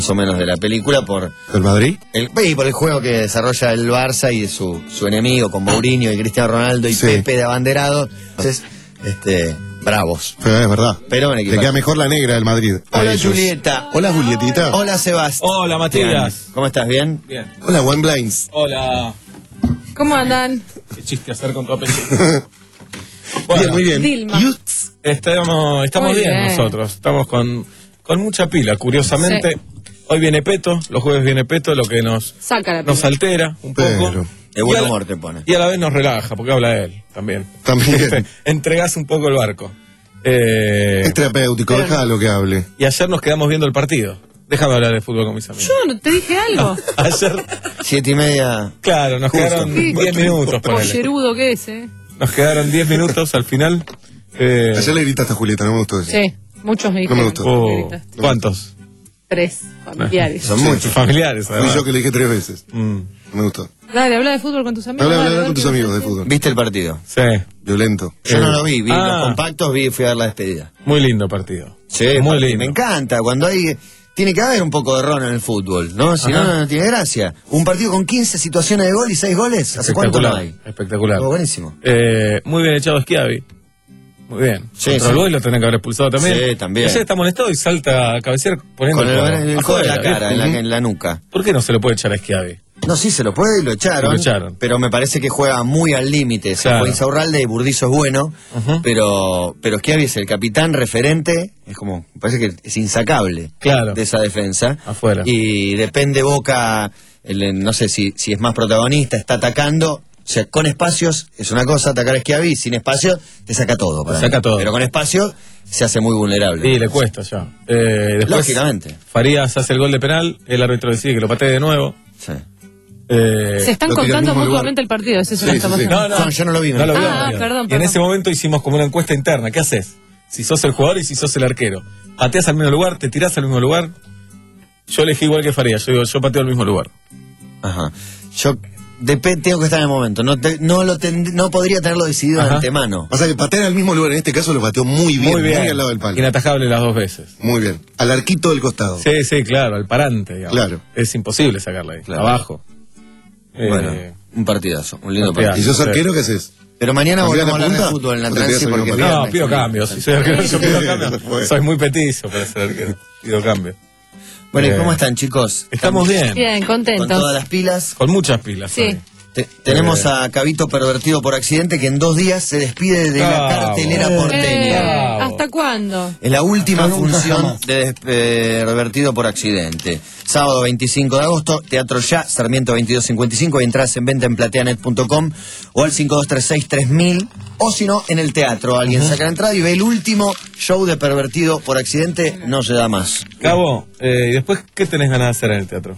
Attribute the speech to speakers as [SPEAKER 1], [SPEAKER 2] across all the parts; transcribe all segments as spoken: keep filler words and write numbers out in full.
[SPEAKER 1] más o menos de la película por
[SPEAKER 2] ¿El Madrid?
[SPEAKER 1] el, y por el juego que desarrolla el Barça y su, su enemigo con Mourinho y Cristiano Ronaldo y
[SPEAKER 2] Sí.
[SPEAKER 1] Pepe de abanderado. Entonces, este, bravos.
[SPEAKER 2] Pero es verdad.
[SPEAKER 1] Pero un
[SPEAKER 2] Te
[SPEAKER 1] equipo.
[SPEAKER 2] queda mejor la negra del Madrid. a
[SPEAKER 1] Hola
[SPEAKER 2] ellos.
[SPEAKER 1] Julieta.
[SPEAKER 2] Hola Julietita.
[SPEAKER 1] Hola Sebastián.
[SPEAKER 3] Hola, Matías.
[SPEAKER 1] ¿Cómo estás? ¿Bien?
[SPEAKER 3] Bien.
[SPEAKER 2] Hola Juan Blains.
[SPEAKER 3] Hola.
[SPEAKER 4] ¿Cómo andan?
[SPEAKER 3] Qué chiste hacer con tu apellido.
[SPEAKER 2] Bien, muy bien.
[SPEAKER 4] Dilma.
[SPEAKER 2] Y-
[SPEAKER 3] Estamos, estamos
[SPEAKER 4] Muy
[SPEAKER 3] bien,
[SPEAKER 4] bien.
[SPEAKER 3] nosotros. Estamos con, con mucha pila, curiosamente.
[SPEAKER 4] Sí.
[SPEAKER 3] Hoy viene Peto, los jueves viene Peto, lo que nos,
[SPEAKER 4] Saca la
[SPEAKER 3] nos
[SPEAKER 4] pila.
[SPEAKER 3] altera un poco.
[SPEAKER 2] Pero-
[SPEAKER 1] De buen
[SPEAKER 3] Y a la-
[SPEAKER 1] humor te pone.
[SPEAKER 3] Y a la vez nos relaja, porque habla él también.
[SPEAKER 2] También.
[SPEAKER 3] Entregás un poco el barco. Eh,
[SPEAKER 2] Es terapéutico,
[SPEAKER 4] Pero-
[SPEAKER 2] déjalo que hable.
[SPEAKER 3] y ayer nos quedamos viendo el partido. Déjame hablar de fútbol con mis amigos.
[SPEAKER 4] Yo no te dije algo.
[SPEAKER 3] Ayer,
[SPEAKER 1] Siete y media.
[SPEAKER 3] claro, nos
[SPEAKER 1] Justo.
[SPEAKER 3] quedaron
[SPEAKER 4] Sí.
[SPEAKER 3] diez minutos para él.
[SPEAKER 4] Pollerudo que es, ¿eh?
[SPEAKER 3] Nos quedaron diez minutos al final. Eh,
[SPEAKER 2] Ayer le gritaste a Julieta, no me gustó eso.
[SPEAKER 4] Sí, muchos me
[SPEAKER 2] No me
[SPEAKER 4] dijeron.
[SPEAKER 2] gustó.
[SPEAKER 3] oh,
[SPEAKER 4] que gritaste.
[SPEAKER 3] ¿Cuántos?
[SPEAKER 4] Tres familiares.
[SPEAKER 1] Son
[SPEAKER 2] Sí.
[SPEAKER 1] muchos.
[SPEAKER 3] Familiares,
[SPEAKER 2] Fui
[SPEAKER 3] además.
[SPEAKER 2] yo que le dije tres veces.
[SPEAKER 3] Mm,
[SPEAKER 2] No me gustó.
[SPEAKER 4] Dale, habla de fútbol con tus amigos.
[SPEAKER 2] Habla,
[SPEAKER 4] dale,
[SPEAKER 2] habla
[SPEAKER 4] a ver
[SPEAKER 2] con tus
[SPEAKER 4] qué
[SPEAKER 2] amigos
[SPEAKER 4] nos
[SPEAKER 2] de
[SPEAKER 4] decís.
[SPEAKER 2] fútbol.
[SPEAKER 1] ¿Viste el partido?
[SPEAKER 3] sí,
[SPEAKER 2] Violento.
[SPEAKER 1] Yo no lo vi, vi
[SPEAKER 3] Ah.
[SPEAKER 1] los compactos, vi, fui a dar la despedida.
[SPEAKER 3] muy lindo partido.
[SPEAKER 1] Sí,
[SPEAKER 3] muy
[SPEAKER 1] papi,
[SPEAKER 3] lindo.
[SPEAKER 1] me encanta. Cuando hay. Tiene que haber un poco de ron en el fútbol, ¿no? Si
[SPEAKER 3] Ajá.
[SPEAKER 1] no, no tiene gracia. Un partido con quince situaciones de gol y seis goles, ¿hace cuánto no hay?
[SPEAKER 3] Espectacular.
[SPEAKER 1] Oh, buenísimo.
[SPEAKER 3] Eh, muy bien echado Schiavi. Muy bien.
[SPEAKER 1] Sí,
[SPEAKER 3] Contra
[SPEAKER 1] sí.
[SPEAKER 3] el Boy lo tenés que haber expulsado también.
[SPEAKER 1] Sí, también.
[SPEAKER 3] Ayer está molestado y salta a cabecear poniendo
[SPEAKER 1] Con el,
[SPEAKER 3] codo
[SPEAKER 1] el codo en la
[SPEAKER 3] afuera,
[SPEAKER 1] cara, en
[SPEAKER 3] ¿viste?
[SPEAKER 1] la, en la nuca.
[SPEAKER 3] ¿Por qué no se lo puede echar a Schiavi?
[SPEAKER 1] No, sí, se lo puede y lo echaron.
[SPEAKER 3] Lo echaron.
[SPEAKER 1] Pero me parece que juega muy al límite. Se
[SPEAKER 3] Claro.
[SPEAKER 1] fue Insaurralde y Burdizo es bueno.
[SPEAKER 3] Ujú.
[SPEAKER 1] Pero pero Schiavi es el capitán referente. Es como, me parece que es insacable
[SPEAKER 3] Claro.
[SPEAKER 1] de esa defensa.
[SPEAKER 3] Afuera.
[SPEAKER 1] Y depende Boca, el- no sé si, si es más protagonista, está atacando. O sea, con espacios es una cosa, atacar a Schiavi, sin espacio te saca todo. para
[SPEAKER 3] saca
[SPEAKER 1] mí.
[SPEAKER 3] todo.
[SPEAKER 1] Pero con espacio se hace muy vulnerable.
[SPEAKER 3] Y le cuesta ya. Eh, después,
[SPEAKER 1] Lógicamente.
[SPEAKER 3] Farías hace el gol de penal, el árbitro decide que lo patee de nuevo.
[SPEAKER 1] Sí.
[SPEAKER 3] Eh,
[SPEAKER 4] Se están
[SPEAKER 2] lo tiró al
[SPEAKER 4] contando
[SPEAKER 2] mismo
[SPEAKER 4] mutuamente
[SPEAKER 2] lugar.
[SPEAKER 4] el partido, es eso
[SPEAKER 2] Sí,
[SPEAKER 4] que está
[SPEAKER 2] sí, sí.
[SPEAKER 4] pasando.
[SPEAKER 3] No, no,
[SPEAKER 1] No, yo no lo vi,
[SPEAKER 3] No
[SPEAKER 1] no.
[SPEAKER 3] lo vi.
[SPEAKER 4] Ah,
[SPEAKER 3] no.
[SPEAKER 4] perdón,
[SPEAKER 3] Y en
[SPEAKER 4] perdón.
[SPEAKER 3] ese momento hicimos como una encuesta interna. ¿Qué haces? Si sos el jugador y si sos el arquero. ¿Pateas al mismo lugar? ¿Te tirás al mismo lugar? Yo elegí igual que Farías. Yo digo, yo pateo al mismo lugar.
[SPEAKER 1] Ajá. Yo dep- tengo que estar en el momento. No, te- no, lo tend- no podría tenerlo decidido de
[SPEAKER 3] Ajá.
[SPEAKER 1] antemano.
[SPEAKER 2] O sea que patear al mismo lugar, en este caso lo pateó muy bien, muy, al lado del palo.
[SPEAKER 3] Inatajable las dos veces.
[SPEAKER 2] Muy bien. Al arquito del costado.
[SPEAKER 3] Sí, sí, claro, al parante, digamos.
[SPEAKER 2] Claro.
[SPEAKER 3] Es imposible sacarla ahí,
[SPEAKER 1] Claro.
[SPEAKER 3] abajo. Eh,
[SPEAKER 1] Bueno, un partidazo, un lindo
[SPEAKER 3] partidazo.
[SPEAKER 1] partido.
[SPEAKER 2] ¿Y sos arquero qué haces?
[SPEAKER 1] Pero mañana
[SPEAKER 2] ¿Cambiás
[SPEAKER 1] volvemos a
[SPEAKER 2] la
[SPEAKER 1] hablar de
[SPEAKER 2] punta?
[SPEAKER 1] fútbol en la
[SPEAKER 2] ¿O te
[SPEAKER 1] transi
[SPEAKER 2] quedás en
[SPEAKER 1] porque
[SPEAKER 2] el
[SPEAKER 1] es
[SPEAKER 3] no,
[SPEAKER 1] viernes.
[SPEAKER 3] pido cambios. Si soy arquero, yo pido cambios.
[SPEAKER 2] Bueno.
[SPEAKER 3] Soy muy petizo para ser arquero. Pido cambios.
[SPEAKER 1] Bueno, ¿y
[SPEAKER 3] Eh,
[SPEAKER 1] cómo están, chicos?
[SPEAKER 3] Estamos bien.
[SPEAKER 4] Bien,
[SPEAKER 1] Con todas
[SPEAKER 4] contentos.
[SPEAKER 1] las pilas.
[SPEAKER 3] Con muchas pilas.
[SPEAKER 4] Sí.
[SPEAKER 3] hoy.
[SPEAKER 1] Te- tenemos
[SPEAKER 3] Eh.
[SPEAKER 1] a Cabito pervertido por accidente que en dos días se despide de la
[SPEAKER 3] Bravo.
[SPEAKER 1] cartelera
[SPEAKER 4] Eh,
[SPEAKER 1] porteña.
[SPEAKER 3] Bravo.
[SPEAKER 4] ¿Hasta cuándo?
[SPEAKER 1] Es la última
[SPEAKER 2] Nunca
[SPEAKER 1] función
[SPEAKER 2] jamás.
[SPEAKER 1] de des- eh, Pervertido por accidente. Sábado veinticinco de agosto, Teatro Ya, Sarmiento veintidós cincuenta y cinco, y entradas en venta en plateanet punto com o al cinco dos tres seis tres mil, o si no, en el teatro. Alguien saca la entrada y ve el último show de Pervertido por accidente, no se da más.
[SPEAKER 3] Cabo, eh, ¿y después qué tenés ganas de hacer en el teatro?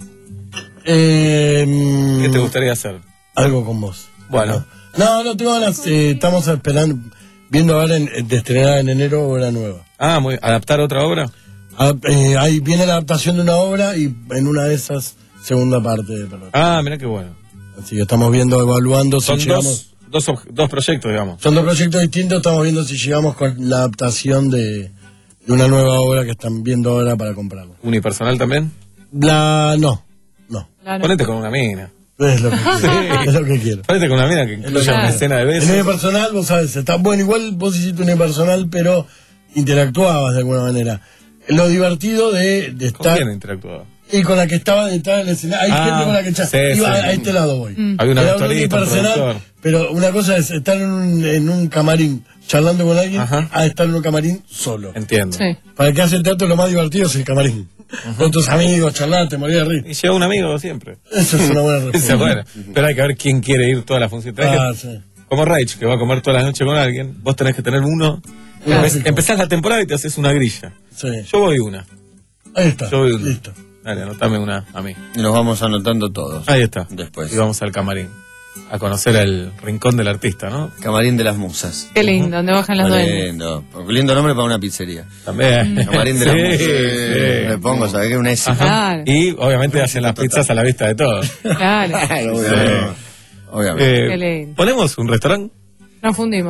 [SPEAKER 5] Eh,
[SPEAKER 3] ¿Qué te
[SPEAKER 5] mm,
[SPEAKER 3] gustaría hacer?
[SPEAKER 5] Algo con vos.
[SPEAKER 3] Bueno.
[SPEAKER 5] No, no tengo ganas. eh, estamos esperando, viendo ahora en, de estrenar en enero obra nueva.
[SPEAKER 3] Ah, muy, ¿adaptar otra obra?
[SPEAKER 5] Ah, eh, ahí viene la adaptación de una obra y en una de esas, segunda parte de Pervertido.
[SPEAKER 3] Ah, mira qué bueno.
[SPEAKER 5] Así que estamos viendo, evaluando si
[SPEAKER 3] Son
[SPEAKER 5] llegamos.
[SPEAKER 3] dos, dos, ob- dos proyectos, digamos.
[SPEAKER 5] Son dos proyectos distintos, estamos viendo si llegamos con la adaptación de, de una nueva obra que están viendo ahora para comprarla.
[SPEAKER 3] ¿Unipersonal también?
[SPEAKER 5] La. No, no.
[SPEAKER 4] Claro.
[SPEAKER 3] Ponete con una mina.
[SPEAKER 5] Es lo que quiero. Es lo que quiero.
[SPEAKER 3] Ponete con una mina que incluya
[SPEAKER 4] Claro.
[SPEAKER 3] una escena de
[SPEAKER 5] El
[SPEAKER 3] besos.
[SPEAKER 5] unipersonal, vos sabes, está bueno. Igual vos hiciste un unipersonal, pero interactuabas de alguna manera. Lo divertido de, de
[SPEAKER 3] ¿Con
[SPEAKER 5] estar.
[SPEAKER 3] quién interactuaba?
[SPEAKER 5] Y con la que estaba detrás del escenario. Hay
[SPEAKER 3] Ah,
[SPEAKER 5] gente con la que ya.
[SPEAKER 3] sí,
[SPEAKER 5] iba
[SPEAKER 3] sí.
[SPEAKER 5] a este lado voy.
[SPEAKER 3] Había una
[SPEAKER 5] Era un
[SPEAKER 3] vestuarista, un
[SPEAKER 5] unipersonal,
[SPEAKER 3] productor.
[SPEAKER 5] pero una cosa es estar en un, en un camarín charlando con alguien
[SPEAKER 3] Ajá.
[SPEAKER 5] a estar en un camarín solo.
[SPEAKER 3] Entiendo.
[SPEAKER 4] Sí.
[SPEAKER 5] Para el que hace el teatro lo más divertido es el camarín. Con tus amigos, charlar, te morías de reír.
[SPEAKER 3] Y llega un amigo siempre.
[SPEAKER 5] Eso es una buena
[SPEAKER 3] Esa
[SPEAKER 5] respuesta.
[SPEAKER 3] es buena. Pero hay que ver quién quiere ir toda la función. Tenés
[SPEAKER 5] Ah,
[SPEAKER 3] que-
[SPEAKER 5] sí.
[SPEAKER 3] Como Rage, que va a comer toda la noche con alguien. Vos tenés que tener uno.
[SPEAKER 5] Claro.
[SPEAKER 3] Empe- Empezás la temporada y te haces una grilla.
[SPEAKER 5] Sí.
[SPEAKER 3] Yo voy una.
[SPEAKER 5] Ahí está.
[SPEAKER 3] Yo voy una.
[SPEAKER 5] Listo.
[SPEAKER 3] Dale, anotame una a mí.
[SPEAKER 1] Y nos vamos anotando todos.
[SPEAKER 3] Ahí está.
[SPEAKER 1] Después.
[SPEAKER 3] Y vamos al camarín. A conocer el rincón del artista, ¿no?
[SPEAKER 1] Camarín de las Musas.
[SPEAKER 4] Qué lindo, donde bajan las
[SPEAKER 1] Muy
[SPEAKER 4] duendes.
[SPEAKER 1] lindo. Lindo nombre para una pizzería.
[SPEAKER 3] También.
[SPEAKER 1] Camarín de las
[SPEAKER 3] Sí,
[SPEAKER 1] Musas.
[SPEAKER 3] sí.
[SPEAKER 1] Le pongo, ¿sabes qué? Un S.
[SPEAKER 3] Ajá.
[SPEAKER 4] Claro.
[SPEAKER 3] Y obviamente hacen las pizzas a la vista de todos.
[SPEAKER 4] Claro.
[SPEAKER 1] Obviamente. Obviamente.
[SPEAKER 3] Eh,
[SPEAKER 4] Qué lindo.
[SPEAKER 3] ¿Ponemos un restaurante?
[SPEAKER 4] Nos fundimos.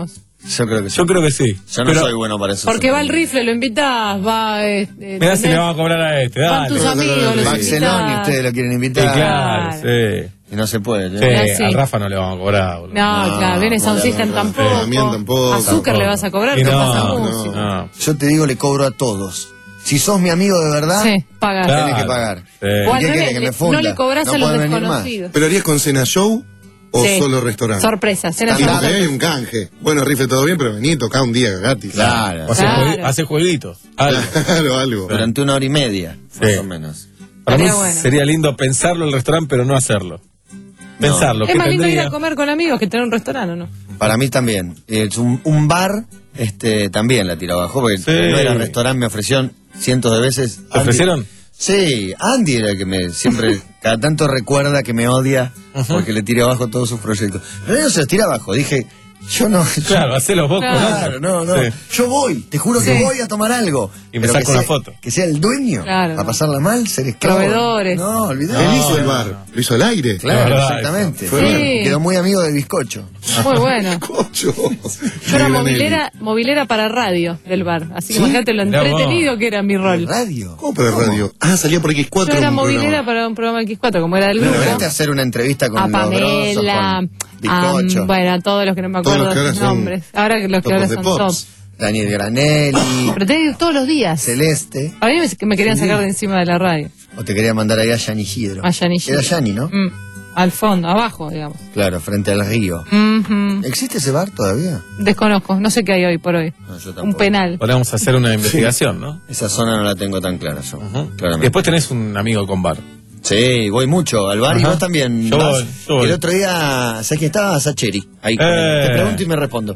[SPEAKER 1] Yo creo que sí.
[SPEAKER 3] Yo creo que sí.
[SPEAKER 1] Yo no
[SPEAKER 3] Pero
[SPEAKER 1] soy bueno para eso.
[SPEAKER 4] Porque va el rifle, lo invitás, va. Eh, eh,
[SPEAKER 3] mirá si
[SPEAKER 4] tenés-
[SPEAKER 3] le vamos a cobrar a este,
[SPEAKER 4] Van
[SPEAKER 3] dale.
[SPEAKER 4] tus amigos, los
[SPEAKER 1] Barcelona,
[SPEAKER 4] invitás.
[SPEAKER 1] ustedes lo quieren
[SPEAKER 3] Sí,
[SPEAKER 1] invitar.
[SPEAKER 3] claro,
[SPEAKER 4] Claro.
[SPEAKER 3] sí.
[SPEAKER 1] Y no se puede.
[SPEAKER 3] Sí,
[SPEAKER 1] ¿eh?
[SPEAKER 4] Ah, sí.
[SPEAKER 3] a Rafa no le vamos a cobrar, boludo.
[SPEAKER 4] No,
[SPEAKER 1] No,
[SPEAKER 4] claro, viene Sound
[SPEAKER 1] no,
[SPEAKER 4] System
[SPEAKER 1] no, no,
[SPEAKER 4] tampoco.
[SPEAKER 2] no, también tampoco.
[SPEAKER 4] Azúcar le vas a cobrar,
[SPEAKER 3] Y
[SPEAKER 4] que
[SPEAKER 3] no,
[SPEAKER 4] pasa
[SPEAKER 3] no,
[SPEAKER 4] música.
[SPEAKER 3] no.
[SPEAKER 1] Yo te digo, le cobro a todos. Si sos mi amigo de verdad,
[SPEAKER 4] Sí, pagas.
[SPEAKER 3] Claro.
[SPEAKER 1] tenés que pagar.
[SPEAKER 3] Sí.
[SPEAKER 4] O al
[SPEAKER 1] ¿Qué
[SPEAKER 4] revés,
[SPEAKER 1] querés, que me
[SPEAKER 4] le-
[SPEAKER 1] funda?
[SPEAKER 4] no le cobras
[SPEAKER 1] No
[SPEAKER 4] a los
[SPEAKER 1] pueden venir más.
[SPEAKER 4] desconocidos.
[SPEAKER 2] ¿Pero harías con cena show o
[SPEAKER 4] Sí.
[SPEAKER 2] solo restaurante?
[SPEAKER 4] Sorpresa, cena
[SPEAKER 2] Sí, porque
[SPEAKER 4] sorpresa.
[SPEAKER 2] hay un canje. Bueno, rifle, todo bien, pero vení, tocá un día gratis.
[SPEAKER 1] Claro.
[SPEAKER 3] O sea,
[SPEAKER 4] Claro.
[SPEAKER 3] juegui- hace jueguitos. Algo.
[SPEAKER 2] Claro, algo.
[SPEAKER 1] Durante una hora y media,
[SPEAKER 3] Sí.
[SPEAKER 1] más o menos.
[SPEAKER 3] Para mí
[SPEAKER 4] Estaría bueno.
[SPEAKER 3] sería lindo pensarlo el restaurante, pero no hacerlo. Pensarlo.
[SPEAKER 4] Es
[SPEAKER 3] ¿qué
[SPEAKER 4] más lindo ir
[SPEAKER 3] tendría?
[SPEAKER 4] a comer con amigos que tener un restaurante, ¿o no?
[SPEAKER 1] Para mí también. Es un, un bar, este, también la tiro abajo, porque
[SPEAKER 3] Sí.
[SPEAKER 1] no era restaurante, me ofrecieron cientos de veces.
[SPEAKER 3] ¿Te ofrecieron?
[SPEAKER 1] Sí, Andy era el que me siempre, cada tanto recuerda que me odia porque le tiré abajo todos sus proyectos. Pero no se los tira abajo, dije, yo no.
[SPEAKER 3] Claro, hacelo vos con
[SPEAKER 1] Claro,
[SPEAKER 3] otro.
[SPEAKER 1] no, no.
[SPEAKER 3] Sí.
[SPEAKER 1] Yo voy, te juro que
[SPEAKER 4] Sí.
[SPEAKER 1] voy a tomar algo.
[SPEAKER 3] Y me
[SPEAKER 1] Pero
[SPEAKER 3] saco
[SPEAKER 1] que
[SPEAKER 3] una
[SPEAKER 1] sea-
[SPEAKER 3] foto.
[SPEAKER 1] Que sea el dueño.
[SPEAKER 4] Claro.
[SPEAKER 1] A pasarla mal, ser esclavo.
[SPEAKER 4] Proveedores.
[SPEAKER 1] No, olvidate.
[SPEAKER 2] Él hizo
[SPEAKER 3] No,
[SPEAKER 2] el
[SPEAKER 3] no,
[SPEAKER 2] bar,
[SPEAKER 3] no.
[SPEAKER 2] lo hizo al aire.
[SPEAKER 1] Claro,
[SPEAKER 3] verdad,
[SPEAKER 1] exactamente.
[SPEAKER 2] eso.
[SPEAKER 4] Sí.
[SPEAKER 1] Y quedó muy amigo del bizcocho.
[SPEAKER 4] Muy bueno.
[SPEAKER 2] Cocho.
[SPEAKER 4] Yo era movilera, movilera para radio del bar. Así que
[SPEAKER 2] ¿Sí?
[SPEAKER 4] imagínate lo
[SPEAKER 3] Mirá vos.
[SPEAKER 4] entretenido que era mi rol.
[SPEAKER 1] Radio.
[SPEAKER 2] ¿Cómo para radio? Ah, salía por X
[SPEAKER 4] Yo
[SPEAKER 2] cuatro.
[SPEAKER 4] era
[SPEAKER 2] un
[SPEAKER 4] movilera
[SPEAKER 2] programa.
[SPEAKER 4] para un programa X cuatro, como era del grupo.
[SPEAKER 1] Deberías hacer una entrevista con
[SPEAKER 4] A
[SPEAKER 1] los
[SPEAKER 4] Pamela,
[SPEAKER 1] grosos,
[SPEAKER 4] a,
[SPEAKER 1] con bizcocho,
[SPEAKER 4] bueno, a todos los que no me
[SPEAKER 2] Todos
[SPEAKER 4] acuerdo
[SPEAKER 2] los que
[SPEAKER 4] de
[SPEAKER 2] ahora
[SPEAKER 4] sus
[SPEAKER 2] son
[SPEAKER 4] nombres. Ahora que los que
[SPEAKER 2] topos
[SPEAKER 4] ahora
[SPEAKER 2] de
[SPEAKER 4] son
[SPEAKER 2] pops.
[SPEAKER 4] top.
[SPEAKER 1] Daniel Granelli,
[SPEAKER 4] Pero tenés que ir todos los días.
[SPEAKER 1] Celeste.
[SPEAKER 4] A mí me, me querían sacar de encima de la radio.
[SPEAKER 1] O te quería mandar ahí a Yani Gidro.
[SPEAKER 4] A Yani Gidro.
[SPEAKER 1] Era Yani, ¿no?
[SPEAKER 4] Mm, al fondo, abajo, digamos.
[SPEAKER 1] Claro, frente al río.
[SPEAKER 4] Ujú.
[SPEAKER 1] ¿Existe ese bar todavía?
[SPEAKER 4] Desconozco, no sé qué hay hoy por hoy.
[SPEAKER 1] No, yo tampoco.
[SPEAKER 4] Un penal.
[SPEAKER 3] Podríamos hacer una investigación, ¿no?
[SPEAKER 1] Esa zona no la tengo tan clara yo.
[SPEAKER 3] Ujú. Y
[SPEAKER 1] Claramente.
[SPEAKER 3] después tenés un amigo con bar.
[SPEAKER 1] Sí, voy mucho al bar y
[SPEAKER 3] Ajá.
[SPEAKER 1] vos también.
[SPEAKER 3] Yo
[SPEAKER 1] vas.
[SPEAKER 3] voy, yo voy.
[SPEAKER 1] El otro día, ¿sabes que estaba Sacheri? Ahí,
[SPEAKER 3] Eh.
[SPEAKER 1] te pregunto y me respondo.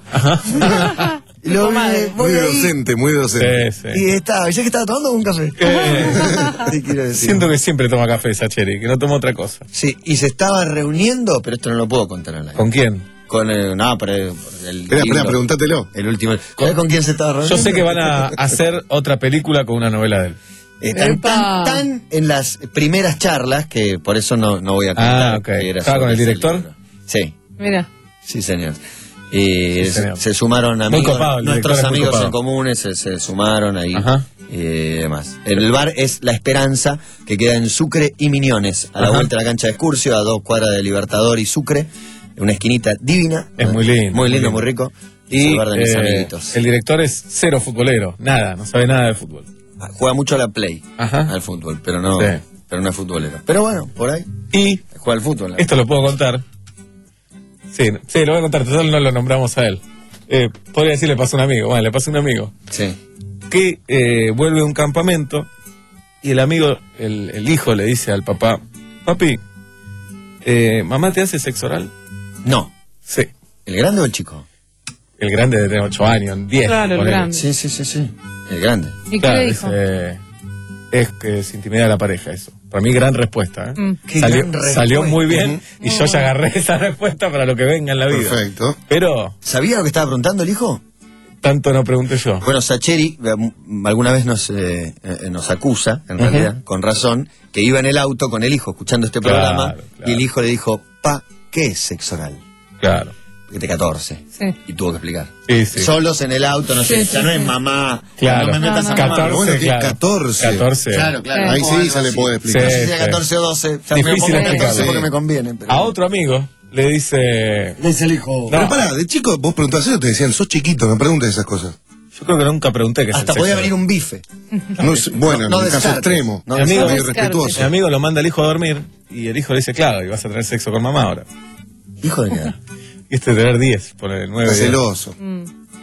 [SPEAKER 3] Ajá.
[SPEAKER 1] Y lo vi,
[SPEAKER 4] Comadre.
[SPEAKER 1] voy
[SPEAKER 2] Muy
[SPEAKER 1] ahí,
[SPEAKER 2] docente, muy docente.
[SPEAKER 3] Sí,
[SPEAKER 1] y
[SPEAKER 3] sí.
[SPEAKER 1] estaba, ¿ya que estaba tomando un café?
[SPEAKER 3] Eh,
[SPEAKER 1] Te quiero decir.
[SPEAKER 3] siento que siempre toma café Sacheri, que no toma otra cosa.
[SPEAKER 1] Sí, y se estaba reuniendo, pero esto no lo puedo contar al aire.
[SPEAKER 3] ¿Con quién?
[SPEAKER 1] Con el, no, pero el, el
[SPEAKER 2] Espera, espera,
[SPEAKER 1] libro,
[SPEAKER 2] pregúntatelo.
[SPEAKER 1] el último. ¿Sabes con quién se estaba reuniendo?
[SPEAKER 3] Yo sé que van a hacer otra película con una novela de él.
[SPEAKER 1] Están
[SPEAKER 4] Epa.
[SPEAKER 1] tan, tan en las primeras charlas que por eso no, no voy a contar.
[SPEAKER 3] Ah, ok.
[SPEAKER 1] que era
[SPEAKER 3] ¿Estaba
[SPEAKER 1] sobre
[SPEAKER 3] con el
[SPEAKER 1] ese
[SPEAKER 3] director?
[SPEAKER 1] libro. Sí,
[SPEAKER 4] Mira.
[SPEAKER 1] sí, señor. Y
[SPEAKER 3] Sí, señor.
[SPEAKER 1] se, se sumaron
[SPEAKER 3] Muy
[SPEAKER 1] amigos,
[SPEAKER 3] copado, el
[SPEAKER 1] nuestros
[SPEAKER 3] director es muy
[SPEAKER 1] amigos
[SPEAKER 3] copado.
[SPEAKER 1] en comunes se, se sumaron ahí
[SPEAKER 3] Ajá.
[SPEAKER 1] y demás. El bar es La Esperanza, que queda en Sucre y Miñones, a la
[SPEAKER 3] Ajá.
[SPEAKER 1] vuelta de la cancha de Excursio, a dos cuadras de Libertador y Sucre, una esquinita divina.
[SPEAKER 3] Es muy lindo,
[SPEAKER 1] Muy lindo,
[SPEAKER 3] muy
[SPEAKER 1] muy
[SPEAKER 3] lindo.
[SPEAKER 1] rico. Es el
[SPEAKER 3] Y
[SPEAKER 1] bar de mis
[SPEAKER 3] eh,
[SPEAKER 1] amiguitos.
[SPEAKER 3] el director es cero futbolero, nada, no sabe nada de fútbol.
[SPEAKER 1] Juega mucho a la play,
[SPEAKER 3] Ajá.
[SPEAKER 1] al fútbol, pero no,
[SPEAKER 3] Sí.
[SPEAKER 1] pero no es futbolero. Pero bueno, por ahí
[SPEAKER 3] Y
[SPEAKER 1] juega al fútbol. ¿no?
[SPEAKER 3] esto lo puedo contar. Sí, sí, lo voy a contar, total no lo nombramos a él. Eh, podría decir, le pasó a un amigo, bueno, le pasó a un amigo
[SPEAKER 1] Sí.
[SPEAKER 3] que eh, vuelve de un campamento y el amigo, el, el hijo le dice al papá, papi, eh, ¿mamá te hace sexo oral?
[SPEAKER 1] No.
[SPEAKER 3] Sí.
[SPEAKER 1] ¿El grande o el chico?
[SPEAKER 3] El grande de ocho años, diez.
[SPEAKER 4] Claro, el
[SPEAKER 3] ponele.
[SPEAKER 4] grande.
[SPEAKER 1] Sí, sí, sí, sí. El grande.
[SPEAKER 4] ¿Y qué
[SPEAKER 3] Claro,
[SPEAKER 4] le dijo?
[SPEAKER 3] dice, es que se intimida a la pareja eso. Para mí gran respuesta, ¿eh?
[SPEAKER 4] Mm.
[SPEAKER 1] Qué
[SPEAKER 3] Salió,
[SPEAKER 1] gran respuesta.
[SPEAKER 3] salió muy bien y
[SPEAKER 4] Muy
[SPEAKER 3] yo ya
[SPEAKER 4] bueno.
[SPEAKER 3] agarré esa respuesta para lo que venga en la vida.
[SPEAKER 2] Perfecto.
[SPEAKER 3] Pero
[SPEAKER 1] ¿Sabía lo que estaba preguntando el hijo?
[SPEAKER 3] tanto no pregunté yo.
[SPEAKER 1] Bueno, Sacheri eh, m- alguna vez nos, eh, eh, nos acusa, en
[SPEAKER 3] Ujú.
[SPEAKER 1] realidad, con razón, que iba en el auto con el hijo escuchando este
[SPEAKER 3] Claro,
[SPEAKER 1] programa
[SPEAKER 3] claro.
[SPEAKER 1] y el hijo le dijo, pa, ¿qué es sexo oral?
[SPEAKER 3] Claro.
[SPEAKER 1] Que te catorce.
[SPEAKER 4] Sí.
[SPEAKER 1] Y tuvo que explicar.
[SPEAKER 3] Sí, sí.
[SPEAKER 1] Solos en el auto, no sé,
[SPEAKER 4] Sí,
[SPEAKER 1] ya
[SPEAKER 4] sí,
[SPEAKER 1] no es
[SPEAKER 4] sí.
[SPEAKER 1] mamá,
[SPEAKER 3] Claro.
[SPEAKER 1] no me metas
[SPEAKER 4] No,
[SPEAKER 1] a
[SPEAKER 4] no,
[SPEAKER 1] mamá.
[SPEAKER 3] catorce,
[SPEAKER 2] Bueno, que es
[SPEAKER 3] claro.
[SPEAKER 2] catorce.
[SPEAKER 3] catorce.
[SPEAKER 1] Claro, claro.
[SPEAKER 2] Ahí
[SPEAKER 1] o
[SPEAKER 2] sí
[SPEAKER 1] algo
[SPEAKER 2] se le
[SPEAKER 1] así.
[SPEAKER 2] puede explicar.
[SPEAKER 3] Sí.
[SPEAKER 1] Si sea catorce o doce, ya
[SPEAKER 3] Difícil
[SPEAKER 1] me pongo catorce
[SPEAKER 3] explicarlo.
[SPEAKER 1] porque me conviene. Pero...
[SPEAKER 3] A otro amigo le dice,
[SPEAKER 5] Le dice el hijo.
[SPEAKER 2] Pero pará, de chico vos preguntabas eso, te decían, sos chiquito, me preguntas esas cosas.
[SPEAKER 3] yo creo que nunca pregunté qué es el
[SPEAKER 1] Hasta
[SPEAKER 3] sexo
[SPEAKER 1] podía
[SPEAKER 3] oral.
[SPEAKER 1] venir un bife.
[SPEAKER 2] No sé, bueno,
[SPEAKER 1] No
[SPEAKER 2] en un caso
[SPEAKER 1] descartes.
[SPEAKER 2] extremo.
[SPEAKER 1] No
[SPEAKER 3] Mi amigo-
[SPEAKER 2] muy
[SPEAKER 4] descartes.
[SPEAKER 2] respetuoso.
[SPEAKER 3] Mi amigo lo manda al hijo a dormir y el hijo le dice, claro, y vas a tener sexo con mamá ahora.
[SPEAKER 1] Hijo de qué.
[SPEAKER 3] Y este de tener diez, pone nueve.
[SPEAKER 2] Está celoso.
[SPEAKER 4] Mm.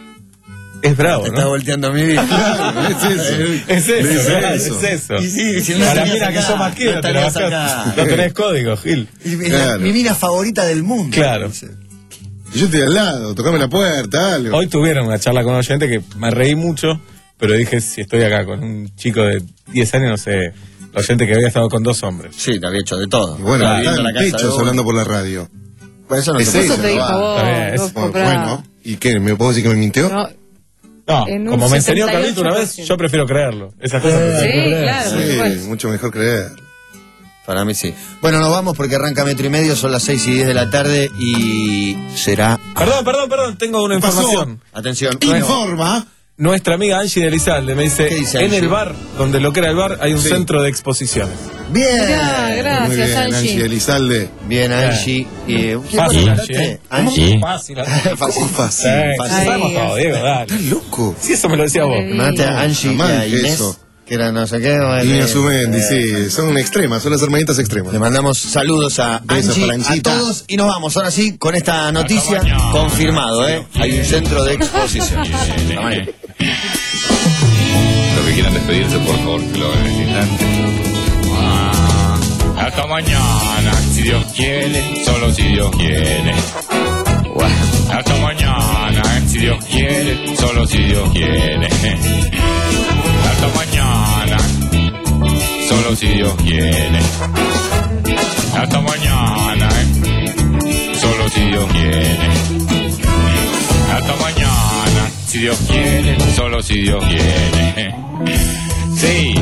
[SPEAKER 3] Es bravo,
[SPEAKER 1] Te está
[SPEAKER 3] ¿no?
[SPEAKER 1] volteando mi vida.
[SPEAKER 2] Claro, es eso.
[SPEAKER 3] Es eso,
[SPEAKER 2] Es
[SPEAKER 3] claro,
[SPEAKER 2] eso.
[SPEAKER 3] es eso.
[SPEAKER 1] Y sí, si no
[SPEAKER 3] A la
[SPEAKER 1] estarías
[SPEAKER 3] mina que
[SPEAKER 1] acá,
[SPEAKER 3] yo más quiero,
[SPEAKER 1] no
[SPEAKER 3] te la
[SPEAKER 1] estarías
[SPEAKER 3] bajás.
[SPEAKER 1] acá.
[SPEAKER 3] No tenés código, Gil.
[SPEAKER 1] Y mi,
[SPEAKER 2] Claro.
[SPEAKER 1] mi mina favorita del mundo.
[SPEAKER 3] Claro.
[SPEAKER 1] Dice.
[SPEAKER 2] Y yo estoy al lado, tocame la puerta, algo.
[SPEAKER 3] Hoy tuvieron una charla con un oyente que me reí mucho, pero dije, si estoy acá con un chico de diez años, no sé, el oyente que había estado con dos hombres.
[SPEAKER 1] Sí, te había hecho de todo.
[SPEAKER 2] Y bueno,
[SPEAKER 1] Estaba
[SPEAKER 2] están
[SPEAKER 1] viendo la casa de
[SPEAKER 2] pechos
[SPEAKER 1] uno.
[SPEAKER 2] hablando por la radio.
[SPEAKER 1] Por eso no
[SPEAKER 2] Es
[SPEAKER 1] se puede
[SPEAKER 2] eso,
[SPEAKER 4] Eso te dijo
[SPEAKER 1] robar.
[SPEAKER 4] vos.
[SPEAKER 3] Está bien, es-
[SPEAKER 4] vos
[SPEAKER 2] Bueno,
[SPEAKER 4] comprás.
[SPEAKER 2] bueno, ¿y qué? ¿Me puedo decir que me mintió?
[SPEAKER 4] No,
[SPEAKER 3] No,
[SPEAKER 4] En un
[SPEAKER 3] como me enseñó
[SPEAKER 4] setenta y
[SPEAKER 3] Carlito
[SPEAKER 4] ocho
[SPEAKER 3] una
[SPEAKER 4] por
[SPEAKER 3] vez,
[SPEAKER 4] ciento.
[SPEAKER 3] yo prefiero creerlo. Esas cosas.
[SPEAKER 5] Eh,
[SPEAKER 3] prefiero.
[SPEAKER 4] sí,
[SPEAKER 5] Sí,
[SPEAKER 4] claro, por
[SPEAKER 2] Sí,
[SPEAKER 4] supuesto.
[SPEAKER 2] mucho mejor creer.
[SPEAKER 1] Para mí sí. Bueno, nos vamos porque arranca Metro y Medio, son las seis y diez de la tarde y será...
[SPEAKER 3] Perdón, perdón, perdón, tengo una información.
[SPEAKER 1] Atención.
[SPEAKER 2] Informa.
[SPEAKER 3] Nuestra amiga Angie de Elizalde me dice,
[SPEAKER 1] ¿Qué dice
[SPEAKER 3] en
[SPEAKER 1] Angie?
[SPEAKER 3] el bar, donde lo que era el bar, hay un
[SPEAKER 2] Sí.
[SPEAKER 3] centro de exposiciones.
[SPEAKER 1] Bien.
[SPEAKER 4] Mirá, gracias,
[SPEAKER 2] Muy bien,
[SPEAKER 4] Angie.
[SPEAKER 2] Angie Elizalde.
[SPEAKER 1] Bien, Angie. Eh, ¿qué
[SPEAKER 3] Fácil,
[SPEAKER 1] bueno,
[SPEAKER 3] Angie,
[SPEAKER 1] Angie?
[SPEAKER 3] ¿eh?
[SPEAKER 1] Angie.
[SPEAKER 3] Fácil.
[SPEAKER 1] Fácil.
[SPEAKER 2] Fácil.
[SPEAKER 3] Sí,
[SPEAKER 1] fácil.
[SPEAKER 3] sabemos
[SPEAKER 4] Ay,
[SPEAKER 3] todo, Diego, dale.
[SPEAKER 2] Estás loco.
[SPEAKER 3] Si eso me lo decía vos.
[SPEAKER 4] Sí.
[SPEAKER 1] Mandaste a Angie y
[SPEAKER 2] Jamás
[SPEAKER 1] a
[SPEAKER 2] dije
[SPEAKER 1] Inés,
[SPEAKER 2] eso.
[SPEAKER 1] que era no sé qué. bueno,
[SPEAKER 2] Línea
[SPEAKER 1] eh,
[SPEAKER 2] Sumendi,
[SPEAKER 1] eh,
[SPEAKER 2] sí. Son extremas, son las hermanitas extremas.
[SPEAKER 1] Le mandamos saludos a
[SPEAKER 2] Besos
[SPEAKER 1] Angie,
[SPEAKER 2] para
[SPEAKER 1] a
[SPEAKER 2] Anchita.
[SPEAKER 1] todos y nos vamos. Ahora sí, con esta noticia confirmado, ¿eh? Hay un centro de exposición. Hasta mañana.
[SPEAKER 6] Los que quieran despedirse, por favor, que lo hagan en este instante. Ah, hasta mañana, si Dios quiere, solo si Dios quiere. Bueno, hasta mañana, si Dios quiere, solo si Dios quiere. Hasta mañana, solo si Dios quiere. Hasta mañana, solo si Dios quiere. Hasta mañana, si Dios quiere, solo si Dios quiere. Sí.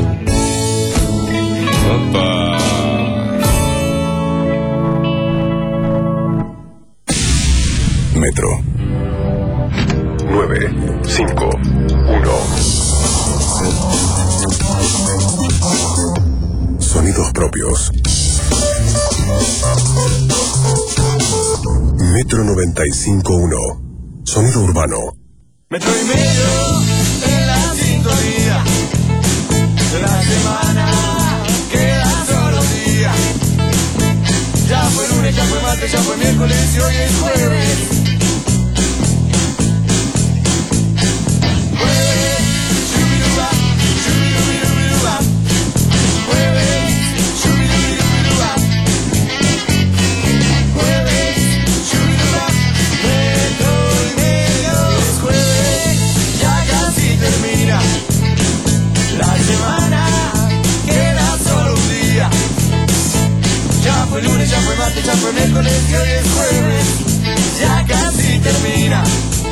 [SPEAKER 6] Opa.
[SPEAKER 7] Metro nueve cinco uno. Sonidos propios. Metro noventa y cinco uno. Sonido urbano.
[SPEAKER 8] Metro y medio en la sintonía de la semana, queda solo un día. Ya fue lunes, ya fue martes, ya fue miércoles y hoy es jueves. Jueves, shubiruba, shubirubirubiruba. Jueves, shubirubirubiruba. Jueves, shubiruba. Metro y medio es jueves, ya casi termina la semana, queda solo un día. Ya fue lunes, ya fue martes, ya fue miércoles y hoy es jueves, ya casi termina.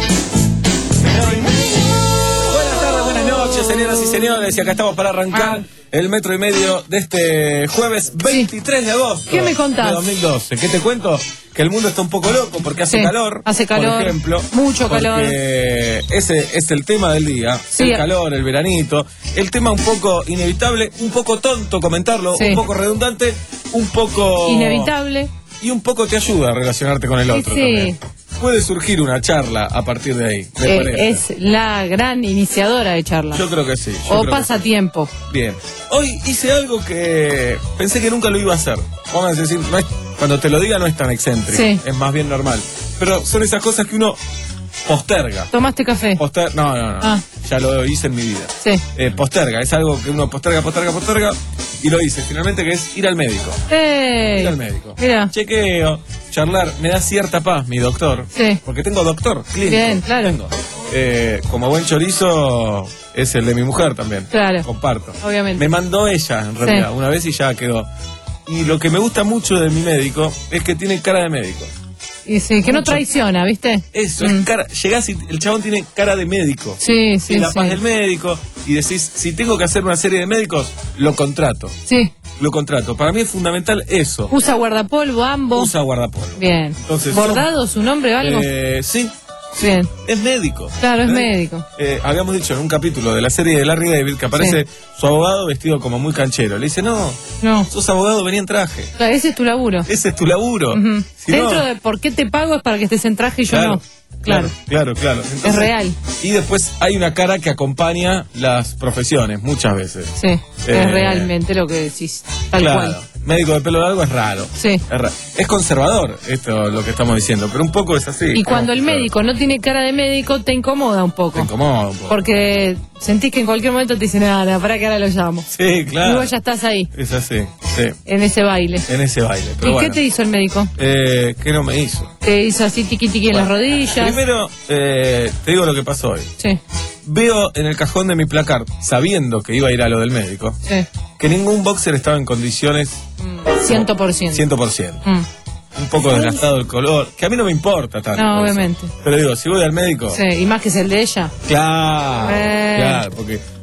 [SPEAKER 8] Metro y medio.
[SPEAKER 3] Buenas tardes, buenas noches, señoras y señores, y acá estamos para arrancar el metro y medio de este jueves veintitrés de agosto.
[SPEAKER 4] ¿Qué me contás?
[SPEAKER 3] De dos mil doce. ¿Qué te cuento? Que el mundo está un poco loco porque hace
[SPEAKER 4] Sí,
[SPEAKER 3] calor.
[SPEAKER 4] hace calor,
[SPEAKER 3] Por ejemplo.
[SPEAKER 4] mucho calor.
[SPEAKER 3] Porque ese es el tema del día.
[SPEAKER 4] Sí.
[SPEAKER 3] El calor, el veranito. El tema un poco inevitable, un poco tonto comentarlo,
[SPEAKER 4] Sí.
[SPEAKER 3] un poco redundante, un poco...
[SPEAKER 4] Inevitable.
[SPEAKER 3] Y un poco te ayuda a relacionarte con el
[SPEAKER 4] Sí,
[SPEAKER 3] otro
[SPEAKER 4] sí.
[SPEAKER 3] también. Puede surgir una charla a partir de ahí, me
[SPEAKER 4] Eh,
[SPEAKER 3] parece.
[SPEAKER 4] es la gran iniciadora de charla.
[SPEAKER 3] Yo creo que sí. yo
[SPEAKER 4] O
[SPEAKER 3] creo que sí.
[SPEAKER 4] pasatiempo.
[SPEAKER 3] Bien. Hoy hice algo que pensé que nunca lo iba a hacer. Vamos a decir, no es- cuando te lo diga no es tan excéntrico.
[SPEAKER 4] Sí.
[SPEAKER 3] Es más bien normal. Pero son esas cosas que uno posterga.
[SPEAKER 4] ¿Tomaste café?
[SPEAKER 3] Poster- no, no, no.
[SPEAKER 4] Ah.
[SPEAKER 3] Ya lo hice en mi vida.
[SPEAKER 4] Sí.
[SPEAKER 3] Eh, posterga. Es algo que uno posterga, posterga, posterga. Y lo hice finalmente, que es ir al médico.
[SPEAKER 4] ¡Ey!
[SPEAKER 3] Ir al médico.
[SPEAKER 4] Mira.
[SPEAKER 3] Chequeo, charlar. Me da cierta paz mi doctor.
[SPEAKER 4] Sí.
[SPEAKER 3] Porque tengo doctor clínico.
[SPEAKER 4] Bien, claro.
[SPEAKER 3] Tengo. Eh, como buen chorizo es el de mi mujer también.
[SPEAKER 4] Claro.
[SPEAKER 3] Comparto.
[SPEAKER 4] Obviamente.
[SPEAKER 3] Me mandó ella, en realidad,
[SPEAKER 4] Sí.
[SPEAKER 3] una vez y ya quedó. Y lo que me gusta mucho de mi médico es que tiene cara de médico.
[SPEAKER 4] Y sí, que no
[SPEAKER 3] Mucho.
[SPEAKER 4] traiciona, ¿viste?
[SPEAKER 3] Eso,
[SPEAKER 4] Mm.
[SPEAKER 3] es cara. Llegás y el chabón tiene cara de médico.
[SPEAKER 4] Sí, sí,
[SPEAKER 3] Y la
[SPEAKER 4] sí.
[SPEAKER 3] paz del médico. Y decís, si tengo que hacer una serie de médicos, lo contrato.
[SPEAKER 4] Sí.
[SPEAKER 3] Lo contrato. Para mí es fundamental eso.
[SPEAKER 4] Usa guardapolvo, ambos.
[SPEAKER 3] Usa guardapolvo.
[SPEAKER 4] Bien.
[SPEAKER 3] Entonces,
[SPEAKER 4] ¿Bordado su nombre o algo?
[SPEAKER 3] Eh, sí,
[SPEAKER 4] Bien.
[SPEAKER 3] es médico.
[SPEAKER 4] Claro, es
[SPEAKER 3] ¿Eh?
[SPEAKER 4] médico.
[SPEAKER 3] Eh, habíamos dicho en un capítulo de la serie de Larry David que aparece su abogado vestido como muy canchero. Le dice, no,
[SPEAKER 4] No.
[SPEAKER 3] sos abogado, vení en traje.
[SPEAKER 4] Claro, ese es tu laburo.
[SPEAKER 3] Ese es tu laburo.
[SPEAKER 4] Ujú.
[SPEAKER 3] Si no-
[SPEAKER 4] Dentro de por qué te pago es para que estés en traje y yo no. Claro.
[SPEAKER 3] Claro, claro. Entonces,
[SPEAKER 4] Es real.
[SPEAKER 3] Y después hay una cara que acompaña las profesiones, muchas veces.
[SPEAKER 4] Sí.
[SPEAKER 3] Eh,
[SPEAKER 4] es realmente lo que decís. Tal
[SPEAKER 3] claro.
[SPEAKER 4] cual.
[SPEAKER 3] Médico de pelo largo es raro.
[SPEAKER 4] Sí.
[SPEAKER 3] Es, ra- es conservador esto lo que estamos diciendo, pero un poco es así.
[SPEAKER 4] Y cuando el
[SPEAKER 3] Claro.
[SPEAKER 4] médico no tiene cara de médico, te incomoda un poco.
[SPEAKER 3] Te incomoda un poco.
[SPEAKER 4] Porque sentís que en cualquier momento te dicen, nada, para que ahora lo llamo.
[SPEAKER 3] Sí,
[SPEAKER 4] Y
[SPEAKER 3] claro.
[SPEAKER 4] vos ya estás ahí,
[SPEAKER 3] Es así, sí.
[SPEAKER 4] en ese baile.
[SPEAKER 3] En ese baile. Pero
[SPEAKER 4] ¿Y
[SPEAKER 3] bueno.
[SPEAKER 4] qué te hizo el médico?
[SPEAKER 3] Eh, ¿Qué no me hizo?
[SPEAKER 4] Te hizo así tiqui tiqui en las
[SPEAKER 3] Bueno,
[SPEAKER 4] rodillas.
[SPEAKER 3] Primero, eh, te digo lo que pasó hoy.
[SPEAKER 4] Sí,
[SPEAKER 3] Veo en el cajón de mi placar, sabiendo que iba a ir a lo del médico,
[SPEAKER 4] sí.
[SPEAKER 3] que ningún boxer estaba en condiciones
[SPEAKER 4] Mm, Ciento por ciento.
[SPEAKER 3] cien por ciento.
[SPEAKER 4] Mm,
[SPEAKER 3] Un poco desgastado el color, que a mí no me importa tanto.
[SPEAKER 4] No,
[SPEAKER 3] eso.
[SPEAKER 4] obviamente.
[SPEAKER 3] Pero digo, si voy al médico,
[SPEAKER 4] Sí, y más que es el de ella.
[SPEAKER 3] claro,
[SPEAKER 4] Eh.
[SPEAKER 3] claro, porque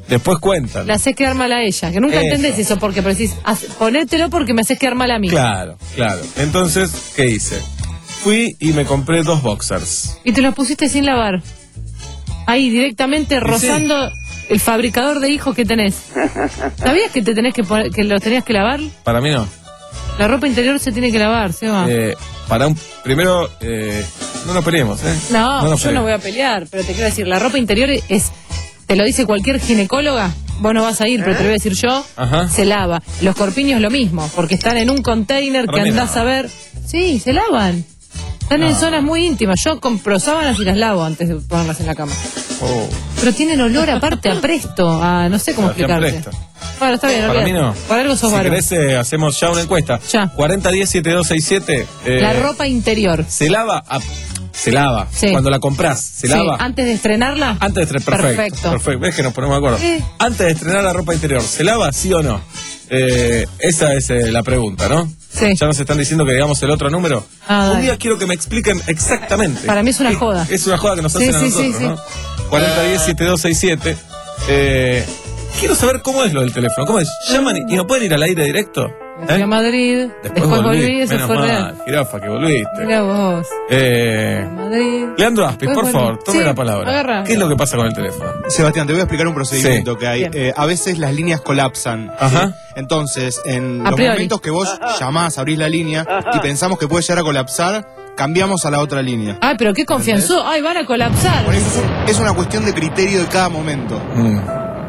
[SPEAKER 3] Después cuentan.
[SPEAKER 4] La haces quedar mal a ella, que nunca
[SPEAKER 3] Eso.
[SPEAKER 4] entendés eso, porque pero decís, "Haz- ponételo porque me haces quedar mal a mí".
[SPEAKER 3] Claro, claro. Entonces, ¿qué hice? Fui y me compré dos boxers.
[SPEAKER 4] Y te los pusiste sin lavar. Ahí, directamente rozando el fabricador de hijos que tenés. ¿Sabías que te tenés que poner, que los tenías que lavar?
[SPEAKER 3] Para mí no.
[SPEAKER 4] La ropa interior se tiene que lavar, Seba.
[SPEAKER 3] Eh, para un... Primero, eh, no nos peleemos, ¿eh?
[SPEAKER 4] no,
[SPEAKER 3] nos
[SPEAKER 4] yo no
[SPEAKER 3] peleemos.
[SPEAKER 4] voy a pelear, pero te quiero decir, la ropa interior es, te lo dice cualquier ginecóloga, vos no vas a ir, pero te lo voy a decir yo,
[SPEAKER 3] Ajá.
[SPEAKER 4] se lava. Los corpiños lo mismo, porque están en un container que
[SPEAKER 3] Para mí
[SPEAKER 4] andás
[SPEAKER 3] no.
[SPEAKER 4] a ver. Sí, se lavan. Están en zonas muy íntimas. Yo compro sábanas y las lavo antes de ponerlas en la cama.
[SPEAKER 3] Oh.
[SPEAKER 4] Pero tienen olor aparte a presto, a no sé cómo
[SPEAKER 3] Sebastián
[SPEAKER 4] explicarte.
[SPEAKER 3] Presto.
[SPEAKER 4] Bueno, está bien,
[SPEAKER 3] Para
[SPEAKER 4] olvídate.
[SPEAKER 3] mí no.
[SPEAKER 4] Por algo sos
[SPEAKER 3] Si
[SPEAKER 4] varón.
[SPEAKER 3] querés, eh, hacemos ya una encuesta.
[SPEAKER 4] Ya.
[SPEAKER 3] cuarenta diez setenta y dos sesenta y siete. Eh,
[SPEAKER 4] La ropa interior.
[SPEAKER 3] ¿Se lava? a- se lava.
[SPEAKER 4] Sí.
[SPEAKER 3] Cuando la compras, ¿se
[SPEAKER 4] Sí,
[SPEAKER 3] lava?
[SPEAKER 4] antes de estrenarla.
[SPEAKER 3] Antes de estrenar. Perfecto.
[SPEAKER 4] Perfecto.
[SPEAKER 3] Perfecto. ¿Ves que nos ponemos de acuerdo?
[SPEAKER 4] Sí.
[SPEAKER 3] Antes de estrenar la ropa interior, ¿se lava sí o no? Eh, esa es eh, la pregunta, ¿no?
[SPEAKER 4] Sí.
[SPEAKER 3] Ya nos están diciendo que digamos el otro número.
[SPEAKER 4] Ah,
[SPEAKER 3] Un
[SPEAKER 4] dale.
[SPEAKER 3] día quiero que me expliquen exactamente.
[SPEAKER 4] Para mí es una
[SPEAKER 3] ¿Qué-
[SPEAKER 4] joda.
[SPEAKER 3] Es una joda que nos
[SPEAKER 4] Sí,
[SPEAKER 3] hacen a
[SPEAKER 4] sí,
[SPEAKER 3] nosotros,
[SPEAKER 4] sí,
[SPEAKER 3] ¿no?
[SPEAKER 4] sí.
[SPEAKER 3] cuarenta diez setenta y dos sesenta y siete. Eh, quiero saber cómo es lo del teléfono. ¿Cómo es? ¿Llaman y, y no pueden ir al aire directo?
[SPEAKER 4] Fui a Madrid, después, volví, eso
[SPEAKER 3] Menos
[SPEAKER 4] fue
[SPEAKER 3] mal,
[SPEAKER 4] real.
[SPEAKER 3] jirafa, que volviste.
[SPEAKER 4] Mira vos.
[SPEAKER 3] Eh,
[SPEAKER 4] Madrid.
[SPEAKER 3] Leandro Aspis,
[SPEAKER 4] Después
[SPEAKER 3] por
[SPEAKER 4] volví.
[SPEAKER 3] favor, tome
[SPEAKER 4] Sí,
[SPEAKER 3] la palabra.
[SPEAKER 4] agarra.
[SPEAKER 3] ¿Qué es lo que pasa con el teléfono?
[SPEAKER 9] Sebastián, te voy a explicar un procedimiento
[SPEAKER 3] Sí.
[SPEAKER 9] que hay.
[SPEAKER 4] Bien.
[SPEAKER 9] Eh, a veces las líneas colapsan.
[SPEAKER 3] Ajá.
[SPEAKER 9] ¿sí? Entonces, en
[SPEAKER 4] A
[SPEAKER 9] los
[SPEAKER 4] priori.
[SPEAKER 9] momentos que vos llamás, abrís la línea y pensamos que puede llegar a colapsar, cambiamos a la otra línea.
[SPEAKER 4] Ay, pero qué confianzó. Ay, van a colapsar.
[SPEAKER 9] Por eso es, un- es una cuestión de criterio de cada momento.
[SPEAKER 3] Mm.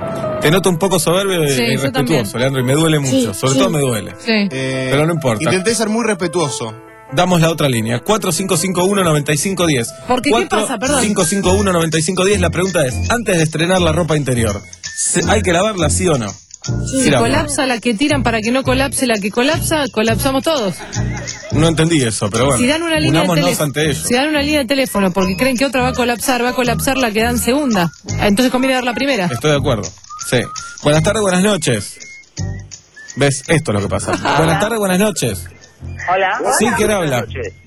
[SPEAKER 3] Te noto un poco soberbio y
[SPEAKER 4] Sí, yo
[SPEAKER 3] irrespetuoso,
[SPEAKER 4] también.
[SPEAKER 3] Leandro, y me duele mucho. Sobre
[SPEAKER 4] sí.
[SPEAKER 3] todo me duele.
[SPEAKER 4] Sí.
[SPEAKER 9] Eh,
[SPEAKER 3] Pero no importa.
[SPEAKER 9] Intenté ser muy respetuoso.
[SPEAKER 3] Damos la otra línea, cuatro cinco cinco uno nueve cinco uno cero.
[SPEAKER 4] Porque, ¿qué pasa? Perdón.
[SPEAKER 3] cinco cinco uno nueve cinco uno cero, la pregunta es, antes de estrenar la ropa interior, ¿se- ¿hay que lavarla sí o no?
[SPEAKER 4] Si
[SPEAKER 3] Sí, la-
[SPEAKER 4] colapsa la que tiran para que no colapse la que colapsa, colapsamos todos.
[SPEAKER 3] No entendí eso, pero bueno.
[SPEAKER 4] Si dan una línea de
[SPEAKER 3] unámonos
[SPEAKER 4] teléfono,
[SPEAKER 3] ante ello.
[SPEAKER 4] si dan una línea de teléfono porque creen que otra va a colapsar, va a colapsar la que dan segunda. Entonces conviene dar la primera.
[SPEAKER 3] Estoy de acuerdo. Sí. Buenas tardes, buenas noches. ¿Ves? Esto es lo que pasa. Buenas tardes, buenas noches.
[SPEAKER 10] Hola.
[SPEAKER 3] Sí, ¿quién habla?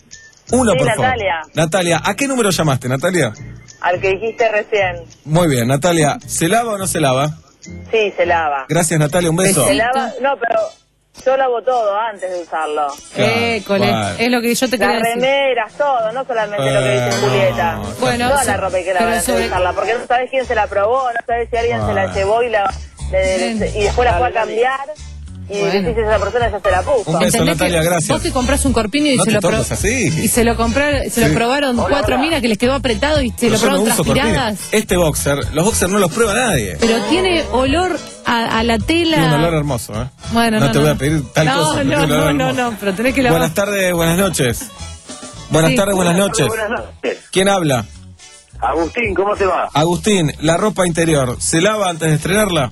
[SPEAKER 3] Uno,
[SPEAKER 10] Sí,
[SPEAKER 3] por favor.
[SPEAKER 10] Natalia.
[SPEAKER 3] Natalia, ¿a qué número llamaste, Natalia?
[SPEAKER 10] Al que dijiste recién.
[SPEAKER 3] Muy bien, Natalia, ¿se lava o no se lava?
[SPEAKER 10] Sí, se lava.
[SPEAKER 3] Gracias, Natalia, un beso.
[SPEAKER 10] Se lava, no, pero yo lavo todo antes de usarlo.
[SPEAKER 4] Eh, cole,
[SPEAKER 3] Claro.
[SPEAKER 4] es lo que yo te quería
[SPEAKER 10] Las
[SPEAKER 4] decir.
[SPEAKER 10] remeras, todo, no solamente lo que dice
[SPEAKER 3] Eh,
[SPEAKER 10] Julieta.
[SPEAKER 3] no,
[SPEAKER 4] Bueno,
[SPEAKER 10] Toda
[SPEAKER 4] so-
[SPEAKER 10] la ropa hay que
[SPEAKER 4] pero
[SPEAKER 10] lavar antes de
[SPEAKER 4] sobre-
[SPEAKER 10] usarla, porque no sabes quién se la probó, no sabes si alguien se la
[SPEAKER 3] Ah.
[SPEAKER 10] llevó y la le- le- y después la fue a cambiar y
[SPEAKER 4] Bueno.
[SPEAKER 10] decís esa persona ya se la puso.
[SPEAKER 3] Un beso,
[SPEAKER 4] ¿Entendés
[SPEAKER 3] Natalia,
[SPEAKER 4] que
[SPEAKER 3] gracias.
[SPEAKER 4] Vos te comprás un corpiño y
[SPEAKER 3] No
[SPEAKER 4] se
[SPEAKER 3] te
[SPEAKER 4] lo pro-
[SPEAKER 3] toques así.
[SPEAKER 4] y se lo compraron, se lo
[SPEAKER 3] Sí.
[SPEAKER 4] probaron cuatro minas que les quedó apretado y se
[SPEAKER 3] Pero
[SPEAKER 4] lo
[SPEAKER 3] yo no
[SPEAKER 4] probaron
[SPEAKER 3] uso corpiño.
[SPEAKER 4] transpiradas.
[SPEAKER 3] Este boxer, los boxers no los prueba nadie.
[SPEAKER 4] Pero tiene olor a, a la tela.
[SPEAKER 3] Tiene un olor hermoso, ¿eh?
[SPEAKER 4] Bueno,
[SPEAKER 3] no,
[SPEAKER 4] no,
[SPEAKER 3] te
[SPEAKER 4] no.
[SPEAKER 3] voy a pedir tal
[SPEAKER 4] No,
[SPEAKER 3] cosa. pero
[SPEAKER 4] no,
[SPEAKER 3] tiene un olor
[SPEAKER 4] no, no,
[SPEAKER 3] hermoso.
[SPEAKER 4] no, pero tenés que lavar.
[SPEAKER 3] Buenas tardes, buenas noches. Buenas
[SPEAKER 4] Sí.
[SPEAKER 3] tardes, buenas noches. ¿Quién habla?
[SPEAKER 11] Agustín, ¿cómo te va?
[SPEAKER 3] Agustín, la ropa interior, ¿se lava antes de estrenarla?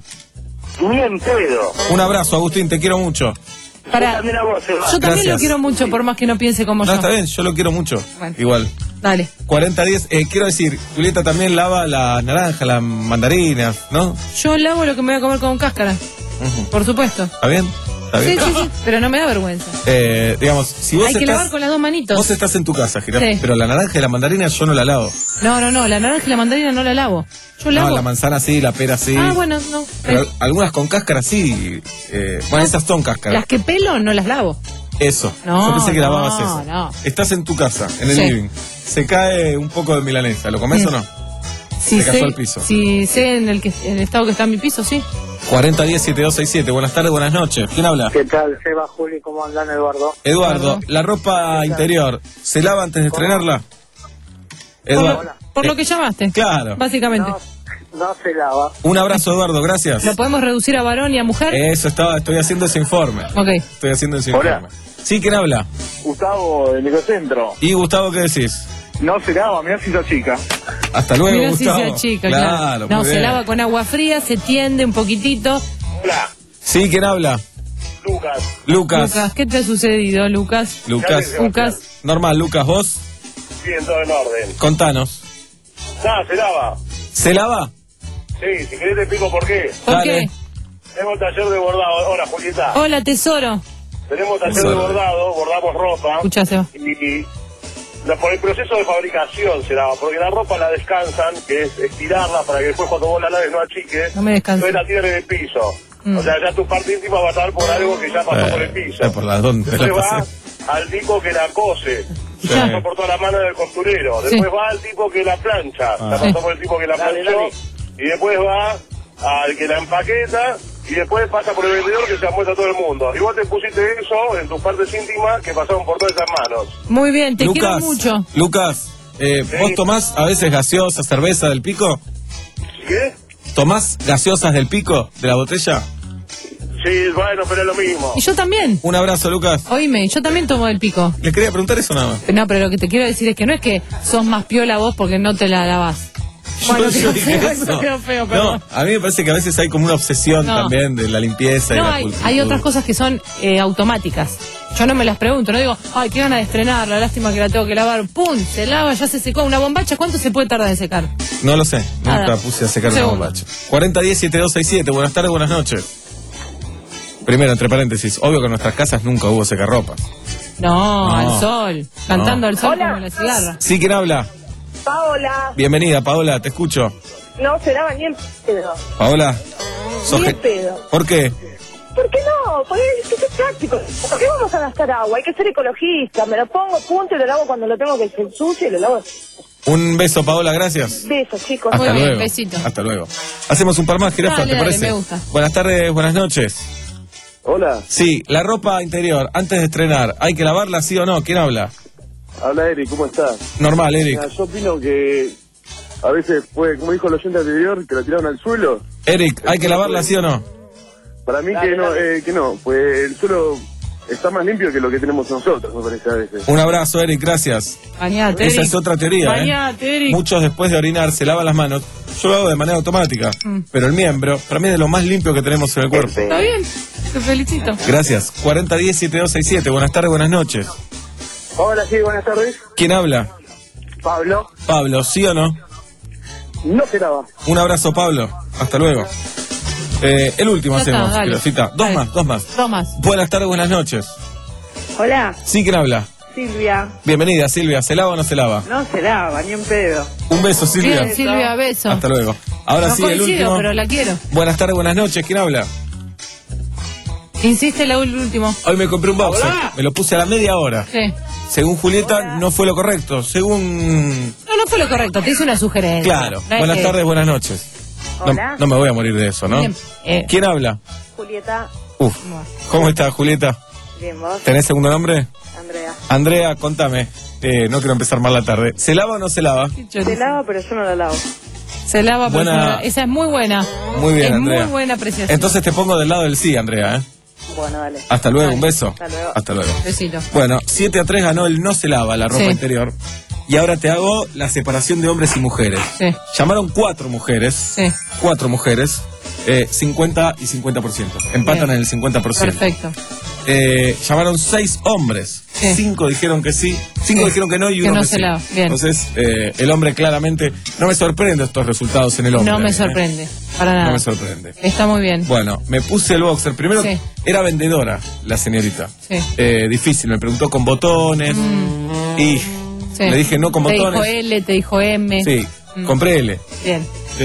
[SPEAKER 11] Bien pedo.
[SPEAKER 3] Un abrazo, Agustín, te quiero mucho.
[SPEAKER 4] Pará.
[SPEAKER 11] Yo también a vos, Eva.
[SPEAKER 4] Yo también
[SPEAKER 3] Gracias.
[SPEAKER 4] lo quiero mucho, por más que no piense como
[SPEAKER 3] No,
[SPEAKER 4] yo.
[SPEAKER 3] está bien, yo lo quiero mucho.
[SPEAKER 4] Bueno.
[SPEAKER 3] Igual.
[SPEAKER 4] Dale.
[SPEAKER 3] cuarenta diez, eh, quiero decir, Julieta también lava las naranjas, las mandarinas, ¿no?
[SPEAKER 4] Yo lavo lo que me voy a comer con cáscara,
[SPEAKER 3] Ujú.
[SPEAKER 4] por supuesto.
[SPEAKER 3] ¿Está bien? ¿Está
[SPEAKER 4] Sí,
[SPEAKER 3] bien?
[SPEAKER 4] sí, sí, pero no me da vergüenza.
[SPEAKER 3] Eh, digamos, si vos
[SPEAKER 4] Hay que
[SPEAKER 3] estás,
[SPEAKER 4] lavar con las dos manitos.
[SPEAKER 3] vos estás en tu casa, Jirafa,
[SPEAKER 4] Sí.
[SPEAKER 3] pero la naranja y la mandarina yo no la lavo.
[SPEAKER 4] No, no, no, la naranja y la mandarina no la lavo. Yo lavo.
[SPEAKER 3] No, la manzana sí, la pera sí.
[SPEAKER 4] Ah, bueno, no.
[SPEAKER 3] Pero algunas con cáscara sí. Eh, bueno, esas son cáscaras.
[SPEAKER 4] Las que pelo no las lavo.
[SPEAKER 3] Eso.
[SPEAKER 4] No,
[SPEAKER 3] Yo pensé que
[SPEAKER 4] no,
[SPEAKER 3] lavabas eso.
[SPEAKER 4] no.
[SPEAKER 3] Estás en tu casa, en el
[SPEAKER 4] Sí.
[SPEAKER 3] living. Se cae un poco de milanesa. ¿Lo comes
[SPEAKER 4] Mm.
[SPEAKER 3] o no?
[SPEAKER 4] Si
[SPEAKER 3] Se cayó
[SPEAKER 4] sé,
[SPEAKER 3] al piso.
[SPEAKER 4] Si sé en el, que, en el estado que está mi piso, sí.
[SPEAKER 3] cuarenta diez setenta y dos sesenta y siete. Buenas tardes, buenas noches. ¿Quién habla?
[SPEAKER 11] ¿Qué tal, Seba, Juli? ¿Cómo andan, Eduardo?
[SPEAKER 3] Eduardo,
[SPEAKER 4] Eduardo.
[SPEAKER 3] la ropa interior, ¿se lava antes de estrenarla?
[SPEAKER 4] Por,
[SPEAKER 3] Eduardo.
[SPEAKER 4] lo, por lo que llamaste.
[SPEAKER 3] Claro.
[SPEAKER 4] Básicamente.
[SPEAKER 11] No, no se lava.
[SPEAKER 3] Un abrazo, Eduardo, gracias.
[SPEAKER 4] ¿Lo podemos reducir a varón y a mujer?
[SPEAKER 3] Eso estaba, estoy haciendo ese informe.
[SPEAKER 4] Ok.
[SPEAKER 3] Estoy haciendo ese
[SPEAKER 11] Hola.
[SPEAKER 3] informe. Sí, ¿quién habla?
[SPEAKER 11] Gustavo, del Ecocentro.
[SPEAKER 3] Y Gustavo, ¿qué decís?
[SPEAKER 11] No se lava, mirá si esa chica.
[SPEAKER 3] Hasta luego,
[SPEAKER 4] Mirá si
[SPEAKER 3] Gustavo.
[SPEAKER 4] se achica, claro.
[SPEAKER 3] Claro,
[SPEAKER 4] No,
[SPEAKER 3] muy
[SPEAKER 4] se
[SPEAKER 3] bien.
[SPEAKER 4] lava con agua fría, se tiende un poquitito.
[SPEAKER 11] Hola,
[SPEAKER 3] Sí, ¿quién habla?
[SPEAKER 11] Lucas.
[SPEAKER 3] Lucas.
[SPEAKER 4] Lucas, ¿qué te ha sucedido, Lucas?
[SPEAKER 3] Lucas.
[SPEAKER 4] Lucas.
[SPEAKER 3] Normal, Lucas, vos,
[SPEAKER 11] Bien, todo en orden.
[SPEAKER 3] contanos.
[SPEAKER 11] Nada, se lava.
[SPEAKER 3] ¿Se lava?
[SPEAKER 11] Sí, si querés te explico por qué.
[SPEAKER 4] ¿Por
[SPEAKER 3] Dale.
[SPEAKER 4] qué?
[SPEAKER 11] Tenemos taller de bordado. Hola, Julieta.
[SPEAKER 4] Hola, tesoro.
[SPEAKER 11] Tenemos taller de
[SPEAKER 3] Tesoro.
[SPEAKER 11] bordado, bordamos ropa.
[SPEAKER 4] Escuchá, Seba.
[SPEAKER 11] Y, y la- por el proceso de fabricación se lava, porque la ropa la descansan, que es estirarla para que después cuando vos la laves no achique,
[SPEAKER 4] No me descanse.
[SPEAKER 11] entonces la tiran en el piso.
[SPEAKER 4] Mm.
[SPEAKER 11] O sea, ya tu parte íntima va a estar por algo que ya pasó
[SPEAKER 3] Eh,
[SPEAKER 11] por el piso.
[SPEAKER 3] eh, por la donde
[SPEAKER 11] Después
[SPEAKER 3] la
[SPEAKER 11] va
[SPEAKER 3] pasé.
[SPEAKER 11] al tipo que la cose,
[SPEAKER 3] Sí.
[SPEAKER 11] se pasó por toda la mano del costurero.
[SPEAKER 4] Sí.
[SPEAKER 11] Después va al tipo que la plancha,
[SPEAKER 3] Ah.
[SPEAKER 11] se pasó por el tipo que la planchó. Y después va al que la empaqueta. Y después pasa por el vendedor que se la muestra a todo el mundo. Y vos te pusiste eso en tus partes íntimas que pasaron por todas esas manos.
[SPEAKER 4] Muy bien, te quiero
[SPEAKER 3] Lucas,
[SPEAKER 4] mucho.
[SPEAKER 3] Lucas, eh,
[SPEAKER 11] Sí.
[SPEAKER 3] ¿vos tomás a veces gaseosa, cerveza del pico?
[SPEAKER 11] ¿Qué?
[SPEAKER 3] ¿Tomás gaseosas del pico, de la botella?
[SPEAKER 11] Sí, bueno, pero es lo mismo.
[SPEAKER 4] Y yo también.
[SPEAKER 3] Un abrazo, Lucas.
[SPEAKER 4] Oíme, yo también tomo el pico.
[SPEAKER 3] Le quería preguntar eso nada más.
[SPEAKER 4] No, pero lo que te quiero decir es que no es que sos más piola vos porque no te la lavás. Bueno,
[SPEAKER 3] Yo-
[SPEAKER 4] quedó
[SPEAKER 3] yo dije
[SPEAKER 4] feo,
[SPEAKER 3] eso.
[SPEAKER 4] eso quedó feo,
[SPEAKER 3] No,
[SPEAKER 4] perdón.
[SPEAKER 3] a mí me parece que a veces hay como una obsesión
[SPEAKER 4] No.
[SPEAKER 3] también de la limpieza y
[SPEAKER 4] No,
[SPEAKER 3] la
[SPEAKER 4] hay,
[SPEAKER 3] cultura.
[SPEAKER 4] hay otras cosas que son eh, automáticas. Yo no me las pregunto, no digo, ay, qué ganas de estrenarla, lástima que la tengo que lavar. ¡Pum! Se lava, ya se secó. Una bombacha, ¿cuánto se puede tardar en secar?
[SPEAKER 3] No lo sé,
[SPEAKER 4] Nada.
[SPEAKER 3] nunca puse a secar una
[SPEAKER 4] Segundo.
[SPEAKER 3] bombacha. cuarenta diez setenta y dos sesenta y siete, buenas tardes, buenas noches. Primero, entre paréntesis, obvio que en nuestras casas nunca hubo secarropas.
[SPEAKER 4] No,
[SPEAKER 3] No.
[SPEAKER 4] al sol. Cantando al sol
[SPEAKER 10] Hola.
[SPEAKER 4] como la cigarra.
[SPEAKER 3] ¿Sí, quién habla?
[SPEAKER 10] Paola,
[SPEAKER 3] Bienvenida, Paola, te escucho.
[SPEAKER 10] no se lava ni en pedo.
[SPEAKER 3] Paola, sos
[SPEAKER 10] Ni en
[SPEAKER 3] gen-
[SPEAKER 10] pedo.
[SPEAKER 3] ¿Por qué?
[SPEAKER 10] ¿Por qué no? Porque hay que ser práctico. ¿Por qué vamos a gastar agua? Hay que ser ecologista. Me lo pongo, punto, y lo lavo cuando lo tengo que ser sucio y lo lavo.
[SPEAKER 3] Un beso, Paola, gracias.
[SPEAKER 10] Besos, chicos.
[SPEAKER 3] Hasta
[SPEAKER 4] Muy bien,
[SPEAKER 3] luego.
[SPEAKER 4] besito.
[SPEAKER 3] Hasta luego. Hacemos un par más, Jirafa,
[SPEAKER 4] Dale,
[SPEAKER 3] ¿te
[SPEAKER 4] dale,
[SPEAKER 3] parece?
[SPEAKER 4] me gusta.
[SPEAKER 3] Buenas tardes, buenas noches.
[SPEAKER 11] Hola,
[SPEAKER 3] Sí, la ropa interior, antes de estrenar, ¿hay que lavarla sí o no? ¿Quién habla?
[SPEAKER 11] habla Eric, ¿cómo estás?
[SPEAKER 3] Normal, Eric.
[SPEAKER 11] Yo opino que a veces fue, como dijo el oyente anterior, que la tiraron al suelo.
[SPEAKER 3] Eric, ¿hay que lavarla sí o no?
[SPEAKER 11] Para mí que no, eh, que no, pues el suelo está más limpio que lo que tenemos nosotros, me parece a veces.
[SPEAKER 3] Un abrazo, Eric, gracias.
[SPEAKER 4] Bañate,
[SPEAKER 3] Esa
[SPEAKER 4] Eric.
[SPEAKER 3] es otra teoría, ¿eh?
[SPEAKER 4] Bañate, Eric.
[SPEAKER 3] Muchos después de orinar se lavan las manos. Yo lo hago de manera automática.
[SPEAKER 4] Mm.
[SPEAKER 3] Pero el miembro, para mí es de lo más limpio que tenemos en el cuerpo.
[SPEAKER 4] Está bien, te felicito.
[SPEAKER 3] Gracias. cuarenta diez setenta y dos sesenta y siete. Buenas tardes, buenas noches.
[SPEAKER 11] Hola, sí, buenas tardes.
[SPEAKER 3] ¿Quién habla?
[SPEAKER 11] Pablo,
[SPEAKER 3] Pablo, ¿sí o no?
[SPEAKER 11] no se lava.
[SPEAKER 3] Un abrazo, Pablo. Hasta luego. Eh, el último
[SPEAKER 4] Ya está,
[SPEAKER 3] hacemos,
[SPEAKER 4] dale.
[SPEAKER 3] Jirafita. Dos
[SPEAKER 4] Dale.
[SPEAKER 3] más, dos más.
[SPEAKER 4] Dos más.
[SPEAKER 3] Buenas tardes, buenas noches.
[SPEAKER 10] Hola,
[SPEAKER 3] ¿Sí, quién habla?
[SPEAKER 10] Silvia.
[SPEAKER 3] Bienvenida, Silvia. ¿Se lava o no se lava?
[SPEAKER 10] No se lava, ni en pedo.
[SPEAKER 3] Un beso, Silvia.
[SPEAKER 4] Bien, Silvia, beso.
[SPEAKER 3] Hasta luego. Ahora
[SPEAKER 4] No
[SPEAKER 3] sí, el
[SPEAKER 4] coincido,
[SPEAKER 3] último.
[SPEAKER 4] pero la quiero.
[SPEAKER 3] Buenas tardes, buenas noches. ¿Quién habla?
[SPEAKER 4] Insiste el último.
[SPEAKER 3] Hoy me compré un boxer. Me lo puse a la media hora.
[SPEAKER 4] Sí.
[SPEAKER 3] Según Julieta, no fue lo correcto. Según...
[SPEAKER 4] No, no fue lo correcto, te hice una sugerencia.
[SPEAKER 3] Claro.
[SPEAKER 4] No es
[SPEAKER 3] Buenas
[SPEAKER 4] que-
[SPEAKER 3] tardes, buenas noches. No,
[SPEAKER 10] Hola.
[SPEAKER 3] no me voy a morir de eso, ¿no?
[SPEAKER 4] Bien, eh,
[SPEAKER 3] ¿Quién habla?
[SPEAKER 10] Julieta,
[SPEAKER 3] Uf. ¿Cómo está, Julieta?
[SPEAKER 10] bien, vos,
[SPEAKER 3] ¿Tenés segundo nombre?
[SPEAKER 10] Andrea.
[SPEAKER 3] Andrea, contame. Eh, no quiero empezar mal la tarde. ¿Se lava o no se lava?
[SPEAKER 10] Se lava, pero yo no la lavo.
[SPEAKER 4] Se lava, pero
[SPEAKER 3] Buena-
[SPEAKER 4] se lava. Esa es muy buena.
[SPEAKER 3] Muy bien,
[SPEAKER 4] es
[SPEAKER 3] Andrea.
[SPEAKER 4] muy buena apreciación.
[SPEAKER 3] Entonces te pongo del lado del sí, Andrea, ¿eh?
[SPEAKER 10] Bueno, dale.
[SPEAKER 3] Hasta luego,
[SPEAKER 4] Dale.
[SPEAKER 3] un beso.
[SPEAKER 10] Hasta luego.
[SPEAKER 3] Hasta luego.
[SPEAKER 4] Besito.
[SPEAKER 3] Bueno, siete a tres ganó el no se lava la ropa
[SPEAKER 4] Sí.
[SPEAKER 3] interior. Y ahora te hago la separación de hombres y mujeres.
[SPEAKER 4] Sí.
[SPEAKER 3] Llamaron cuatro mujeres.
[SPEAKER 4] Sí.
[SPEAKER 3] Cuatro mujeres. Eh, cincuenta y cincuenta por ciento. Empatan
[SPEAKER 4] Bien.
[SPEAKER 3] en el cincuenta por ciento.
[SPEAKER 4] Perfecto.
[SPEAKER 3] Eh, llamaron seis hombres.
[SPEAKER 4] Sí.
[SPEAKER 3] Cinco dijeron que sí. Cinco
[SPEAKER 4] Sí.
[SPEAKER 3] dijeron que no y
[SPEAKER 4] Que
[SPEAKER 3] uno
[SPEAKER 4] no
[SPEAKER 3] que
[SPEAKER 4] se
[SPEAKER 3] sí.
[SPEAKER 4] lava. Bien.
[SPEAKER 3] Entonces, eh, el hombre claramente... No me sorprende estos resultados en el hombre.
[SPEAKER 4] No me
[SPEAKER 3] ¿eh?
[SPEAKER 4] sorprende. Para nada.
[SPEAKER 3] No me sorprende.
[SPEAKER 4] Está muy bien.
[SPEAKER 3] Bueno, me puse el boxer. Primero,
[SPEAKER 4] Sí.
[SPEAKER 3] era vendedora la señorita.
[SPEAKER 4] Sí.
[SPEAKER 3] Eh, difícil, me preguntó con botones. Y
[SPEAKER 4] Sí.
[SPEAKER 3] le dije no con
[SPEAKER 4] te
[SPEAKER 3] botones.
[SPEAKER 4] dijo L, te dijo M.
[SPEAKER 3] Sí,
[SPEAKER 4] Mm.
[SPEAKER 3] compré L.
[SPEAKER 4] Bien.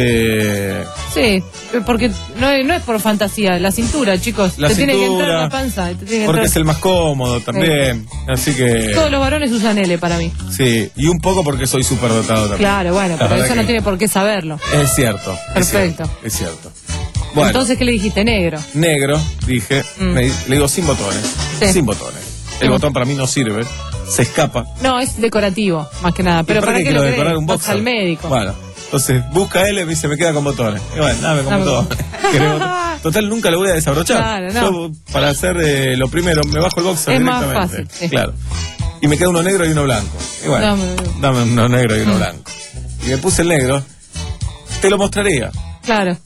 [SPEAKER 3] Eh,
[SPEAKER 4] Sí, porque no es, no es por fantasía, la cintura, chicos.
[SPEAKER 3] La
[SPEAKER 4] te tiene que entrar
[SPEAKER 3] cintura,
[SPEAKER 4] la panza. Te tiene que
[SPEAKER 3] porque
[SPEAKER 4] entrar-
[SPEAKER 3] es el más cómodo también. Así que.
[SPEAKER 4] Todos los varones usan L para mí.
[SPEAKER 3] Sí, y un poco porque soy súper dotado también.
[SPEAKER 4] Claro, bueno,
[SPEAKER 3] La
[SPEAKER 4] pero
[SPEAKER 3] verdad
[SPEAKER 4] eso no
[SPEAKER 3] que
[SPEAKER 4] tiene por qué saberlo.
[SPEAKER 3] Es cierto. es
[SPEAKER 4] Perfecto.
[SPEAKER 3] cierto, Es cierto. Bueno,
[SPEAKER 4] Entonces, ¿qué le dijiste? Negro.
[SPEAKER 3] negro, dije.
[SPEAKER 4] Mm.
[SPEAKER 3] me- le digo sin botones.
[SPEAKER 4] Sí.
[SPEAKER 3] Sin botones. El
[SPEAKER 4] Mm.
[SPEAKER 3] botón para mí no sirve. Se escapa.
[SPEAKER 4] No, es decorativo, más que nada. Pero
[SPEAKER 3] ¿Y
[SPEAKER 4] ¿para, qué
[SPEAKER 3] quiero
[SPEAKER 4] lo
[SPEAKER 3] decorar
[SPEAKER 4] querés?
[SPEAKER 3] un
[SPEAKER 4] Vas
[SPEAKER 3] boxer?
[SPEAKER 4] al médico.
[SPEAKER 3] Bueno, entonces busca L y me dice, me queda con botones. Y bueno, dame con
[SPEAKER 4] Dame
[SPEAKER 3] botones. ¿Querés botón? Total, nunca lo voy a desabrochar.
[SPEAKER 4] Claro, no.
[SPEAKER 3] Yo, para hacer eh, lo primero, me bajo el boxer
[SPEAKER 4] Es más
[SPEAKER 3] directamente.
[SPEAKER 4] fácil, sí.
[SPEAKER 3] Claro. Y me queda uno negro y uno blanco. Y bueno,
[SPEAKER 4] Dame.
[SPEAKER 3] dame uno negro y uno
[SPEAKER 4] Mm.
[SPEAKER 3] blanco. Y me puse el negro. Te lo mostraría.
[SPEAKER 4] Claro,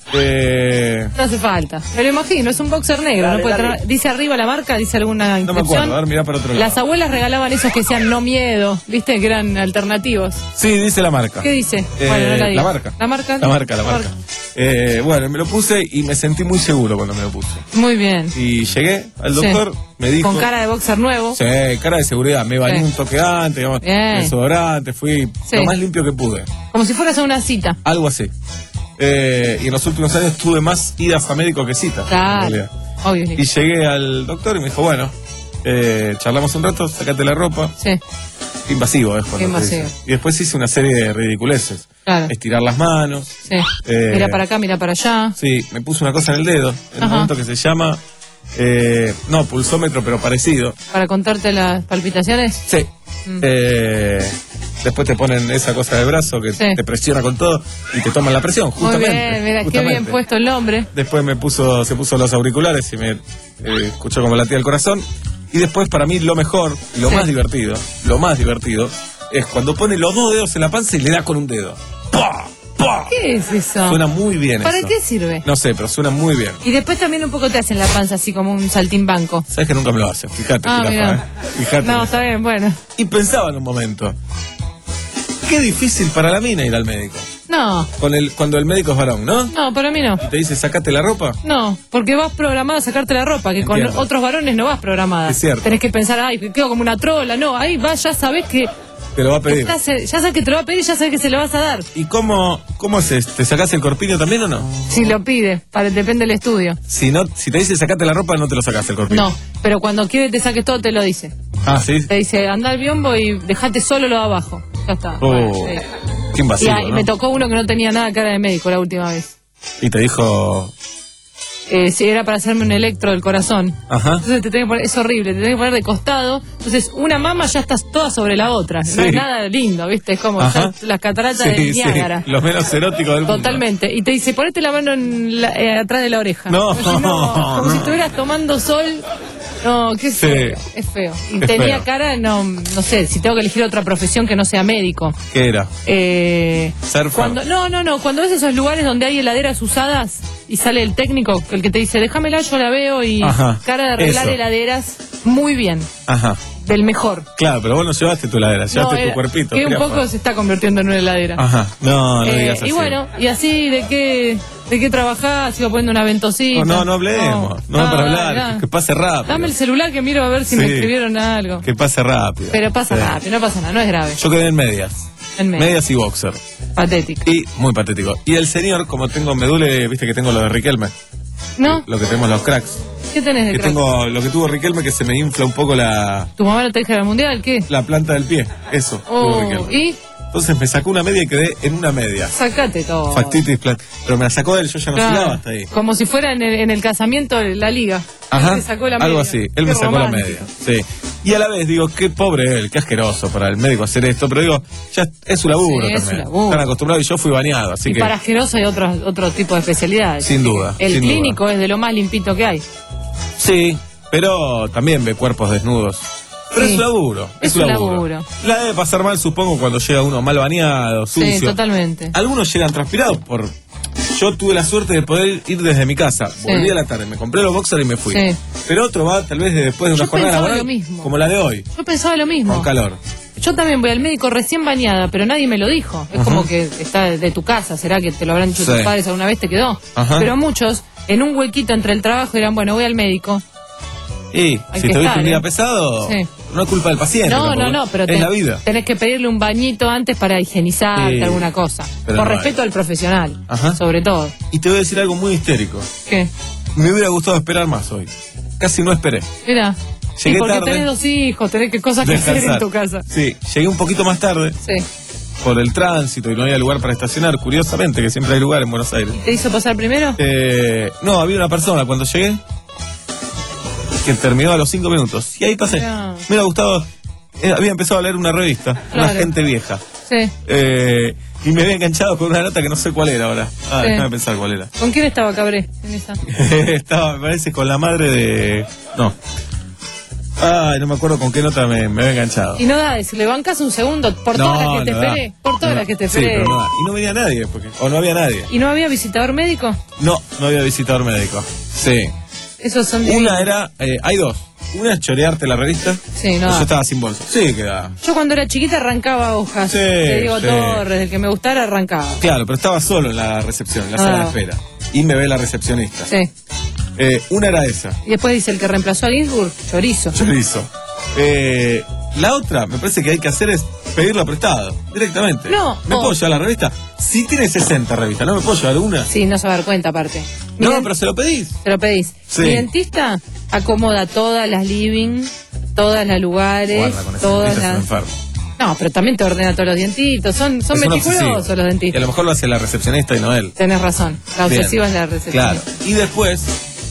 [SPEAKER 3] Eh,
[SPEAKER 4] no hace falta. Me lo imagino, es un boxer negro.
[SPEAKER 11] Dale,
[SPEAKER 4] no puede
[SPEAKER 11] dale.
[SPEAKER 4] tener- dice arriba la marca, dice alguna
[SPEAKER 3] no me
[SPEAKER 4] inscripción.
[SPEAKER 3] acuerdo, a ver, mirá para otro lado.
[SPEAKER 4] Las abuelas regalaban esos que decían no miedo, ¿viste? Que eran alternativos.
[SPEAKER 3] Sí, dice la marca.
[SPEAKER 4] ¿Qué dice?
[SPEAKER 3] Eh,
[SPEAKER 4] bueno, no la digo.
[SPEAKER 3] la marca.
[SPEAKER 4] La marca.
[SPEAKER 3] La marca, la marca. Eh, bueno, me lo puse y me sentí muy seguro cuando me lo puse.
[SPEAKER 4] Muy bien.
[SPEAKER 3] Y llegué al doctor,
[SPEAKER 4] Sí.
[SPEAKER 3] me dijo...
[SPEAKER 4] Con cara de boxer nuevo.
[SPEAKER 3] Sí, cara de seguridad. Me bañé
[SPEAKER 4] Sí.
[SPEAKER 3] un toque antes, digamos,
[SPEAKER 4] Bien.
[SPEAKER 3] desodorante, fui
[SPEAKER 4] Sí.
[SPEAKER 3] lo más limpio que pude.
[SPEAKER 4] Como si fueras a una cita.
[SPEAKER 3] Algo así. Eh, y en los últimos años tuve más idas a médico que citas. en
[SPEAKER 4] Claro.
[SPEAKER 3] realidad.
[SPEAKER 4] Obvio.
[SPEAKER 3] Y llegué al doctor y me dijo, bueno, eh, charlamos un rato, sacate la ropa.
[SPEAKER 4] Sí.
[SPEAKER 3] Invasivo, es cuando te
[SPEAKER 4] Invasivo.
[SPEAKER 3] dicen. Y después hice una serie de ridiculeces.
[SPEAKER 4] Claro.
[SPEAKER 3] Estirar las manos.
[SPEAKER 4] Sí.
[SPEAKER 3] Eh,
[SPEAKER 4] Mira para acá, mira para allá.
[SPEAKER 3] Sí, me puse una cosa en el dedo, en un
[SPEAKER 4] Ajá.
[SPEAKER 3] momento que se llama, eh, no, pulsómetro, pero parecido.
[SPEAKER 4] Para contarte las palpitaciones.
[SPEAKER 3] Sí.
[SPEAKER 4] Mm.
[SPEAKER 3] Eh, después te ponen esa cosa del brazo que
[SPEAKER 4] Sí.
[SPEAKER 3] te presiona con todo y te toman la presión,
[SPEAKER 4] Muy
[SPEAKER 3] justamente.
[SPEAKER 4] bien, mira, qué
[SPEAKER 3] justamente.
[SPEAKER 4] bien puesto el nombre.
[SPEAKER 3] Después me puso, se puso los auriculares y me eh, escuchó como latía el corazón. Y después, para mí, lo mejor, y lo
[SPEAKER 4] Sí.
[SPEAKER 3] más divertido, lo más divertido, es cuando pone los dos dedos en la panza y le da con un dedo. ¡Pah! ¡Pah!
[SPEAKER 4] ¿Qué es eso?
[SPEAKER 3] Suena muy bien
[SPEAKER 4] ¿Para
[SPEAKER 3] eso.
[SPEAKER 4] qué sirve?
[SPEAKER 3] No sé, pero suena muy bien.
[SPEAKER 4] Y después también un poco te hacen la panza así como un saltimbanco.
[SPEAKER 3] Sabes que nunca me lo hacen, fíjate,
[SPEAKER 4] Ah,
[SPEAKER 3] jirafa,
[SPEAKER 4] mira.
[SPEAKER 3] ¿eh? Fíjate.
[SPEAKER 4] No, está bien, bueno.
[SPEAKER 3] Y pensaba en un momento, qué difícil para la mina ir al médico.
[SPEAKER 4] No,
[SPEAKER 3] Con el, cuando el médico es varón, ¿no?
[SPEAKER 4] no, para mí no.
[SPEAKER 3] Y te dice, sacate la ropa.
[SPEAKER 4] No, porque vas programada a sacarte la ropa, que con
[SPEAKER 3] Entiendo.
[SPEAKER 4] otros varones no vas programada.
[SPEAKER 3] Es cierto.
[SPEAKER 4] Tenés que pensar, ay, que quedo como una trola. No, ahí vas, ya sabés que
[SPEAKER 3] Te lo va a pedir.
[SPEAKER 4] estás, eh, ya sabes que te lo va a pedir, ya sabes que se lo vas a dar.
[SPEAKER 3] ¿Y cómo, cómo haces? ¿Te sacás el corpiño también o no?
[SPEAKER 4] Si lo pide, para, depende del estudio.
[SPEAKER 3] Si no, si te dice sacate la ropa, no te lo sacás el corpiño.
[SPEAKER 4] No, pero cuando quiere que te saques todo, te lo dice.
[SPEAKER 3] Ah, sí.
[SPEAKER 4] Te dice, anda al biombo y dejate solo lo de abajo. Ya está.
[SPEAKER 3] Oh,
[SPEAKER 4] Bueno, sí.
[SPEAKER 3] qué invasivo,
[SPEAKER 4] Y ahí
[SPEAKER 3] ¿no?
[SPEAKER 4] me tocó uno que no tenía nada cara de médico la última vez.
[SPEAKER 3] Y te dijo,
[SPEAKER 4] Eh, si era para hacerme un electro del corazón.
[SPEAKER 3] ajá.
[SPEAKER 4] Entonces te tenés que poner, es horrible, te tenés que poner de costado. Entonces una mama ya estás toda sobre la otra.
[SPEAKER 3] Sí.
[SPEAKER 4] No es nada lindo, ¿viste? Es como
[SPEAKER 3] Ajá.
[SPEAKER 4] ya las cataratas
[SPEAKER 3] Sí,
[SPEAKER 4] de
[SPEAKER 3] sí,
[SPEAKER 4] Niágara.
[SPEAKER 3] los menos eróticos del mundo.
[SPEAKER 4] Totalmente. Y te dice, ponete la mano en la- eh, atrás de la oreja.
[SPEAKER 3] No,
[SPEAKER 4] Yo, como
[SPEAKER 3] no.
[SPEAKER 4] si estuvieras tomando sol. No, qué
[SPEAKER 3] Sí.
[SPEAKER 4] feo. Es feo. Y
[SPEAKER 3] Es
[SPEAKER 4] tenía
[SPEAKER 3] feo.
[SPEAKER 4] cara, no, no sé, si tengo que elegir otra profesión que no sea médico.
[SPEAKER 3] ¿Qué era?
[SPEAKER 4] Eh,
[SPEAKER 3] Surfer.
[SPEAKER 4] cuando, no, no, no. Cuando ves esos lugares donde hay heladeras usadas y sale el técnico, el que te dice, déjamela, yo la veo y
[SPEAKER 3] Ajá,
[SPEAKER 4] cara de arreglar
[SPEAKER 3] eso.
[SPEAKER 4] heladeras, muy bien,
[SPEAKER 3] Ajá.
[SPEAKER 4] del mejor.
[SPEAKER 3] Claro, pero vos no llevaste tu heladera, llevaste
[SPEAKER 4] No,
[SPEAKER 3] tu
[SPEAKER 4] era-
[SPEAKER 3] cuerpito.
[SPEAKER 4] que un
[SPEAKER 3] jirafa.
[SPEAKER 4] poco se está convirtiendo en una heladera.
[SPEAKER 3] Ajá. No, no
[SPEAKER 4] Eh,
[SPEAKER 3] digas así.
[SPEAKER 4] y bueno, y así, ¿de qué, de qué trabajás? Iba poniendo una ventosita.
[SPEAKER 3] No, no, no hablemos. No,
[SPEAKER 4] Ah,
[SPEAKER 3] para hablar.
[SPEAKER 4] dale,
[SPEAKER 3] Que, que pase rápido.
[SPEAKER 4] Dame el celular que miro a ver si me
[SPEAKER 3] Sí.
[SPEAKER 4] escribieron algo.
[SPEAKER 3] Que pase rápido.
[SPEAKER 4] Pero pasa
[SPEAKER 3] Sí.
[SPEAKER 4] rápido, no pasa nada, no es grave.
[SPEAKER 3] Yo quedé en medias.
[SPEAKER 4] En medio.
[SPEAKER 3] Medias y boxer.
[SPEAKER 4] Patético.
[SPEAKER 3] Y muy patético. Y el señor, como tengo, me duele, viste que tengo lo de Riquelme.
[SPEAKER 4] ¿No?
[SPEAKER 3] Lo que tenemos los cracks.
[SPEAKER 4] ¿Qué tenés de
[SPEAKER 3] Que
[SPEAKER 4] crack?
[SPEAKER 3] tengo lo que tuvo Riquelme, que se me infla un poco la,
[SPEAKER 4] ¿Tu mamá no te deja ir al mundial? ¿Qué?
[SPEAKER 3] la planta del pie. Eso. tuvo
[SPEAKER 4] Oh,
[SPEAKER 3] Riquelme.
[SPEAKER 4] y
[SPEAKER 3] Entonces me sacó una media y quedé en una media.
[SPEAKER 4] sacate todo.
[SPEAKER 3] Factitis plat. Pero me la sacó él, yo ya no
[SPEAKER 4] Claro.
[SPEAKER 3] filaba hasta ahí.
[SPEAKER 4] Como si fuera en el, en el casamiento de la liga.
[SPEAKER 3] Ajá.
[SPEAKER 4] Él te sacó la
[SPEAKER 3] Algo
[SPEAKER 4] media.
[SPEAKER 3] así. Él
[SPEAKER 4] Qué
[SPEAKER 3] me sacó la
[SPEAKER 4] romántico.
[SPEAKER 3] media. Sí. Y a la vez digo, qué pobre él, qué asqueroso para el médico hacer esto. Pero digo, ya es su laburo
[SPEAKER 4] Sí, es
[SPEAKER 3] también.
[SPEAKER 4] su laburo.
[SPEAKER 3] Están acostumbrados y yo fui bañado, así
[SPEAKER 4] Y
[SPEAKER 3] que.
[SPEAKER 4] para asqueroso hay otro, otro tipo de especialidades.
[SPEAKER 3] Sin duda.
[SPEAKER 4] El
[SPEAKER 3] sin
[SPEAKER 4] clínico
[SPEAKER 3] duda.
[SPEAKER 4] es de lo más limpito que hay.
[SPEAKER 3] Sí, pero también ve cuerpos desnudos. Pero
[SPEAKER 4] Sí.
[SPEAKER 3] es su laburo.
[SPEAKER 4] Es
[SPEAKER 3] su
[SPEAKER 4] su
[SPEAKER 3] laburo.
[SPEAKER 4] laburo.
[SPEAKER 3] La debe pasar mal, supongo, cuando llega uno mal bañado, sucio.
[SPEAKER 4] Sí, totalmente.
[SPEAKER 3] Algunos llegan transpirados por. Yo tuve la suerte de poder ir desde mi casa. Volví a la tarde, me compré los boxers y me fui.
[SPEAKER 4] Sí.
[SPEAKER 3] Pero otro va tal vez de después de una
[SPEAKER 4] Yo
[SPEAKER 3] jornada
[SPEAKER 4] pensaba
[SPEAKER 3] laboral
[SPEAKER 4] lo mismo.
[SPEAKER 3] como la de hoy,
[SPEAKER 4] Yo pensaba lo mismo.
[SPEAKER 3] con calor.
[SPEAKER 4] Yo también voy al médico recién bañada, pero nadie me lo dijo. Es como que está de tu casa, ¿será que te lo habrán dicho
[SPEAKER 3] Sí.
[SPEAKER 4] tus padres alguna vez? Te quedó.
[SPEAKER 3] Ajá.
[SPEAKER 4] Pero muchos, en un huequito entre el trabajo, dirán, bueno, voy al médico.
[SPEAKER 3] Y
[SPEAKER 4] Hay
[SPEAKER 3] si
[SPEAKER 4] que
[SPEAKER 3] te viste
[SPEAKER 4] estar,
[SPEAKER 3] un día
[SPEAKER 4] ¿eh?
[SPEAKER 3] pesado,
[SPEAKER 4] Sí.
[SPEAKER 3] no es culpa del paciente.
[SPEAKER 4] No,
[SPEAKER 3] tampoco.
[SPEAKER 4] no, no, pero
[SPEAKER 3] es
[SPEAKER 4] te-
[SPEAKER 3] la vida.
[SPEAKER 4] tenés que pedirle un bañito antes para higienizarte
[SPEAKER 3] Sí.
[SPEAKER 4] alguna cosa.
[SPEAKER 3] Pero
[SPEAKER 4] Por
[SPEAKER 3] no
[SPEAKER 4] respeto
[SPEAKER 3] hay.
[SPEAKER 4] al profesional,
[SPEAKER 3] Ajá.
[SPEAKER 4] sobre todo.
[SPEAKER 3] Y te voy a decir algo muy histérico.
[SPEAKER 4] ¿Qué?
[SPEAKER 3] Me hubiera gustado esperar más hoy. Casi no esperé.
[SPEAKER 4] Mira. Sí,
[SPEAKER 3] Llegué
[SPEAKER 4] porque
[SPEAKER 3] tarde.
[SPEAKER 4] tenés dos hijos, tenés que cosas que hacer en
[SPEAKER 3] Descansar.
[SPEAKER 4] tu casa.
[SPEAKER 3] Sí, llegué un poquito más tarde
[SPEAKER 4] Sí.
[SPEAKER 3] por el tránsito y no había lugar para estacionar. Curiosamente, que siempre hay lugar en Buenos Aires.
[SPEAKER 4] ¿Te hizo pasar primero?
[SPEAKER 3] Eh, no, había una persona cuando llegué que terminó a los cinco minutos. Y ahí pasé.
[SPEAKER 4] No.
[SPEAKER 3] Me hubiera gustado. eh, había empezado a leer una revista, una
[SPEAKER 4] Claro.
[SPEAKER 3] gente vieja.
[SPEAKER 4] Sí.
[SPEAKER 3] Eh, y me había enganchado con una nota que no sé cuál era ahora. Ah,
[SPEAKER 4] Sí.
[SPEAKER 3] déjame pensar cuál era.
[SPEAKER 4] ¿Con quién estaba Cabré en esa?
[SPEAKER 3] Estaba, me parece, con la madre de. No. Ay, no me acuerdo con qué nota me, me había enganchado.
[SPEAKER 4] Y no da, decirle, bancas un segundo, por
[SPEAKER 3] No,
[SPEAKER 4] todas las que te
[SPEAKER 3] no da.
[SPEAKER 4] esperé, por todas
[SPEAKER 3] No,
[SPEAKER 4] las que te
[SPEAKER 3] sí,
[SPEAKER 4] esperé.
[SPEAKER 3] pero no da. Y no venía nadie, porque, o no había nadie.
[SPEAKER 4] ¿Y no había visitador médico?
[SPEAKER 3] No, no había visitador médico. Sí.
[SPEAKER 4] Esos son
[SPEAKER 3] Una era, eh, hay dos. una es chorearte la revista.
[SPEAKER 4] Sí, no.
[SPEAKER 3] Yo estaba sin bolsa. Sí, quedaba.
[SPEAKER 4] Yo cuando era chiquita arrancaba hojas.
[SPEAKER 3] Sí,
[SPEAKER 4] Te digo
[SPEAKER 3] sí.
[SPEAKER 4] Torres, el que me gustara arrancaba.
[SPEAKER 3] Claro, pero estaba solo en la recepción, en la
[SPEAKER 4] Ah.
[SPEAKER 3] sala de espera. Y me ve la recepcionista.
[SPEAKER 4] Sí.
[SPEAKER 3] Eh, una era esa,
[SPEAKER 4] Y después dice el que reemplazó a Ginsburg, chorizo.
[SPEAKER 3] chorizo. Eh, la otra, me parece que hay que hacer es pedirlo prestado, directamente.
[SPEAKER 4] No,
[SPEAKER 3] ¿Me
[SPEAKER 4] o-
[SPEAKER 3] puedo llevar la revista? Si tiene sesenta revistas, ¿no me puedo llevar una?
[SPEAKER 4] Sí, no se va a dar cuenta aparte. Mi
[SPEAKER 3] No,
[SPEAKER 4] den-
[SPEAKER 3] pero se lo pedís.
[SPEAKER 4] Se lo pedís.
[SPEAKER 3] Sí.
[SPEAKER 4] Mi dentista acomoda todas las living, todas las lugares,
[SPEAKER 3] Guarda con ese
[SPEAKER 4] todas
[SPEAKER 3] dentista,
[SPEAKER 4] las...
[SPEAKER 3] se me enferma.
[SPEAKER 4] No, pero también te ordena todos los dientitos. Son, son
[SPEAKER 3] Es un
[SPEAKER 4] meticulosos
[SPEAKER 3] obsesivo.
[SPEAKER 4] los
[SPEAKER 3] Y a
[SPEAKER 4] dentistas.
[SPEAKER 3] lo mejor lo hace la recepcionista y no él.
[SPEAKER 4] Tenés razón. La
[SPEAKER 3] Bien.
[SPEAKER 4] obsesiva es la recepción.
[SPEAKER 3] Claro. Y después,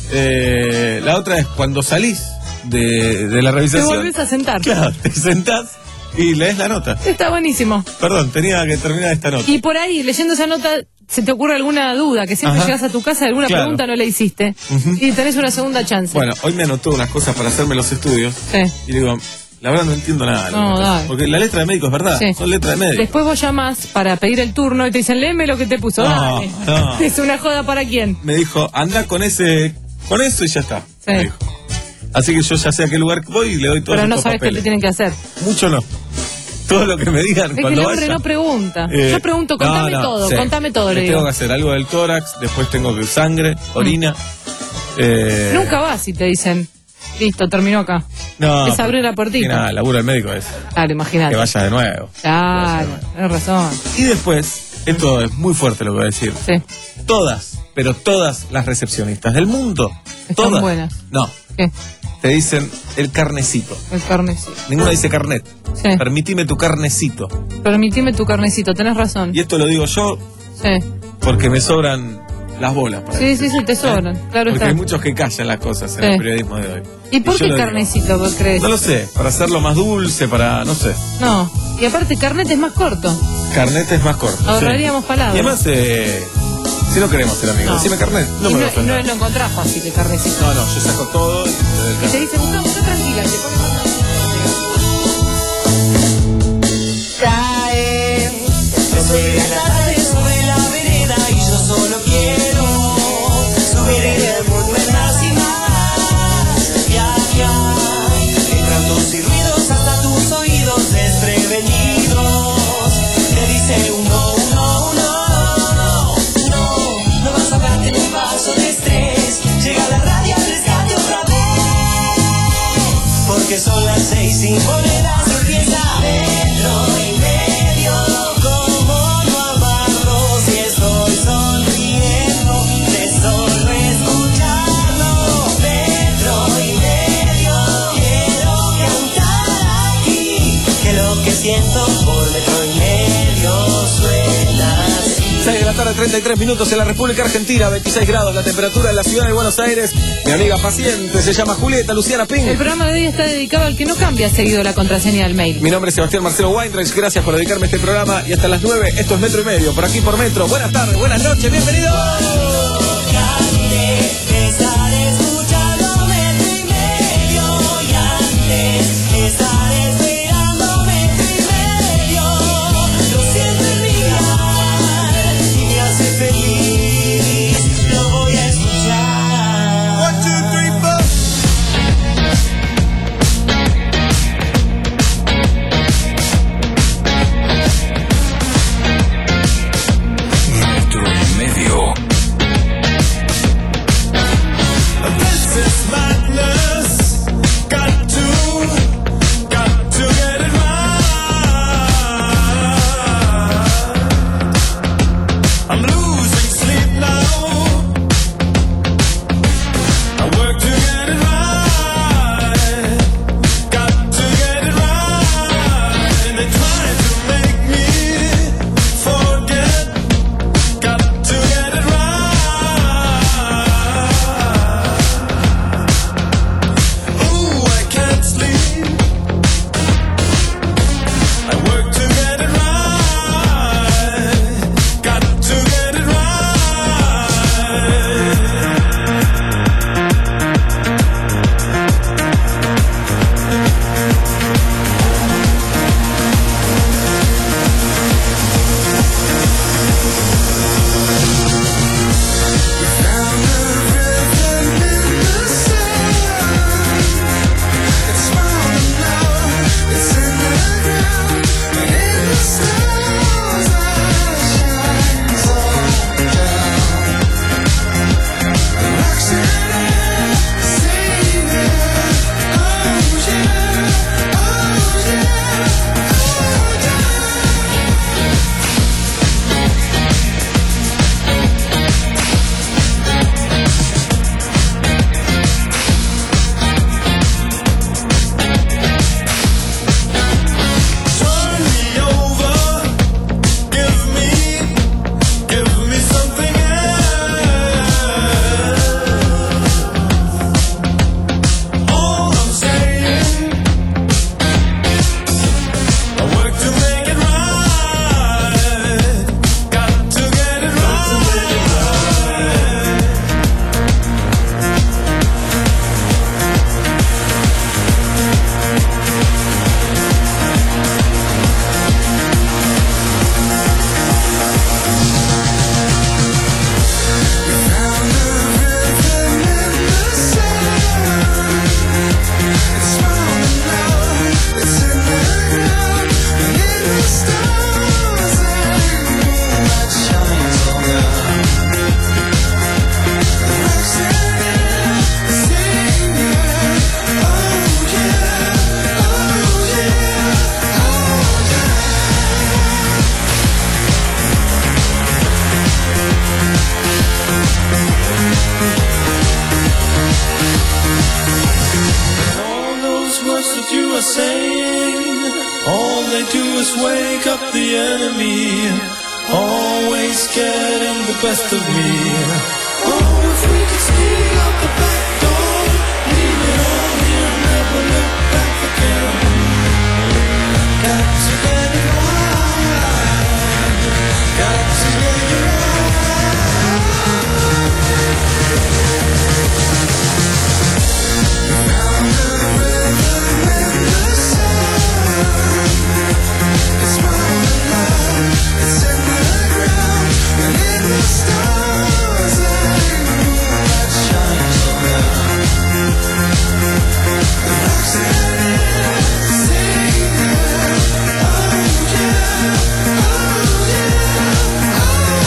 [SPEAKER 3] eh, la otra es cuando salís de, de la
[SPEAKER 4] Te
[SPEAKER 3] revisación.
[SPEAKER 4] volvés a sentar.
[SPEAKER 3] Claro, te sentás y lees la nota.
[SPEAKER 4] Está buenísimo.
[SPEAKER 3] Perdón, tenía que terminar esta nota.
[SPEAKER 4] Y por ahí, leyendo esa nota, se te ocurre alguna duda, que siempre
[SPEAKER 3] Ajá.
[SPEAKER 4] llegas a tu casa y alguna
[SPEAKER 3] Claro.
[SPEAKER 4] pregunta no la hiciste.
[SPEAKER 3] Ujú.
[SPEAKER 4] Y tenés una segunda chance.
[SPEAKER 3] Bueno, hoy me anotó unas cosas para hacerme los estudios.
[SPEAKER 4] Sí.
[SPEAKER 3] Y le digo, la verdad no entiendo nada. de lo
[SPEAKER 4] No,
[SPEAKER 3] que pasa.
[SPEAKER 4] dale.
[SPEAKER 3] Porque la letra de médico es verdad,
[SPEAKER 4] Sí.
[SPEAKER 3] son letras de médico.
[SPEAKER 4] Después vos llamás para pedir el turno y te dicen, léeme lo que te puso.
[SPEAKER 3] No,
[SPEAKER 4] Dale.
[SPEAKER 3] no.
[SPEAKER 4] Es una joda para quién.
[SPEAKER 3] Me dijo, anda con ese, con eso y ya está.
[SPEAKER 4] Sí.
[SPEAKER 3] Me dijo. Así que yo ya sé a qué lugar voy y le doy todos
[SPEAKER 4] Pero no
[SPEAKER 3] estos
[SPEAKER 4] sabes qué te
[SPEAKER 3] papeles.
[SPEAKER 4] tienen que hacer.
[SPEAKER 3] Mucho no. Todo lo que me digan
[SPEAKER 4] Es que
[SPEAKER 3] cuando
[SPEAKER 4] el hombre
[SPEAKER 3] vaya.
[SPEAKER 4] no pregunta.
[SPEAKER 3] Eh,
[SPEAKER 4] Yo pregunto,
[SPEAKER 3] no,
[SPEAKER 4] contame
[SPEAKER 3] no,
[SPEAKER 4] todo,
[SPEAKER 3] sí.
[SPEAKER 4] contame todo, le
[SPEAKER 3] Le tengo
[SPEAKER 4] digo.
[SPEAKER 3] que hacer algo del tórax, después tengo que sangre, orina. Eh,
[SPEAKER 4] Nunca vas y te dicen, listo, terminó acá.
[SPEAKER 3] No,
[SPEAKER 4] es abrir la
[SPEAKER 3] que
[SPEAKER 4] puertita.
[SPEAKER 3] nada, el laburo del médico es
[SPEAKER 4] Claro, imagínate.
[SPEAKER 3] que vaya de nuevo.
[SPEAKER 4] Claro, tienes razón.
[SPEAKER 3] Y después, esto es muy fuerte lo que voy a decir.
[SPEAKER 4] Sí.
[SPEAKER 3] Todas, pero todas las recepcionistas del mundo,
[SPEAKER 4] Están
[SPEAKER 3] todas.
[SPEAKER 4] buenas.
[SPEAKER 3] No,
[SPEAKER 4] ¿Qué?
[SPEAKER 3] te dicen el carnecito.
[SPEAKER 4] El carnecito.
[SPEAKER 3] Ninguna dice carnet.
[SPEAKER 4] Sí.
[SPEAKER 3] Permitime tu carnecito.
[SPEAKER 4] Permitime tu carnecito, tenés razón.
[SPEAKER 3] Y esto lo digo yo
[SPEAKER 4] Sí,
[SPEAKER 3] porque me sobran las bolas. para
[SPEAKER 4] sí,
[SPEAKER 3] decir.
[SPEAKER 4] sí, sí, te sobran. Claro
[SPEAKER 3] Porque
[SPEAKER 4] está.
[SPEAKER 3] hay muchos que callan las cosas en
[SPEAKER 4] Sí.
[SPEAKER 3] el periodismo de hoy.
[SPEAKER 4] ¿Y por
[SPEAKER 3] yo
[SPEAKER 4] qué
[SPEAKER 3] lo digo.
[SPEAKER 4] carnecito vos crees?
[SPEAKER 3] No lo sé, para hacerlo más dulce, para, no sé.
[SPEAKER 4] No, y aparte carnet es más corto.
[SPEAKER 3] Carnet es más corto. sí.
[SPEAKER 4] Ahorraríamos palabras.
[SPEAKER 3] Y además, eh, si no queremos ser amigos,
[SPEAKER 4] No.
[SPEAKER 3] decime carnet, no
[SPEAKER 4] y
[SPEAKER 3] me
[SPEAKER 4] no,
[SPEAKER 3] lo ofendas.
[SPEAKER 4] no lo encontrás fácil el carnecito.
[SPEAKER 3] No, no, yo saco todo y te doy el
[SPEAKER 4] Y te
[SPEAKER 3] carnet.
[SPEAKER 4] dice, busca, busca tranquila, te pone más
[SPEAKER 8] Cae, no soy la tarde sobre la vereda y yo solo quiero subir en el mundo en más y más. Viajar, entrando y ruidos hasta tus oídos desprevenidos. Te dice un no, un no, un no, no, no vas a darte ni un paso de estrés. Llega la radio al rescate otra vez, porque son las seis y monedas empieza metro y medio. Como no amarlo si estoy sonriendo de solo escucharlo. Metro y medio, quiero cantar aquí que lo que siento por metro y medio suena así.
[SPEAKER 3] seis de la tarde, treinta y tres minutos en la República Argentina, veintiséis grados la temperatura en la ciudad de Buenos Aires. Mi amiga paciente se llama Julieta Luciana Ping.
[SPEAKER 4] El programa de hoy está dedicado al que no cambia seguido la contraseña del mail.
[SPEAKER 3] Mi nombre es Sebastián Marcelo Weinreich, gracias por dedicarme a este programa y hasta las nueve, esto es Metro y Medio, por aquí por Metro. Buenas tardes, buenas noches, bienvenidos.
[SPEAKER 8] Estar escuchando metro y medio y antes estar esperando metro y medio. Lo siento en mi alma y me hace feliz. Lo voy a escuchar. One, two, three, four.
[SPEAKER 7] Metro y medio.
[SPEAKER 8] what you are saying. All they do is wake up the enemy, always getting the best of me. Oh, if we could steal out the back door, leave it all here, never look back again. Got to get it right, got to get it right. Found the rhythm in the sun. It's from the love, it's in the ground, and in the stars, and in the moonlight shines around. The rocks that is singing, oh yeah, oh yeah,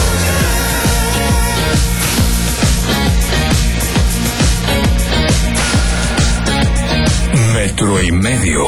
[SPEAKER 8] oh yeah.
[SPEAKER 7] Metro y medio.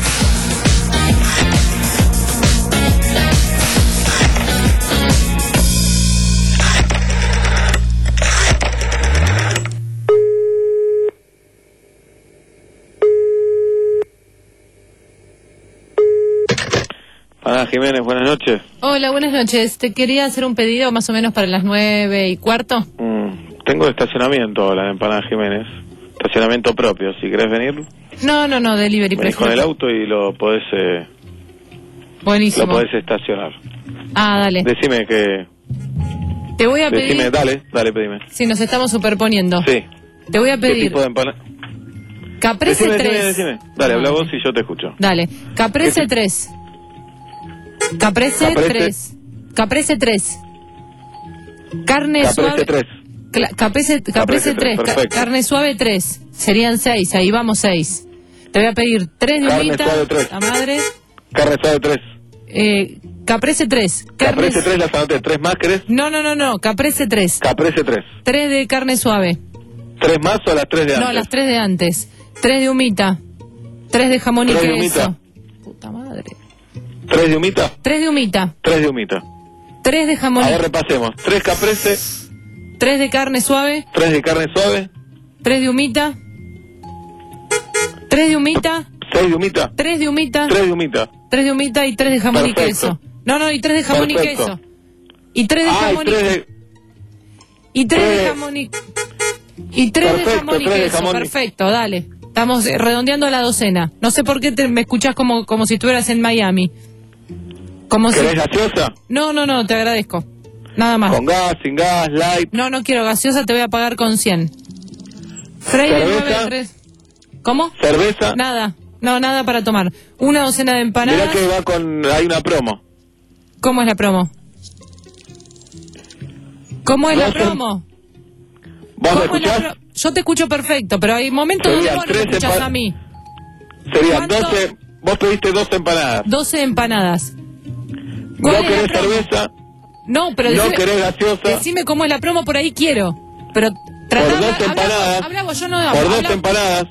[SPEAKER 12] Hola Jiménez, buenas noches.
[SPEAKER 4] Hola, buenas noches. Te quería hacer un pedido más o menos para las nueve y cuarto.
[SPEAKER 12] Mm, tengo estacionamiento, la de Empanada Jiménez. Estacionamiento propio, si querés venir.
[SPEAKER 4] No, no, no, delivery.
[SPEAKER 12] Venís
[SPEAKER 4] prefiero.
[SPEAKER 12] con el auto y lo podés, eh,
[SPEAKER 4] Buenísimo.
[SPEAKER 12] lo podés estacionar.
[SPEAKER 4] Ah, dale.
[SPEAKER 12] Decime que...
[SPEAKER 4] Te voy a pedir...
[SPEAKER 12] Decime, dale, dale, pedime.
[SPEAKER 4] Si nos estamos superponiendo.
[SPEAKER 12] Sí.
[SPEAKER 4] Te voy a
[SPEAKER 12] ¿Qué
[SPEAKER 4] pedir...
[SPEAKER 12] tipo de empanada?
[SPEAKER 4] Caprese
[SPEAKER 12] Decime,
[SPEAKER 4] tres.
[SPEAKER 12] decime, decime. Dale, habla vos y yo te escucho.
[SPEAKER 4] Dale. Caprese tres. Caprese
[SPEAKER 12] Caprese.
[SPEAKER 4] tres. Caprese tres. Carne
[SPEAKER 12] Caprese
[SPEAKER 4] suave.
[SPEAKER 12] tres.
[SPEAKER 4] Cla- Caprese,
[SPEAKER 12] Caprese
[SPEAKER 4] caprese
[SPEAKER 12] tres,
[SPEAKER 4] tres. Ca-
[SPEAKER 12] perfecto.
[SPEAKER 4] carne suave tres. Serían seis. Ahí vamos seis. Te voy a pedir tres de
[SPEAKER 12] Carne
[SPEAKER 4] humita.
[SPEAKER 12] suave tres.
[SPEAKER 4] La madre.
[SPEAKER 12] Carne suave tres.
[SPEAKER 4] Eh, caprese tres. Carne...
[SPEAKER 12] Caprese tres, las anoté. ¿Tres más querés?
[SPEAKER 4] No, no, no, no. Caprese tres.
[SPEAKER 12] Caprese tres.
[SPEAKER 4] Tres de carne suave.
[SPEAKER 12] ¿Tres más o las tres de antes?
[SPEAKER 4] No, las tres de antes. Tres de humita. Tres de jamón y
[SPEAKER 12] ¿Tres de
[SPEAKER 4] queso.
[SPEAKER 12] humita?
[SPEAKER 4] Puta madre.
[SPEAKER 12] ¿Tres de humita?
[SPEAKER 4] Tres de humita.
[SPEAKER 12] Tres de humita.
[SPEAKER 4] Tres de jamón
[SPEAKER 12] A
[SPEAKER 4] y
[SPEAKER 12] ver, repasemos. Tres caprese,
[SPEAKER 4] tres de carne suave.
[SPEAKER 12] tres de carne suave,
[SPEAKER 4] Tres de humita. Tres de humita.
[SPEAKER 12] seis de humita,
[SPEAKER 4] Tres de humita.
[SPEAKER 12] tres de humita.
[SPEAKER 4] Tres de humita y tres de jamón y
[SPEAKER 12] Perfecto.
[SPEAKER 4] queso. No, no, y tres de jamón y
[SPEAKER 12] Perfecto.
[SPEAKER 4] queso. Y tres de
[SPEAKER 12] Ah, y
[SPEAKER 4] jamón y
[SPEAKER 12] tres
[SPEAKER 4] queso.
[SPEAKER 12] de...
[SPEAKER 4] Y tres de
[SPEAKER 12] tres de-
[SPEAKER 4] jamón y... Y tres de
[SPEAKER 12] Perfecto,
[SPEAKER 4] jamón y
[SPEAKER 12] tres de
[SPEAKER 4] queso.
[SPEAKER 12] jamón y-
[SPEAKER 4] Perfecto, dale. Estamos eh, redondeando la docena. No sé por qué te, me escuchás como, como si estuvieras en Miami. Como si...
[SPEAKER 12] ¿Querés gaseosa?
[SPEAKER 4] No, no, no, te agradezco. Nada más.
[SPEAKER 12] Con gas, sin gas, light.
[SPEAKER 4] No, no quiero gaseosa, te voy a pagar con cien. Freire
[SPEAKER 12] ¿Cerveza?
[SPEAKER 4] nueve tres. ¿Cómo?
[SPEAKER 12] ¿Cerveza?
[SPEAKER 4] Nada. No, nada para tomar. Una docena de empanadas.
[SPEAKER 12] Mirá que va con... hay una promo.
[SPEAKER 4] ¿Cómo es la promo? ¿Cómo es la
[SPEAKER 12] Doce-
[SPEAKER 4] promo?
[SPEAKER 12] ¿Vos me
[SPEAKER 4] ¿Cómo es la
[SPEAKER 12] escuchás?
[SPEAKER 4] pro- Yo te escucho perfecto, pero hay momentos donde
[SPEAKER 12] Serían
[SPEAKER 4] vos no me
[SPEAKER 12] tres
[SPEAKER 4] escuchás
[SPEAKER 12] empa-
[SPEAKER 4] a mí.
[SPEAKER 12] Serían
[SPEAKER 4] ¿Cuánto?
[SPEAKER 12] doce... Vos pediste dos empanadas.
[SPEAKER 4] doce empanadas.
[SPEAKER 12] ¿No
[SPEAKER 4] ¿Cuál es la
[SPEAKER 12] querés
[SPEAKER 4] promo?
[SPEAKER 12] cerveza?
[SPEAKER 4] No, pero
[SPEAKER 12] ¿No
[SPEAKER 4] decime,
[SPEAKER 12] querés gaseosa?
[SPEAKER 4] decime cómo es la promo, por ahí quiero. Pero tratá,
[SPEAKER 12] Por dos
[SPEAKER 4] habla-
[SPEAKER 12] empanadas.
[SPEAKER 4] Habla vos, yo no
[SPEAKER 12] Por dos
[SPEAKER 4] habla-
[SPEAKER 12] empanadas.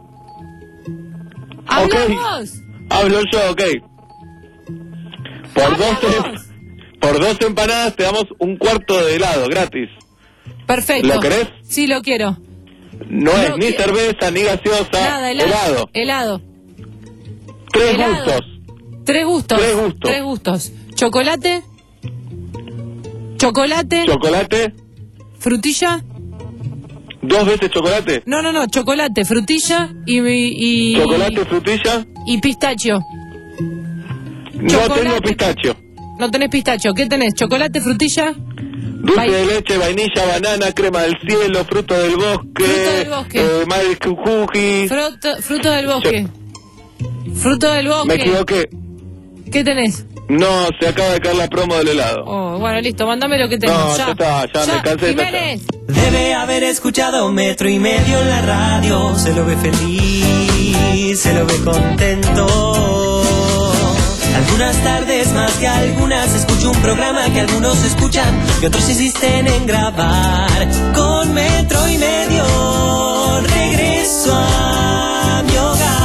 [SPEAKER 4] Habla
[SPEAKER 12] Ok.
[SPEAKER 4] vos.
[SPEAKER 12] Hablo yo, ok. Por
[SPEAKER 4] Habla
[SPEAKER 12] dos,
[SPEAKER 4] vos.
[SPEAKER 12] por dos empanadas te damos un cuarto de helado, gratis.
[SPEAKER 4] Perfecto.
[SPEAKER 12] ¿Lo querés?
[SPEAKER 4] Sí, lo quiero.
[SPEAKER 12] No
[SPEAKER 4] No
[SPEAKER 12] es ni
[SPEAKER 4] quiero.
[SPEAKER 12] cerveza, ni gaseosa,
[SPEAKER 4] Nada, helado. Helado.
[SPEAKER 12] Tres
[SPEAKER 4] helado.
[SPEAKER 12] gustos.
[SPEAKER 4] Tres gustos.
[SPEAKER 12] Tres gustos.
[SPEAKER 4] Tres gustos. Chocolate. Chocolate.
[SPEAKER 12] Chocolate,
[SPEAKER 4] frutilla.
[SPEAKER 12] dos veces chocolate.
[SPEAKER 4] No, no, no. Chocolate, frutilla y. y
[SPEAKER 12] Chocolate, frutilla.
[SPEAKER 4] Y pistacho.
[SPEAKER 12] No
[SPEAKER 4] Chocolate.
[SPEAKER 12] tengo pistacho.
[SPEAKER 4] No tenés pistacho. ¿Qué tenés? Chocolate, frutilla.
[SPEAKER 12] Dulce
[SPEAKER 4] Vai-
[SPEAKER 12] de leche, vainilla, banana, crema del cielo, fruto del bosque.
[SPEAKER 4] Fruto del bosque.
[SPEAKER 12] Eh, Mari Cucuji.
[SPEAKER 4] Fruto, fruto del bosque. Fruto del bosque.
[SPEAKER 12] Me equivoqué.
[SPEAKER 4] ¿Qué tenés?
[SPEAKER 12] No, se acaba de caer la promo del helado.
[SPEAKER 4] Oh, bueno, listo. Mándame lo que tenés.
[SPEAKER 12] No,
[SPEAKER 4] ya.
[SPEAKER 12] ya está, ya me cansé de
[SPEAKER 4] Jiménez.
[SPEAKER 8] Debe haber escuchado metro y medio en la radio. Se lo ve feliz, se lo ve contento. Algunas tardes más que algunas escucho un programa que algunos escuchan y otros insisten en grabar. Con metro y medio regreso a mi hogar.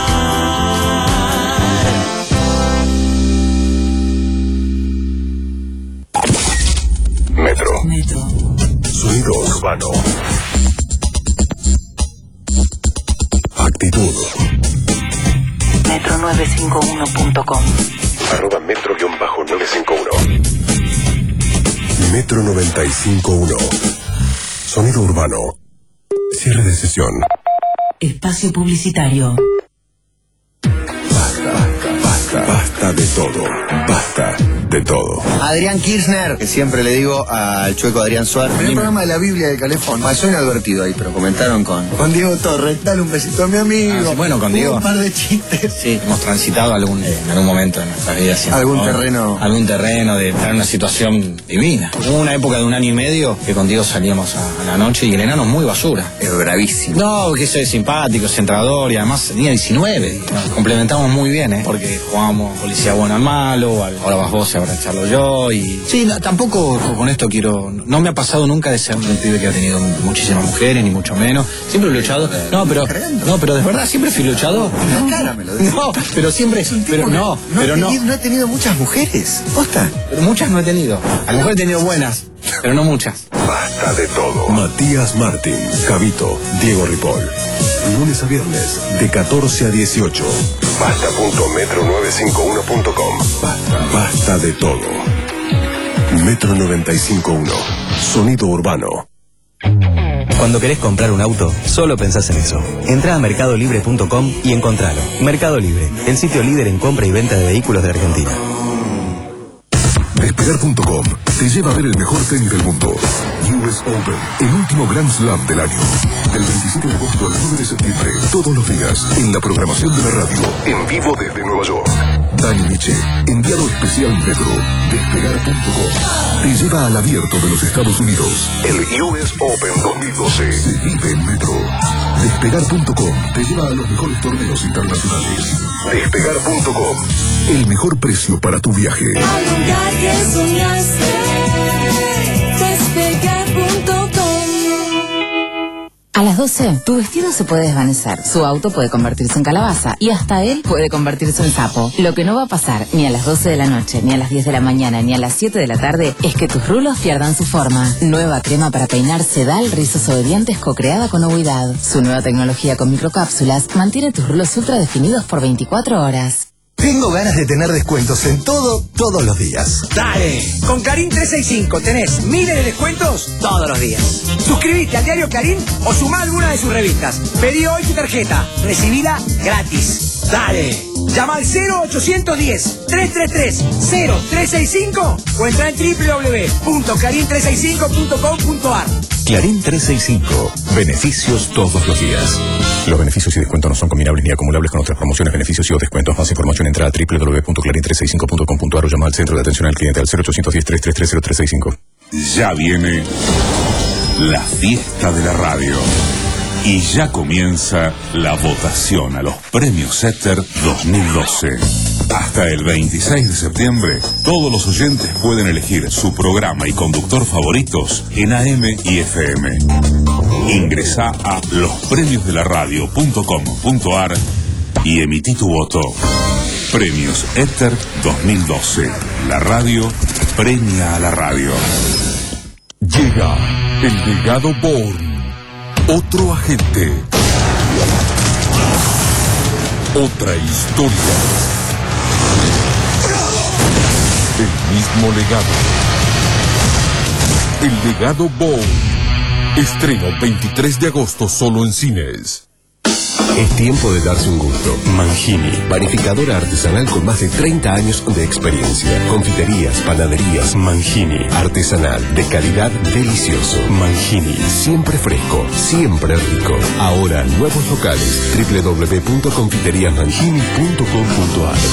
[SPEAKER 7] Metro.
[SPEAKER 8] Metro.
[SPEAKER 7] Sonido urbano. Actitud.
[SPEAKER 13] nueve cinco uno punto com.
[SPEAKER 7] Arroba metro guión bajo nueve cinco uno. Metro noventa y cinco uno. Sonido urbano. Cierre de sesión.
[SPEAKER 13] Espacio publicitario.
[SPEAKER 7] Basta, basta de todo. Basta de todo.
[SPEAKER 1] Adrián Kirchner, que siempre le digo al chueco Adrián Suárez.
[SPEAKER 2] En el programa de la Biblia de Calefón.
[SPEAKER 1] Ah, soy inadvertido ahí, pero comentaron con...
[SPEAKER 2] Con Diego Torres. Dale un besito a mi amigo.
[SPEAKER 14] Ah, sí, bueno, con Diego.
[SPEAKER 2] Un par de chistes.
[SPEAKER 14] Sí, hemos transitado algún, en algún momento de nuestras vidas. siempre,
[SPEAKER 1] Algún
[SPEAKER 14] ¿no?
[SPEAKER 1] terreno.
[SPEAKER 14] Algún terreno de estar en una situación divina. Hubo una época de un año y medio que con Diego salíamos a, a la noche y el enano es muy basura.
[SPEAKER 1] Es bravísimo.
[SPEAKER 14] No, que soy simpático, centrador y además tenía diecinueve. Nos complementamos muy bien, ¿eh? Porque jugábamos policía bueno al malo, al, ahora vas vos y ahora charlo yo. Y sí, no, tampoco con esto quiero. No me ha pasado nunca de ser un pibe que ha tenido muchísimas mujeres, ni mucho menos. Siempre he luchado. No, pero. No, pero de verdad siempre fui luchador.
[SPEAKER 1] En la cara me lo decís.
[SPEAKER 14] No, pero siempre. Pero no,
[SPEAKER 1] no
[SPEAKER 14] pero
[SPEAKER 1] he
[SPEAKER 14] no.
[SPEAKER 1] tenido, no he tenido muchas mujeres. ¿Posta?
[SPEAKER 14] Pero muchas no he tenido. A lo mejor he tenido buenas, pero no muchas.
[SPEAKER 7] Basta de todo. Matías Martín, Javito, Diego Ripoll. Lunes a viernes, de catorce a dieciocho. Basta punto metro nueve cinco uno punto com. Basta, basta de todo. Metro noventa y cinco punto uno. Sonido urbano.
[SPEAKER 15] Cuando querés comprar un auto, solo pensás en eso. Entrá a mercado libre punto com y encontralo. Mercado Libre, el sitio líder en compra y venta de vehículos de Argentina.
[SPEAKER 7] Despegar punto com te lleva a ver el mejor tenis del mundo. U S Open, el último Grand Slam del año. Del veintisiete de agosto al nueve de septiembre, todos los días, en la programación de la radio, en vivo desde Nueva York. Dani Miche, enviado especial Metro. Despegar punto com te lleva al abierto de los Estados Unidos. El U S Open dos mil doce se vive en Metro. Despegar punto com te lleva a los mejores torneos internacionales. Despegar punto com, el mejor precio para tu viaje.
[SPEAKER 8] Al lugar que soñaste, despegar punto com.
[SPEAKER 16] A las doce, tu vestido se puede desvanecer, su auto puede convertirse en calabaza y hasta él puede convertirse en sapo. Lo que no va a pasar ni a las doce de la noche, ni a las diez de la mañana, ni a las siete de la tarde es que tus rulos pierdan su forma. Nueva crema para peinar Sedal Rizos Obedientes co-creada con Ovidad. Su nueva tecnología con microcápsulas mantiene tus rulos ultra definidos por veinticuatro horas.
[SPEAKER 17] Tengo ganas de tener descuentos en todo, todos los días.
[SPEAKER 18] ¡Dale! Con Clarín trescientos sesenta y cinco tenés miles de descuentos todos los días. Suscribite al diario Clarín o sumá alguna de sus revistas. Pedí hoy tu tarjeta. Recibila gratis. ¡Dale! Llama al cero ochocientos diez, trescientos treinta y tres, cero trescientos sesenta y cinco o entra en doble u doble u doble u punto clarín trescientos sesenta y cinco punto com punto a r.
[SPEAKER 7] Clarín trescientos sesenta y cinco. Beneficios todos los días. Los beneficios y descuentos no son combinables ni acumulables con otras promociones, beneficios y o descuentos. Más información entra a doble u doble u doble u punto clarín trescientos sesenta y cinco punto com punto a r o llama al centro de atención al cliente al cero ochocientos diez, trescientos treinta y tres, cero tres seis cinco.
[SPEAKER 19] Ya viene la fiesta de la radio. Y ya comienza la votación a los premios Éter dos mil doce. Hasta el veintiséis de septiembre, todos los oyentes pueden elegir su programa y conductor favoritos en A M y F M. Ingresá a los premios de la radio punto com punto a r y emití tu voto. Premios Éter dos mil doce. La radio premia a la radio.
[SPEAKER 7] Llega el legado Bourne. Otro agente. Otra historia. El mismo legado. El legado Bourne. Estreno veintitrés de agosto solo en cines.
[SPEAKER 20] Es tiempo de darse un gusto. Mangini, panificadora artesanal con más de treinta años de experiencia. Confiterías, panaderías, Mangini. Artesanal, de calidad, delicioso. Mangini, siempre fresco, siempre rico. Ahora, nuevos locales. doble u doble u doble u punto confiterías mangini punto com punto a r.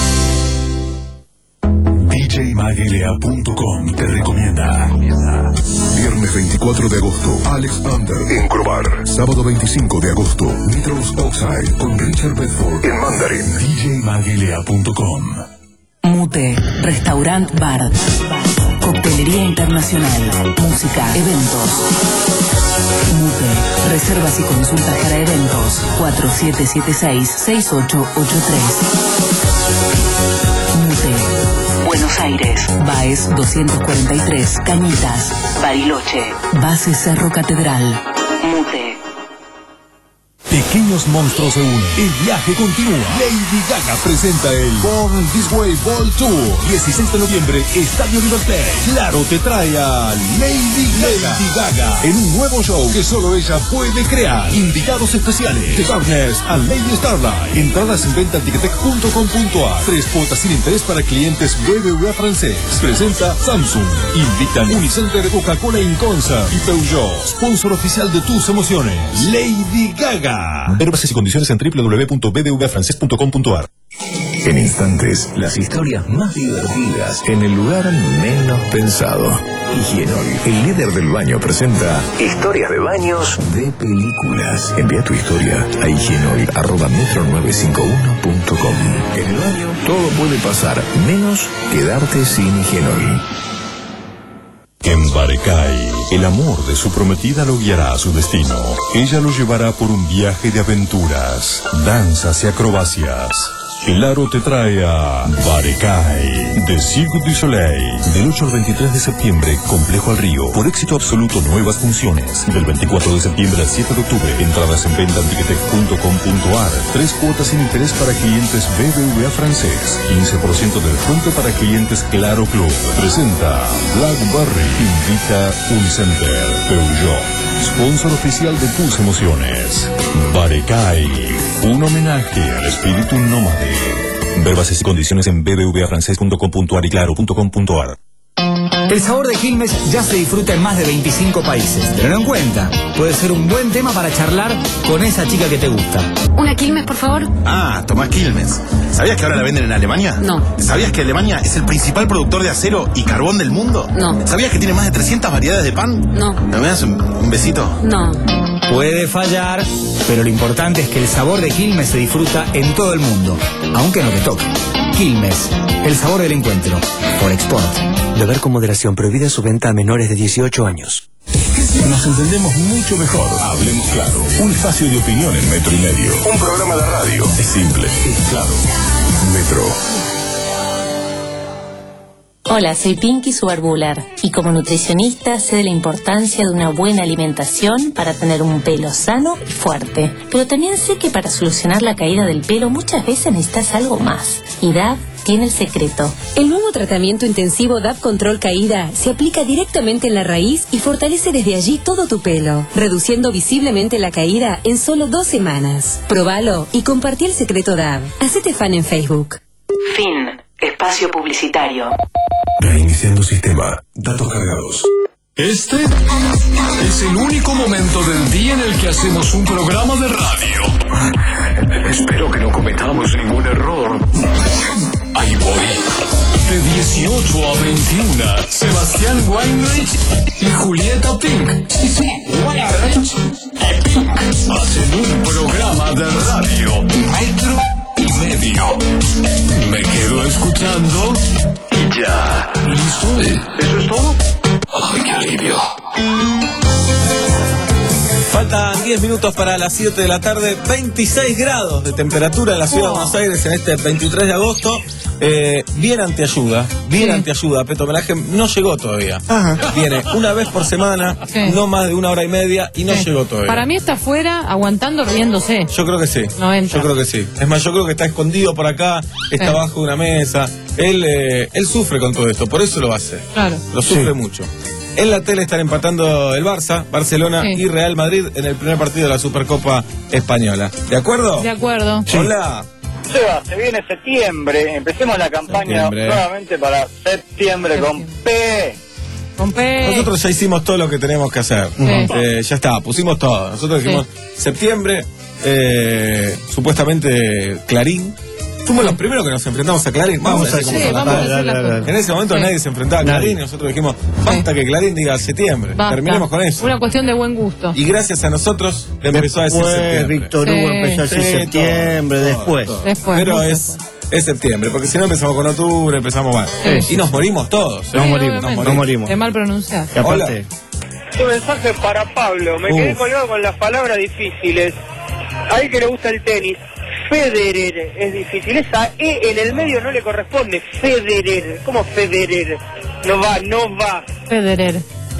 [SPEAKER 7] D J Magelea punto com te recomienda. Viernes veinticuatro de agosto, Alex Under en Crobar. Sábado veinticinco de agosto, Nitrous Oxide con Richard Bedford en Mandarin. D J Magelea punto com.
[SPEAKER 13] Mute, Restaurant Bar, Coctelería Internacional, Música, Eventos. Mute, reservas y consultas para eventos, cuatro siete siete seis, seis ocho ocho tres. Mute, Buenos Aires, Baez doscientos cuarenta y tres, Cañitas, Bariloche, Base Cerro Catedral. Mute.
[SPEAKER 7] Te
[SPEAKER 20] pequeños monstruos se unen. El viaje continúa. Lady Gaga presenta el Born This Way Ball Tour. dieciséis de noviembre, Estadio River Plate. Claro te trae a Lady Gaga. Lady Gaga en un nuevo show que solo ella puede crear. Invitados especiales: The Darkness and Lady Starlight. Entradas en venta en ticketek punto com punto a. Tres cuotas sin interés para clientes B B V A francés. Presenta Samsung. Invitan Unicenter, Coca-Cola Inconsa y Peugeot. Sponsor oficial de tus emociones. Lady Gaga. Ver bases y condiciones en doble u doble u doble u punto b b v a francés punto com punto a r.
[SPEAKER 7] En instantes, las historias más divertidas en el lugar menos pensado. Higienol, el líder del baño, presenta historias de baños de películas. Envía tu historia a higienol arroba metro nueve cinco uno punto com. En el baño todo puede pasar, menos quedarte sin Higienol.
[SPEAKER 20] En Barecay, el amor de su prometida lo guiará a su destino. Ella lo llevará por un viaje de aventuras, danzas y acrobacias. El Aro te trae a Barecay, de Cirque du Soleil. Del ocho al veintitrés de septiembre, Complejo al Río. Por éxito absoluto, nuevas funciones. Del veinticuatro de septiembre al siete de octubre, entradas en venta en ticketek punto com punto a r. Tres cuotas sin interés para clientes B B V A francés. quince por ciento de descuento para clientes Claro Club. Presenta Blackberry. Invita Unicenter. Peugeot. Sponsor oficial de tus emociones. Barecay, un homenaje al espíritu nómade. Ver bases y condiciones en b b v a francés punto com punto a r y claro punto com punto a r.
[SPEAKER 18] El sabor de Quilmes ya se disfruta en más de veinticinco países. Tenlo en cuenta, puede ser un buen tema para charlar con esa chica que te gusta.
[SPEAKER 21] ¿Una Quilmes, por favor?
[SPEAKER 22] Ah, tomá Quilmes. ¿Sabías que ahora la venden en Alemania?
[SPEAKER 21] No.
[SPEAKER 22] ¿Sabías que Alemania es el principal productor de acero y carbón del mundo?
[SPEAKER 21] No.
[SPEAKER 22] ¿Sabías que tiene más de trescientas variedades de pan?
[SPEAKER 21] No.
[SPEAKER 22] ¿Me das un, un besito?
[SPEAKER 21] No.
[SPEAKER 18] Puede fallar, pero lo importante es que el sabor de Quilmes se disfruta en todo el mundo, aunque no te toque. Quilmes, el sabor del encuentro. Por Export.
[SPEAKER 15] Beber con moderación, prohibida su venta a menores de dieciocho años.
[SPEAKER 20] Nos entendemos mucho mejor. Hablemos claro. Un espacio de opinión en metro y medio. Un programa de radio. Es simple, es claro. Metro.
[SPEAKER 23] Hola, soy Pinky Subarbular y como nutricionista sé de la importancia de una buena alimentación para tener un pelo sano y fuerte. Pero también sé que para solucionar la caída del pelo muchas veces necesitas algo más. Y D A V tiene el secreto.
[SPEAKER 24] El nuevo tratamiento intensivo D A V Control Caída se aplica directamente en la raíz y fortalece desde allí todo tu pelo, reduciendo visiblemente la caída en solo dos semanas. Probalo y compartí el secreto D A V. Hacete fan en Facebook.
[SPEAKER 13] Fin. Espacio publicitario.
[SPEAKER 20] Reiniciando sistema. Datos cargados. Este es el único momento del día en el que hacemos un programa de radio. Espero que no cometamos ningún error. Ahí voy. De dieciocho a veintiuno, Sebastián Weinreich y Julieta Pink. Sí, sí, Weinreich y Pink hacen un programa de radio. Metro y medio. Me quedo escuchando y ya. ¿Listo? ¿Eso es todo? ¡Ay, qué alivio!
[SPEAKER 3] Faltan diez minutos para las siete de la tarde, veintiséis grados de temperatura en la ciudad de Buenos Aires en este veintitrés de agosto. Eh, bien anteayuda, bien sí. anteayuda. Peto Homenaje no llegó todavía. Ajá. Viene una vez por semana, sí. no más de una hora y media y no sí. llegó todavía.
[SPEAKER 4] Para mí está afuera, aguantando, riéndose.
[SPEAKER 3] Yo creo que sí.
[SPEAKER 4] No entra.
[SPEAKER 3] Yo creo que sí. Es más, yo creo que está escondido por acá, está sí. bajo una mesa. Él, eh, él sufre con todo esto, por eso lo hace. Claro. Lo sufre sí. mucho. En la tele están empatando el Barça, Barcelona sí. y Real Madrid en el primer partido de la Supercopa Española. ¿De acuerdo?
[SPEAKER 4] De acuerdo.
[SPEAKER 3] Sí. Hola.
[SPEAKER 25] Seba, se viene septiembre, empecemos la campaña septiembre. nuevamente para septiembre con P.
[SPEAKER 4] Con P.
[SPEAKER 3] Nosotros ya hicimos todo lo que teníamos que hacer. Sí. Eh, ya está, pusimos todo. Nosotros dijimos sí. septiembre, eh, supuestamente Clarín. Fuimos los primeros que nos enfrentamos a Clarín. Vamos, vamos a decir sí, vamos a decir la En ese momento sí. nadie se enfrentaba a Clarín y nosotros dijimos, basta sí. que Clarín diga septiembre. Basta. Terminemos con eso.
[SPEAKER 4] Una cuestión de buen gusto.
[SPEAKER 3] Y gracias a nosotros empezó después, a decir septiembre.
[SPEAKER 1] Víctor Hugo sí. empezó a decir sí, septiembre, todo, después.
[SPEAKER 3] Todo.
[SPEAKER 4] después.
[SPEAKER 3] Pero es, es septiembre, porque si no empezamos con octubre, empezamos mal. Sí. Y nos morimos todos.
[SPEAKER 1] Sí, nos, morimos, nos, morimos. nos morimos.
[SPEAKER 4] De mal pronunciar.
[SPEAKER 1] Y aparte.
[SPEAKER 25] Un mensaje para Pablo. Me Uf. quedé colgado con las palabras difíciles. A él que le gusta el tenis. Federer es difícil. Esa E en el medio no le corresponde. Federer. ¿Cómo Federer? No va, no va.
[SPEAKER 4] Federer.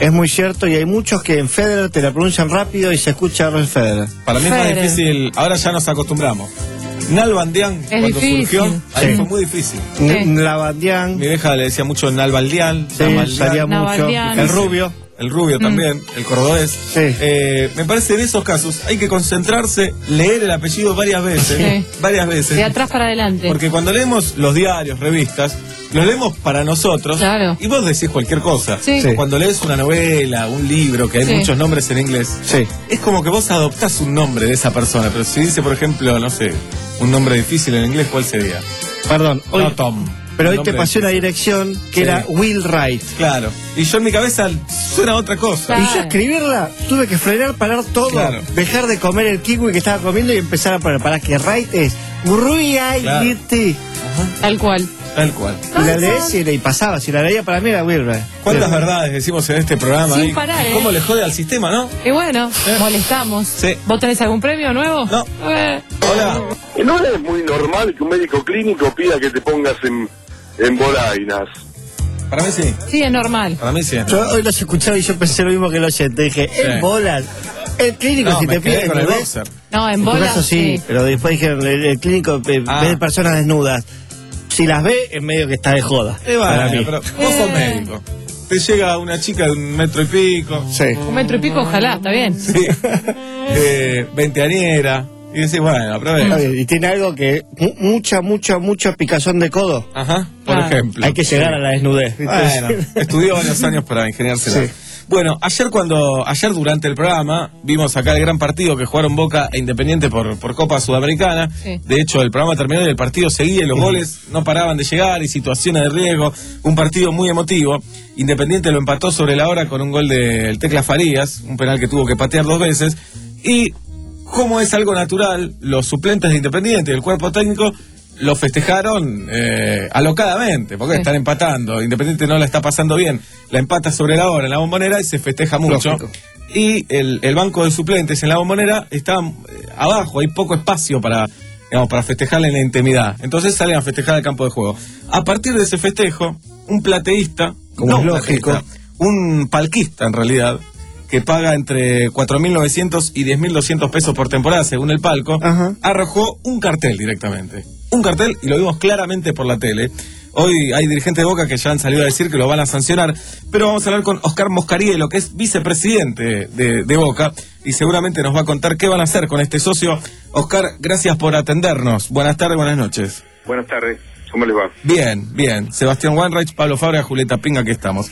[SPEAKER 5] Es muy cierto, y hay muchos que en Federer te la pronuncian rápido y se escucha Roger Federer.
[SPEAKER 3] Para mí es más difícil, ahora ya nos acostumbramos. Nalbandian, cuando
[SPEAKER 4] difícil.
[SPEAKER 3] surgió, ahí
[SPEAKER 5] Sí.
[SPEAKER 3] fue muy difícil.
[SPEAKER 5] Sí. Nalbandian.
[SPEAKER 3] Mi vieja le decía mucho Nalbandian.
[SPEAKER 5] Sí, salía mucho. El rubio.
[SPEAKER 3] El rubio
[SPEAKER 4] Mm.
[SPEAKER 3] también, el cordobés.
[SPEAKER 5] Sí.
[SPEAKER 3] Eh, me parece en esos casos hay que concentrarse, leer el apellido varias veces.
[SPEAKER 4] Sí.
[SPEAKER 3] Varias veces.
[SPEAKER 4] De atrás para adelante.
[SPEAKER 3] Porque cuando leemos los diarios, revistas, los leemos para nosotros.
[SPEAKER 4] Claro.
[SPEAKER 3] Y vos decís cualquier cosa.
[SPEAKER 4] Sí. Sí.
[SPEAKER 3] Cuando lees una novela, un libro, que hay
[SPEAKER 4] Sí.
[SPEAKER 3] muchos nombres en inglés,
[SPEAKER 5] Sí.
[SPEAKER 3] es como que vos adoptás un nombre de esa persona. Pero si dice, por ejemplo, no sé, un nombre difícil en inglés, ¿cuál sería?
[SPEAKER 5] Perdón, hoy,
[SPEAKER 3] No, Tom.
[SPEAKER 5] pero
[SPEAKER 3] Un
[SPEAKER 5] hoy te
[SPEAKER 3] nombre
[SPEAKER 5] pasé una
[SPEAKER 3] difícil.
[SPEAKER 5] dirección que
[SPEAKER 3] Sí.
[SPEAKER 5] era Will Wright.
[SPEAKER 3] Claro. Y yo en mi cabeza suena otra cosa.
[SPEAKER 4] Claro.
[SPEAKER 5] Y yo escribirla, tuve que frenar, parar todo,
[SPEAKER 3] Claro.
[SPEAKER 5] dejar de comer el kiwi que estaba comiendo y empezar a poner, para que Wright es Gruy
[SPEAKER 3] Claro.
[SPEAKER 4] Tal cual.
[SPEAKER 3] Tal cual.
[SPEAKER 5] Y la lees y, le- y pasaba, si la leía para mí era Will Wright.
[SPEAKER 3] ¿Cuántas
[SPEAKER 5] Pero-
[SPEAKER 3] verdades decimos en este programa?
[SPEAKER 4] Sin
[SPEAKER 3] ahí?
[SPEAKER 4] parar, ¿eh?
[SPEAKER 3] ¿Cómo le jode al sistema, no?
[SPEAKER 4] Y bueno, molestamos.
[SPEAKER 3] Sí.
[SPEAKER 4] ¿Vos tenés algún premio nuevo?
[SPEAKER 3] No.
[SPEAKER 4] Eh,
[SPEAKER 3] Hola.
[SPEAKER 11] ¿No es muy normal que un médico clínico pida que te pongas en, en bolainas?
[SPEAKER 3] Para mí sí.
[SPEAKER 4] sí, es normal.
[SPEAKER 3] Para mí sí.
[SPEAKER 5] Yo hoy los escuchaba y yo pensé lo mismo que los oyentes. Dije,
[SPEAKER 3] Sí.
[SPEAKER 5] en bolas. El clínico,
[SPEAKER 3] No,
[SPEAKER 5] si
[SPEAKER 3] me
[SPEAKER 5] te
[SPEAKER 3] quedé
[SPEAKER 5] pide
[SPEAKER 3] con el
[SPEAKER 5] desnudez,
[SPEAKER 3] boxer.
[SPEAKER 4] No, en
[SPEAKER 5] en tu
[SPEAKER 4] bola.
[SPEAKER 5] caso sí,
[SPEAKER 4] sí.
[SPEAKER 5] pero después dijeron, el, el clínico eh,
[SPEAKER 3] Ah.
[SPEAKER 5] ve de personas desnudas. Si las ve, es medio que está de joda.
[SPEAKER 3] Eh, bueno,
[SPEAKER 5] para mí.
[SPEAKER 3] pero vos sos médico. Te llega una chica de un metro y pico.
[SPEAKER 5] Sí.
[SPEAKER 4] Un metro y pico, ojalá, está bien.
[SPEAKER 3] Sí. eh, veinteañera. Y decís, bueno,
[SPEAKER 5] Está
[SPEAKER 3] aprovecha.
[SPEAKER 5] bien, y tiene algo que mu- mucha, mucha, mucha picazón de codo.
[SPEAKER 3] Ajá, por
[SPEAKER 4] Claro.
[SPEAKER 3] ejemplo.
[SPEAKER 5] Hay que llegar a la desnudez. ¿viste?
[SPEAKER 3] Bueno, estudió varios años para ingeniársela.
[SPEAKER 5] Sí.
[SPEAKER 3] Bueno, ayer cuando, ayer durante el programa, vimos acá el gran partido que jugaron Boca e Independiente por, por Copa Sudamericana.
[SPEAKER 4] Sí.
[SPEAKER 3] De hecho, el programa terminó y el partido seguía y los goles no paraban de llegar y situaciones de riesgo. Un partido muy emotivo. Independiente lo empató sobre la hora con un gol del Tecla Farías, un penal que tuvo que patear dos veces. Y como es algo natural, los suplentes de Independiente y el cuerpo técnico lo festejaron eh, alocadamente, porque
[SPEAKER 4] Sí.
[SPEAKER 3] están empatando. Independiente no la está pasando bien, la empata sobre la hora en la Bombonera y se festeja mucho.
[SPEAKER 5] Lógico.
[SPEAKER 3] Y el, el banco de suplentes en la Bombonera está eh, abajo, hay poco espacio para, digamos, para festejarle en la intimidad. Entonces salen a festejar al campo de juego. A partir de ese festejo, un plateísta,
[SPEAKER 5] Como
[SPEAKER 3] no
[SPEAKER 5] es
[SPEAKER 3] un
[SPEAKER 5] lógico.
[SPEAKER 3] plateísta, un palquista en realidad, que paga entre cuatro mil novecientos y diez mil doscientos pesos por temporada, según el palco,
[SPEAKER 5] Ajá.
[SPEAKER 3] arrojó un cartel directamente. Un cartel, y lo vimos claramente por la tele. Hoy hay dirigentes de Boca que ya han salido a decir que lo van a sancionar, pero vamos a hablar con Oscar Moscarielo, que es vicepresidente de, de Boca, y seguramente nos va a contar qué van a hacer con este socio. Oscar, gracias por atendernos. Buenas tardes, buenas noches.
[SPEAKER 11] Buenas tardes, ¿cómo les va?
[SPEAKER 3] Bien, bien. Sebastián Wanreich, Pablo Fabra, Julieta Pinga, aquí estamos.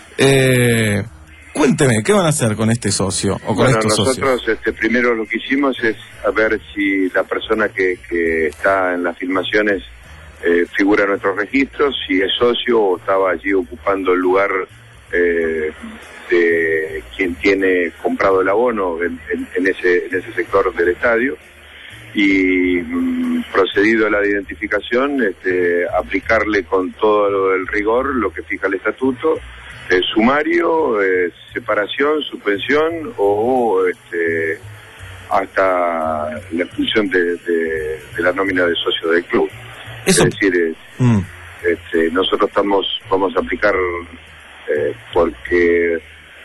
[SPEAKER 3] Eh, cuénteme, ¿qué van a hacer con este socio o con
[SPEAKER 11] Bueno,
[SPEAKER 3] estos
[SPEAKER 11] nosotros
[SPEAKER 3] socios?
[SPEAKER 11] este, primero lo que hicimos es a ver si la persona que, que está en las filmaciones eh, figura en nuestros registros, si es socio o estaba allí ocupando el lugar eh, de quien tiene comprado el abono en, en- en ese, en ese sector del estadio. Y mm, procedido a la identificación, este, aplicarle con todo el rigor lo que fija el estatuto, eh, sumario, eh, separación, suspensión o este, hasta la expulsión de, de- de la nómina de socio del club.
[SPEAKER 3] Eso-
[SPEAKER 11] Es decir, eh,
[SPEAKER 3] Mm.
[SPEAKER 11] este, nosotros estamos vamos a aplicar eh, porque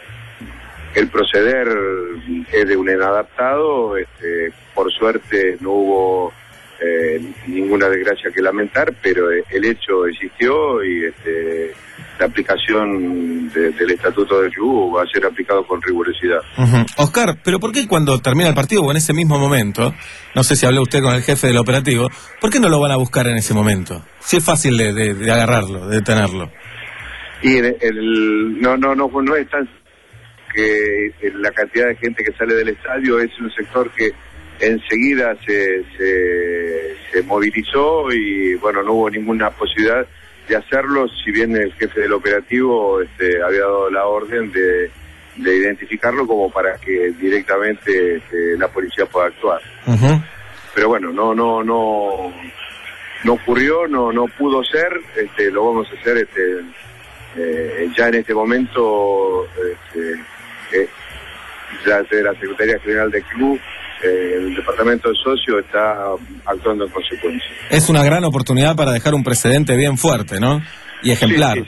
[SPEAKER 11] el proceder es de un inadaptado. Este, por suerte no hubo eh, ninguna desgracia que lamentar, pero eh, el hecho existió y este, la aplicación de- del estatuto del club va a ser aplicado con rigurosidad.
[SPEAKER 3] Ujú. Oscar, ¿pero por qué cuando termina el partido o en ese mismo momento, no sé si habló usted con el jefe del operativo, ¿por qué no lo van a buscar en ese momento? Si es fácil de, de- de agarrarlo, de detenerlo.
[SPEAKER 11] Y el, el- no, no, no, no es tan que la cantidad de gente que sale del estadio es un sector que enseguida se, se, se movilizó y bueno, no hubo ninguna posibilidad de hacerlo, si bien el jefe del operativo este, había dado la orden de, de identificarlo como para que directamente este, la policía pueda actuar. Pero bueno, no, no, no, no ocurrió, no, no pudo ser, este, lo vamos a hacer este, eh, ya en este momento, este, eh, ya de la Secretaría General del Club, eh, el Departamento de Socio está actuando en consecuencia.
[SPEAKER 3] Es una gran oportunidad para dejar un precedente bien fuerte, ¿no? Y ejemplar.
[SPEAKER 11] Sí, sí, sí.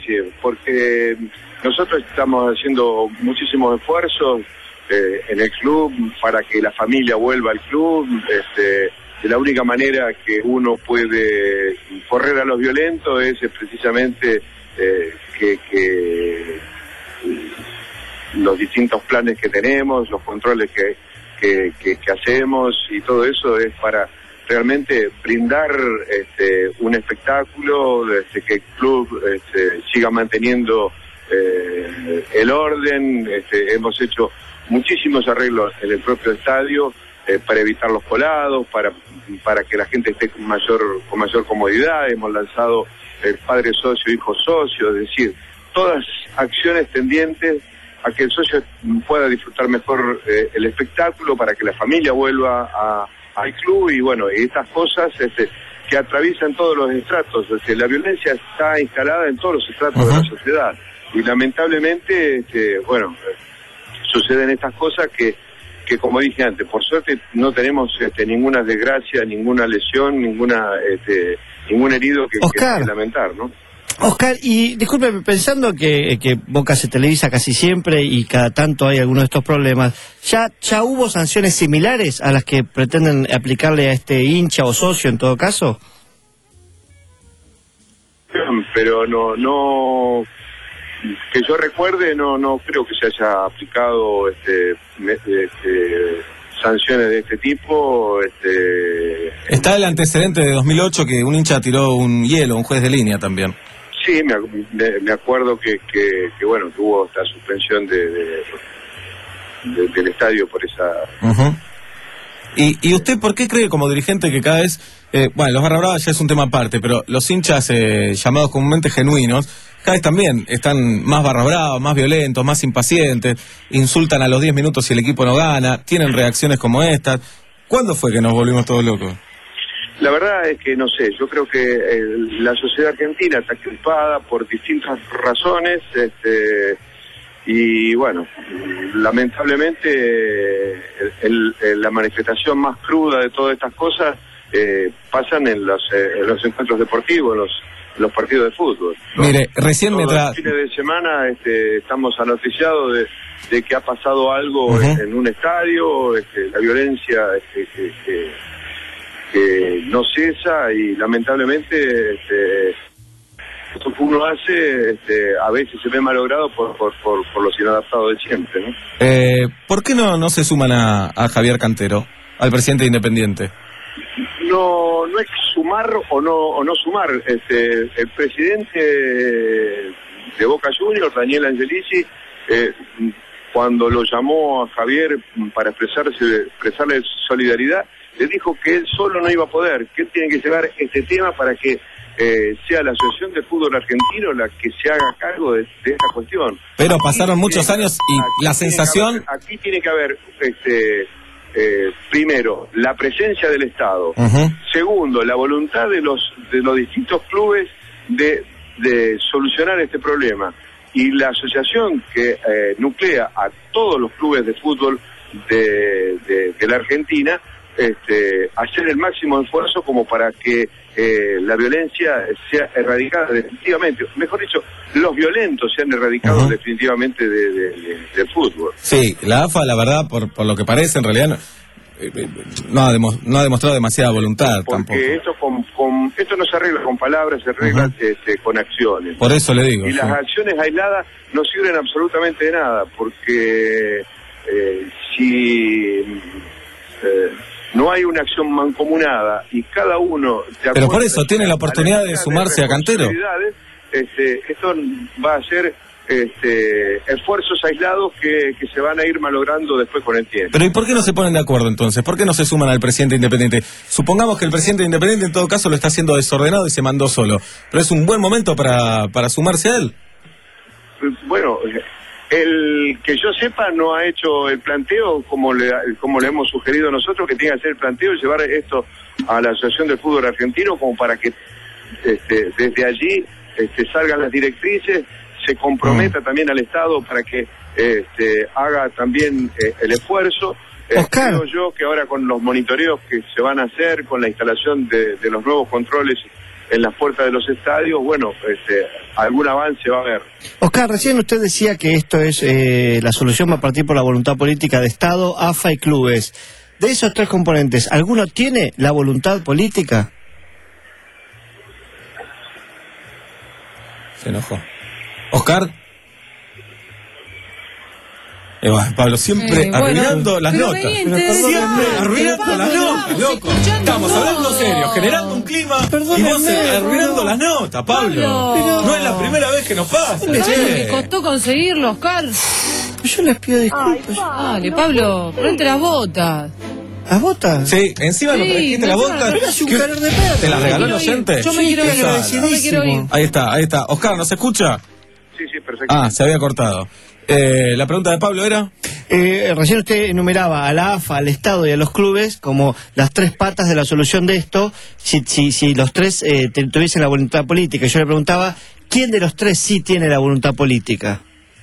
[SPEAKER 11] porque nosotros estamos haciendo muchísimos esfuerzos eh, en el club para que la familia vuelva al club. Este, de la única manera que uno puede correr a los violentos es, es precisamente eh, que, que los distintos planes que tenemos, los controles que, que, que, que hacemos y todo eso es para realmente brindar este, un espectáculo, este, que el club este, siga manteniendo eh, el orden. Este, hemos hecho muchísimos arreglos en el propio estadio eh, para evitar los colados, para para que la gente esté con mayor con mayor comodidad. Hemos lanzado el padre socio, hijo socio, es decir, todas acciones tendientes a que el socio pueda disfrutar mejor eh, el espectáculo, para que la familia vuelva a al club. Y bueno, y estas cosas este, que atraviesan todos los estratos. Este, la violencia está instalada en todos los estratos uh-huh. de la sociedad, y lamentablemente este, bueno, suceden estas cosas que que como dije antes, por suerte no tenemos este, ninguna desgracia, ninguna lesión, ninguna este, ningún herido que, que, que lamentar, ¿no?
[SPEAKER 5] Oscar, y discúlpeme, pensando que, que Boca se televisa casi siempre y cada tanto hay algunos de estos problemas, ¿ya, ya hubo sanciones similares a las que pretenden aplicarle a este hincha o socio en todo caso?
[SPEAKER 11] Pero no, no, que yo recuerde, no, no creo que se haya aplicado este, este sanciones de este tipo. Este,
[SPEAKER 3] Está el antecedente de dos mil ocho que un hincha tiró un hielo, un juez de línea también.
[SPEAKER 11] Sí, me, me acuerdo que, que, que bueno, tuvo esta suspensión de, de, de, del estadio por esa...
[SPEAKER 3] Uh-huh. ¿Y, ¿Y usted por qué cree como dirigente que cada vez, eh, bueno, los barra bravas ya es un tema aparte, pero los hinchas eh, llamados comúnmente genuinos, cada vez también están más barra bravas, más violentos, más impacientes, insultan a los diez minutos si el equipo no gana, tienen reacciones como estas? ¿Cuándo fue que nos volvimos todos locos?
[SPEAKER 11] La verdad es que no sé, yo creo que eh, la sociedad argentina está crispada por distintas razones, este, y bueno, lamentablemente eh, el, el, la manifestación más cruda de todas estas cosas eh, pasan en los, eh, en los encuentros deportivos, en los, los partidos de fútbol, ¿no?
[SPEAKER 3] Mire, recién me tra...
[SPEAKER 11] Los fines de semana este, estamos anoticiados de, de que ha pasado algo uh-huh. en, en un estadio, este, la violencia este, que, que, que no cesa, y lamentablemente este, esto que uno hace este, a veces se ve malogrado por, por, por, por los inadaptados de siempre, ¿no?
[SPEAKER 3] Eh, ¿Por qué no, no se suman a, a Javier Cantero, al presidente Independiente?
[SPEAKER 11] No, no es sumar o no o no sumar. Este, el presidente de Boca Juniors, Daniel Angelici, eh, cuando lo llamó a Javier para expresarse, expresarle solidaridad, le dijo que él solo no iba a poder, que él tiene que llevar este tema para que eh, sea la Asociación de Fútbol Argentino la que se haga cargo de, de esta cuestión.
[SPEAKER 3] Pero pasaron muchos años y la sensación...
[SPEAKER 11] Haber, aquí tiene que haber... este Eh, primero, la presencia del Estado.
[SPEAKER 3] Uh-huh.
[SPEAKER 11] Segundo, la voluntad de los de los distintos clubes de, de solucionar este problema. Y la asociación que eh, nuclea a todos los clubes de fútbol de, de, de la Argentina, este, hacer el máximo esfuerzo como para que eh, la violencia sea erradicada definitivamente. Mejor dicho, los violentos sean erradicados uh-huh. definitivamente de, de, de, del fútbol.
[SPEAKER 3] Sí, la A F A, la verdad, por, por lo que parece, en realidad no, eh, no, ha, demo, no ha demostrado demasiada voluntad.
[SPEAKER 11] Porque
[SPEAKER 3] tampoco.
[SPEAKER 11] Esto, con, con, esto no se arregla con palabras, se arregla uh-huh. este, con acciones.
[SPEAKER 3] Por eso le digo.
[SPEAKER 11] Y
[SPEAKER 3] sí.
[SPEAKER 11] las acciones aisladas no sirven absolutamente de nada, porque eh, si... Eh, no hay una acción mancomunada y cada uno...
[SPEAKER 3] Pero por eso tiene la oportunidad de sumarse a Cantero.
[SPEAKER 11] Este, esto va a ser este, esfuerzos aislados que, que se van a ir malogrando después con el tiempo.
[SPEAKER 3] Pero ¿y por qué no se ponen de acuerdo entonces? ¿Por qué no se suman al presidente Independiente? Supongamos que el presidente Independiente en todo caso lo está haciendo desordenado y se mandó solo. Pero es un buen momento para, para sumarse a él.
[SPEAKER 11] Bueno... El que yo sepa no ha hecho el planteo como le, como le hemos sugerido nosotros, que tiene que hacer el planteo y llevar esto a la Asociación de Fútbol Argentino como para que este, desde allí este, salgan las directrices, se comprometa mm. también al Estado para que este, haga también eh, el esfuerzo. Eh, creo yo que ahora con los monitoreos que se van a hacer, con la instalación de, de los nuevos controles en las puertas de los estadios, bueno, este, algún avance va a haber.
[SPEAKER 5] Oscar, recién usted decía que esto es, eh, la solución va a partir por la voluntad política de Estado, A F A y clubes. De esos tres componentes, ¿alguno tiene la voluntad política?
[SPEAKER 3] Se enojó. ¿Oscar? Eh, bueno, Pablo, siempre
[SPEAKER 4] Eh,
[SPEAKER 3] arruinando
[SPEAKER 4] bueno,
[SPEAKER 3] las
[SPEAKER 4] pero
[SPEAKER 3] notas.
[SPEAKER 4] vení,
[SPEAKER 3] Pero
[SPEAKER 4] te-
[SPEAKER 3] siempre
[SPEAKER 4] Pablo,
[SPEAKER 3] arruinando
[SPEAKER 4] Pablo,
[SPEAKER 3] las notas,
[SPEAKER 4] vamos
[SPEAKER 3] loco.
[SPEAKER 4] escuchando
[SPEAKER 3] Estamos hablando
[SPEAKER 4] todo.
[SPEAKER 3] serio, generando un clima y
[SPEAKER 5] Perdónenme,
[SPEAKER 3] vos eh, arruinando
[SPEAKER 5] Pablo.
[SPEAKER 3] las notas, Pablo.
[SPEAKER 4] Pablo.
[SPEAKER 3] No es la primera vez que nos pasa.
[SPEAKER 4] ¿Sabes lo
[SPEAKER 3] che.
[SPEAKER 4] que costó conseguirlo, Oscar?
[SPEAKER 5] Yo les pido disculpas.
[SPEAKER 4] Dale, Pablo, ponete las botas.
[SPEAKER 5] ¿Las botas?
[SPEAKER 3] Sí, encima nos
[SPEAKER 4] Sí,
[SPEAKER 3] trajiste la
[SPEAKER 4] encima
[SPEAKER 3] bota.
[SPEAKER 4] nos
[SPEAKER 5] trajiste un
[SPEAKER 3] ¿Qué-
[SPEAKER 5] calor de perro.
[SPEAKER 3] ¿Te la regaló el
[SPEAKER 4] Yo me quiero ir,
[SPEAKER 3] oyente?
[SPEAKER 4] yo me quiero
[SPEAKER 3] Qué
[SPEAKER 4] ir,
[SPEAKER 3] sal.
[SPEAKER 4] yo me quiero ir.
[SPEAKER 3] Ahí está, ahí está. Oscar, ¿nos escucha?
[SPEAKER 11] Sí, sí, perfecto.
[SPEAKER 3] Ah, se había cortado. Eh, la pregunta de Pablo era...
[SPEAKER 5] Eh, recién usted enumeraba a la A F A, al Estado y a los clubes como las tres patas de la solución de esto, si, si, si los tres eh, te- tuviesen la voluntad política. Yo le preguntaba, ¿quién de los tres sí tiene la voluntad política?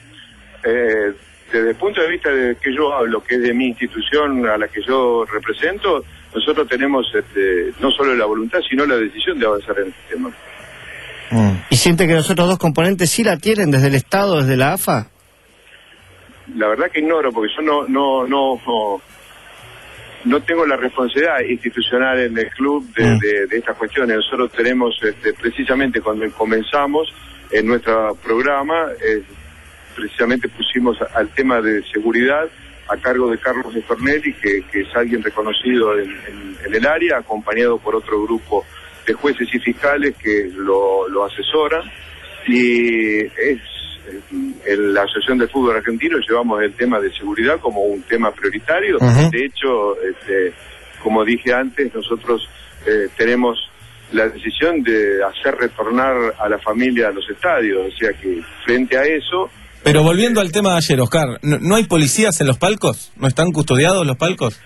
[SPEAKER 11] Eh, desde el punto de vista de que yo hablo, que es de mi institución a la que yo represento, nosotros tenemos este, no solo la voluntad, sino la decisión de avanzar en este tema.
[SPEAKER 5] ¿Y siente que los otros dos componentes sí la tienen desde el Estado, desde la A F A?
[SPEAKER 11] La verdad que ignoro, porque yo no no no no, no tengo la responsabilidad institucional en el club de, de, de estas cuestiones. Nosotros tenemos, este, precisamente cuando comenzamos en nuestro programa, eh, precisamente pusimos al tema de seguridad a cargo de Carlos de Fornelli, que, que es alguien reconocido en, en, en el área, acompañado por otro grupo de jueces y fiscales que lo, lo asesoran, y es en la Asociación del Fútbol Argentino llevamos el tema de seguridad como un tema prioritario.
[SPEAKER 3] Uh-huh.
[SPEAKER 11] De hecho, este, como dije antes, nosotros eh, tenemos la decisión de hacer retornar a la familia a los estadios, o sea que frente a eso...
[SPEAKER 3] Pero volviendo al tema de ayer, Oscar, ¿no, no hay policías en los palcos? ¿No están custodiados los palcos?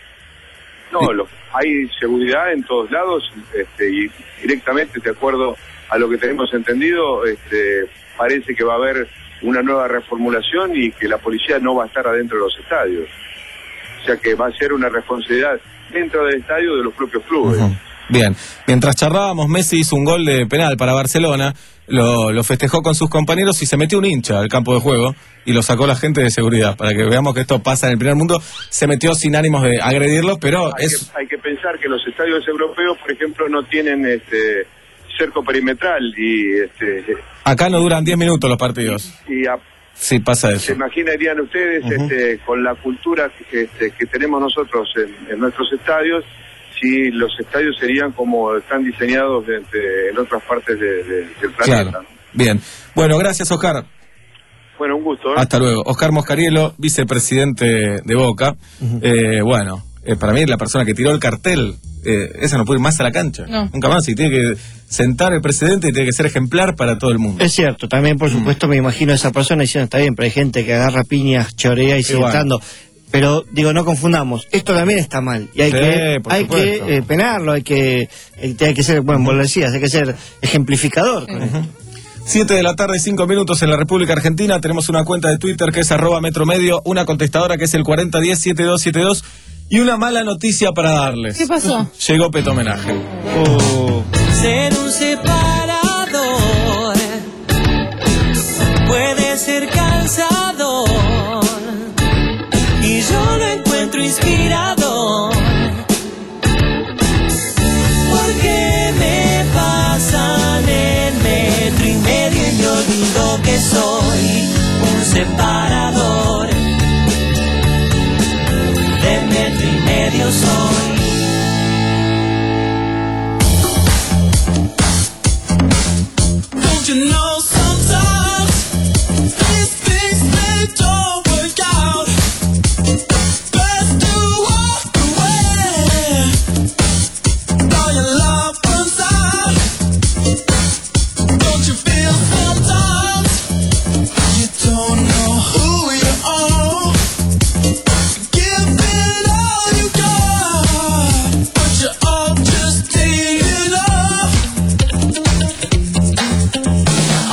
[SPEAKER 11] No, lo- hay seguridad en todos lados, este, y directamente, de acuerdo a lo que tenemos entendido, este, parece que va a haber una nueva reformulación y que la policía no va a estar adentro de los estadios. O sea que va a ser una responsabilidad dentro del estadio de los propios clubes.
[SPEAKER 3] Uh-huh. Bien, mientras charlábamos, Messi hizo un gol de penal para Barcelona, lo, lo festejó con sus compañeros y se metió un hincha al campo de juego y lo sacó la gente de seguridad, para que veamos que esto pasa en el primer mundo. Se metió sin ánimos de agredirlo, pero
[SPEAKER 11] Hay,
[SPEAKER 3] es...
[SPEAKER 11] que, hay que pensar que los estadios europeos, por ejemplo, no tienen este cerco perimetral y este
[SPEAKER 3] Acá no duran diez minutos los partidos.
[SPEAKER 11] y a,
[SPEAKER 3] Sí, pasa
[SPEAKER 11] se
[SPEAKER 3] eso.
[SPEAKER 11] imaginarían ustedes,
[SPEAKER 3] Ujú.
[SPEAKER 11] este, con la cultura que, este, que tenemos nosotros en, en nuestros estadios, si los estadios serían como están diseñados de- de- en otras partes de- de- del planeta.
[SPEAKER 3] Claro. Bien. Bueno, gracias, Oscar.
[SPEAKER 11] Bueno, un gusto. ¿eh?
[SPEAKER 3] Hasta luego. Oscar Moscarielo, vicepresidente de Boca. Eh, bueno, eh, para mí es la persona que tiró el cartel. Eh, esa no puede ir más a la cancha.
[SPEAKER 4] No.
[SPEAKER 3] Nunca más. Y tiene que sentar el presidente y tiene que ser ejemplar para todo el mundo.
[SPEAKER 5] Es cierto, también por supuesto me imagino a esa persona diciendo, está bien, pero hay gente que agarra piñas, chorea y sigue
[SPEAKER 3] bueno.
[SPEAKER 5] estando. Pero digo, no confundamos, esto también está mal y hay
[SPEAKER 3] Sí,
[SPEAKER 5] que
[SPEAKER 3] por
[SPEAKER 5] hay
[SPEAKER 3] supuesto.
[SPEAKER 5] que eh, penarlo, hay que eh, hay que ser, bueno, vos lo decías, hay que ser ejemplificador. con esto.
[SPEAKER 3] Siete de la tarde, cinco minutos en la República Argentina. Tenemos una cuenta de Twitter que es arroba metromedio, una contestadora que es el cuarenta diez setenta y dos setenta y dos y una mala noticia para darles.
[SPEAKER 4] ¿Qué pasó?
[SPEAKER 3] Llegó Peto Homenaje.
[SPEAKER 8] Ser un separador puede ser cansador y yo lo encuentro inspirador porque me pasan el metro y medio y me olvido que soy un separador de metro y medio soy. Don't you know sometimes these things they don't work out? Best to walk away. All your love runs out. Don't you feel sometimes you don't know who you are? Give it all you got, but you're all just taking it off.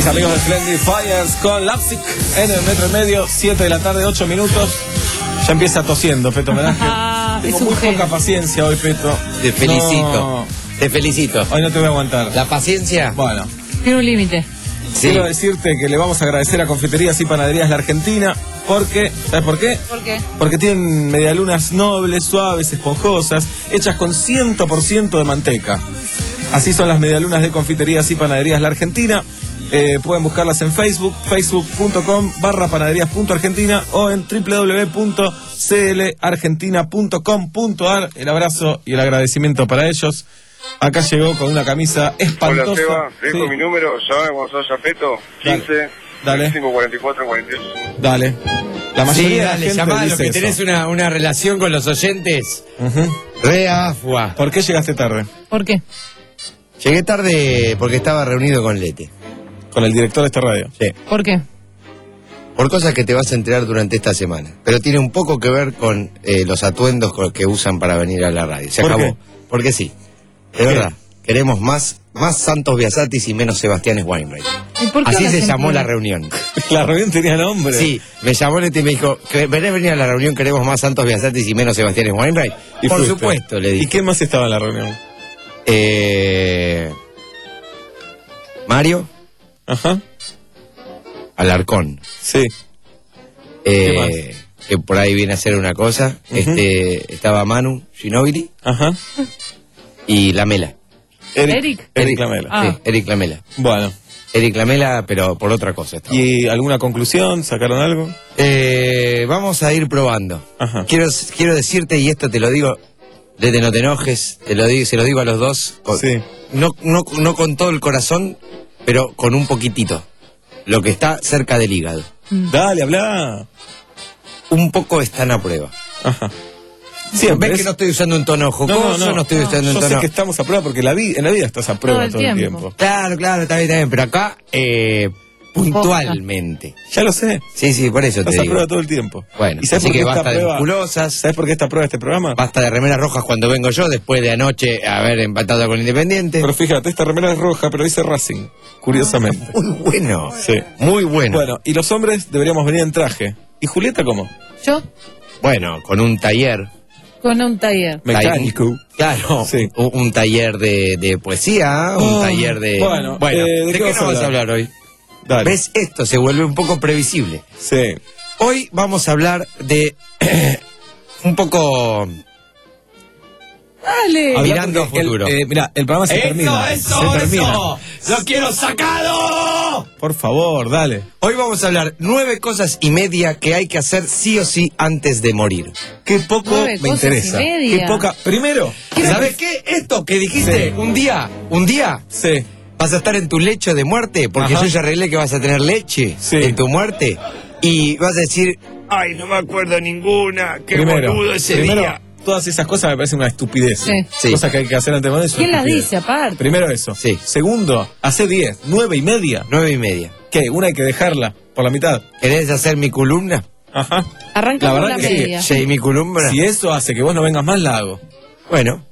[SPEAKER 3] Mis amigos de Splendid Fires con Lapsic en el metro y medio, siete de la tarde, ocho minutos. Ya empieza tosiendo, Peto Homenaje.
[SPEAKER 4] Ah,
[SPEAKER 3] Tengo
[SPEAKER 4] es un
[SPEAKER 3] muy
[SPEAKER 4] genio.
[SPEAKER 3] poca paciencia hoy, Peto.
[SPEAKER 1] Te felicito.
[SPEAKER 3] No,
[SPEAKER 1] Te felicito.
[SPEAKER 3] hoy no te voy a aguantar.
[SPEAKER 1] La paciencia.
[SPEAKER 3] Bueno,
[SPEAKER 4] Tiene un límite.
[SPEAKER 1] Sí.
[SPEAKER 3] quiero decirte que le vamos a agradecer a Confiterías y Panaderías La Argentina porque, ¿sabes por qué?
[SPEAKER 4] ¿Por qué?
[SPEAKER 3] Porque tienen medialunas nobles, suaves, esponjosas, hechas con cien por ciento de manteca. Así son las medialunas de Confiterías y Panaderías La Argentina. Eh, pueden buscarlas en Facebook, facebook.com barra panaderías.argentina o en w w w punto c l argentina punto com punto a r. El abrazo y el agradecimiento para ellos. Acá llegó con una camisa espantosa.
[SPEAKER 11] Hola Seba, dejo
[SPEAKER 3] Sí.
[SPEAKER 11] mi número, llame cuando sos Peto, quince,
[SPEAKER 3] Dale.
[SPEAKER 11] cinco cuarenta y cuatro, cuarenta y ocho.
[SPEAKER 3] Dale. La
[SPEAKER 1] Sí,
[SPEAKER 3] mayoría de la
[SPEAKER 1] dale,
[SPEAKER 3] gente
[SPEAKER 1] llamá a
[SPEAKER 3] dice
[SPEAKER 1] lo que
[SPEAKER 3] eso.
[SPEAKER 1] tenés una, una relación con los oyentes.
[SPEAKER 3] Ujú.
[SPEAKER 1] Re afua.
[SPEAKER 3] ¿Por qué llegaste tarde?
[SPEAKER 4] ¿Por qué?
[SPEAKER 1] Llegué tarde porque estaba reunido con Lete.
[SPEAKER 3] Con el director de esta radio.
[SPEAKER 1] Sí.
[SPEAKER 4] ¿Por qué?
[SPEAKER 1] Por cosas que te vas a enterar durante esta semana. Pero tiene un poco que ver con eh, los atuendos con- que usan para venir a la radio. Se
[SPEAKER 3] ¿Por
[SPEAKER 1] acabó.
[SPEAKER 3] qué?
[SPEAKER 1] Porque sí. De verdad. Queremos más, más Santos Biasatis y menos Sebastián Weinreich.
[SPEAKER 4] ¿Y por qué
[SPEAKER 1] Así
[SPEAKER 4] la
[SPEAKER 1] se
[SPEAKER 4] gente-
[SPEAKER 1] llamó la reunión.
[SPEAKER 3] La reunión tenía nombre.
[SPEAKER 1] Sí, me llamó Lete y me dijo, ¿querés venir a la reunión? Queremos más Santos Biasatis y menos Sebastián Weinreich.
[SPEAKER 3] Y
[SPEAKER 1] Por
[SPEAKER 3] fuiste.
[SPEAKER 1] supuesto, le
[SPEAKER 3] ¿Y
[SPEAKER 1] dije.
[SPEAKER 3] qué más estaba en la reunión?
[SPEAKER 1] Eh, Mario
[SPEAKER 3] Ajá.
[SPEAKER 1] Alarcón.
[SPEAKER 3] Sí.
[SPEAKER 1] Eh, que por ahí viene a hacer una cosa.
[SPEAKER 3] Ujú.
[SPEAKER 1] Este estaba Manu Ginóbili
[SPEAKER 3] Ajá.
[SPEAKER 1] y Lamela.
[SPEAKER 4] Eric.
[SPEAKER 3] Eric Lamela.
[SPEAKER 4] Ah.
[SPEAKER 1] Sí, Eric Lamela.
[SPEAKER 3] Bueno.
[SPEAKER 1] Eric Lamela, pero por otra cosa. estaba.
[SPEAKER 3] ¿Y alguna conclusión? ¿Sacaron algo?
[SPEAKER 1] Eh, vamos a ir probando.
[SPEAKER 3] Ajá.
[SPEAKER 1] Quiero, quiero decirte, y esto te lo digo, Lete, no te enojes, te lo digo, se lo digo a los dos. con-
[SPEAKER 3] Sí.
[SPEAKER 1] no, no, no con todo el corazón, pero con un poquitito. Lo que está cerca del hígado.
[SPEAKER 3] Dale, habla.
[SPEAKER 1] Un poco están a prueba.
[SPEAKER 3] Ajá.
[SPEAKER 1] ¿Ves
[SPEAKER 3] Siempre.
[SPEAKER 1] que
[SPEAKER 3] es-
[SPEAKER 1] no estoy usando un tono jocoso? No, estoy usando un
[SPEAKER 3] Yo sé
[SPEAKER 1] tono...
[SPEAKER 3] que estamos a prueba porque la vi- en la vida estás a prueba
[SPEAKER 4] Todo el
[SPEAKER 3] todo el
[SPEAKER 4] tiempo.
[SPEAKER 3] tiempo.
[SPEAKER 1] Claro, claro, está bien, está bien, pero acá, eh, puntualmente.
[SPEAKER 3] Ya lo sé.
[SPEAKER 1] Sí, sí, por eso
[SPEAKER 3] Estás
[SPEAKER 1] te
[SPEAKER 3] a
[SPEAKER 1] digo.
[SPEAKER 3] prueba todo el tiempo.
[SPEAKER 1] Bueno,
[SPEAKER 3] ¿Y sabes
[SPEAKER 1] así
[SPEAKER 3] por qué
[SPEAKER 1] que
[SPEAKER 3] esta
[SPEAKER 1] basta de
[SPEAKER 3] prueba?
[SPEAKER 1] musculosas,
[SPEAKER 3] ¿Sabes por qué está a prueba este programa?
[SPEAKER 1] basta de remeras rojas cuando vengo yo, después de anoche haber empatado con Independiente.
[SPEAKER 3] Pero fíjate, esta remera es roja, pero dice Racing, curiosamente.
[SPEAKER 1] Muy bueno,
[SPEAKER 3] Sí.
[SPEAKER 1] muy bueno.
[SPEAKER 3] Bueno, y los hombres deberíamos venir en traje. ¿Y Julieta cómo?
[SPEAKER 4] Yo
[SPEAKER 1] Bueno, con un taller.
[SPEAKER 4] con un taller.
[SPEAKER 3] Mecánico.
[SPEAKER 1] Claro,
[SPEAKER 3] Sí.
[SPEAKER 1] un, un taller de, de poesía, un
[SPEAKER 3] Oh,
[SPEAKER 1] taller de...
[SPEAKER 3] bueno, eh, ¿de
[SPEAKER 1] ¿de,
[SPEAKER 3] qué
[SPEAKER 1] qué
[SPEAKER 3] vas
[SPEAKER 1] no
[SPEAKER 3] a
[SPEAKER 1] vas a
[SPEAKER 3] hablar?
[SPEAKER 1] hablar hoy?
[SPEAKER 3] Dale.
[SPEAKER 1] ¿Ves? Esto se vuelve un poco previsible.
[SPEAKER 3] Sí.
[SPEAKER 1] Hoy vamos a hablar de un poco
[SPEAKER 4] Dale.
[SPEAKER 3] Habla
[SPEAKER 1] mirando a
[SPEAKER 3] porque el-
[SPEAKER 1] futuro.
[SPEAKER 3] eh, mira, el programa se termina. se termina.
[SPEAKER 1] ¡Lo quiero sacado!
[SPEAKER 3] Por favor, dale.
[SPEAKER 1] Hoy vamos a hablar nueve cosas y media que hay que hacer sí o sí antes de morir.
[SPEAKER 3] Qué poco
[SPEAKER 4] Nueve
[SPEAKER 3] me
[SPEAKER 4] cosas
[SPEAKER 3] interesa.
[SPEAKER 4] y media.
[SPEAKER 3] Qué poca. Primero,
[SPEAKER 1] ¿Sabes qué? Esto que dijiste,
[SPEAKER 3] Sí.
[SPEAKER 1] un día, un día,
[SPEAKER 3] sí.
[SPEAKER 1] vas a estar en tu lecho de muerte, porque
[SPEAKER 3] Ajá.
[SPEAKER 1] yo ya arreglé que vas a tener leche
[SPEAKER 3] Sí.
[SPEAKER 1] en tu muerte, y vas a decir, ay, no me acuerdo ninguna, qué
[SPEAKER 3] Primero,
[SPEAKER 1] boludo ese
[SPEAKER 3] primero,
[SPEAKER 1] día.
[SPEAKER 3] todas esas cosas me parecen una estupidez.
[SPEAKER 4] Sí.
[SPEAKER 1] Sí.
[SPEAKER 3] Cosas que hay que hacer antes de morir. es una
[SPEAKER 4] ¿Quién las
[SPEAKER 3] estupidez.
[SPEAKER 4] dice aparte?
[SPEAKER 3] Primero eso.
[SPEAKER 1] Sí.
[SPEAKER 3] Segundo, hace diez, nueve y media.
[SPEAKER 1] Nueve y media.
[SPEAKER 3] ¿Qué? Una hay que dejarla por la mitad.
[SPEAKER 1] ¿Querés hacer mi columna?
[SPEAKER 3] Ajá.
[SPEAKER 4] Arranca
[SPEAKER 3] La
[SPEAKER 4] por
[SPEAKER 3] verdad
[SPEAKER 4] la
[SPEAKER 3] que sí.
[SPEAKER 4] media.
[SPEAKER 1] Sí, mi columna.
[SPEAKER 3] Si eso hace que vos no vengas más, la hago.
[SPEAKER 1] Bueno.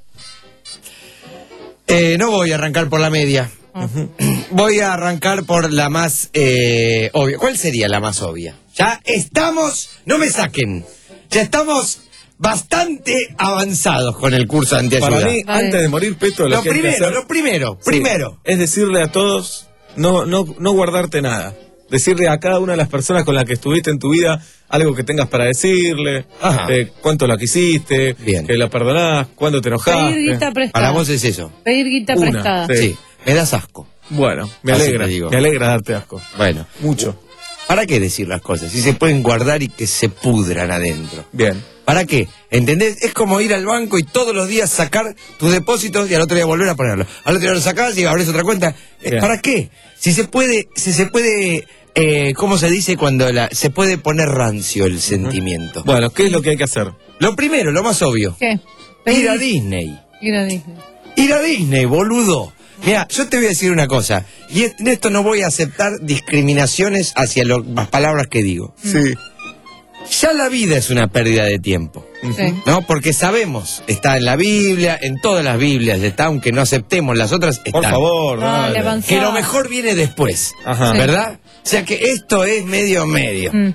[SPEAKER 1] Eh, no voy a arrancar por la media. Voy a arrancar por la más eh, obvia. ¿Cuál sería la más obvia? Ya estamos, no me saquen, ya estamos bastante avanzados con el curso de antiayuda.
[SPEAKER 3] Para mí,
[SPEAKER 4] Vale.
[SPEAKER 3] antes de morir, Peto, lo,
[SPEAKER 1] lo
[SPEAKER 3] que hay que
[SPEAKER 1] primero,
[SPEAKER 3] hacer-
[SPEAKER 1] lo primero,
[SPEAKER 3] Sí,
[SPEAKER 1] primero.
[SPEAKER 3] es decirle a todos, no, no, no guardarte nada. Decirle a cada una de las personas con las que estuviste en tu vida algo que tengas para decirle,
[SPEAKER 1] Ajá.
[SPEAKER 3] eh, cuánto la quisiste,
[SPEAKER 1] Bien.
[SPEAKER 3] que la perdonás, cuándo te enojaste.
[SPEAKER 4] Pedir guita prestada.
[SPEAKER 1] Para vos es eso.
[SPEAKER 4] Pedir guita
[SPEAKER 3] Una,
[SPEAKER 4] prestada.
[SPEAKER 3] sí.
[SPEAKER 1] Sí, me das asco.
[SPEAKER 3] Bueno, me
[SPEAKER 1] Así
[SPEAKER 3] alegra,
[SPEAKER 1] te digo.
[SPEAKER 3] me alegra darte asco.
[SPEAKER 1] Bueno,
[SPEAKER 3] Mucho.
[SPEAKER 1] ¿para qué decir las cosas? Si se pueden guardar y que se pudran adentro.
[SPEAKER 3] Bien.
[SPEAKER 1] ¿Para qué? ¿Entendés? Es como ir al banco y todos los días sacar tus depósitos y al otro día volver a ponerlo. Al otro día lo sacás y abrís otra cuenta. Eh,
[SPEAKER 3] Bien.
[SPEAKER 1] ¿Para qué? Si se puede, si se puede, eh, ¿cómo se dice cuando la, se puede poner rancio el sentimiento?
[SPEAKER 3] Bueno, ¿qué es lo que hay que hacer?
[SPEAKER 1] Lo primero, lo más obvio.
[SPEAKER 4] ¿Qué?
[SPEAKER 1] Ir a
[SPEAKER 4] Pedir-
[SPEAKER 1] Disney.
[SPEAKER 4] Ir a Disney.
[SPEAKER 1] Ir a Disney, boludo. Mira, yo te voy a decir una cosa. Y en esto no voy a aceptar discriminaciones hacia lo- las palabras que digo.
[SPEAKER 3] Sí.
[SPEAKER 6] Ya la vida es una pérdida de tiempo.
[SPEAKER 4] Sí.
[SPEAKER 6] ¿No? Porque sabemos, está en la Biblia, en todas las Biblias está, aunque no aceptemos las otras, están.
[SPEAKER 3] Por favor,
[SPEAKER 4] Dale,
[SPEAKER 3] dale.
[SPEAKER 4] avanzá.
[SPEAKER 6] Que lo mejor viene después,
[SPEAKER 3] Ajá.
[SPEAKER 6] ¿verdad? O sea que esto es medio medio.
[SPEAKER 4] Mm.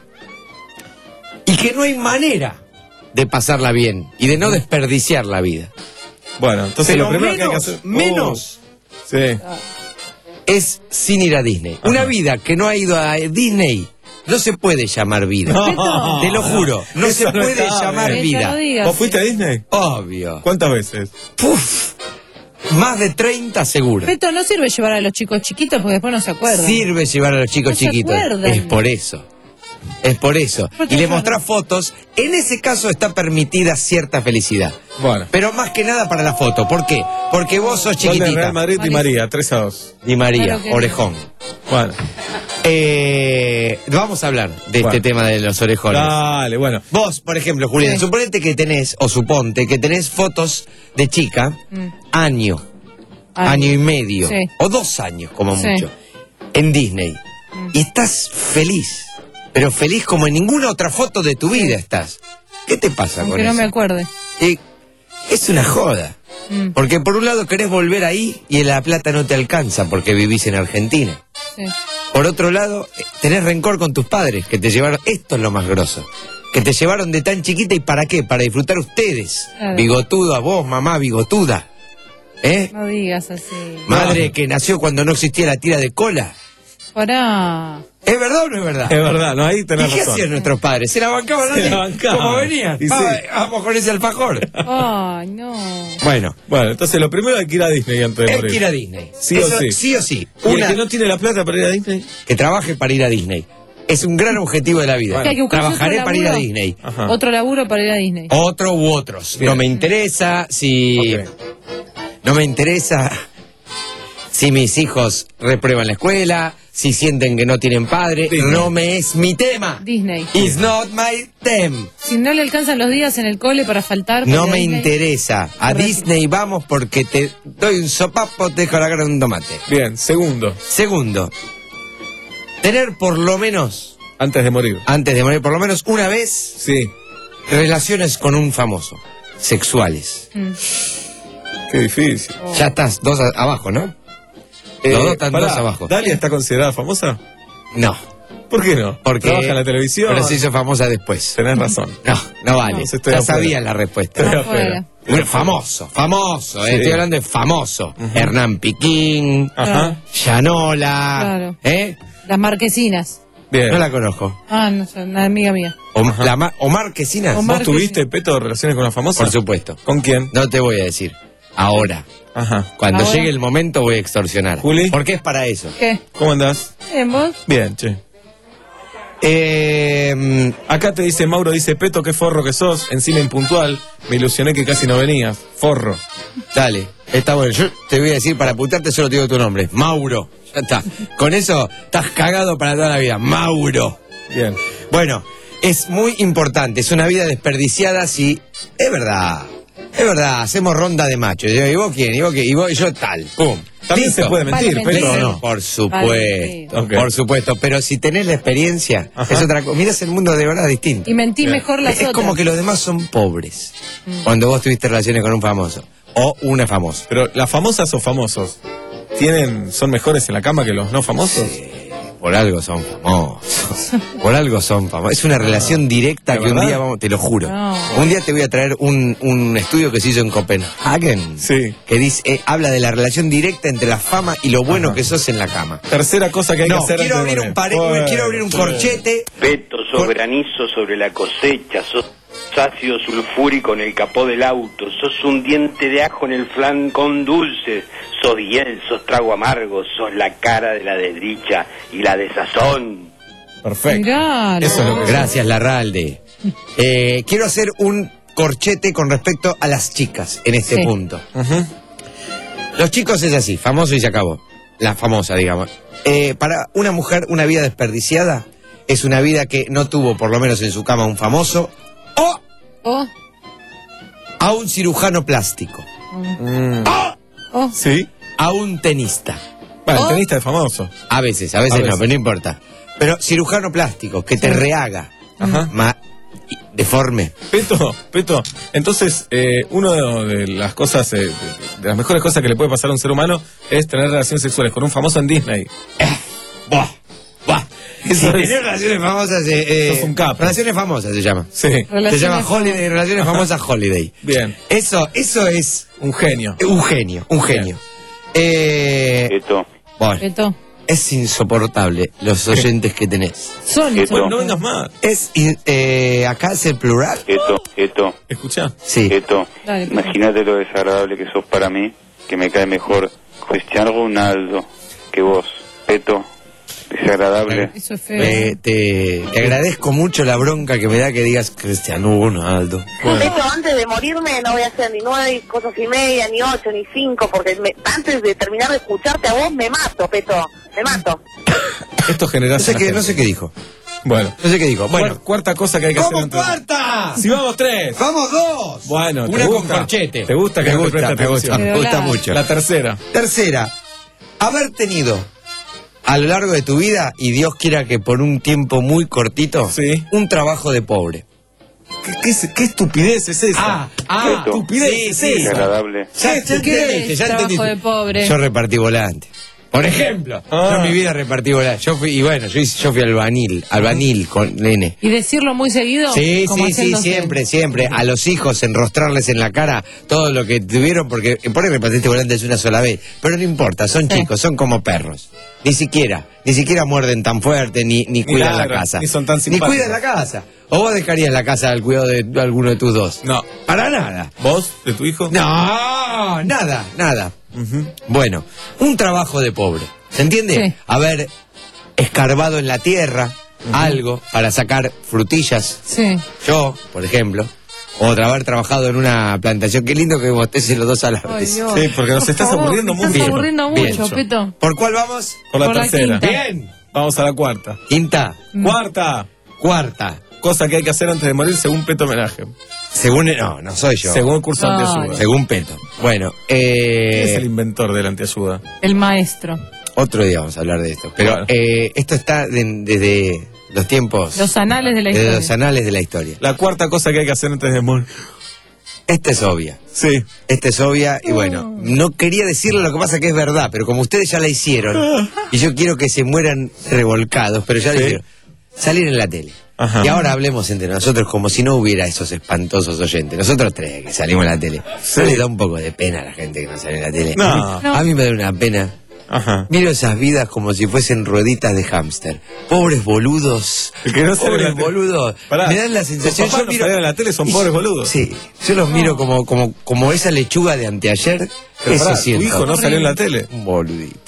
[SPEAKER 6] Y que no hay manera de pasarla bien y de no desperdiciar la vida.
[SPEAKER 3] Bueno, entonces
[SPEAKER 6] Pero
[SPEAKER 3] lo primero
[SPEAKER 6] menos,
[SPEAKER 3] que hay que hacer...
[SPEAKER 6] menos
[SPEAKER 3] Oh, sí.
[SPEAKER 6] es sin ir a Disney. Una vida que no ha ido a Disney no se puede llamar vida.
[SPEAKER 3] No.
[SPEAKER 6] Te lo juro, no
[SPEAKER 3] Eso
[SPEAKER 6] se
[SPEAKER 3] no
[SPEAKER 6] puede
[SPEAKER 3] está
[SPEAKER 6] llamar
[SPEAKER 3] bien.
[SPEAKER 6] vida.
[SPEAKER 4] Que te lo digas.
[SPEAKER 3] ¿Vos fuiste a Disney?
[SPEAKER 6] Obvio.
[SPEAKER 3] ¿Cuántas veces?
[SPEAKER 6] Puf, más de treinta seguro.
[SPEAKER 4] Beto, no sirve llevar a los chicos chiquitos porque después no se acuerdan.
[SPEAKER 6] Sirve llevar a los chicos
[SPEAKER 4] No se
[SPEAKER 6] chiquitos.
[SPEAKER 4] acuerdan.
[SPEAKER 6] Es por eso. Es por eso.
[SPEAKER 4] ¿Por qué
[SPEAKER 6] Y le
[SPEAKER 4] claro?
[SPEAKER 6] mostrás fotos. En ese caso está permitida cierta felicidad.
[SPEAKER 3] Bueno.
[SPEAKER 6] Pero más que nada para la foto. ¿Por qué? Porque vos sos
[SPEAKER 3] Gol de
[SPEAKER 6] chiquitita.
[SPEAKER 3] Real Madrid y María, tres a dos.
[SPEAKER 6] Y María,
[SPEAKER 4] Claro que no.
[SPEAKER 6] orejón.
[SPEAKER 3] Bueno.
[SPEAKER 6] Eh, vamos a hablar de
[SPEAKER 3] Bueno.
[SPEAKER 6] este tema de los orejones.
[SPEAKER 3] Dale, bueno.
[SPEAKER 6] Vos, por ejemplo, Julián,
[SPEAKER 4] Sí.
[SPEAKER 6] suponete que tenés, o suponte que tenés fotos de chica,
[SPEAKER 4] Mm.
[SPEAKER 6] año,
[SPEAKER 4] Año.
[SPEAKER 6] año y medio,
[SPEAKER 4] Sí.
[SPEAKER 6] o dos años como
[SPEAKER 4] Sí.
[SPEAKER 6] mucho, en Disney.
[SPEAKER 4] Mm.
[SPEAKER 6] Y estás feliz, pero feliz como en ninguna otra foto de tu vida estás. ¿Qué te pasa
[SPEAKER 4] Aunque
[SPEAKER 6] con
[SPEAKER 4] no
[SPEAKER 6] eso?
[SPEAKER 4] me acuerde.
[SPEAKER 6] Y es una joda.
[SPEAKER 4] Mm.
[SPEAKER 6] Porque por un lado querés volver ahí y en La Plata no te alcanza porque vivís en Argentina.
[SPEAKER 4] Sí.
[SPEAKER 6] Por otro lado, eh, tenés rencor con tus padres que te llevaron, esto es lo más grosso, que te llevaron de tan chiquita y ¿para qué? Para disfrutar ustedes.
[SPEAKER 4] Claro.
[SPEAKER 6] Bigotudo a vos, mamá bigotuda. ¿Eh?
[SPEAKER 4] No digas así.
[SPEAKER 6] Madre que nació cuando no existía la tira de cola.
[SPEAKER 4] Pará.
[SPEAKER 6] ¿Es verdad o no es verdad?
[SPEAKER 3] Es verdad, no, ahí
[SPEAKER 6] ¿Y
[SPEAKER 3] tenés
[SPEAKER 6] qué
[SPEAKER 3] razón.
[SPEAKER 6] hacían nuestros padres? ¿Se la bancaban
[SPEAKER 3] Se
[SPEAKER 6] así?
[SPEAKER 3] la bancaban.
[SPEAKER 6] ¿Cómo venían?
[SPEAKER 3] Y sí.
[SPEAKER 6] Ah, vamos con ese alfajor.
[SPEAKER 4] Ay, no.
[SPEAKER 6] Bueno,
[SPEAKER 3] Bueno, entonces lo primero hay que ir a Disney antes de
[SPEAKER 6] hay
[SPEAKER 3] morir.
[SPEAKER 6] que ir a Disney.
[SPEAKER 3] Sí o
[SPEAKER 6] Eso,
[SPEAKER 3] sí.
[SPEAKER 6] Sí o sí.
[SPEAKER 3] ¿Y el
[SPEAKER 6] Una,
[SPEAKER 3] que no tiene la plata para ir a Disney?
[SPEAKER 6] que trabaje para ir a Disney. Es un gran objetivo de la vida.
[SPEAKER 4] Que hay que buscarse
[SPEAKER 6] Trabajaré
[SPEAKER 4] otro
[SPEAKER 6] para ir a
[SPEAKER 4] laburo.
[SPEAKER 6] Disney.
[SPEAKER 3] Ajá.
[SPEAKER 4] Otro laburo para ir a Disney.
[SPEAKER 6] Otro u otros.
[SPEAKER 3] Bien.
[SPEAKER 6] No me interesa si...
[SPEAKER 3] Ok.
[SPEAKER 6] No me interesa si mis hijos reprueban la escuela, si sienten que no tienen padre.
[SPEAKER 3] Disney.
[SPEAKER 6] No me es mi tema.
[SPEAKER 4] Disney.
[SPEAKER 6] It's not my them.
[SPEAKER 4] Si no le alcanzan los días en el cole para faltar. para
[SPEAKER 6] No
[SPEAKER 4] ir a
[SPEAKER 6] me
[SPEAKER 4] Disney,
[SPEAKER 6] interesa. A
[SPEAKER 4] Correcto.
[SPEAKER 6] Disney vamos porque te doy un sopapo, te dejo la cara de un tomate.
[SPEAKER 3] Bien, segundo,
[SPEAKER 6] Segundo, tener por lo menos,
[SPEAKER 3] antes de morir.
[SPEAKER 6] antes de morir, por lo menos una vez,
[SPEAKER 3] Sí,
[SPEAKER 6] relaciones con un famoso. Sexuales.
[SPEAKER 4] Mm.
[SPEAKER 3] qué difícil.
[SPEAKER 6] Ya estás dos a- abajo, ¿no?
[SPEAKER 3] Eh,
[SPEAKER 6] Los dos están
[SPEAKER 3] pará,
[SPEAKER 6] dos abajo.
[SPEAKER 3] ¿Dalia está considerada famosa?
[SPEAKER 6] No.
[SPEAKER 3] ¿Por qué no?
[SPEAKER 6] Porque
[SPEAKER 3] Trabaja en la televisión.
[SPEAKER 6] Pero se hizo famosa después.
[SPEAKER 3] Tenés razón.
[SPEAKER 6] No, no vale.
[SPEAKER 3] No, se estoy
[SPEAKER 6] ya
[SPEAKER 3] afuera.
[SPEAKER 6] sabía la respuesta.
[SPEAKER 3] Estoy
[SPEAKER 4] Afuera.
[SPEAKER 3] afuera.
[SPEAKER 6] Bueno, famoso, famoso, eh,
[SPEAKER 3] Sí.
[SPEAKER 6] estoy hablando de famoso. Hernán Piquín,
[SPEAKER 3] Ajá.
[SPEAKER 6] Yanola,
[SPEAKER 4] Claro.
[SPEAKER 6] ¿eh?
[SPEAKER 4] Las marquesinas.
[SPEAKER 3] Bien.
[SPEAKER 6] No la conozco.
[SPEAKER 4] Ah, no sé, una amiga mía.
[SPEAKER 6] O, la ma- Omar Quesinas,
[SPEAKER 4] Omar
[SPEAKER 3] ¿Vos tuviste, Peto, relaciones con la famosa?
[SPEAKER 6] por supuesto.
[SPEAKER 3] ¿Con quién?
[SPEAKER 6] No te voy a decir. Ahora.
[SPEAKER 3] Ajá.
[SPEAKER 6] Cuando
[SPEAKER 4] Ahora.
[SPEAKER 6] llegue el momento voy a extorsionar.
[SPEAKER 3] Juli.
[SPEAKER 6] Porque es para eso.
[SPEAKER 4] ¿Qué?
[SPEAKER 3] ¿Cómo andás?
[SPEAKER 4] ¿En vos?
[SPEAKER 3] Bien, che.
[SPEAKER 6] Eh,
[SPEAKER 3] Acá te dice Mauro, dice Peto, qué forro que sos, encima impuntual, me ilusioné que casi no venías, forro.
[SPEAKER 6] dale, está bueno. Yo te voy a decir, para putearte solo te digo tu nombre. Mauro. Ya está. Con eso estás cagado para toda la vida. Mauro.
[SPEAKER 3] Bien.
[SPEAKER 6] Bueno, es muy importante. Es una vida desperdiciada si... Es verdad. Es verdad. Hacemos ronda de machos. ¿Y vos quién? ¿Y vos qué? ¿Y vos? Y yo tal. Pum.
[SPEAKER 3] También
[SPEAKER 6] Listo.
[SPEAKER 3] se puede mentir,
[SPEAKER 4] Vale,
[SPEAKER 3] Peto, ¿o
[SPEAKER 4] mentir.
[SPEAKER 3] no?
[SPEAKER 6] Por supuesto.
[SPEAKER 3] Ok.
[SPEAKER 6] Por supuesto. Pero si tenés la experiencia,
[SPEAKER 3] Ajá.
[SPEAKER 6] es otra cosa. Mirás el mundo de verdad distinto.
[SPEAKER 4] Y mentí
[SPEAKER 3] Bien.
[SPEAKER 4] mejor las
[SPEAKER 6] Es
[SPEAKER 4] otras.
[SPEAKER 6] como que los demás son pobres.
[SPEAKER 4] Mm.
[SPEAKER 6] Cuando vos tuviste relaciones con un famoso. O una famosa.
[SPEAKER 3] Pero las famosas o famosos, ¿tienen, son mejores en la cama que los no famosos?
[SPEAKER 6] Por algo son famosos. Por algo son famosos. Es una relación directa
[SPEAKER 3] ¿De
[SPEAKER 6] que un
[SPEAKER 3] verdad?
[SPEAKER 6] día vamos, te lo juro.
[SPEAKER 4] No.
[SPEAKER 6] Un día te voy a traer un, un estudio que se hizo en Copenhagen.
[SPEAKER 3] Sí.
[SPEAKER 6] Que dice, eh, habla de la relación directa entre la fama y lo bueno
[SPEAKER 3] Ajá.
[SPEAKER 6] que sos en la cama.
[SPEAKER 3] Tercera cosa que hay
[SPEAKER 6] No,
[SPEAKER 3] que hacer
[SPEAKER 6] quiero
[SPEAKER 3] antes de
[SPEAKER 6] abrir un
[SPEAKER 3] morir.
[SPEAKER 6] pare-
[SPEAKER 3] Bueno,
[SPEAKER 6] quiero abrir un
[SPEAKER 3] bueno.
[SPEAKER 6] corchete.
[SPEAKER 9] Peto, sos granizo sobre la cosecha, sos ácido sulfúrico en el capó del auto, sos un diente de ajo en el flan con dulces, sos hiel, sos trago amargo, sos la cara de la desdicha y la desazón.
[SPEAKER 3] Perfecto.
[SPEAKER 4] Mirá,
[SPEAKER 3] Eso es lo que
[SPEAKER 6] Gracias, Larralde. Eh, quiero hacer un corchete con respecto a las chicas en este
[SPEAKER 4] Sí.
[SPEAKER 6] punto.
[SPEAKER 3] Ujú.
[SPEAKER 6] Los chicos es así, famoso y se acabó. La famosa, digamos. Eh, para una mujer, una vida desperdiciada es una vida que no tuvo, por lo menos en su cama, un famoso o
[SPEAKER 4] Oh,
[SPEAKER 6] a un cirujano plástico.
[SPEAKER 3] Mm.
[SPEAKER 4] oh.
[SPEAKER 3] Sí.
[SPEAKER 6] A un tenista.
[SPEAKER 3] Bueno, el
[SPEAKER 4] Oh.
[SPEAKER 3] tenista es famoso.
[SPEAKER 6] A veces, a veces,
[SPEAKER 3] A
[SPEAKER 6] no,
[SPEAKER 3] veces.
[SPEAKER 6] pero no importa. Pero cirujano plástico, que te
[SPEAKER 4] Sí.
[SPEAKER 6] rehaga
[SPEAKER 3] Ajá.
[SPEAKER 6] ma- deforme.
[SPEAKER 3] Peto, Peto, entonces, eh, una de las cosas, eh, de, de las mejores cosas que le puede pasar a un ser humano es tener relaciones sexuales con un famoso en Disney.
[SPEAKER 6] Buah, buah.
[SPEAKER 3] Eso
[SPEAKER 6] Sí,
[SPEAKER 3] es-
[SPEAKER 6] tener relaciones famosas, eh, eh,
[SPEAKER 3] Sos un capo.
[SPEAKER 6] relaciones famosas se llama.
[SPEAKER 3] Sí.
[SPEAKER 6] Se
[SPEAKER 4] Relaciones
[SPEAKER 6] llama
[SPEAKER 4] famosas.
[SPEAKER 6] Holiday, relaciones famosas Holiday.
[SPEAKER 3] Bien.
[SPEAKER 6] Eso, eso es
[SPEAKER 3] Un genio.
[SPEAKER 6] un genio, un genio. Eh,
[SPEAKER 9] Esto,
[SPEAKER 6] bueno,
[SPEAKER 4] Peto.
[SPEAKER 6] es insoportable los oyentes que tenés.
[SPEAKER 4] Son
[SPEAKER 9] Esto.
[SPEAKER 3] Bueno, no vengas más.
[SPEAKER 6] Es in- eh, acá es el plural.
[SPEAKER 9] esto, esto,
[SPEAKER 3] Escuchá.
[SPEAKER 6] Sí.
[SPEAKER 9] esto.
[SPEAKER 4] Dale, Peto.
[SPEAKER 9] Imagínate lo desagradable que sos para mí, que me cae mejor Cristiano Ronaldo que vos. Peto, desagradable.
[SPEAKER 4] Eso es feo.
[SPEAKER 6] Eh, te, te agradezco mucho la bronca que me da que digas Cristiano Ronaldo.
[SPEAKER 3] Bueno.
[SPEAKER 2] Pero antes de morirme no voy a hacer ni nueve cosas y media, ni ocho, ni cinco, porque me- antes de terminar de escucharte a vos me mato, Peto, me mato.
[SPEAKER 3] Esto genera...
[SPEAKER 6] No sé qué, no sé qué dijo.
[SPEAKER 3] Bueno.
[SPEAKER 6] No sé qué dijo. Bueno,
[SPEAKER 3] Cuar- cuarta cosa que hay que hacer
[SPEAKER 6] ¡vamos
[SPEAKER 3] antes.
[SPEAKER 6] cuarta!
[SPEAKER 3] Si vamos tres.
[SPEAKER 6] ¡Vamos dos!
[SPEAKER 3] Bueno, ¿te
[SPEAKER 6] Una con
[SPEAKER 3] gusta?
[SPEAKER 6] corchete.
[SPEAKER 3] ¿Te gusta que
[SPEAKER 6] me
[SPEAKER 3] no te
[SPEAKER 6] gusta,
[SPEAKER 3] preste
[SPEAKER 6] me gusta,
[SPEAKER 3] atención?
[SPEAKER 6] me gusta
[SPEAKER 4] Pero
[SPEAKER 6] mucho.
[SPEAKER 3] La tercera.
[SPEAKER 6] Tercera, haber tenido a lo largo de tu vida, y Dios quiera que por un tiempo muy cortito,
[SPEAKER 3] Sí.
[SPEAKER 6] un trabajo de pobre.
[SPEAKER 3] ¿Qué, qué, es- qué estupidez es esa?
[SPEAKER 6] ah,
[SPEAKER 9] Esto.
[SPEAKER 3] estupidez
[SPEAKER 6] sí,
[SPEAKER 3] es
[SPEAKER 6] sí.
[SPEAKER 3] esa?
[SPEAKER 9] Desagradable.
[SPEAKER 6] Ya, ya
[SPEAKER 4] ¿Qué
[SPEAKER 6] entendiste,
[SPEAKER 4] es
[SPEAKER 6] ya
[SPEAKER 4] trabajo
[SPEAKER 6] entendiste.
[SPEAKER 4] de pobre?
[SPEAKER 6] Yo repartí volante. Por ejemplo,
[SPEAKER 3] Ah.
[SPEAKER 6] yo en mi vida repartí volante. Yo fui, y bueno, yo, hice- yo fui albanil, albanil con nene.
[SPEAKER 4] ¿Y decirlo muy seguido?
[SPEAKER 6] Sí,
[SPEAKER 4] Como
[SPEAKER 6] sí, sí,
[SPEAKER 4] haciéndose-
[SPEAKER 6] siempre, siempre. A los hijos enrostrarles en la cara todo lo que tuvieron, porque por ahí repartiste volantes una sola vez. Pero no importa, son
[SPEAKER 4] Sí.
[SPEAKER 6] chicos, son como perros. Ni siquiera, ni siquiera muerden tan fuerte, ni, ni cuidan la
[SPEAKER 3] ladran,
[SPEAKER 6] casa.
[SPEAKER 3] ni son tan
[SPEAKER 6] Ni
[SPEAKER 3] simpáticos.
[SPEAKER 6] cuidan la casa. ¿O vos dejarías la casa al cuidado de, de alguno de tus dos?
[SPEAKER 3] No.
[SPEAKER 6] Para nada.
[SPEAKER 3] ¿Vos? ¿De tu hijo?
[SPEAKER 6] No, nada, nada. Bueno, un trabajo de pobre. ¿Se entiende?
[SPEAKER 4] Sí.
[SPEAKER 6] Haber escarbado en la tierra algo para sacar frutillas.
[SPEAKER 4] Sí.
[SPEAKER 6] Yo, por ejemplo. O tra- haber trabajado en una plantación. Qué lindo que botéis los dos a la
[SPEAKER 4] Ay,
[SPEAKER 6] vez.
[SPEAKER 4] Dios.
[SPEAKER 3] Sí, porque nos
[SPEAKER 4] Por
[SPEAKER 3] estás
[SPEAKER 4] favor,
[SPEAKER 3] aburriendo
[SPEAKER 4] me estás
[SPEAKER 3] mucho.
[SPEAKER 4] aburriendo
[SPEAKER 6] Bien.
[SPEAKER 4] mucho, Peto.
[SPEAKER 6] ¿Por cuál vamos?
[SPEAKER 3] Por la
[SPEAKER 4] Por la
[SPEAKER 3] tercera.
[SPEAKER 4] quinta.
[SPEAKER 6] Bien.
[SPEAKER 3] Vamos a la cuarta.
[SPEAKER 6] Quinta.
[SPEAKER 3] Cuarta.
[SPEAKER 6] Cuarta.
[SPEAKER 3] Cosa que hay que hacer antes de morir según Peto Homenaje.
[SPEAKER 6] Según... No, no soy yo.
[SPEAKER 3] Según el curso de
[SPEAKER 4] Ay.
[SPEAKER 3] antiayuda.
[SPEAKER 6] Según Peto. Bueno,
[SPEAKER 3] ¿Quién es el
[SPEAKER 6] eh...
[SPEAKER 3] inventor de la antiayuda?
[SPEAKER 4] El maestro.
[SPEAKER 6] otro día vamos a hablar de esto. Pero
[SPEAKER 3] Bueno.
[SPEAKER 6] eh, esto está de- desde los tiempos...
[SPEAKER 4] Los anales de la
[SPEAKER 6] desde
[SPEAKER 4] historia.
[SPEAKER 6] los anales de la historia.
[SPEAKER 3] La cuarta cosa que hay que hacer antes de morir.
[SPEAKER 6] Esta es obvia.
[SPEAKER 3] Sí.
[SPEAKER 6] Esta es obvia y bueno, no quería decirlo, lo que pasa que es verdad, pero como ustedes ya la hicieron y yo quiero que se mueran revolcados, pero ya la
[SPEAKER 3] Sí.
[SPEAKER 6] hicieron. Salir en la tele.
[SPEAKER 3] Ajá.
[SPEAKER 6] Y ahora hablemos entre nosotros como si no hubiera esos espantosos oyentes. Nosotros tres que salimos en la tele.
[SPEAKER 3] Sí.
[SPEAKER 6] ¿No le da un poco de pena a la gente que no sale en la tele?
[SPEAKER 3] No.
[SPEAKER 6] A mí, a mí me da una pena.
[SPEAKER 3] Ajá.
[SPEAKER 6] Miro esas vidas como si fuesen rueditas de hámster. Pobres boludos.
[SPEAKER 3] Que no salen en
[SPEAKER 6] pobres
[SPEAKER 3] la tele.
[SPEAKER 6] boludos.
[SPEAKER 3] Pará,
[SPEAKER 6] Me dan la
[SPEAKER 3] tus
[SPEAKER 6] sensación.
[SPEAKER 3] papás
[SPEAKER 6] Yo
[SPEAKER 3] no
[SPEAKER 6] miro,
[SPEAKER 3] salían en la tele, son
[SPEAKER 6] y-
[SPEAKER 3] pobres boludos.
[SPEAKER 6] Sí, yo los miro como, como, como esa lechuga de anteayer.
[SPEAKER 3] Pero
[SPEAKER 6] Eso
[SPEAKER 3] pará, tu
[SPEAKER 6] siento.
[SPEAKER 3] hijo no salió en la tele.
[SPEAKER 6] Un boludito.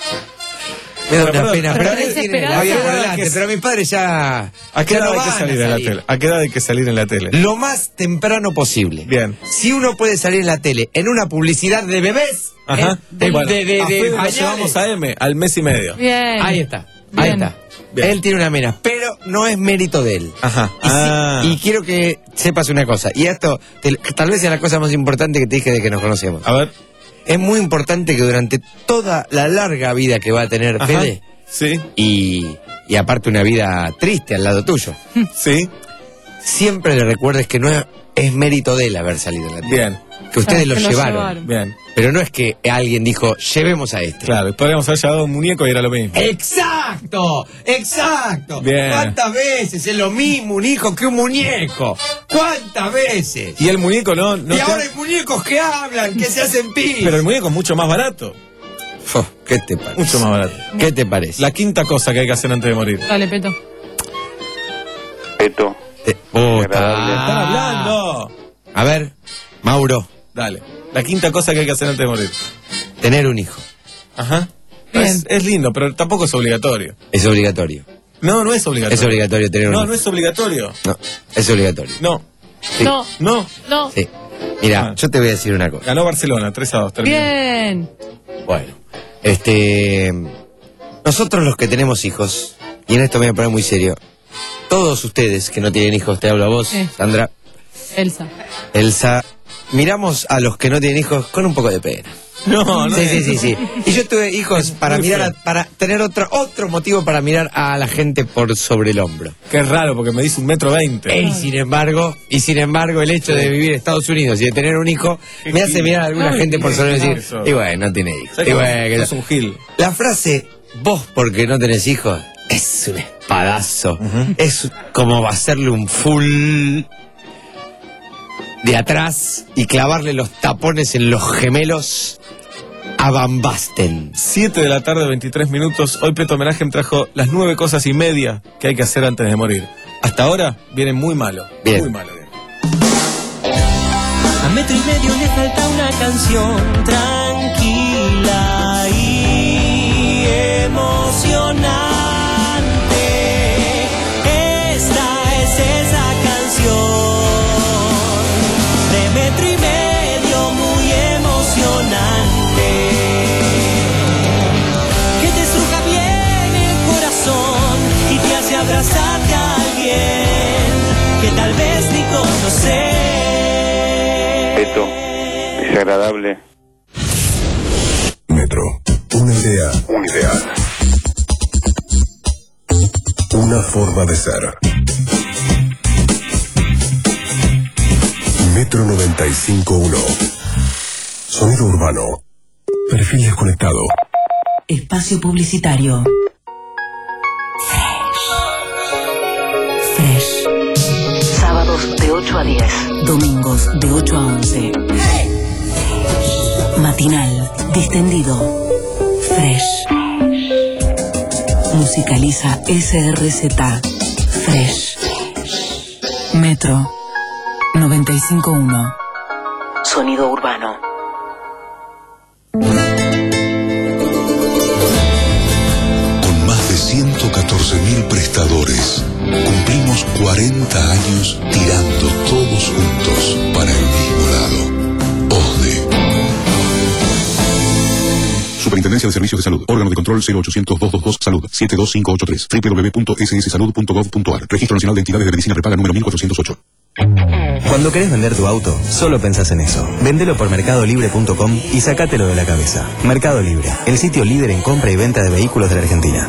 [SPEAKER 6] Me da
[SPEAKER 3] Pero,
[SPEAKER 6] una
[SPEAKER 3] perdón,
[SPEAKER 6] pena,
[SPEAKER 4] pero
[SPEAKER 6] pero, él tiene
[SPEAKER 4] desesperado.
[SPEAKER 6] la vida por
[SPEAKER 3] ¿A qué edad
[SPEAKER 6] delante,
[SPEAKER 3] hay que-
[SPEAKER 6] pero mis padres ya.
[SPEAKER 3] ¿A qué
[SPEAKER 6] ya
[SPEAKER 3] edad
[SPEAKER 6] no
[SPEAKER 3] hay
[SPEAKER 6] van
[SPEAKER 3] que
[SPEAKER 6] a
[SPEAKER 3] salir en la
[SPEAKER 6] salir.
[SPEAKER 3] tele? ¿A qué edad hay que salir en la tele?
[SPEAKER 6] Lo más temprano posible.
[SPEAKER 3] Bien.
[SPEAKER 6] Si uno puede salir en la tele en una publicidad de bebés,
[SPEAKER 3] Ajá.
[SPEAKER 6] eh, de,
[SPEAKER 3] Bueno,
[SPEAKER 6] de, de,
[SPEAKER 3] a
[SPEAKER 6] de
[SPEAKER 3] Fede lo
[SPEAKER 6] pañales.
[SPEAKER 3] llevamos a M, al mes y medio.
[SPEAKER 4] Bien.
[SPEAKER 6] Ahí está, ahí
[SPEAKER 4] Bien.
[SPEAKER 6] está.
[SPEAKER 3] Bien.
[SPEAKER 6] Él tiene una mena, pero no es mérito de él.
[SPEAKER 3] Ajá.
[SPEAKER 6] Y, sí-
[SPEAKER 3] Ah.
[SPEAKER 6] y quiero que sepas una cosa, y esto te- tal vez sea la cosa más importante que te dije de que nos conocemos.
[SPEAKER 3] A ver.
[SPEAKER 6] Es muy importante que durante toda la larga vida que va a tener
[SPEAKER 3] Ajá.
[SPEAKER 6] Fede,
[SPEAKER 3] Sí.
[SPEAKER 6] y, y aparte una vida triste al lado tuyo,
[SPEAKER 3] Sí.
[SPEAKER 6] siempre le recuerdes que no es, es mérito de él haber salido en la tele.
[SPEAKER 3] Bien.
[SPEAKER 6] Que ustedes
[SPEAKER 4] Ah,
[SPEAKER 6] lo
[SPEAKER 4] que lo
[SPEAKER 6] llevaron.
[SPEAKER 4] llevaron.
[SPEAKER 3] Bien.
[SPEAKER 6] Pero no es que alguien dijo, llevemos a este.
[SPEAKER 3] Claro, y podríamos haber llevado un muñeco y era lo mismo.
[SPEAKER 6] ¡Exacto! ¡Exacto!
[SPEAKER 3] Bien.
[SPEAKER 6] ¿Cuántas veces es lo mismo un hijo que un muñeco? ¿Cuántas veces?
[SPEAKER 3] Y el muñeco no. no
[SPEAKER 6] y
[SPEAKER 3] te-
[SPEAKER 6] ahora hay muñecos que hablan, que se hacen pis.
[SPEAKER 3] Pero el muñeco es mucho más barato.
[SPEAKER 6] Fo, ¿qué te parece?
[SPEAKER 3] Mucho más barato.
[SPEAKER 6] ¿Qué te parece?
[SPEAKER 3] La quinta cosa que hay que hacer antes de morir.
[SPEAKER 4] Dale, Peto.
[SPEAKER 9] Peto,
[SPEAKER 6] Te- Puta.
[SPEAKER 3] ¡Están hablando!
[SPEAKER 6] A ver, Mauro,
[SPEAKER 3] Dale. La quinta cosa que hay que hacer antes de morir.
[SPEAKER 6] tener un hijo.
[SPEAKER 3] Ajá.
[SPEAKER 4] Bien.
[SPEAKER 3] Es, es lindo, pero tampoco es obligatorio.
[SPEAKER 6] Es obligatorio.
[SPEAKER 3] No, no es obligatorio.
[SPEAKER 6] Es obligatorio tener un
[SPEAKER 3] No,
[SPEAKER 6] hijo.
[SPEAKER 3] no es obligatorio.
[SPEAKER 6] No, es obligatorio.
[SPEAKER 3] No.
[SPEAKER 6] Sí.
[SPEAKER 4] No,
[SPEAKER 3] No.
[SPEAKER 4] no.
[SPEAKER 6] Sí. Mira,
[SPEAKER 3] Ah.
[SPEAKER 6] yo te voy a decir una cosa.
[SPEAKER 3] Ganó Barcelona, tres a dos. terminó.
[SPEAKER 4] Bien.
[SPEAKER 6] Bueno, este. Nosotros los que tenemos hijos, y en esto me voy a poner muy serio, todos ustedes que no tienen hijos, te hablo a vos,
[SPEAKER 4] Sí.
[SPEAKER 6] Sandra,
[SPEAKER 4] Elsa.
[SPEAKER 6] Elsa, miramos a los que no tienen hijos con un poco de pena.
[SPEAKER 3] No, no
[SPEAKER 6] Sí,
[SPEAKER 3] es.
[SPEAKER 6] sí, sí, sí. Y yo tuve hijos para mirar, a- para tener otro otro motivo para mirar a la gente por sobre el hombro.
[SPEAKER 3] Que es raro porque me dice un metro veinte.
[SPEAKER 6] Y sin embargo, y sin embargo, el hecho de vivir en Estados Unidos y de tener un hijo me hace mirar a alguna
[SPEAKER 3] Ay,
[SPEAKER 6] gente por
[SPEAKER 3] qué
[SPEAKER 6] sobre el hombro y
[SPEAKER 3] eso.
[SPEAKER 6] decir, y bueno, no tiene hijos.
[SPEAKER 3] ¿Sabes
[SPEAKER 6] Y
[SPEAKER 3] que
[SPEAKER 6] bueno, que-
[SPEAKER 3] sos un gil?
[SPEAKER 6] La frase, vos porque no tenés hijos, es un espadazo. Es como hacerle un full de atrás y clavarle los tapones en los gemelos a Van Basten.
[SPEAKER 3] siete de la tarde, veintitrés minutos. Hoy Peto Homenaje me trajo las nueve cosas y media que hay que hacer antes de morir. Hasta ahora viene muy malo.
[SPEAKER 6] Bien.
[SPEAKER 3] Muy malo. Bien.
[SPEAKER 8] A metro y medio le falta una canción tranquila y emocionante. Esta es esa canción de metro y medio muy emocionante, que te estruja bien el corazón y te hace abrazarte a alguien que tal vez ni conoces.
[SPEAKER 11] Esto es agradable.
[SPEAKER 7] Metro. Una idea. Un ideal. Una forma de ser. Metro noventa y cinco punto uno. Sonido urbano. Perfil desconectado.
[SPEAKER 13] Espacio publicitario. Fresh. Sábados de ocho a diez. Domingos de ocho a once. Matinal. Distendido. Fresh. Musicaliza S R Z. Fresh. Metro noventa y cinco punto uno. Sonido urbano.
[SPEAKER 7] Con más de ciento catorce mil prestadores, cumplimos cuarenta años tirando todos juntos para el mismo lado. O S D E. Superintendencia de Servicios de Salud. Órgano de control cero ochocientos, doscientos veintidós, Salud. siete dos cinco ocho tres. doble u doble u doble u punto s s salud punto gov punto a r. Registro Nacional de Entidades de Medicina Prepaga número mil cuatrocientos ocho.
[SPEAKER 15] Cuando querés vender tu auto, solo pensás en eso. Vendelo por mercado libre punto com y sacátelo de la cabeza. Mercado Libre, el sitio líder en compra y venta de vehículos de la Argentina.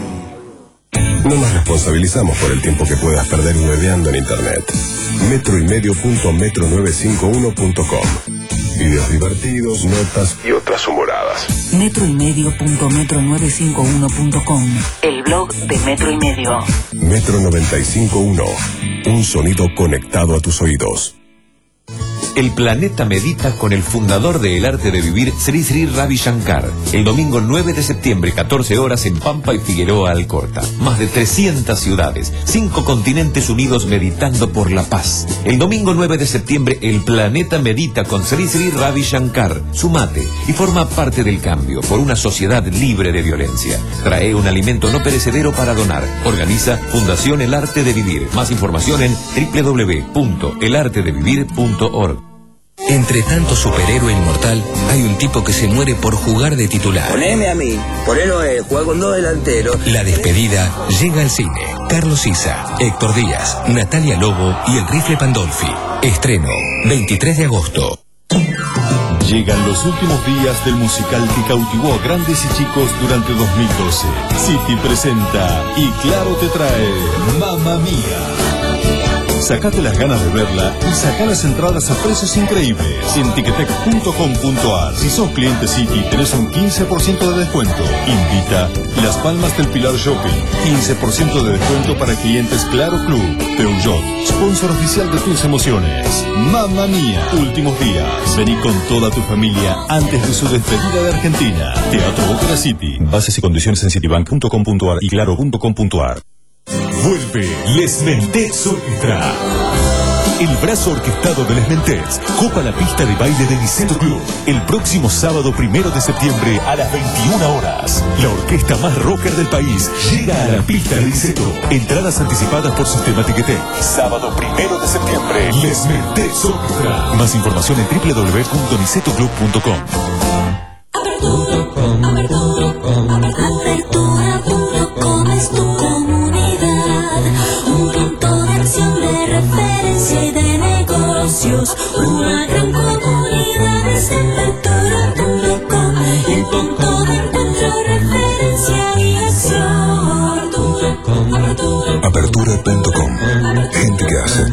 [SPEAKER 7] No nos responsabilizamos por el tiempo que puedas perder hueveando en internet. Metro y medio punto metro novecientos cincuenta y uno punto com. Videos divertidos, notas y otras humoradas.
[SPEAKER 13] Metro y medio punto metro novecientos cincuenta y uno punto com. El blog de Metro y Medio.
[SPEAKER 7] Metro noventa y cinco punto uno. Un sonido conectado a tus oídos.
[SPEAKER 10] El planeta medita con el fundador de El Arte de Vivir, Sri Sri Ravi Shankar. El domingo nueve de septiembre, catorce horas en Pampa y Figueroa Alcorta. Más de trescientas ciudades, cinco continentes unidos meditando por la paz. El domingo nueve de septiembre, el planeta medita con Sri Sri Ravi Shankar. Sumate y forma parte del cambio por una sociedad libre de violencia. Trae un alimento no perecedero para donar. Organiza Fundación El Arte de Vivir. Más información en doble u doble u doble u punto el arte de vivir punto org.
[SPEAKER 12] Entre tanto superhéroe inmortal, hay un tipo que se muere por jugar de titular.
[SPEAKER 14] Poneme a mí, ponelo a él, juega con dos delanteros.
[SPEAKER 12] La despedida llega al cine. Carlos Isa, Héctor Díaz, Natalia Lobo y el Rifle Pandolfi. Estreno, veintitrés de agosto.
[SPEAKER 16] Llegan los últimos días del musical que cautivó a grandes y chicos durante dos mil doce. City presenta y Claro te trae Mamma Mía. Sacate las ganas de verla y saca las entradas a precios increíbles en ticketek punto com punto a r. Si sos cliente City, tenés un quince por ciento de descuento. Invita Las Palmas del Pilar Shopping. quince por ciento de descuento para clientes Claro Club. Peugeot, sponsor oficial de tus emociones. Mamma Mía, últimos días. Vení con toda tu familia antes de su despedida de Argentina. Teatro Ópera City. Bases y condiciones en citibank punto com punto a r y claro punto com punto a r. Vuelve Les Mentés Orquestra. El brazo orquestado de Les Mentés copa la pista de baile de Niceto Club el próximo sábado primero de septiembre a las veintiuna horas. La orquesta más rocker del país llega a la pista de Niceto. Entradas anticipadas por Sistema Ticketek. Sábado primero de septiembre, Les Mentés Orquestra. Más información en doble u doble u doble u punto niceto club punto com.
[SPEAKER 8] Apertura, apertura, apertura punto com es tu comunidad. Un punto de acción, de referencia y de negocios. Una gran comunidad es apertura punto com.
[SPEAKER 7] Apertura punto com. Gente que hace.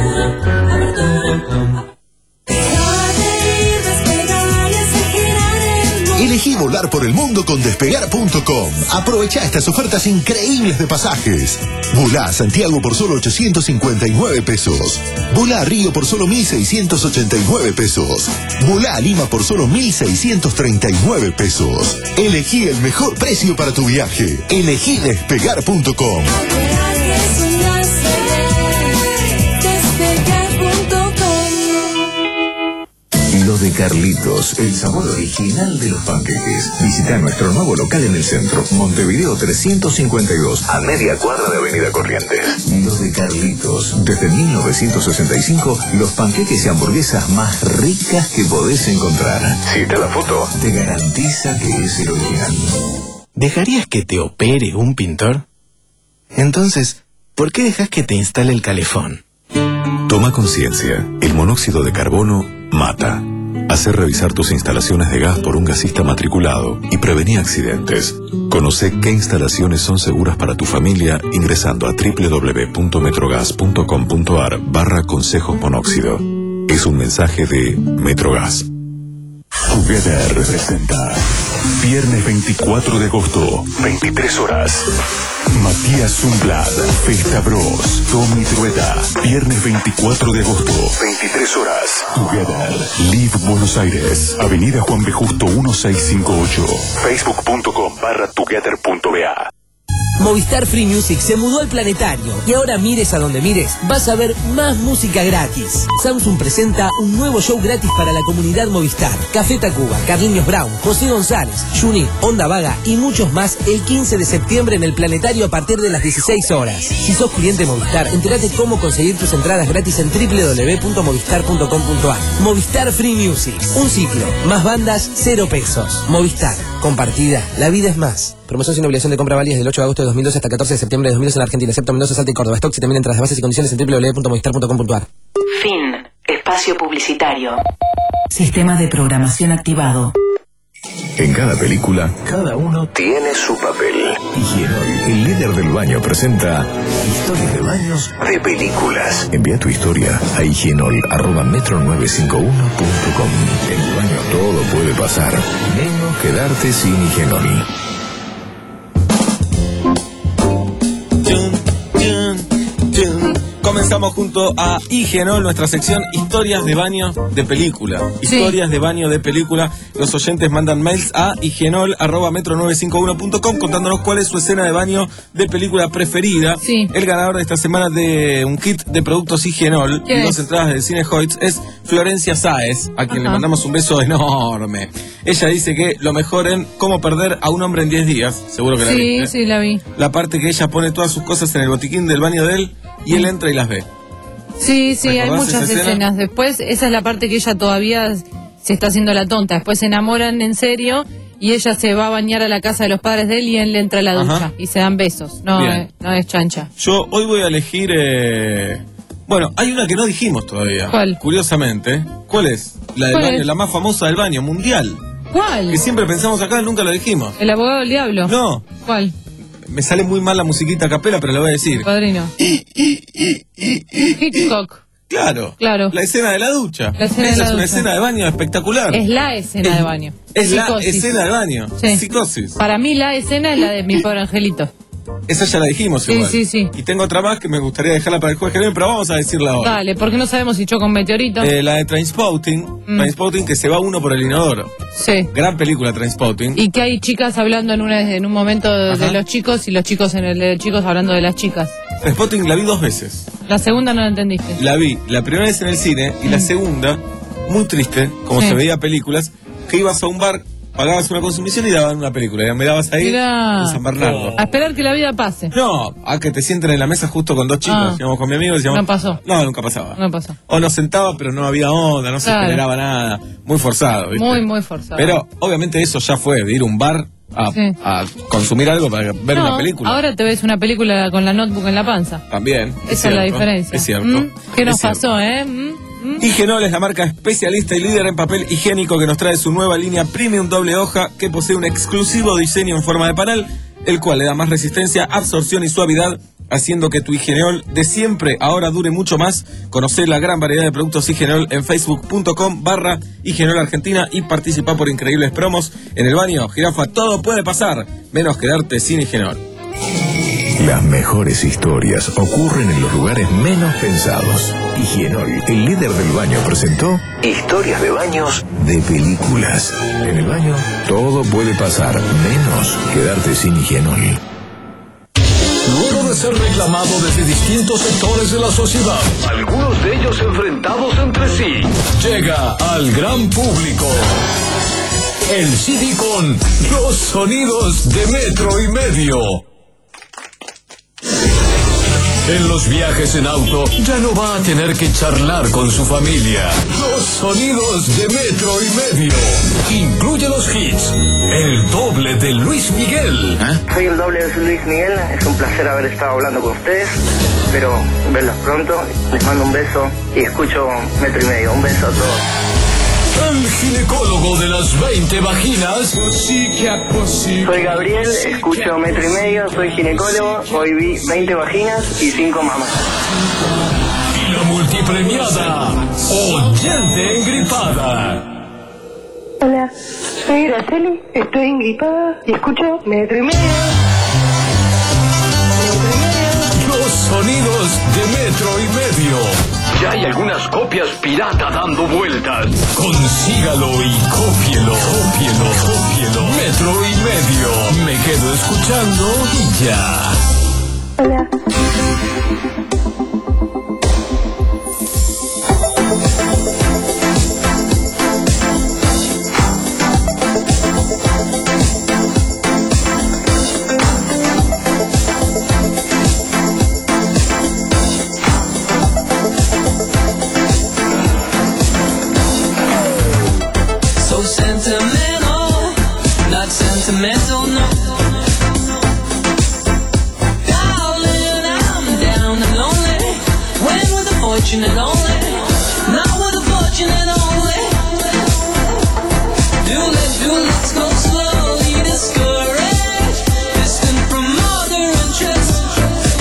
[SPEAKER 17] Elegí volar por el mundo con despegar punto com. Aprovecha estas ofertas increíbles de pasajes. Volá a Santiago por solo ochocientos cincuenta y nueve pesos. Volá a Río por solo mil seiscientos ochenta y nueve pesos. Volá a Lima por solo mil seiscientos treinta y nueve pesos. Elegí el mejor precio para tu viaje. Elegí despegar punto com.
[SPEAKER 7] Lo de Carlitos, el sabor original de los panqueques. Visita nuestro nuevo local en el centro, Montevideo trescientos cincuenta y dos, a media cuadra de Avenida Corrientes. Lo de Carlitos, desde mil novecientos sesenta y cinco, los panqueques y hamburguesas más ricas que podés encontrar. Si está la foto, te garantiza que es el original.
[SPEAKER 18] ¿Dejarías que te opere un pintor? Entonces, ¿por qué dejas que te instale el calefón?
[SPEAKER 20] Toma conciencia. El monóxido de carbono mata. Hacer revisar tus instalaciones de gas por un gasista matriculado y prevenir accidentes. Conoce qué instalaciones son seguras para tu familia ingresando a doble u doble u doble u punto metrogas punto com punto a r barra consejos monóxido. Es un mensaje de Metrogas.
[SPEAKER 7] Together presenta viernes veinticuatro de agosto, veintitrés horas. Matías Zumblad, Festa Bros, Tommy Trueta. Viernes veinticuatro de agosto, veintitrés horas. Together, Live Buenos Aires, Avenida Juan B. Justo mil seiscientos cincuenta y ocho. Facebook punto com barra together punto b a.
[SPEAKER 19] Movistar Free Music se mudó al planetario y ahora mires a donde mires, vas a ver más música gratis. Samsung presenta un nuevo show gratis para la comunidad Movistar. Café Tacuba, Carliños Brown, José González, Juni, Onda Vaga y muchos más el quince de septiembre en el planetario a partir de las dieciséis horas. Si sos cliente Movistar, entérate cómo conseguir tus entradas gratis en doble u doble u doble u punto movistar punto com punto a r. Movistar Free Music, un ciclo, más bandas, cero pesos. Movistar, compartida, la vida es más. Promoción sin obligación de compra válida desde el ocho de agosto de dos mil doce hasta el catorce de septiembre de dos mil doce en Argentina, excepto Mendoza, Salta y Córdoba. Stock y también entradas de bases y condiciones en doble u doble u doble u punto movistar punto com punto a r.
[SPEAKER 13] Fin. Espacio publicitario. Sistema de programación activado.
[SPEAKER 7] En cada película, cada uno tiene su papel. Higienol, el líder del baño, presenta historias de baños de películas. Envía tu historia a higienol arroba metro nueve cinco uno punto com. En el baño todo puede pasar, menos quedarte sin Higienol.
[SPEAKER 3] Comenzamos junto a Higienol, nuestra sección Historias de Baño de Película.
[SPEAKER 4] Sí.
[SPEAKER 3] Historias de Baño de Película. Los oyentes mandan mails a higienol arroba metro nueve cinco uno punto com contándonos cuál es su escena de baño de película preferida.
[SPEAKER 4] Sí.
[SPEAKER 3] El ganador de esta semana de un kit de productos Higienol y dos
[SPEAKER 4] es?
[SPEAKER 3] entradas del Cine Hoyts es Florencia Sáez, a quien
[SPEAKER 4] Ajá.
[SPEAKER 3] le mandamos un beso enorme. Ella dice que lo mejor en Cómo perder a un hombre en diez días. Seguro que la
[SPEAKER 4] Sí,
[SPEAKER 3] viste.
[SPEAKER 4] sí, la vi.
[SPEAKER 3] La parte que ella pone todas sus cosas en el botiquín del baño de él y él entra y las ve.
[SPEAKER 4] Sí, sí, hay
[SPEAKER 3] ¿Recordás
[SPEAKER 4] muchas
[SPEAKER 3] esa escena?
[SPEAKER 4] escenas. Después, esa es la parte que ella todavía se está haciendo la tonta. Después se enamoran en serio y ella se va a bañar a la casa de los padres de él y él le entra a la ducha.
[SPEAKER 3] Ajá.
[SPEAKER 4] Y se dan besos. No,
[SPEAKER 3] Bien.
[SPEAKER 4] eh, no es chancha.
[SPEAKER 3] Yo hoy voy a elegir... eh, Bueno, hay una que no dijimos todavía.
[SPEAKER 4] ¿Cuál?
[SPEAKER 3] Curiosamente. ¿Cuál es? La del
[SPEAKER 4] ¿Cuál
[SPEAKER 3] baño,
[SPEAKER 4] es?
[SPEAKER 3] la más famosa del baño, mundial.
[SPEAKER 4] ¿Cuál?
[SPEAKER 3] Que siempre pensamos acá, nunca la dijimos.
[SPEAKER 4] ¿El abogado del diablo?
[SPEAKER 3] No.
[SPEAKER 4] ¿Cuál?
[SPEAKER 3] Me sale muy mal la musiquita a capela, pero la voy a decir.
[SPEAKER 4] Padrino. Hitchcock.
[SPEAKER 3] Claro.
[SPEAKER 4] Claro.
[SPEAKER 3] La escena de la ducha.
[SPEAKER 4] La escena
[SPEAKER 3] Esa
[SPEAKER 4] de la
[SPEAKER 3] es una
[SPEAKER 4] ducha.
[SPEAKER 3] escena de baño espectacular.
[SPEAKER 4] Es la escena
[SPEAKER 3] Es-
[SPEAKER 4] de baño.
[SPEAKER 3] Es la
[SPEAKER 4] Psicosis.
[SPEAKER 3] escena del baño.
[SPEAKER 4] Sí.
[SPEAKER 3] Psicosis.
[SPEAKER 4] Para mí la escena es la de mi pobre angelito.
[SPEAKER 3] Esa ya la dijimos
[SPEAKER 4] Sí,
[SPEAKER 3] igual.
[SPEAKER 4] sí, sí.
[SPEAKER 3] Y tengo otra más que me gustaría dejarla para el jueves que viene, pero vamos a decirla ahora.
[SPEAKER 4] Dale, porque no sabemos si choca un meteorito.
[SPEAKER 3] Eh, la de Trainspotting.
[SPEAKER 4] Mm.
[SPEAKER 3] Trainspotting, que se va uno por el inodoro.
[SPEAKER 4] Sí.
[SPEAKER 3] Gran película, Trainspotting.
[SPEAKER 4] Y que hay chicas hablando en una en un momento de,
[SPEAKER 3] Ajá.
[SPEAKER 4] de los chicos y los chicos en el de chicos hablando de las chicas.
[SPEAKER 3] Trainspotting la vi dos veces.
[SPEAKER 4] La segunda no la entendiste.
[SPEAKER 3] La vi la primera vez en el cine y la segunda, muy triste, como
[SPEAKER 4] Sí.
[SPEAKER 3] se veía películas, que ibas a un bar, pagabas una consumición y daban una película. Y me dabas ahí
[SPEAKER 4] Mirá.
[SPEAKER 3] en San Bernardo.
[SPEAKER 4] A esperar que la vida pase.
[SPEAKER 3] No, a que te sienten en la mesa justo con dos chicos.
[SPEAKER 4] Ah.
[SPEAKER 3] Íbamos con mi amigo y decíamos...
[SPEAKER 4] No pasó.
[SPEAKER 3] No, nunca pasaba.
[SPEAKER 4] No pasó.
[SPEAKER 3] O nos sentaba, pero no había onda, no se
[SPEAKER 4] Claro.
[SPEAKER 3] generaba nada. Muy forzado, ¿viste?
[SPEAKER 4] Muy, muy forzado.
[SPEAKER 3] Pero obviamente eso ya fue, de ir a un bar a,
[SPEAKER 4] Sí.
[SPEAKER 3] a consumir algo para ver
[SPEAKER 4] No,
[SPEAKER 3] una película.
[SPEAKER 4] ahora te ves una película con la notebook en la panza.
[SPEAKER 3] También.
[SPEAKER 4] Esa es la diferencia.
[SPEAKER 3] Es cierto.
[SPEAKER 4] ¿Mm? ¿Qué
[SPEAKER 3] es
[SPEAKER 4] nos
[SPEAKER 3] cierto.
[SPEAKER 4] pasó, eh? ¿Mm? ¿Mm?
[SPEAKER 3] Higienol es la marca especialista y líder en papel higiénico que nos trae su nueva línea Premium doble hoja que posee un exclusivo diseño en forma de panel el cual le da más resistencia, absorción y suavidad, haciendo que tu Higieneol de siempre ahora dure mucho más. Conocer la gran variedad de productos Higieneol en facebook.com barra Higieneol Argentina y participa por increíbles promos. En el baño, jirafa, todo puede pasar, menos quedarte sin Higieneol.
[SPEAKER 7] Las mejores historias ocurren en los lugares menos pensados. Higieneol, el líder del baño, presentó historias de baños de películas. En el baño, todo puede pasar, menos quedarte sin Higieneol.
[SPEAKER 21] Luego de ser reclamado desde distintos sectores de la sociedad, algunos de ellos enfrentados entre sí, llega al gran público el C D con los sonidos de metro y medio. En los viajes en auto ya no va a tener que charlar con su familia. Los sonidos de metro y medio. Incluye los hits. El doble de Luis Miguel.
[SPEAKER 22] ¿Eh? Soy el doble de Luis Miguel. Es un placer haber estado hablando con ustedes. Espero verlos pronto. Les mando un beso y escucho metro y medio. Un beso a todos.
[SPEAKER 21] El ginecólogo de las veinte vaginas.
[SPEAKER 22] Soy Gabriel, escucho metro y medio, soy ginecólogo, hoy vi veinte vaginas y cinco mamas.
[SPEAKER 21] Y la multipremiada oyente engripada.
[SPEAKER 22] Hola, soy Araceli, estoy engripada y escucho metro y medio.
[SPEAKER 21] Los sonidos de metro y medio. Ya hay algunas copias pirata dando vueltas. Consígalo y cópielo, cópielo, cópielo. Metro y medio. Me quedo escuchando y ya.
[SPEAKER 22] Hola.
[SPEAKER 8] Sentimental, no. Darling, I'm down and lonely. When with a fortunate only, not with a fortunate only. Do let, do let's go slowly, discouraged, distant from other interests.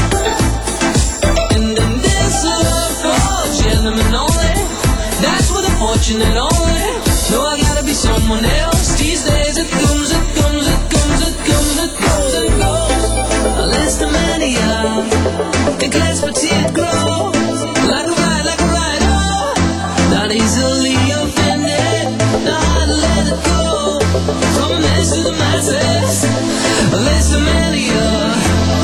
[SPEAKER 8] And in this love for gentlemen only, that's with a fortunate only. No, I gotta be someone else. These days it comes, it comes, it comes, it comes, it comes and goes. Less the mania, it gets petite grow. Like a ride, like a ride, oh. Not easily offended, not hard to let it go. From this to the masses, less the mania.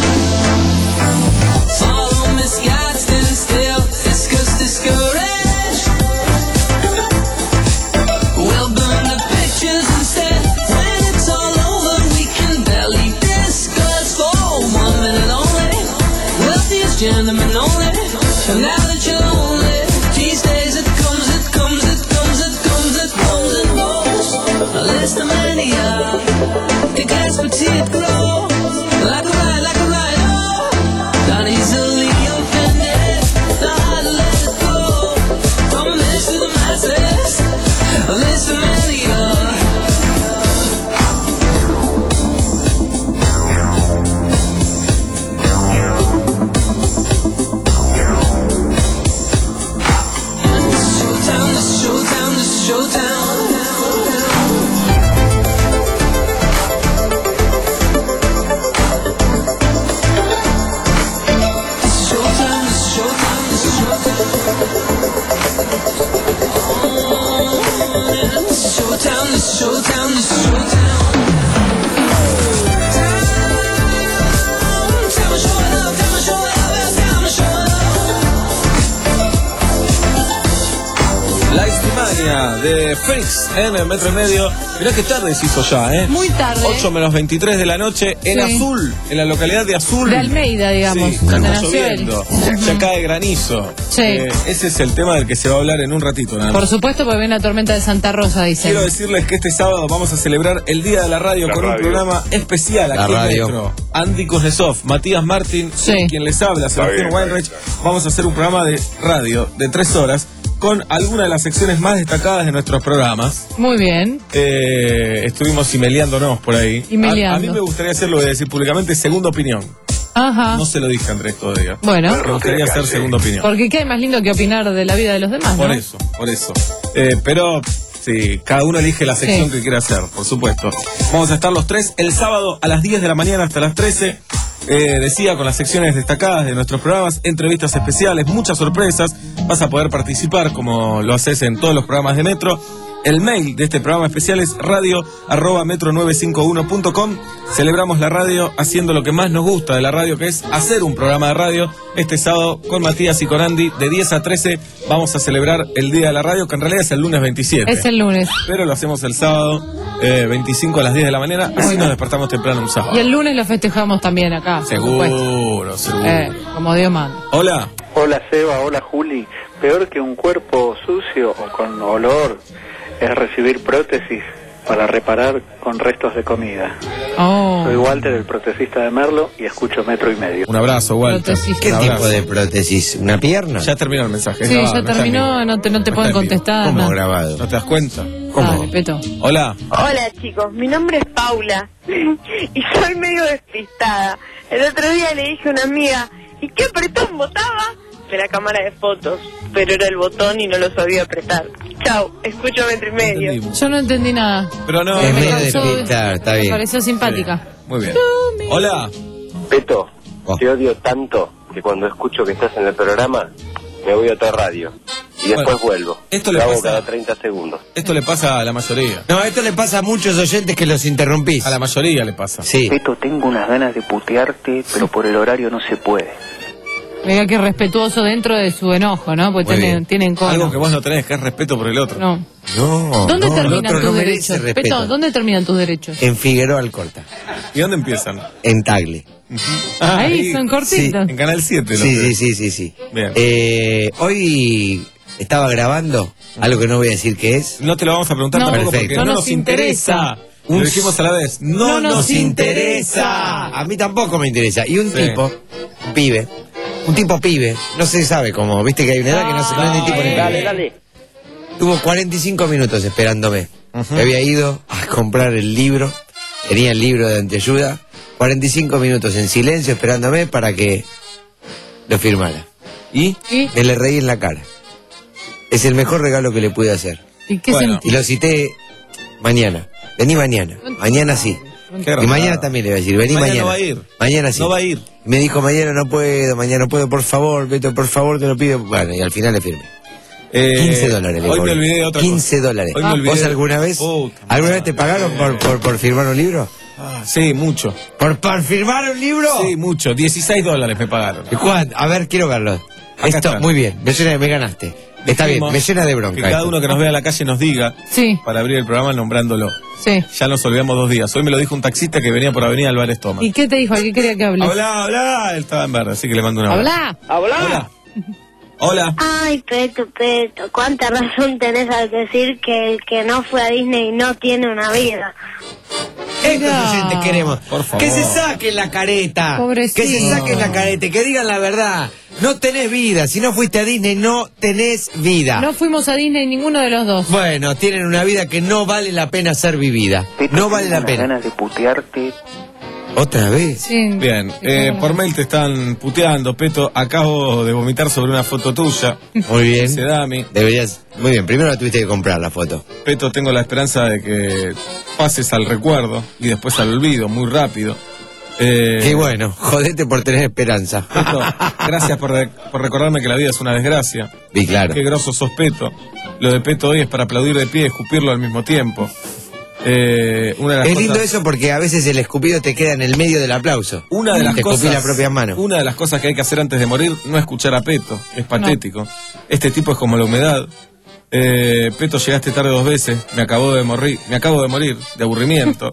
[SPEAKER 8] Follow misguided, stand still, discuss, discouraged. Gentlemen only, and now that you're lonely, these days it comes, it comes, it comes, it comes, it comes and goes. Less the mania, it gets petite grow. Like a ride, like a ride, oh. Not easily offended, not hard to let it go. From this to the masses, less the mania.
[SPEAKER 3] De Fénix en el metro y medio. Mirá qué tarde se hizo ya, ¿eh?
[SPEAKER 4] Muy tarde.
[SPEAKER 3] ocho menos veintitrés de la noche en
[SPEAKER 4] Sí.
[SPEAKER 3] Azul, en la localidad de Azul.
[SPEAKER 4] De Almeida, digamos,
[SPEAKER 3] Sí,
[SPEAKER 4] donde
[SPEAKER 3] está
[SPEAKER 4] nació él.
[SPEAKER 3] lloviendo. Ya, ya cae granizo.
[SPEAKER 4] Sí.
[SPEAKER 3] Eh, ese es el tema del que se va a hablar en un ratito, nada
[SPEAKER 4] Por
[SPEAKER 3] más.
[SPEAKER 4] supuesto, porque viene la tormenta de Santa Rosa, dicen.
[SPEAKER 3] Quiero decirles que este sábado vamos a celebrar el Día de la Radio
[SPEAKER 6] La
[SPEAKER 3] con
[SPEAKER 6] radio.
[SPEAKER 3] un programa especial
[SPEAKER 6] La
[SPEAKER 3] aquí en
[SPEAKER 6] radio.
[SPEAKER 3] Metro. Andy Kuznetsov, Matías Martín,
[SPEAKER 4] Sí.
[SPEAKER 3] quien les habla, Sebastián
[SPEAKER 6] bien,
[SPEAKER 3] Weinreich. Vamos a hacer un programa de radio de tres horas con algunas de las secciones más destacadas de nuestros programas.
[SPEAKER 4] Muy bien.
[SPEAKER 3] Eh, estuvimos imeleándonos por ahí.
[SPEAKER 4] Imeleando.
[SPEAKER 3] A, a mí me gustaría hacerlo, voy a decir públicamente, segunda opinión.
[SPEAKER 4] Ajá.
[SPEAKER 3] No se lo dije a Andrés todavía.
[SPEAKER 4] Bueno.
[SPEAKER 3] Me gustaría hacer segunda opinión.
[SPEAKER 4] Porque qué hay más lindo que opinar de la vida de los demás, ¿no?
[SPEAKER 3] Por eso, por eso. Eh, pero, sí, cada uno elige la sección
[SPEAKER 4] Sí.
[SPEAKER 3] que quiere hacer, por supuesto. Vamos a estar los tres el sábado a las diez de la mañana hasta las trece. Eh, decía, con las secciones destacadas de nuestros programas, entrevistas especiales, muchas sorpresas. Vas a poder participar como lo haces en todos los programas de Metro. El mail de este programa especial es radio arroba metro novecientos cincuenta y uno punto com. Celebramos la radio haciendo lo que más nos gusta de la radio, que es hacer un programa de radio. Este sábado con Matías y con Andy, de diez a trece, vamos a celebrar el Día de la Radio, que en realidad es el lunes veintisiete.
[SPEAKER 4] Es el lunes.
[SPEAKER 3] Pero lo hacemos el sábado eh, veinticinco a las diez de la mañana, así nos despertamos temprano un sábado.
[SPEAKER 4] Y el lunes lo festejamos también acá. por supuesto.
[SPEAKER 3] Seguro, seguro.
[SPEAKER 4] Eh, como Dios manda.
[SPEAKER 3] Hola.
[SPEAKER 1] Hola Seba, hola Juli. Peor que un cuerpo sucio o con olor es recibir prótesis para reparar con restos de comida.
[SPEAKER 4] Oh.
[SPEAKER 1] Soy Walter, el protesista de Merlo, y escucho Metro y Medio.
[SPEAKER 3] Un abrazo, Walter.
[SPEAKER 6] ¿Qué
[SPEAKER 3] Un
[SPEAKER 6] tipo
[SPEAKER 3] abrazo.
[SPEAKER 6] de prótesis? ¿Una pierna?
[SPEAKER 3] Ya terminó el mensaje.
[SPEAKER 4] Sí,
[SPEAKER 3] grabado,
[SPEAKER 4] ya
[SPEAKER 3] no está en
[SPEAKER 4] terminó,
[SPEAKER 3] vivo.
[SPEAKER 4] no te, no te
[SPEAKER 3] No
[SPEAKER 4] pueden
[SPEAKER 3] está en vivo.
[SPEAKER 4] contestar.
[SPEAKER 6] ¿Cómo
[SPEAKER 4] no.
[SPEAKER 6] grabado?
[SPEAKER 3] ¿No te das cuenta?
[SPEAKER 4] Dale, Peto.
[SPEAKER 3] Hola.
[SPEAKER 2] Hola chicos, mi nombre es Paula y soy medio despistada. El otro día le dije a una amiga, ¿y qué botón botaba? De la cámara de fotos, pero era el botón y no lo sabía apretar. Chau, escucho Metro y Medio.
[SPEAKER 4] Yo no entendí nada.
[SPEAKER 3] Pero no,
[SPEAKER 6] Es
[SPEAKER 4] me
[SPEAKER 6] medio
[SPEAKER 4] causó-
[SPEAKER 6] despistar, está
[SPEAKER 4] Me
[SPEAKER 6] bien.
[SPEAKER 4] pareció simpática.
[SPEAKER 3] Muy bien. Hola.
[SPEAKER 5] Peto,
[SPEAKER 6] Oh.
[SPEAKER 5] te odio tanto que cuando escucho que estás en el programa, me voy a otra radio. Y después
[SPEAKER 3] Bueno,
[SPEAKER 5] vuelvo.
[SPEAKER 3] esto
[SPEAKER 5] Lo
[SPEAKER 3] le
[SPEAKER 5] hago
[SPEAKER 3] pasa-
[SPEAKER 5] cada treinta segundos.
[SPEAKER 3] Esto le pasa a la mayoría.
[SPEAKER 6] No, esto le pasa a muchos oyentes que los interrumpís.
[SPEAKER 3] A la mayoría le pasa.
[SPEAKER 6] Sí.
[SPEAKER 1] Peto, tengo unas ganas de putearte, pero por el horario no se puede.
[SPEAKER 4] Mira qué respetuoso dentro de su enojo, ¿no? Porque
[SPEAKER 3] Muy
[SPEAKER 4] tienen,
[SPEAKER 3] bien.
[SPEAKER 4] tienen cono.
[SPEAKER 3] Algo que vos no tenés, que es respeto por el otro.
[SPEAKER 4] No.
[SPEAKER 6] No.
[SPEAKER 4] ¿Dónde
[SPEAKER 6] no, el
[SPEAKER 4] terminan
[SPEAKER 6] otro
[SPEAKER 4] tus
[SPEAKER 6] no merece
[SPEAKER 4] derechos?
[SPEAKER 6] respeto.
[SPEAKER 4] Peto, ¿dónde terminan tus derechos?
[SPEAKER 6] En Figueroa Alcorta.
[SPEAKER 3] ¿Y dónde empiezan?
[SPEAKER 6] En Tagle.
[SPEAKER 3] Ah,
[SPEAKER 4] Ahí, son cortitos.
[SPEAKER 3] En Canal siete.
[SPEAKER 6] Sí,
[SPEAKER 3] los
[SPEAKER 6] sí,
[SPEAKER 3] tres.
[SPEAKER 6] sí, sí, sí.
[SPEAKER 3] Bien.
[SPEAKER 6] Eh, hoy estaba grabando algo que no voy a decir qué es.
[SPEAKER 3] No te lo vamos a preguntar
[SPEAKER 4] No,
[SPEAKER 3] tampoco
[SPEAKER 6] perfecto.
[SPEAKER 3] porque no,
[SPEAKER 4] No
[SPEAKER 3] nos
[SPEAKER 4] nos
[SPEAKER 3] interesa.
[SPEAKER 4] interesa.
[SPEAKER 3] Lo dijimos a la vez. No,
[SPEAKER 4] No nos
[SPEAKER 3] nos
[SPEAKER 6] interesa. A mí tampoco me interesa. Y un
[SPEAKER 3] Sí.
[SPEAKER 6] tipo, un pibe, un tipo pibe, no se sabe cómo, viste que hay una edad que no se no es ni tipo ni
[SPEAKER 5] Dale,
[SPEAKER 6] pibe.
[SPEAKER 5] dale.
[SPEAKER 6] Tuvo cuarenta y cinco minutos esperándome. Me había ido a comprar el libro, tenía el libro de Anteayuda, cuarenta y cinco minutos en silencio esperándome para que lo firmara.
[SPEAKER 3] ¿Y?
[SPEAKER 4] ¿Y,
[SPEAKER 6] Me le reí en la cara. Es el mejor regalo que le pude hacer.
[SPEAKER 4] ¿Y qué
[SPEAKER 3] Bueno.
[SPEAKER 6] Y
[SPEAKER 4] sentís?
[SPEAKER 6] lo cité mañana. Vení mañana. Mañana sí.
[SPEAKER 3] Qué
[SPEAKER 6] Y
[SPEAKER 3] grosado.
[SPEAKER 6] mañana también le voy a decir, vení
[SPEAKER 3] Mañana
[SPEAKER 6] mañana.
[SPEAKER 3] no va a ir.
[SPEAKER 6] Mañana sí.
[SPEAKER 3] No va a ir.
[SPEAKER 6] Me dijo, mañana no puedo, mañana no puedo, por favor, Beto, por favor, te lo pido. Bueno, y al final le firmé.
[SPEAKER 3] Eh,
[SPEAKER 6] quince dólares le
[SPEAKER 3] Hoy me
[SPEAKER 6] cobré.
[SPEAKER 3] olvidé de otra
[SPEAKER 6] quince
[SPEAKER 3] cosa.
[SPEAKER 6] dólares.
[SPEAKER 3] Hoy me olvidé
[SPEAKER 6] ¿Vos
[SPEAKER 3] de-
[SPEAKER 6] alguna vez?
[SPEAKER 3] Puta
[SPEAKER 6] ¿Alguna vez
[SPEAKER 3] madre.
[SPEAKER 6] te pagaron por, por, por firmar un libro?
[SPEAKER 3] Ah, sí, mucho.
[SPEAKER 6] ¿Por, por firmar un libro?
[SPEAKER 3] Sí, mucho. dieciséis dólares me pagaron.
[SPEAKER 6] ¿Y cuánto? A ver, quiero verlo.
[SPEAKER 3] Acá
[SPEAKER 6] Esto,
[SPEAKER 3] están.
[SPEAKER 6] muy bien, me, llena, me ganaste. Está bien,
[SPEAKER 3] Dijimos
[SPEAKER 6] me llena de bronca.
[SPEAKER 3] Que cada
[SPEAKER 6] esto.
[SPEAKER 3] uno que nos vea a la calle nos diga
[SPEAKER 4] Sí,
[SPEAKER 3] para abrir el programa nombrándolo.
[SPEAKER 4] sí.
[SPEAKER 3] Ya nos olvidamos dos días. Hoy me lo dijo un taxista que venía por Avenida Álvarez Thomas.
[SPEAKER 4] ¿Y qué te dijo? ¿A qué quería que hables?
[SPEAKER 3] Habla, habla. Él estaba en verde, así que le mando una
[SPEAKER 4] Habla.
[SPEAKER 3] Hola. Hola.
[SPEAKER 23] Ay, Peto, Peto, cuánta razón tenés al decir que el que no fue a Disney no tiene una vida.
[SPEAKER 6] Estos oyentes queremos.
[SPEAKER 3] Por favor.
[SPEAKER 6] Que se saquen la careta.
[SPEAKER 4] Pobrecito.
[SPEAKER 6] Que se saquen la careta y que digan la verdad. No tenés vida. Si no fuiste a Disney, no tenés vida.
[SPEAKER 4] No fuimos a Disney ninguno de los dos.
[SPEAKER 6] Bueno, tienen una vida que no vale la pena ser vivida.
[SPEAKER 1] Peto,
[SPEAKER 6] No vale
[SPEAKER 1] tengo
[SPEAKER 6] la
[SPEAKER 1] unas
[SPEAKER 6] pena.
[SPEAKER 1] ganas de putearte.
[SPEAKER 6] ¿Otra vez?
[SPEAKER 4] Sí.
[SPEAKER 3] Bien, eh, por mail te están puteando, Peto. Acabo de vomitar sobre una foto tuya.
[SPEAKER 6] Muy bien.
[SPEAKER 3] Dice Dami.
[SPEAKER 6] Deberías. Muy bien, primero la tuviste que comprar la foto.
[SPEAKER 3] Peto, tengo la esperanza de que pases al recuerdo y después al olvido muy rápido. Eh,
[SPEAKER 6] Qué bueno, jodete por tener esperanza.
[SPEAKER 3] Peto, gracias por, re- por recordarme que la vida es una desgracia.
[SPEAKER 6] Y claro.
[SPEAKER 3] Qué grosso sos, Peto. Lo de Peto hoy es para aplaudir de pie y escupirlo al mismo tiempo. Eh, una de las
[SPEAKER 6] Es
[SPEAKER 3] cosas-
[SPEAKER 6] lindo eso porque a veces el escupido te queda en el medio del aplauso.
[SPEAKER 3] Una de las
[SPEAKER 6] te
[SPEAKER 3] cosas,
[SPEAKER 6] escupí la propia mano.
[SPEAKER 3] Una de las cosas que hay que hacer antes de morir, no escuchar a Peto. Es patético. Este tipo es como la humedad. Eh, Peto, llegaste tarde dos veces. Me acabo de morir, me acabo de morir de aburrimiento.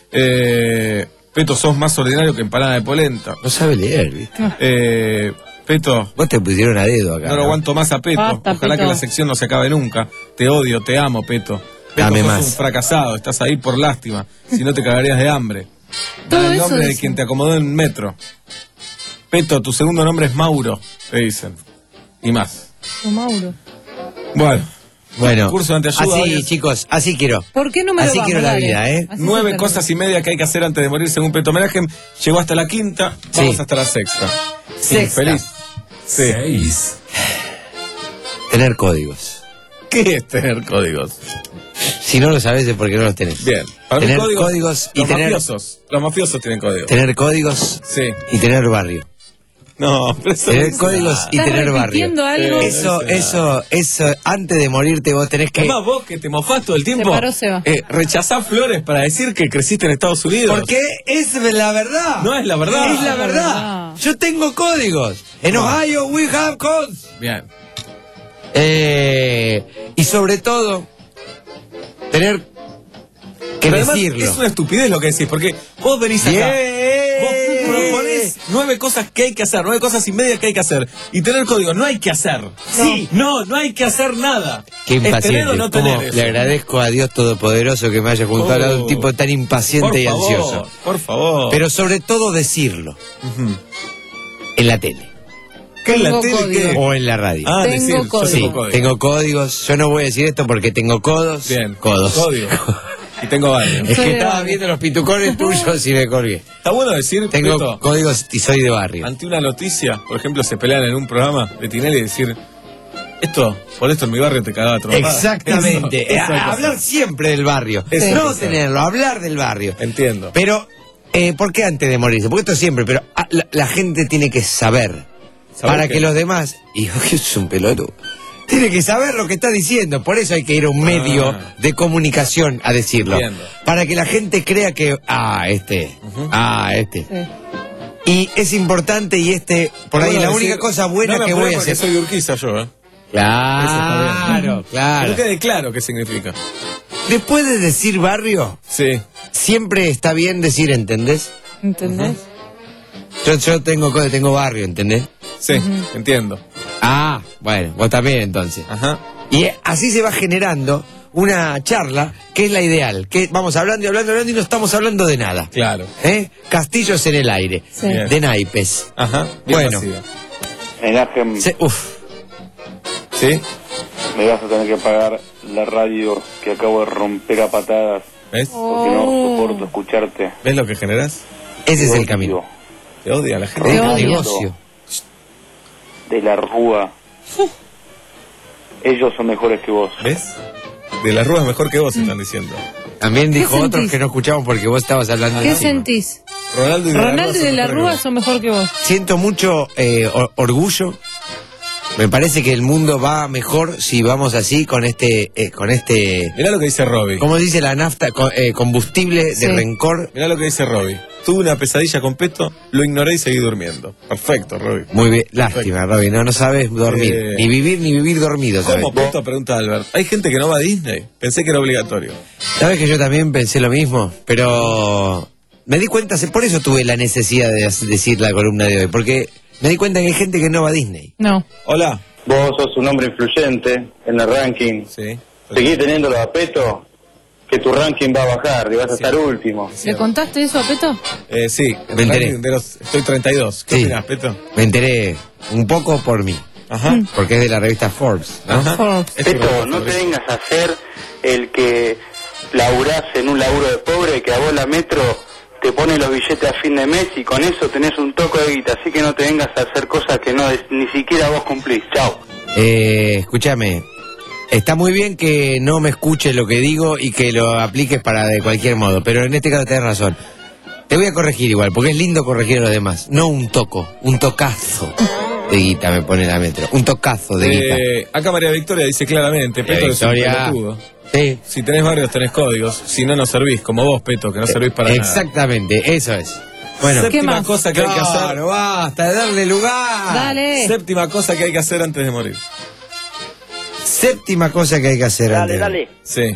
[SPEAKER 3] Eh, Peto, sos más ordinario que empanada de polenta.
[SPEAKER 6] No sabe leer, ¿viste?
[SPEAKER 3] Eh, Peto,
[SPEAKER 6] Vos te pusieron a dedo acá.
[SPEAKER 3] no lo aguanto más a Peto.
[SPEAKER 4] Basta,
[SPEAKER 3] Ojalá
[SPEAKER 4] Peto.
[SPEAKER 3] que la sección no se acabe nunca. Te odio, te amo, Peto. Peto,
[SPEAKER 6] Dame
[SPEAKER 3] sos
[SPEAKER 6] más.
[SPEAKER 3] un fracasado. Estás ahí por lástima. Si no te cagarías de hambre.
[SPEAKER 4] Todo
[SPEAKER 3] Da el
[SPEAKER 4] eso
[SPEAKER 3] nombre de
[SPEAKER 4] dicen.
[SPEAKER 3] quien te acomodó en metro. Peto, tu segundo nombre es Mauro, te dicen. Y más.
[SPEAKER 4] Oh, Mauro.
[SPEAKER 3] Bueno.
[SPEAKER 6] Bueno,
[SPEAKER 3] curso de anteayuda,
[SPEAKER 6] así,
[SPEAKER 3] hoy.
[SPEAKER 6] chicos, así quiero.
[SPEAKER 4] ¿Por qué número
[SPEAKER 6] Así
[SPEAKER 4] vamos?
[SPEAKER 6] quiero la
[SPEAKER 4] Dale.
[SPEAKER 6] vida, ¿eh?
[SPEAKER 4] Así
[SPEAKER 3] Nueve
[SPEAKER 4] se
[SPEAKER 3] cosas y media que hay que hacer antes de morir según Peto Homenaje. Llegó hasta la quinta, vamos
[SPEAKER 6] Sí.
[SPEAKER 3] hasta la sexta.
[SPEAKER 6] Sexta.
[SPEAKER 3] Feliz. Sí.
[SPEAKER 16] Seis.
[SPEAKER 6] Tener códigos.
[SPEAKER 3] ¿Qué es tener códigos?
[SPEAKER 6] Si no lo sabes es porque no los tenés.
[SPEAKER 3] Bien. Para mí
[SPEAKER 6] Tener
[SPEAKER 3] códigos,
[SPEAKER 6] códigos y
[SPEAKER 3] los
[SPEAKER 6] tener-
[SPEAKER 3] mafiosos. Los mafiosos tienen códigos.
[SPEAKER 6] Tener códigos
[SPEAKER 3] Sí.
[SPEAKER 6] y tener barrio.
[SPEAKER 3] No, pero eso no
[SPEAKER 6] Tener
[SPEAKER 3] dice
[SPEAKER 6] códigos
[SPEAKER 3] nada.
[SPEAKER 6] y
[SPEAKER 4] ¿Estás
[SPEAKER 6] tener barrio.
[SPEAKER 4] repitiendo algo?
[SPEAKER 3] Eh,
[SPEAKER 6] Eso,
[SPEAKER 3] no dice
[SPEAKER 6] eso, eso, antes de morirte vos tenés que...
[SPEAKER 3] Además vos que te mofás todo el tiempo,
[SPEAKER 4] paró Seba.
[SPEAKER 3] eh, rechazás flores para decir que creciste en Estados Unidos.
[SPEAKER 6] Porque es la verdad.
[SPEAKER 3] No es la verdad.
[SPEAKER 6] Es la verdad. Yo tengo códigos. En
[SPEAKER 3] No.
[SPEAKER 6] Ohio we have codes.
[SPEAKER 3] Bien.
[SPEAKER 6] Eh, y sobre todo, tener que
[SPEAKER 3] Pero además
[SPEAKER 6] decirlo.
[SPEAKER 3] es una estupidez lo que decís, porque vos venís acá,
[SPEAKER 6] Bien.
[SPEAKER 3] vos proponés nueve cosas que hay que hacer, nueve cosas y media que hay que hacer, y tener código, no hay que hacer. Sí, no, no hay que hacer nada.
[SPEAKER 6] Qué
[SPEAKER 3] Es
[SPEAKER 6] impaciente.
[SPEAKER 3] tener o no
[SPEAKER 6] Cómo
[SPEAKER 3] tener eso.
[SPEAKER 6] le agradezco a Dios Todopoderoso que me haya juntado al lado de un tipo tan impaciente
[SPEAKER 3] Por
[SPEAKER 6] y
[SPEAKER 3] favor,
[SPEAKER 6] ansioso.
[SPEAKER 3] Por favor.
[SPEAKER 6] Pero sobre todo decirlo.
[SPEAKER 3] Ujú.
[SPEAKER 6] En la tele.
[SPEAKER 3] ¿Qué en la
[SPEAKER 4] Tengo
[SPEAKER 3] tele
[SPEAKER 4] código.
[SPEAKER 3] qué?
[SPEAKER 6] O en la radio.
[SPEAKER 3] Ah,
[SPEAKER 4] Tengo
[SPEAKER 3] decir, yo
[SPEAKER 4] código.
[SPEAKER 6] Sí,
[SPEAKER 3] tengo código.
[SPEAKER 6] tengo códigos. Yo no voy a decir esto porque tengo codos.
[SPEAKER 3] Bien.
[SPEAKER 6] Codos.
[SPEAKER 3] Código. Y tengo varios.
[SPEAKER 6] Es
[SPEAKER 4] Soy
[SPEAKER 6] que
[SPEAKER 4] de
[SPEAKER 6] estaba
[SPEAKER 4] barrio.
[SPEAKER 6] viendo los pitucones tuyos y me colgué.
[SPEAKER 3] Está bueno decir,
[SPEAKER 6] Tengo
[SPEAKER 3] Beto,
[SPEAKER 6] códigos y soy de barrio.
[SPEAKER 3] ante una noticia, por ejemplo, se pelean en un programa de Tinelli y decir, esto, por esto en mi barrio te cagaba trompada.
[SPEAKER 6] Exactamente.
[SPEAKER 3] Eso- eso hay
[SPEAKER 6] A-
[SPEAKER 3] que
[SPEAKER 6] hablar
[SPEAKER 3] hacer.
[SPEAKER 6] siempre del barrio.
[SPEAKER 3] Eso hay
[SPEAKER 6] no
[SPEAKER 3] que hacer.
[SPEAKER 6] tenerlo, hablar del barrio.
[SPEAKER 3] Entiendo.
[SPEAKER 6] Pero, eh, ¿por qué antes de morirse? Porque esto siempre, pero ah, la, la gente tiene que saber.
[SPEAKER 3] ¿Saber
[SPEAKER 6] Para
[SPEAKER 3] qué?
[SPEAKER 6] que los demás. Hijo, que es un pelotudo. Tiene que saber lo que está diciendo. Por eso hay que ir a un medio
[SPEAKER 3] Ah.
[SPEAKER 6] de comunicación a decirlo.
[SPEAKER 3] Entiendo.
[SPEAKER 6] Para que la gente crea que. Ah, este.
[SPEAKER 3] Ujú.
[SPEAKER 6] Ah, este.
[SPEAKER 4] Sí.
[SPEAKER 6] Y es importante y este. Por ahí
[SPEAKER 3] Bueno,
[SPEAKER 6] la
[SPEAKER 3] decir,
[SPEAKER 6] única cosa buena
[SPEAKER 3] no me
[SPEAKER 6] que
[SPEAKER 3] apuré
[SPEAKER 6] voy a
[SPEAKER 3] porque
[SPEAKER 6] hacer.
[SPEAKER 3] soy de Urquiza yo, ¿eh?
[SPEAKER 6] Claro, claro.
[SPEAKER 3] Pero quede claro qué significa.
[SPEAKER 6] Después de decir barrio,
[SPEAKER 3] Sí.
[SPEAKER 6] siempre está bien decir, ¿entendés?
[SPEAKER 4] ¿Entendés?
[SPEAKER 6] Yo, yo tengo co- tengo barrio, ¿entendés?
[SPEAKER 3] Sí, entiendo.
[SPEAKER 6] Ah, bueno, vos también entonces.
[SPEAKER 3] Ajá.
[SPEAKER 6] Y eh, así se va generando una charla que es la ideal, que vamos hablando y hablando y hablando y no estamos hablando de nada.
[SPEAKER 3] Claro.
[SPEAKER 6] ¿Eh? Castillos en el aire,
[SPEAKER 4] Sí.
[SPEAKER 3] Bien.
[SPEAKER 6] de naipes.
[SPEAKER 3] Ajá. Bien
[SPEAKER 6] Bueno.
[SPEAKER 3] pasivo.
[SPEAKER 22] Menaje,
[SPEAKER 6] Se- uf,
[SPEAKER 3] ¿Sí?
[SPEAKER 22] me vas a tener que pagar la radio que acabo de romper a patadas
[SPEAKER 3] ¿Ves?
[SPEAKER 22] porque no soporto escucharte.
[SPEAKER 3] ¿Ves lo que generas?
[SPEAKER 6] ese es
[SPEAKER 22] Te
[SPEAKER 6] el
[SPEAKER 22] odio.
[SPEAKER 6] camino.
[SPEAKER 3] Te odia a la gente.
[SPEAKER 6] Es
[SPEAKER 4] odio.
[SPEAKER 6] negocio.
[SPEAKER 22] De la Rúa. Ellos son mejores que vos.
[SPEAKER 3] ¿Ves? De la Rúa es mejor que vos, están diciendo.
[SPEAKER 6] También
[SPEAKER 4] ¿Qué
[SPEAKER 6] dijo otros
[SPEAKER 4] sentís?
[SPEAKER 6] que no escuchamos porque vos estabas hablando
[SPEAKER 4] ¿Qué
[SPEAKER 6] encima.
[SPEAKER 4] sentís?
[SPEAKER 3] Ronaldo y de
[SPEAKER 4] Ronaldo
[SPEAKER 3] la
[SPEAKER 4] y
[SPEAKER 3] Rúa
[SPEAKER 4] de
[SPEAKER 3] son
[SPEAKER 4] la
[SPEAKER 3] mejor que
[SPEAKER 4] Rúa
[SPEAKER 3] vos.
[SPEAKER 4] son mejor que vos.
[SPEAKER 6] Siento mucho eh, or- orgullo. Me parece que el mundo va mejor si vamos así con este, eh, con este,
[SPEAKER 3] Mirá lo que dice Robbie.
[SPEAKER 6] ¿cómo dice la nafta? Co- eh, combustible
[SPEAKER 4] Sí.
[SPEAKER 6] de rencor.
[SPEAKER 3] Mirá lo que dice Robbie. Tuve una pesadilla con Peto, lo ignoré y seguí durmiendo. Perfecto, Robbie.
[SPEAKER 6] Muy bien, lástima, Robin, no, no sabes dormir,
[SPEAKER 3] Eh,
[SPEAKER 6] ni vivir ni vivir dormido, ¿sabes?
[SPEAKER 3] ¿Cómo Peto? Pregunta Albert. Hay gente que no va a Disney. Pensé que era obligatorio.
[SPEAKER 6] Sabes que yo también pensé lo mismo, pero me di cuenta, se- por eso tuve la necesidad de as- decir la columna de hoy, porque me di cuenta que hay gente que no va a Disney.
[SPEAKER 4] No.
[SPEAKER 3] Hola.
[SPEAKER 22] Vos sos un hombre influyente en el ranking.
[SPEAKER 3] Sí.
[SPEAKER 22] Seguí teniéndolo a Peto, que tu ranking va a bajar y vas a estar último.
[SPEAKER 4] ¿Le contaste eso a Peto?
[SPEAKER 3] Eh, sí, en
[SPEAKER 6] Me
[SPEAKER 3] el
[SPEAKER 6] enteré.
[SPEAKER 3] ranking de los, estoy treinta y dos. ¿Qué
[SPEAKER 6] Sí.
[SPEAKER 3] opinás, Peto?
[SPEAKER 6] Me enteré un poco por mí,
[SPEAKER 3] Ajá.
[SPEAKER 6] porque es de la revista Forbes, ¿no?
[SPEAKER 3] Ajá.
[SPEAKER 4] Forbes.
[SPEAKER 3] Es tu
[SPEAKER 22] Peto,
[SPEAKER 3] revista
[SPEAKER 22] no te
[SPEAKER 3] favorita.
[SPEAKER 22] vengas a hacer el que laburás en un laburo de pobre, que a vos la Metro te pone los billetes a fin de mes y con eso tenés un toco de guita, así que no te vengas a hacer cosas que no ni siquiera vos cumplís. Chao.
[SPEAKER 6] Eh, escúchame, está muy bien que no me escuches lo que digo y que lo apliques para de cualquier modo, pero en este caso tenés razón. Te voy a corregir igual, porque es lindo corregir a los demás. No un toco, un tocazo de guita me pone la Metro. Un tocazo de guita.
[SPEAKER 3] Eh, acá María Victoria dice claramente,
[SPEAKER 6] María
[SPEAKER 3] Peto es un
[SPEAKER 6] Victoria.
[SPEAKER 3] pelotudo.
[SPEAKER 6] Sí.
[SPEAKER 3] Si tenés barrios tenés códigos, si no, no servís, como vos, Peto, que no servís para nada.
[SPEAKER 6] Exactamente, eso es. Bueno,
[SPEAKER 4] ¿Qué
[SPEAKER 3] Séptima
[SPEAKER 4] más?
[SPEAKER 3] cosa que hay que hacer.
[SPEAKER 6] claro, basta de darle lugar.
[SPEAKER 4] Dale.
[SPEAKER 3] Séptima cosa que hay que hacer antes de morir.
[SPEAKER 6] Séptima cosa que hay que hacer
[SPEAKER 22] Dale,
[SPEAKER 6] antes.
[SPEAKER 22] dale.
[SPEAKER 3] Sí.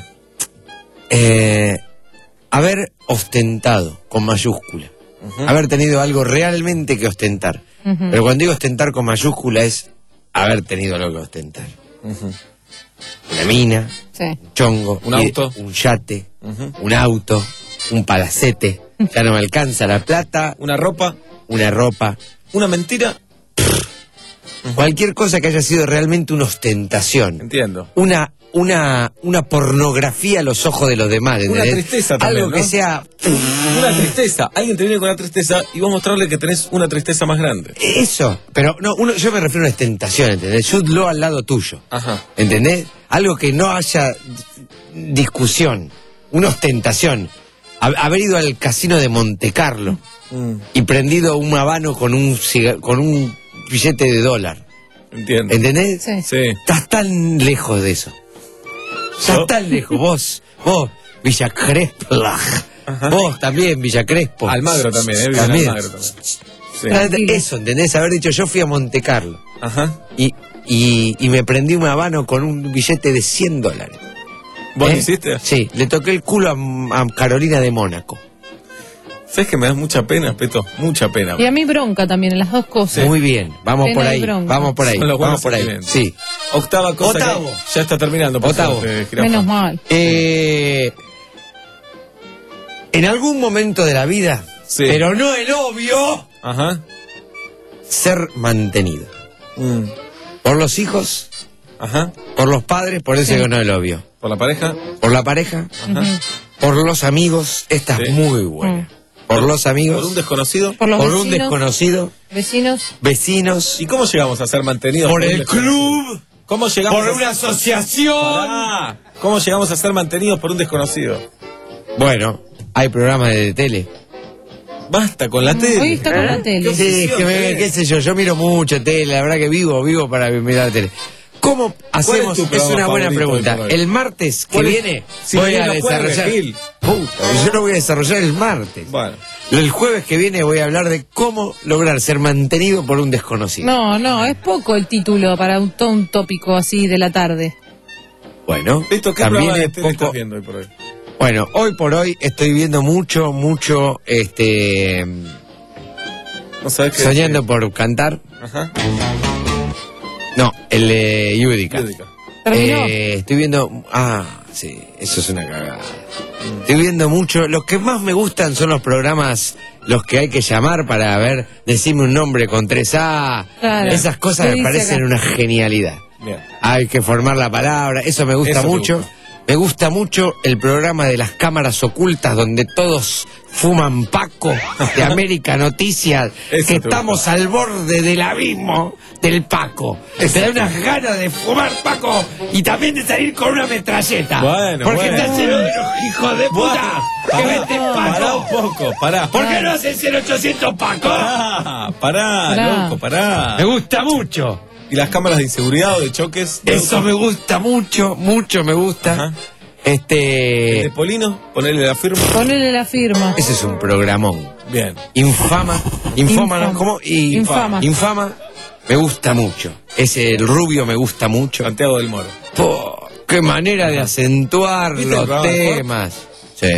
[SPEAKER 6] Eh, haber ostentado con mayúscula. Haber tenido algo realmente que ostentar.
[SPEAKER 4] Ujú.
[SPEAKER 6] Pero cuando digo ostentar con mayúscula es haber tenido algo que ostentar.
[SPEAKER 3] Ujú.
[SPEAKER 6] Una mina,
[SPEAKER 4] Sí.
[SPEAKER 6] un chongo,
[SPEAKER 3] Un
[SPEAKER 6] y-
[SPEAKER 3] auto.
[SPEAKER 6] un yate,
[SPEAKER 3] Ujú.
[SPEAKER 6] un auto, un palacete. Ya no me alcanza la plata,
[SPEAKER 3] Una ropa,
[SPEAKER 6] una ropa.
[SPEAKER 3] una mentira.
[SPEAKER 6] Cualquier cosa que haya sido realmente una ostentación.
[SPEAKER 3] Entiendo.
[SPEAKER 6] Una, una, una pornografía a los ojos de los demás.
[SPEAKER 3] Una
[SPEAKER 6] ¿entendés?
[SPEAKER 3] tristeza también,
[SPEAKER 6] Algo
[SPEAKER 3] ¿no?
[SPEAKER 6] que sea...
[SPEAKER 3] Una tristeza. Alguien te viene con una tristeza y vos mostrarle que tenés una tristeza más grande.
[SPEAKER 6] Eso, pero no, uno, yo me refiero a una ostentación, ¿entendés? Jude Law al lado tuyo.
[SPEAKER 3] Ajá.
[SPEAKER 6] ¿Entendés? Algo que no haya discusión, una ostentación. Ha- haber ido al casino de Monte Carlo
[SPEAKER 3] Mm,
[SPEAKER 6] y prendido un habano con un ciga- con un billete de dólar.
[SPEAKER 3] entiendo.
[SPEAKER 6] ¿Entendés?
[SPEAKER 4] Sí.
[SPEAKER 3] Sí.
[SPEAKER 6] Estás tan lejos de eso. Estás
[SPEAKER 3] Yo-
[SPEAKER 6] tan lejos. Vos, vos, Villa Crespo. Vos también, Villa Crespo.
[SPEAKER 3] Almagro también, ¿eh? Vive en
[SPEAKER 6] También.
[SPEAKER 3] Almagro también. Sí.
[SPEAKER 6] Eso, ¿entendés? Haber dicho, yo fui a Monte Carlo
[SPEAKER 3] Ajá.
[SPEAKER 6] y, y, y me prendí un habano con un billete de cien dólares.
[SPEAKER 3] ¿Vos
[SPEAKER 6] ¿Eh?
[SPEAKER 3] lo hiciste?
[SPEAKER 6] Sí, le toqué el culo a, a Carolina de Mónaco.
[SPEAKER 3] ¿Sabes que me das mucha pena, Peto? Mucha pena.
[SPEAKER 4] Y a mí bronca también, en las dos cosas.
[SPEAKER 6] Muy bien, vamos
[SPEAKER 4] Pena
[SPEAKER 6] por
[SPEAKER 4] y
[SPEAKER 6] ahí,
[SPEAKER 4] bronca.
[SPEAKER 6] vamos por ahí,
[SPEAKER 3] Son los
[SPEAKER 6] vamos
[SPEAKER 3] buenos
[SPEAKER 6] por ahí.
[SPEAKER 3] sentimientos.
[SPEAKER 6] Sí.
[SPEAKER 3] Octava cosa.
[SPEAKER 6] Octavo.
[SPEAKER 3] que- ya está terminando. por
[SPEAKER 6] Octavo.
[SPEAKER 3] suerte, Jirafa.
[SPEAKER 4] Menos mal.
[SPEAKER 6] Eh, en algún momento de la vida,
[SPEAKER 3] Sí.
[SPEAKER 6] pero no el obvio,
[SPEAKER 3] Ajá.
[SPEAKER 6] ser mantenido.
[SPEAKER 3] Mm,
[SPEAKER 6] Por los hijos,
[SPEAKER 3] Ajá.
[SPEAKER 6] por los padres, por eso
[SPEAKER 4] Sí.
[SPEAKER 6] que no el obvio.
[SPEAKER 3] ¿Por la pareja?
[SPEAKER 6] Por la pareja,
[SPEAKER 3] Ajá.
[SPEAKER 6] por los amigos, esta es
[SPEAKER 3] Sí.
[SPEAKER 6] muy buena. Por los amigos,
[SPEAKER 3] ¿Por un desconocido?
[SPEAKER 4] Por los
[SPEAKER 6] por un
[SPEAKER 4] vecinos,
[SPEAKER 6] desconocido,
[SPEAKER 4] vecinos.
[SPEAKER 6] vecinos,
[SPEAKER 3] ¿Y cómo llegamos a ser mantenidos?
[SPEAKER 6] por
[SPEAKER 3] un
[SPEAKER 6] el
[SPEAKER 3] desconocido?
[SPEAKER 6] club,
[SPEAKER 3] ¿Cómo llegamos
[SPEAKER 6] por
[SPEAKER 3] a
[SPEAKER 6] una asociación.
[SPEAKER 3] Pará. ¿Cómo llegamos a ser mantenidos por un desconocido?
[SPEAKER 6] Bueno, hay programas de tele.
[SPEAKER 3] Basta con la
[SPEAKER 4] Hoy
[SPEAKER 3] tele.
[SPEAKER 4] está con la tele.
[SPEAKER 6] Sí, es que me- qué sé yo, yo miro mucho tele, la verdad que vivo, vivo para mirar la tele. ¿Cómo hacemos?
[SPEAKER 3] tu
[SPEAKER 6] Es,
[SPEAKER 3] programa
[SPEAKER 6] una buena
[SPEAKER 3] favorito
[SPEAKER 6] pregunta.
[SPEAKER 3] hoy por hoy?
[SPEAKER 6] El martes que
[SPEAKER 3] ¿Cuál es?
[SPEAKER 6] viene
[SPEAKER 3] Si
[SPEAKER 6] voy
[SPEAKER 3] viene
[SPEAKER 6] a
[SPEAKER 3] no puede,
[SPEAKER 6] desarrollar.
[SPEAKER 3] Gil.
[SPEAKER 6] Puta, yo lo voy a desarrollar el martes.
[SPEAKER 3] Bueno.
[SPEAKER 6] El jueves que viene voy a hablar de cómo lograr ser mantenido por un desconocido.
[SPEAKER 4] No, no, es poco el título para un, todo un tópico así de la tarde.
[SPEAKER 6] Bueno,
[SPEAKER 3] Listo, ¿qué
[SPEAKER 6] también
[SPEAKER 3] programa de
[SPEAKER 6] es
[SPEAKER 3] tele estás
[SPEAKER 6] poco.
[SPEAKER 3] viendo hoy por hoy?
[SPEAKER 6] Bueno, hoy por hoy estoy viendo mucho, mucho, este,
[SPEAKER 3] ¿No sabes qué?
[SPEAKER 6] soñando por cantar.
[SPEAKER 3] Ajá.
[SPEAKER 6] No, el de Yudica.
[SPEAKER 3] Yudica.
[SPEAKER 4] ¿Terminó?
[SPEAKER 6] Eh, estoy viendo. Ah, sí, eso es una cagada. Estoy viendo mucho. Los que más me gustan son los programas, los que hay que llamar para ver, decirme un nombre con tres A.
[SPEAKER 4] Claro.
[SPEAKER 6] Esas cosas
[SPEAKER 4] ¿Qué
[SPEAKER 6] me
[SPEAKER 4] dice
[SPEAKER 6] parecen
[SPEAKER 4] acá?
[SPEAKER 6] una genialidad.
[SPEAKER 3] Bien.
[SPEAKER 6] Hay que formar la palabra, eso me gusta
[SPEAKER 3] Eso te
[SPEAKER 6] mucho.
[SPEAKER 3] gusta.
[SPEAKER 6] Me gusta mucho el programa de las cámaras ocultas donde todos fuman Paco de América Noticias,
[SPEAKER 3] Eso
[SPEAKER 6] que
[SPEAKER 3] te
[SPEAKER 6] estamos
[SPEAKER 3] gusta.
[SPEAKER 6] al borde del abismo del Paco.
[SPEAKER 3] Eso
[SPEAKER 6] Te da
[SPEAKER 3] te
[SPEAKER 6] unas ganas de fumar Paco y también de salir con una metralleta.
[SPEAKER 3] Bueno,
[SPEAKER 6] porque
[SPEAKER 3] bueno.
[SPEAKER 6] está lleno de unos hijos de puta que
[SPEAKER 3] Pará,
[SPEAKER 6] venden
[SPEAKER 3] pará
[SPEAKER 6] Paco.
[SPEAKER 3] un poco, pará.
[SPEAKER 6] ¿Por qué no hacen cien ochocientos Paco?
[SPEAKER 3] Pará, pará,
[SPEAKER 4] Pará.
[SPEAKER 3] loco, pará.
[SPEAKER 6] Me gusta mucho.
[SPEAKER 3] ¿Y las cámaras de inseguridad o de choques?
[SPEAKER 6] Eso me gusta mucho, mucho me gusta.
[SPEAKER 3] Ajá. ¿El
[SPEAKER 6] Este.
[SPEAKER 3] de Polino? Ponerle la firma.
[SPEAKER 4] Ponele la firma.
[SPEAKER 6] Ese es un programón.
[SPEAKER 3] Bien.
[SPEAKER 6] Infama. Infama, ¿no?
[SPEAKER 4] Infama.
[SPEAKER 6] ¿Cómo? Y-
[SPEAKER 4] Infama.
[SPEAKER 6] Infama. Me gusta mucho. Ese, el rubio me gusta mucho.
[SPEAKER 3] Santiago del Moro.
[SPEAKER 6] Po, qué manera de acentuar
[SPEAKER 3] ¿Viste el
[SPEAKER 6] los
[SPEAKER 3] programa de Ford?
[SPEAKER 6] temas. Sí.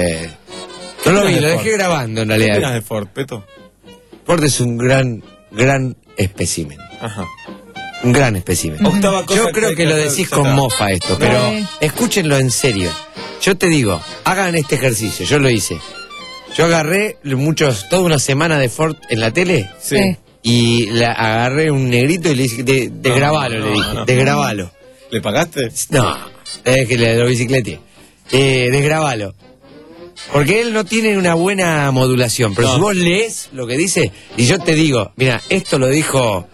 [SPEAKER 6] No lo
[SPEAKER 3] opinas
[SPEAKER 6] vi,
[SPEAKER 3] de
[SPEAKER 6] lo
[SPEAKER 3] Ford?
[SPEAKER 6] dejé grabando en
[SPEAKER 3] ¿Qué opinas
[SPEAKER 6] realidad.
[SPEAKER 3] de Ford, Peto?
[SPEAKER 6] Ford es un gran, gran espécimen.
[SPEAKER 3] Ajá.
[SPEAKER 6] Un gran espécimen.
[SPEAKER 3] Octava cosa
[SPEAKER 6] Yo
[SPEAKER 3] que
[SPEAKER 6] creo
[SPEAKER 3] hay
[SPEAKER 6] que
[SPEAKER 3] que
[SPEAKER 6] lo
[SPEAKER 3] hacer,
[SPEAKER 6] decís
[SPEAKER 3] ya
[SPEAKER 6] con
[SPEAKER 3] está.
[SPEAKER 6] mofa esto, pero
[SPEAKER 4] Sí.
[SPEAKER 6] escúchenlo en serio. Yo te digo, hagan este ejercicio, yo lo hice. Yo agarré muchos, toda una semana de Ford en la tele
[SPEAKER 3] Sí.
[SPEAKER 6] y la, agarré un negrito y le dije, de, desgrabalo,
[SPEAKER 3] No,
[SPEAKER 6] le
[SPEAKER 3] no,
[SPEAKER 6] dije,
[SPEAKER 3] no.
[SPEAKER 6] desgrabalo.
[SPEAKER 3] ¿Le pagaste?
[SPEAKER 6] No, es que le lo biciclete. Eh, desgrabalo. Porque él no tiene una buena modulación, pero
[SPEAKER 3] No.
[SPEAKER 6] si vos lees lo que dice, y yo te digo, mira, esto lo dijo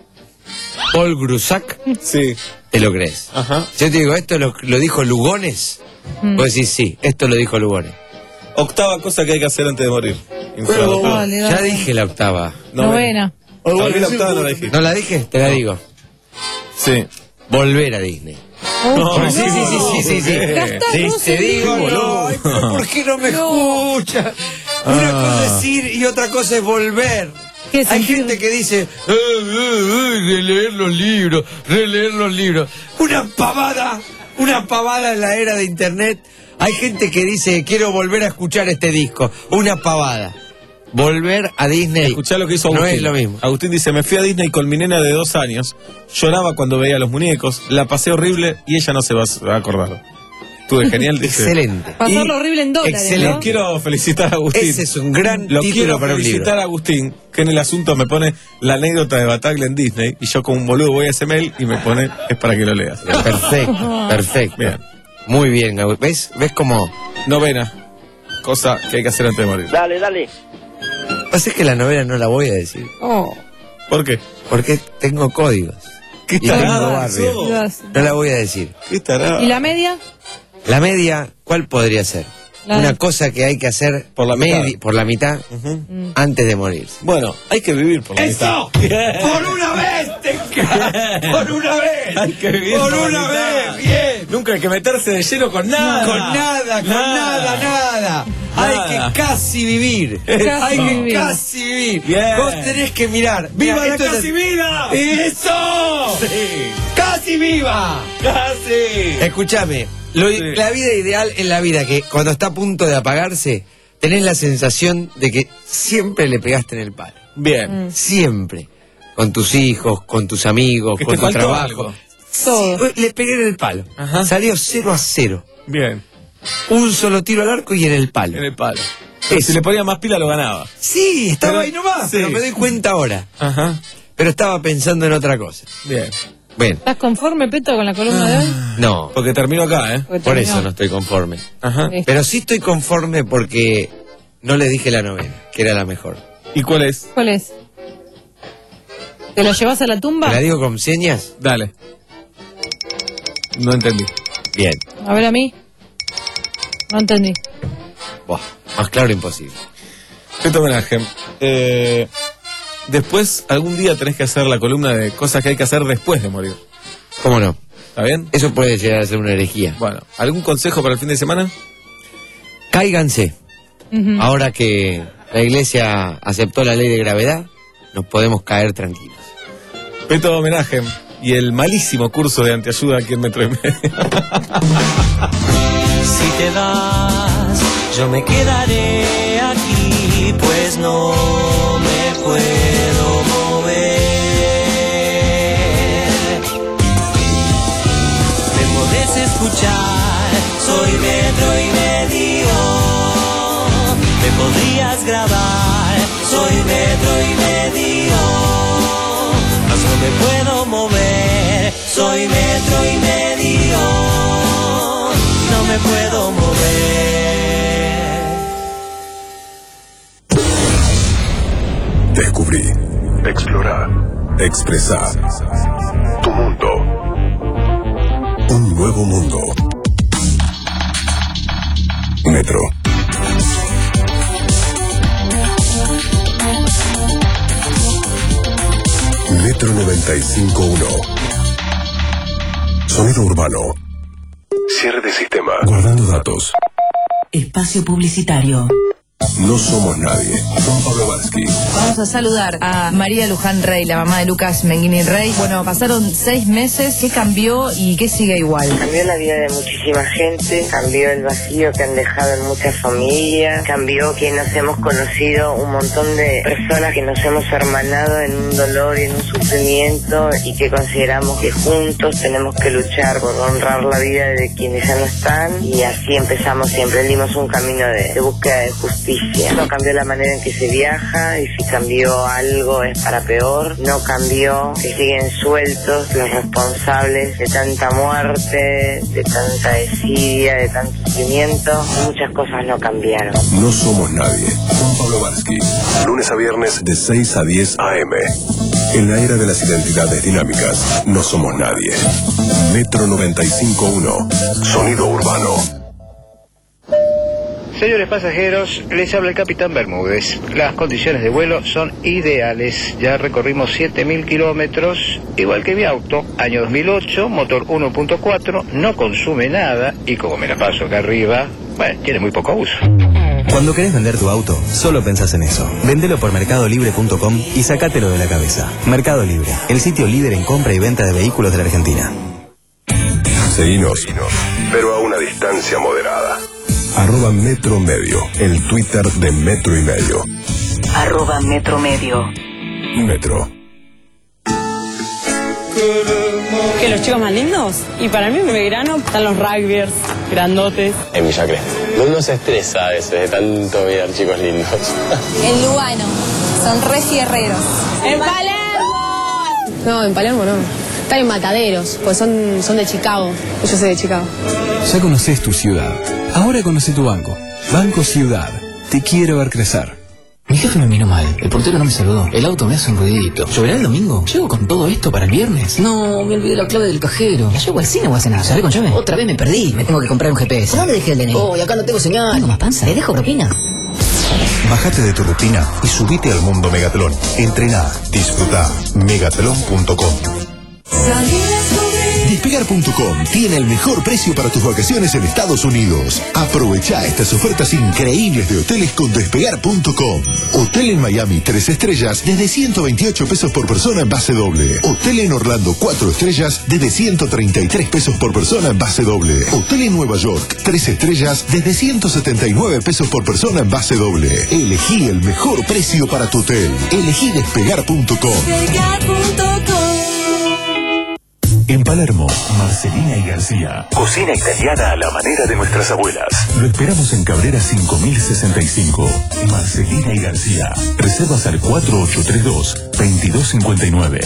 [SPEAKER 6] Paul Grusac,
[SPEAKER 3] Sí.
[SPEAKER 6] te lo crees.
[SPEAKER 3] Ajá.
[SPEAKER 6] Si yo te digo, esto lo, lo dijo Lugones,
[SPEAKER 4] Mm.
[SPEAKER 6] vos decís, sí, esto lo dijo Lugones.
[SPEAKER 3] Octava cosa que hay que hacer antes de morir. Inflado.
[SPEAKER 6] Pero,
[SPEAKER 4] Dale, dale.
[SPEAKER 6] ya dije la octava.
[SPEAKER 4] Novena.
[SPEAKER 3] A mí la octava no la dijiste.
[SPEAKER 6] ¿No la dije? Te la digo.
[SPEAKER 3] Sí.
[SPEAKER 6] Volver a Disney.
[SPEAKER 3] No,
[SPEAKER 6] Porque sí, sí, sí, sí, sí, sí.
[SPEAKER 3] ¿Qué?
[SPEAKER 6] Sí,
[SPEAKER 4] no
[SPEAKER 6] te
[SPEAKER 4] se
[SPEAKER 6] digo,
[SPEAKER 3] dice.
[SPEAKER 6] no, ay, pero ¿por qué no me escucha? Una
[SPEAKER 3] Ah.
[SPEAKER 6] cosa es decir y otra cosa es volver.
[SPEAKER 4] ¿Qué
[SPEAKER 6] Hay
[SPEAKER 4] sentido?
[SPEAKER 6] gente que dice, "Eh, eh, eh, releer los libros, releer los libros. Una pavada, una pavada en la era de internet. Hay gente que dice, quiero volver a escuchar este disco. Una pavada. Volver a Disney.
[SPEAKER 3] Escuchá lo que hizo
[SPEAKER 6] No
[SPEAKER 3] Agustín.
[SPEAKER 6] es lo mismo.
[SPEAKER 3] Agustín dice, me fui a Disney con mi nena de dos años, lloraba cuando veía los muñecos, la pasé horrible y ella no se va a acordar. Estuve genial, dice.
[SPEAKER 6] Excelente.
[SPEAKER 4] Pasarlo horrible en dólares,
[SPEAKER 6] excelente.
[SPEAKER 4] ¿no?
[SPEAKER 3] Quiero felicitar a Agustín.
[SPEAKER 6] Ese es un gran
[SPEAKER 3] Lo
[SPEAKER 6] título
[SPEAKER 3] quiero
[SPEAKER 6] para un libro.
[SPEAKER 3] felicitar a Agustín, busqué en el asunto, me pone la anécdota de Bataglia en Disney, y yo como un boludo voy a ese mail y me pone, es para que lo leas.
[SPEAKER 6] Perfecto, perfecto.
[SPEAKER 3] Bien.
[SPEAKER 6] Muy bien, ¿ves? ¿Ves cómo?
[SPEAKER 3] Novena, cosa que hay que hacer antes de morir.
[SPEAKER 14] Dale, dale.
[SPEAKER 6] Pasa es que la novela no la voy a decir.
[SPEAKER 4] Oh.
[SPEAKER 3] ¿Por qué?
[SPEAKER 6] Porque tengo códigos.
[SPEAKER 3] ¿Qué
[SPEAKER 6] Y tengo
[SPEAKER 3] tarada
[SPEAKER 6] barrio.
[SPEAKER 3] sos?
[SPEAKER 6] No la voy a decir.
[SPEAKER 3] ¿Qué tarada?
[SPEAKER 4] ¿Y la media?
[SPEAKER 6] La media, ¿cuál podría ser?
[SPEAKER 4] La
[SPEAKER 6] Una
[SPEAKER 4] de-
[SPEAKER 6] cosa que hay que hacer
[SPEAKER 3] Por la mitad.
[SPEAKER 6] medi- por la mitad
[SPEAKER 3] Ujú.
[SPEAKER 6] antes de morirse.
[SPEAKER 3] Bueno, hay que vivir por la
[SPEAKER 6] ¡Eso!
[SPEAKER 3] mitad.
[SPEAKER 6] ¡Por una vez! Te... ¡Por una vez!
[SPEAKER 3] Hay que vivir
[SPEAKER 6] ¡Por
[SPEAKER 3] por la
[SPEAKER 6] una
[SPEAKER 3] mitad.
[SPEAKER 6] vez! ¡Bien!
[SPEAKER 3] Nunca hay que meterse de lleno con nada.
[SPEAKER 6] Con nada, con nada, nada. Hay
[SPEAKER 3] Nada.
[SPEAKER 6] que casi vivir.
[SPEAKER 3] Eso.
[SPEAKER 6] Hay que
[SPEAKER 4] vivir.
[SPEAKER 6] casi vivir.
[SPEAKER 3] Bien.
[SPEAKER 6] Vos tenés que mirar.
[SPEAKER 3] ¡Viva
[SPEAKER 6] Mirá,
[SPEAKER 3] la
[SPEAKER 6] esto es-
[SPEAKER 3] casi vida!
[SPEAKER 6] ¡Eso!
[SPEAKER 3] Sí.
[SPEAKER 6] ¡Casi viva!
[SPEAKER 3] ¡Casi!
[SPEAKER 6] Escúchame, lo-
[SPEAKER 3] Sí.
[SPEAKER 6] la vida ideal es la vida que cuando está a punto de apagarse, tenés la sensación de que siempre le pegaste en el palo.
[SPEAKER 3] Bien.
[SPEAKER 6] Siempre. Con tus hijos, con tus amigos,
[SPEAKER 3] Que
[SPEAKER 6] con
[SPEAKER 3] te
[SPEAKER 6] tu
[SPEAKER 3] faltó
[SPEAKER 6] trabajo.
[SPEAKER 3] algo.
[SPEAKER 4] Todo.
[SPEAKER 6] Sí, le pegué en el palo.
[SPEAKER 3] Ajá.
[SPEAKER 6] Salió cero a cero.
[SPEAKER 3] Bien.
[SPEAKER 6] Un solo tiro al arco y en el palo.
[SPEAKER 3] En el palo. Pero si le ponía más pila lo ganaba.
[SPEAKER 6] Sí, estaba
[SPEAKER 3] Pero-
[SPEAKER 6] ahí nomás,
[SPEAKER 3] sí.
[SPEAKER 6] pero me doy cuenta ahora.
[SPEAKER 3] Ajá.
[SPEAKER 6] Pero estaba pensando en otra cosa.
[SPEAKER 3] Bien.
[SPEAKER 6] Bueno,
[SPEAKER 4] ¿Estás conforme, Peto, con la columna de hoy?
[SPEAKER 6] no,
[SPEAKER 3] Porque termino acá, ¿eh?
[SPEAKER 4] Porque
[SPEAKER 6] por
[SPEAKER 4] terminó.
[SPEAKER 6] eso no estoy conforme.
[SPEAKER 3] Ajá.
[SPEAKER 4] Listo.
[SPEAKER 6] Pero sí estoy conforme porque no le dije la novena, que era la mejor.
[SPEAKER 3] ¿Y cuál es?
[SPEAKER 4] ¿Cuál es? ¿Te lo llevas a la tumba?
[SPEAKER 6] ¿Te la digo con señas?
[SPEAKER 3] Dale. No entendí.
[SPEAKER 6] Bien.
[SPEAKER 4] A ver a mí. No entendí.
[SPEAKER 6] Buah, más claro imposible.
[SPEAKER 3] Peto homenaje. Eh, después, algún día tenés que hacer la columna de cosas que hay que hacer después de morir.
[SPEAKER 6] ¿Cómo no?
[SPEAKER 3] ¿Está bien?
[SPEAKER 6] Eso puede llegar a ser una herejía.
[SPEAKER 3] Bueno, ¿algún consejo para el fin de semana?
[SPEAKER 6] Cáiganse.
[SPEAKER 4] Ujú.
[SPEAKER 6] Ahora que la iglesia aceptó la ley de gravedad, nos podemos caer tranquilos.
[SPEAKER 3] Peto homenaje. Y el malísimo curso de antiayuda aquí en Metro y Medio.
[SPEAKER 8] Si te vas, yo me quedaré aquí, pues no me puedo mover. Me podés escuchar, soy metro y medio. Me podrías grabar, soy metro y medio. Mas no me puedo mover, soy metro y medio. No me puedo mover.
[SPEAKER 7] Descubrí, explorar, expresar. Tu mundo. Un nuevo mundo. Metro. Metro noventa y cinco punto uno. Sonido urbano. Cierre de sistema. Guardando datos.
[SPEAKER 13] Espacio publicitario.
[SPEAKER 7] No somos nadie. Juan Pablo Varsky.
[SPEAKER 9] Vamos a saludar a María Luján Rey, la mamá de Lucas Menguini Rey. Bueno, pasaron seis meses. ¿Qué cambió y qué sigue igual?
[SPEAKER 11] Cambió la vida de muchísima gente, cambió el vacío que han dejado en muchas familias, cambió que nos hemos conocido un montón de personas que nos hemos hermanado en un dolor y en un sufrimiento y que consideramos que juntos tenemos que luchar por honrar la vida de quienes ya no están y así empezamos siempre, dimos un camino de, de búsqueda de justicia. No cambió la manera en que se viaja y si cambió algo es para peor, no cambió que siguen sueltos los responsables de tanta muerte, de tanta desidia, de tanto sufrimiento, muchas cosas no cambiaron.
[SPEAKER 7] No somos nadie. Juan Pablo Varsky. Lunes a viernes de seis a diez a eme. En la era de las identidades dinámicas, no somos nadie. Metro noventa y cinco punto uno. Sonido urbano.
[SPEAKER 15] Señores pasajeros, les habla el capitán Bermúdez. Las condiciones de vuelo son ideales. Ya recorrimos siete mil kilómetros, igual que mi auto. Año dos mil ocho, motor uno punto cuatro, no consume nada y como me la paso acá arriba, bueno, tiene muy poco uso.
[SPEAKER 24] Cuando querés vender tu auto, solo pensás en eso. Vendelo por mercado libre punto com y sacátelo de la cabeza. Mercado Libre, el sitio líder en compra y venta de vehículos de la Argentina.
[SPEAKER 7] Seguinos, pero a una distancia moderada. Arroba Metro Medio, el Twitter de Metro y Medio.
[SPEAKER 13] Arroba Metro Medio.
[SPEAKER 7] Metro.
[SPEAKER 25] ¿Que los chicos más lindos? Y para mí en Belgrano están los rugbyers, grandotes.
[SPEAKER 5] En Villa Crespo. Uno se estresa a veces de tanto mirar chicos lindos.
[SPEAKER 26] En Lugano.
[SPEAKER 10] Son re fierreros.
[SPEAKER 25] ¡En Palermo!
[SPEAKER 10] No, en Palermo no. Están en Mataderos, pues son, son de Chicago. Yo soy de Chicago.
[SPEAKER 12] Ya conoces tu ciudad. Ahora conoce tu banco. Banco Ciudad. Te quiero ver crecer.
[SPEAKER 17] Mi jefe me miró mal, el portero no me saludó, el auto me hace un ruidito. ¿Lloverá el domingo? ¿Llego con todo esto para el viernes? No, me olvidé la clave del cajero. ¿La llevo al cine o a cenar? ¿Sabés con llave? Otra vez me perdí, me tengo que comprar un G P S. ¿Dónde dejé el D N I? Oh, y acá no tengo señal. ¿Tengo más panza? ¿Le dejo propina?
[SPEAKER 18] Bájate de tu rutina y subite al mundo Megatlón. Entrená, disfruta. Megatlón punto com. Despegar punto com tiene el mejor precio para tus vacaciones en Estados Unidos. Aprovecha estas ofertas increíbles de hoteles con Despegar punto com. Hotel en Miami tres estrellas desde ciento veintiocho pesos por persona en base doble. Hotel en Orlando cuatro estrellas desde ciento treinta y tres pesos por persona en base doble. Hotel en Nueva York tres estrellas desde ciento setenta y nueve pesos por persona en base doble. Elegí el mejor precio para tu hotel. Elegí Despegar punto com. En Palermo, Marcelina y García. Cocina italiana a la manera de nuestras abuelas. Lo esperamos en Cabrera cinco mil sesenta y cinco. Marcelina y García. Reservas al cuatro ocho tres dos, dos dos cinco nueve.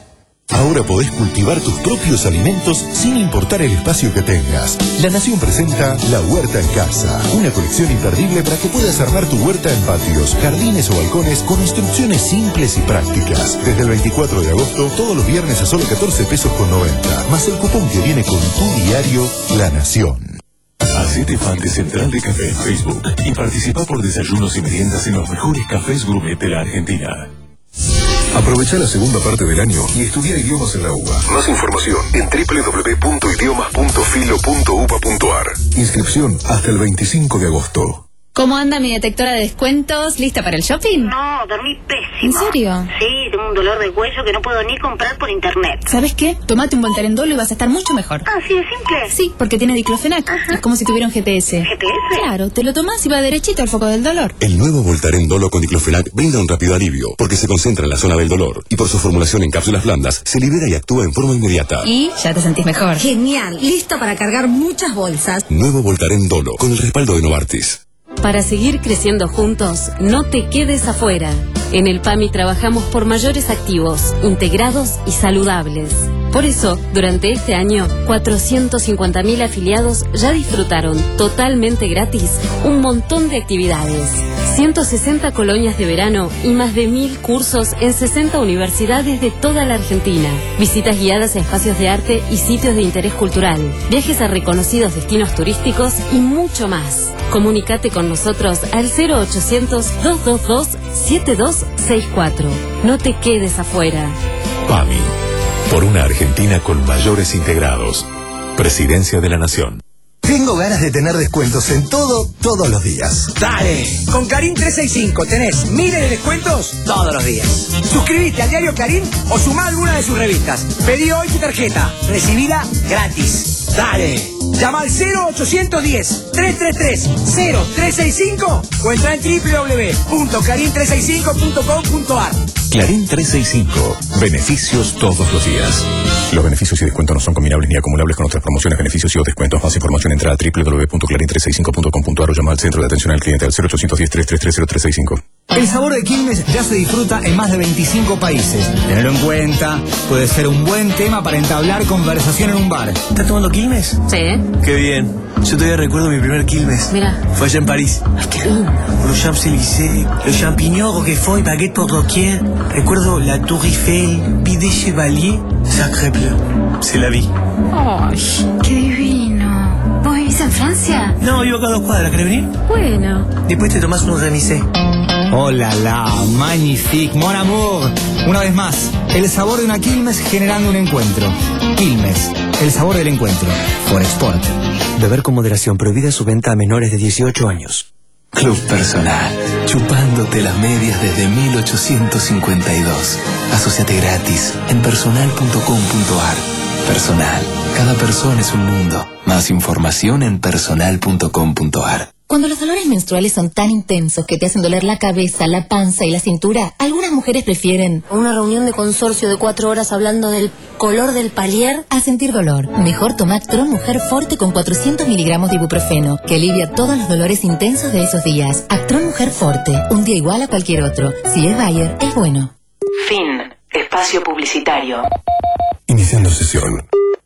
[SPEAKER 18] Ahora podés cultivar tus propios alimentos sin importar el espacio que tengas. La Nación presenta La Huerta en Casa, una colección imperdible para que puedas armar tu huerta en patios, jardines o balcones con instrucciones simples y prácticas. Desde el veinticuatro de agosto, todos los viernes a solo catorce pesos con noventa, más el cupón que viene con tu diario La Nación. Hacete fan de Central de Café en Facebook y participa por desayunos y meriendas en los mejores cafés gourmet de la Argentina. Aprovecha la segunda parte del año y estudia idiomas en la U B A. Más información en doble u doble u doble u punto idiomas punto filo punto u b a punto a r. Inscripción hasta el veinticinco de agosto.
[SPEAKER 20] ¿Cómo anda mi detectora de descuentos? ¿Lista para el shopping?
[SPEAKER 23] No, dormí pésimo.
[SPEAKER 20] ¿En serio?
[SPEAKER 23] Sí, tengo un dolor de cuello que no puedo ni comprar por internet.
[SPEAKER 20] ¿Sabes qué? Tomate un Voltaren Dolo y vas a estar mucho mejor.
[SPEAKER 23] Ah, ¿sí de simple?
[SPEAKER 20] Sí, porque tiene diclofenac. Ajá. Es como si tuviera un G P S.
[SPEAKER 23] ¿G P S?
[SPEAKER 20] Claro, te lo tomás y va derechito al foco del dolor.
[SPEAKER 26] El nuevo Voltaren Dolo con diclofenac brinda un rápido alivio, porque se concentra en la zona del dolor y por su formulación en cápsulas blandas se libera y actúa en forma inmediata.
[SPEAKER 20] Y ya te sentís mejor.
[SPEAKER 27] Genial, listo para cargar muchas bolsas.
[SPEAKER 26] Nuevo Voltaren Dolo con el respaldo de Novartis.
[SPEAKER 28] Para seguir creciendo juntos, no te quedes afuera. En el PAMI trabajamos por mayores activos, integrados y saludables. Por eso, durante este año, cuatrocientos cincuenta mil afiliados ya disfrutaron totalmente gratis un montón de actividades. ciento sesenta colonias de verano y más de mil cursos en sesenta universidades de toda la Argentina. Visitas guiadas a espacios de arte y sitios de interés cultural. Viajes a reconocidos destinos turísticos y mucho más. Comunícate con nosotros al cero ochocientos, dos dos dos, siete dos seis cuatro. No te quedes afuera.
[SPEAKER 18] PAMI. Por una Argentina con mayores integrados. Presidencia de la Nación.
[SPEAKER 29] Tengo ganas de tener descuentos en todo, todos los días.
[SPEAKER 30] ¡Dale! Con Clarín trescientos sesenta y cinco tenés miles de descuentos todos los días. Suscribiste al diario Clarín o sumá alguna de sus revistas. Pedí hoy tu tarjeta. Recibila gratis. ¡Dale! Llama al cero ochocientos diez, trescientos treinta y tres, cero trescientos sesenta y cinco o entra en doble u doble u doble u punto clarín trescientos sesenta y cinco punto com punto a r.
[SPEAKER 18] Clarín trescientos sesenta y cinco. Beneficios todos los días. Los beneficios y descuentos no son combinables ni acumulables con otras promociones, beneficios y o descuentos. Más información entra a doble u doble u doble u punto clarín trescientos sesenta y cinco punto com punto a r o llama al centro de atención al cliente al cero ochocientos diez, trescientos treinta y tres, cero tres seis cinco.
[SPEAKER 30] El sabor de Quilmes ya se disfruta en más de veinticinco países. Tenerlo en cuenta puede ser un buen tema para entablar conversación en un bar. ¿Estás tomando Quilmes?
[SPEAKER 28] Sí.
[SPEAKER 30] Qué bien. Yo todavía recuerdo mi primer Quilmes.
[SPEAKER 28] Mira.
[SPEAKER 30] Fue allá en París.
[SPEAKER 28] Ay, qué lindo.
[SPEAKER 30] Los Champs-Élysées, los champignons, Roquefort y baguette por doquier. Recuerdo la Tour Eiffel, Bidet Chevalier, Sacré Bleu. C'est la vie.
[SPEAKER 28] Ay, qué divino. ¿Vos vivís en Francia?
[SPEAKER 30] No, vivo acá a dos cuadras. ¿Querés venir?
[SPEAKER 28] Bueno.
[SPEAKER 30] Después te tomás unos remisés. Hola, la, magnifique, mon amour. Una vez más, el sabor de una Quilmes generando un encuentro. Quilmes, el sabor del encuentro. Forexport.
[SPEAKER 31] Beber con moderación, prohibida su venta a menores de dieciocho años.
[SPEAKER 32] Club Personal, chupándote las medias desde mil ochocientos cincuenta y dos. Asociate gratis en personal punto com punto a r. Personal, cada persona es un mundo. Más información en personal punto com punto a r.
[SPEAKER 1] Cuando los dolores menstruales son tan intensos que te hacen doler la cabeza, la panza y la cintura, algunas mujeres prefieren una reunión de consorcio de cuatro horas hablando del color del palier a sentir dolor. Mejor toma Actron Mujer Forte con cuatrocientos miligramos de ibuprofeno, que alivia todos los dolores intensos de esos días. Actron Mujer Forte, un día igual a cualquier otro. Si es Bayer, es bueno.
[SPEAKER 13] Fin. Espacio publicitario.
[SPEAKER 7] Iniciando sesión.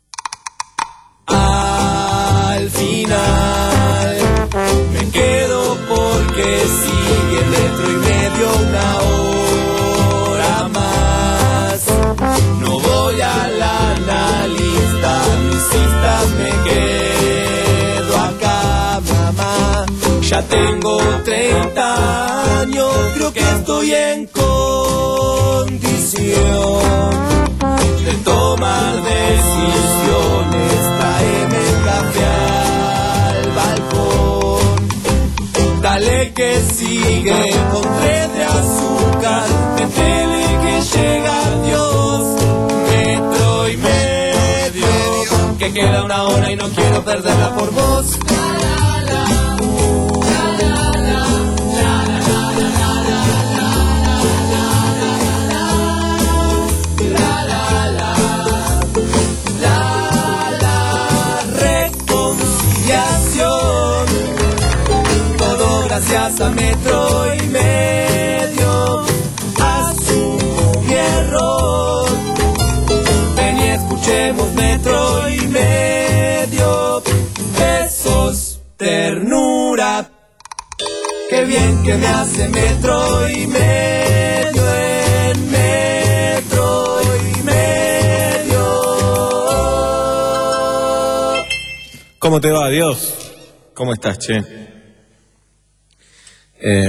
[SPEAKER 2] Al final me quedo porque sigue el metro y medio una hora más. No voy a la analista, mis citas me quedo acá, mamá. Ya tengo treinta años, creo que estoy en condición de tomar decisiones. Traeme café al balcón, dale que sigue con tres de azúcar, métele que llega Dios. Metro y medio, que queda una hora y no quiero perderla por vos. Gracias a metro y medio, asumo mi error. Ven y escuchemos metro y medio. Besos, ternura. Qué bien que me hace metro y medio en metro y medio.
[SPEAKER 3] ¿Cómo te va, Dios? ¿Cómo estás, che? Eh,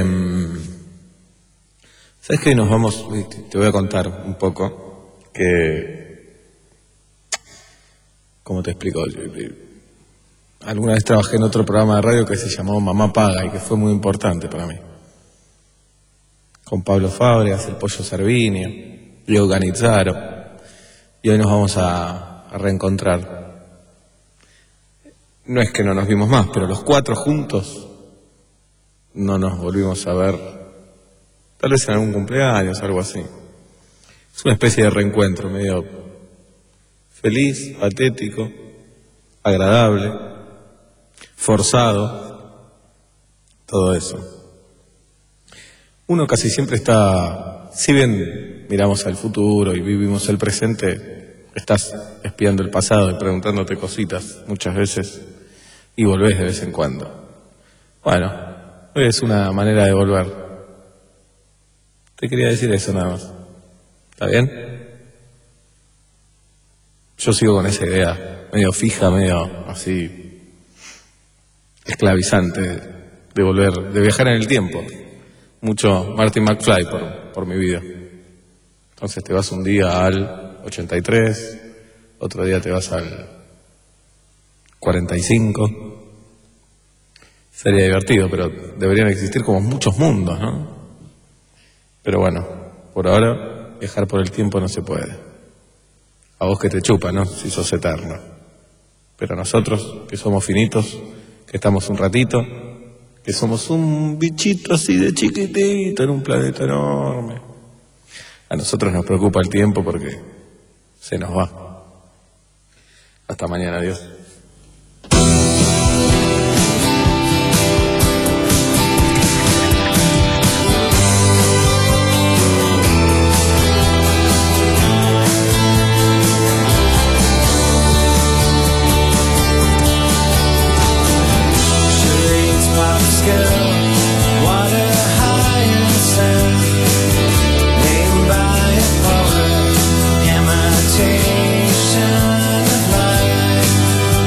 [SPEAKER 3] ¿Sabes qué? Nos vamos, te voy a contar un poco que, ¿cómo te explico? Alguna vez trabajé en otro programa de radio que se llamó Mamá Paga y que fue muy importante para mí. Con Pablo Fábregas, el Pollo Cerviño, Diego Canizzaro, y hoy nos vamos a, a reencontrar. No es que no nos vimos más, pero los cuatro juntos no nos volvimos a ver, tal vez en algún cumpleaños, algo así. Es una especie de reencuentro medio feliz, patético, agradable, forzado, todo eso. Uno casi siempre está, si bien miramos al futuro y vivimos el presente, estás espiando el pasado y preguntándote cositas muchas veces y volvés de vez en cuando. Bueno, es una manera de volver. Te quería decir eso nada más. ¿Está bien? Yo sigo con esa idea, medio fija, medio así, esclavizante, de volver, de viajar en el tiempo. Mucho Marty McFly por, por mi vida. Entonces te vas un día al ochenta y tres, otro día te vas al cuarenta y cinco. Sería divertido, pero deberían existir como muchos mundos, ¿no? Pero bueno, por ahora viajar por el tiempo no se puede. A vos que te chupa, ¿no? Si sos eterno. Pero nosotros, que somos finitos, que estamos un ratito, que somos un bichito así de chiquitito en un planeta enorme, a nosotros nos preocupa el tiempo porque se nos va. Hasta mañana, adiós.
[SPEAKER 2] Imitation of life.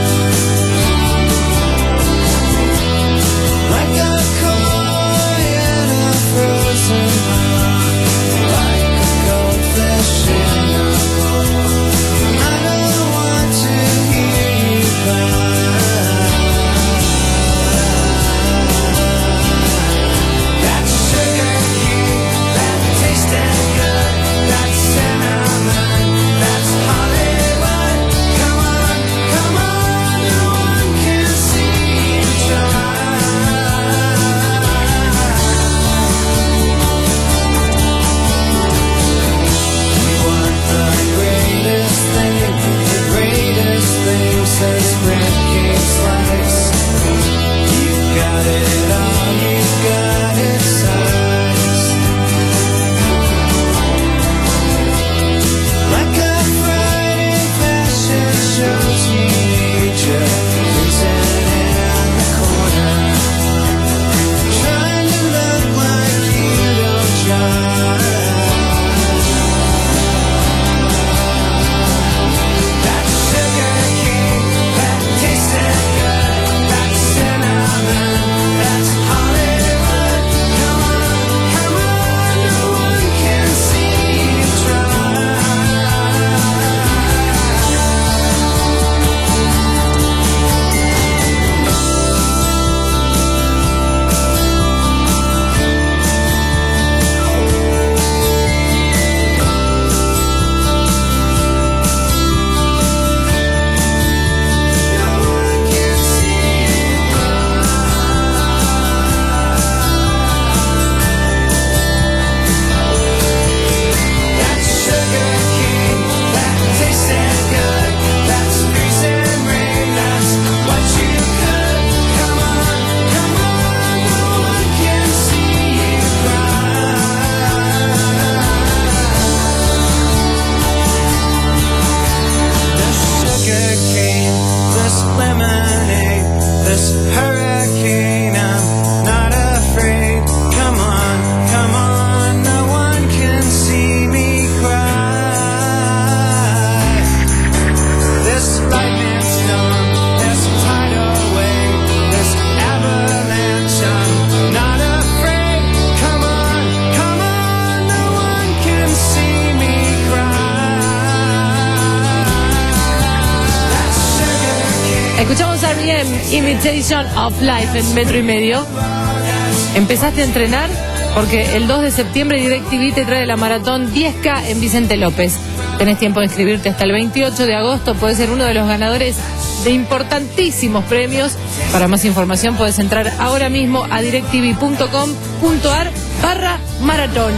[SPEAKER 4] Escuchamos a R E M, Imitation of Life en Metro y Medio. ¿Empezaste a entrenar? Porque el dos de septiembre DirecTV te trae la maratón diez K en Vicente López. Tenés tiempo de inscribirte hasta el veintiocho de agosto. Puedes ser uno de los ganadores de importantísimos premios. Para más información puedes entrar ahora mismo a directv.com.ar barra maratón.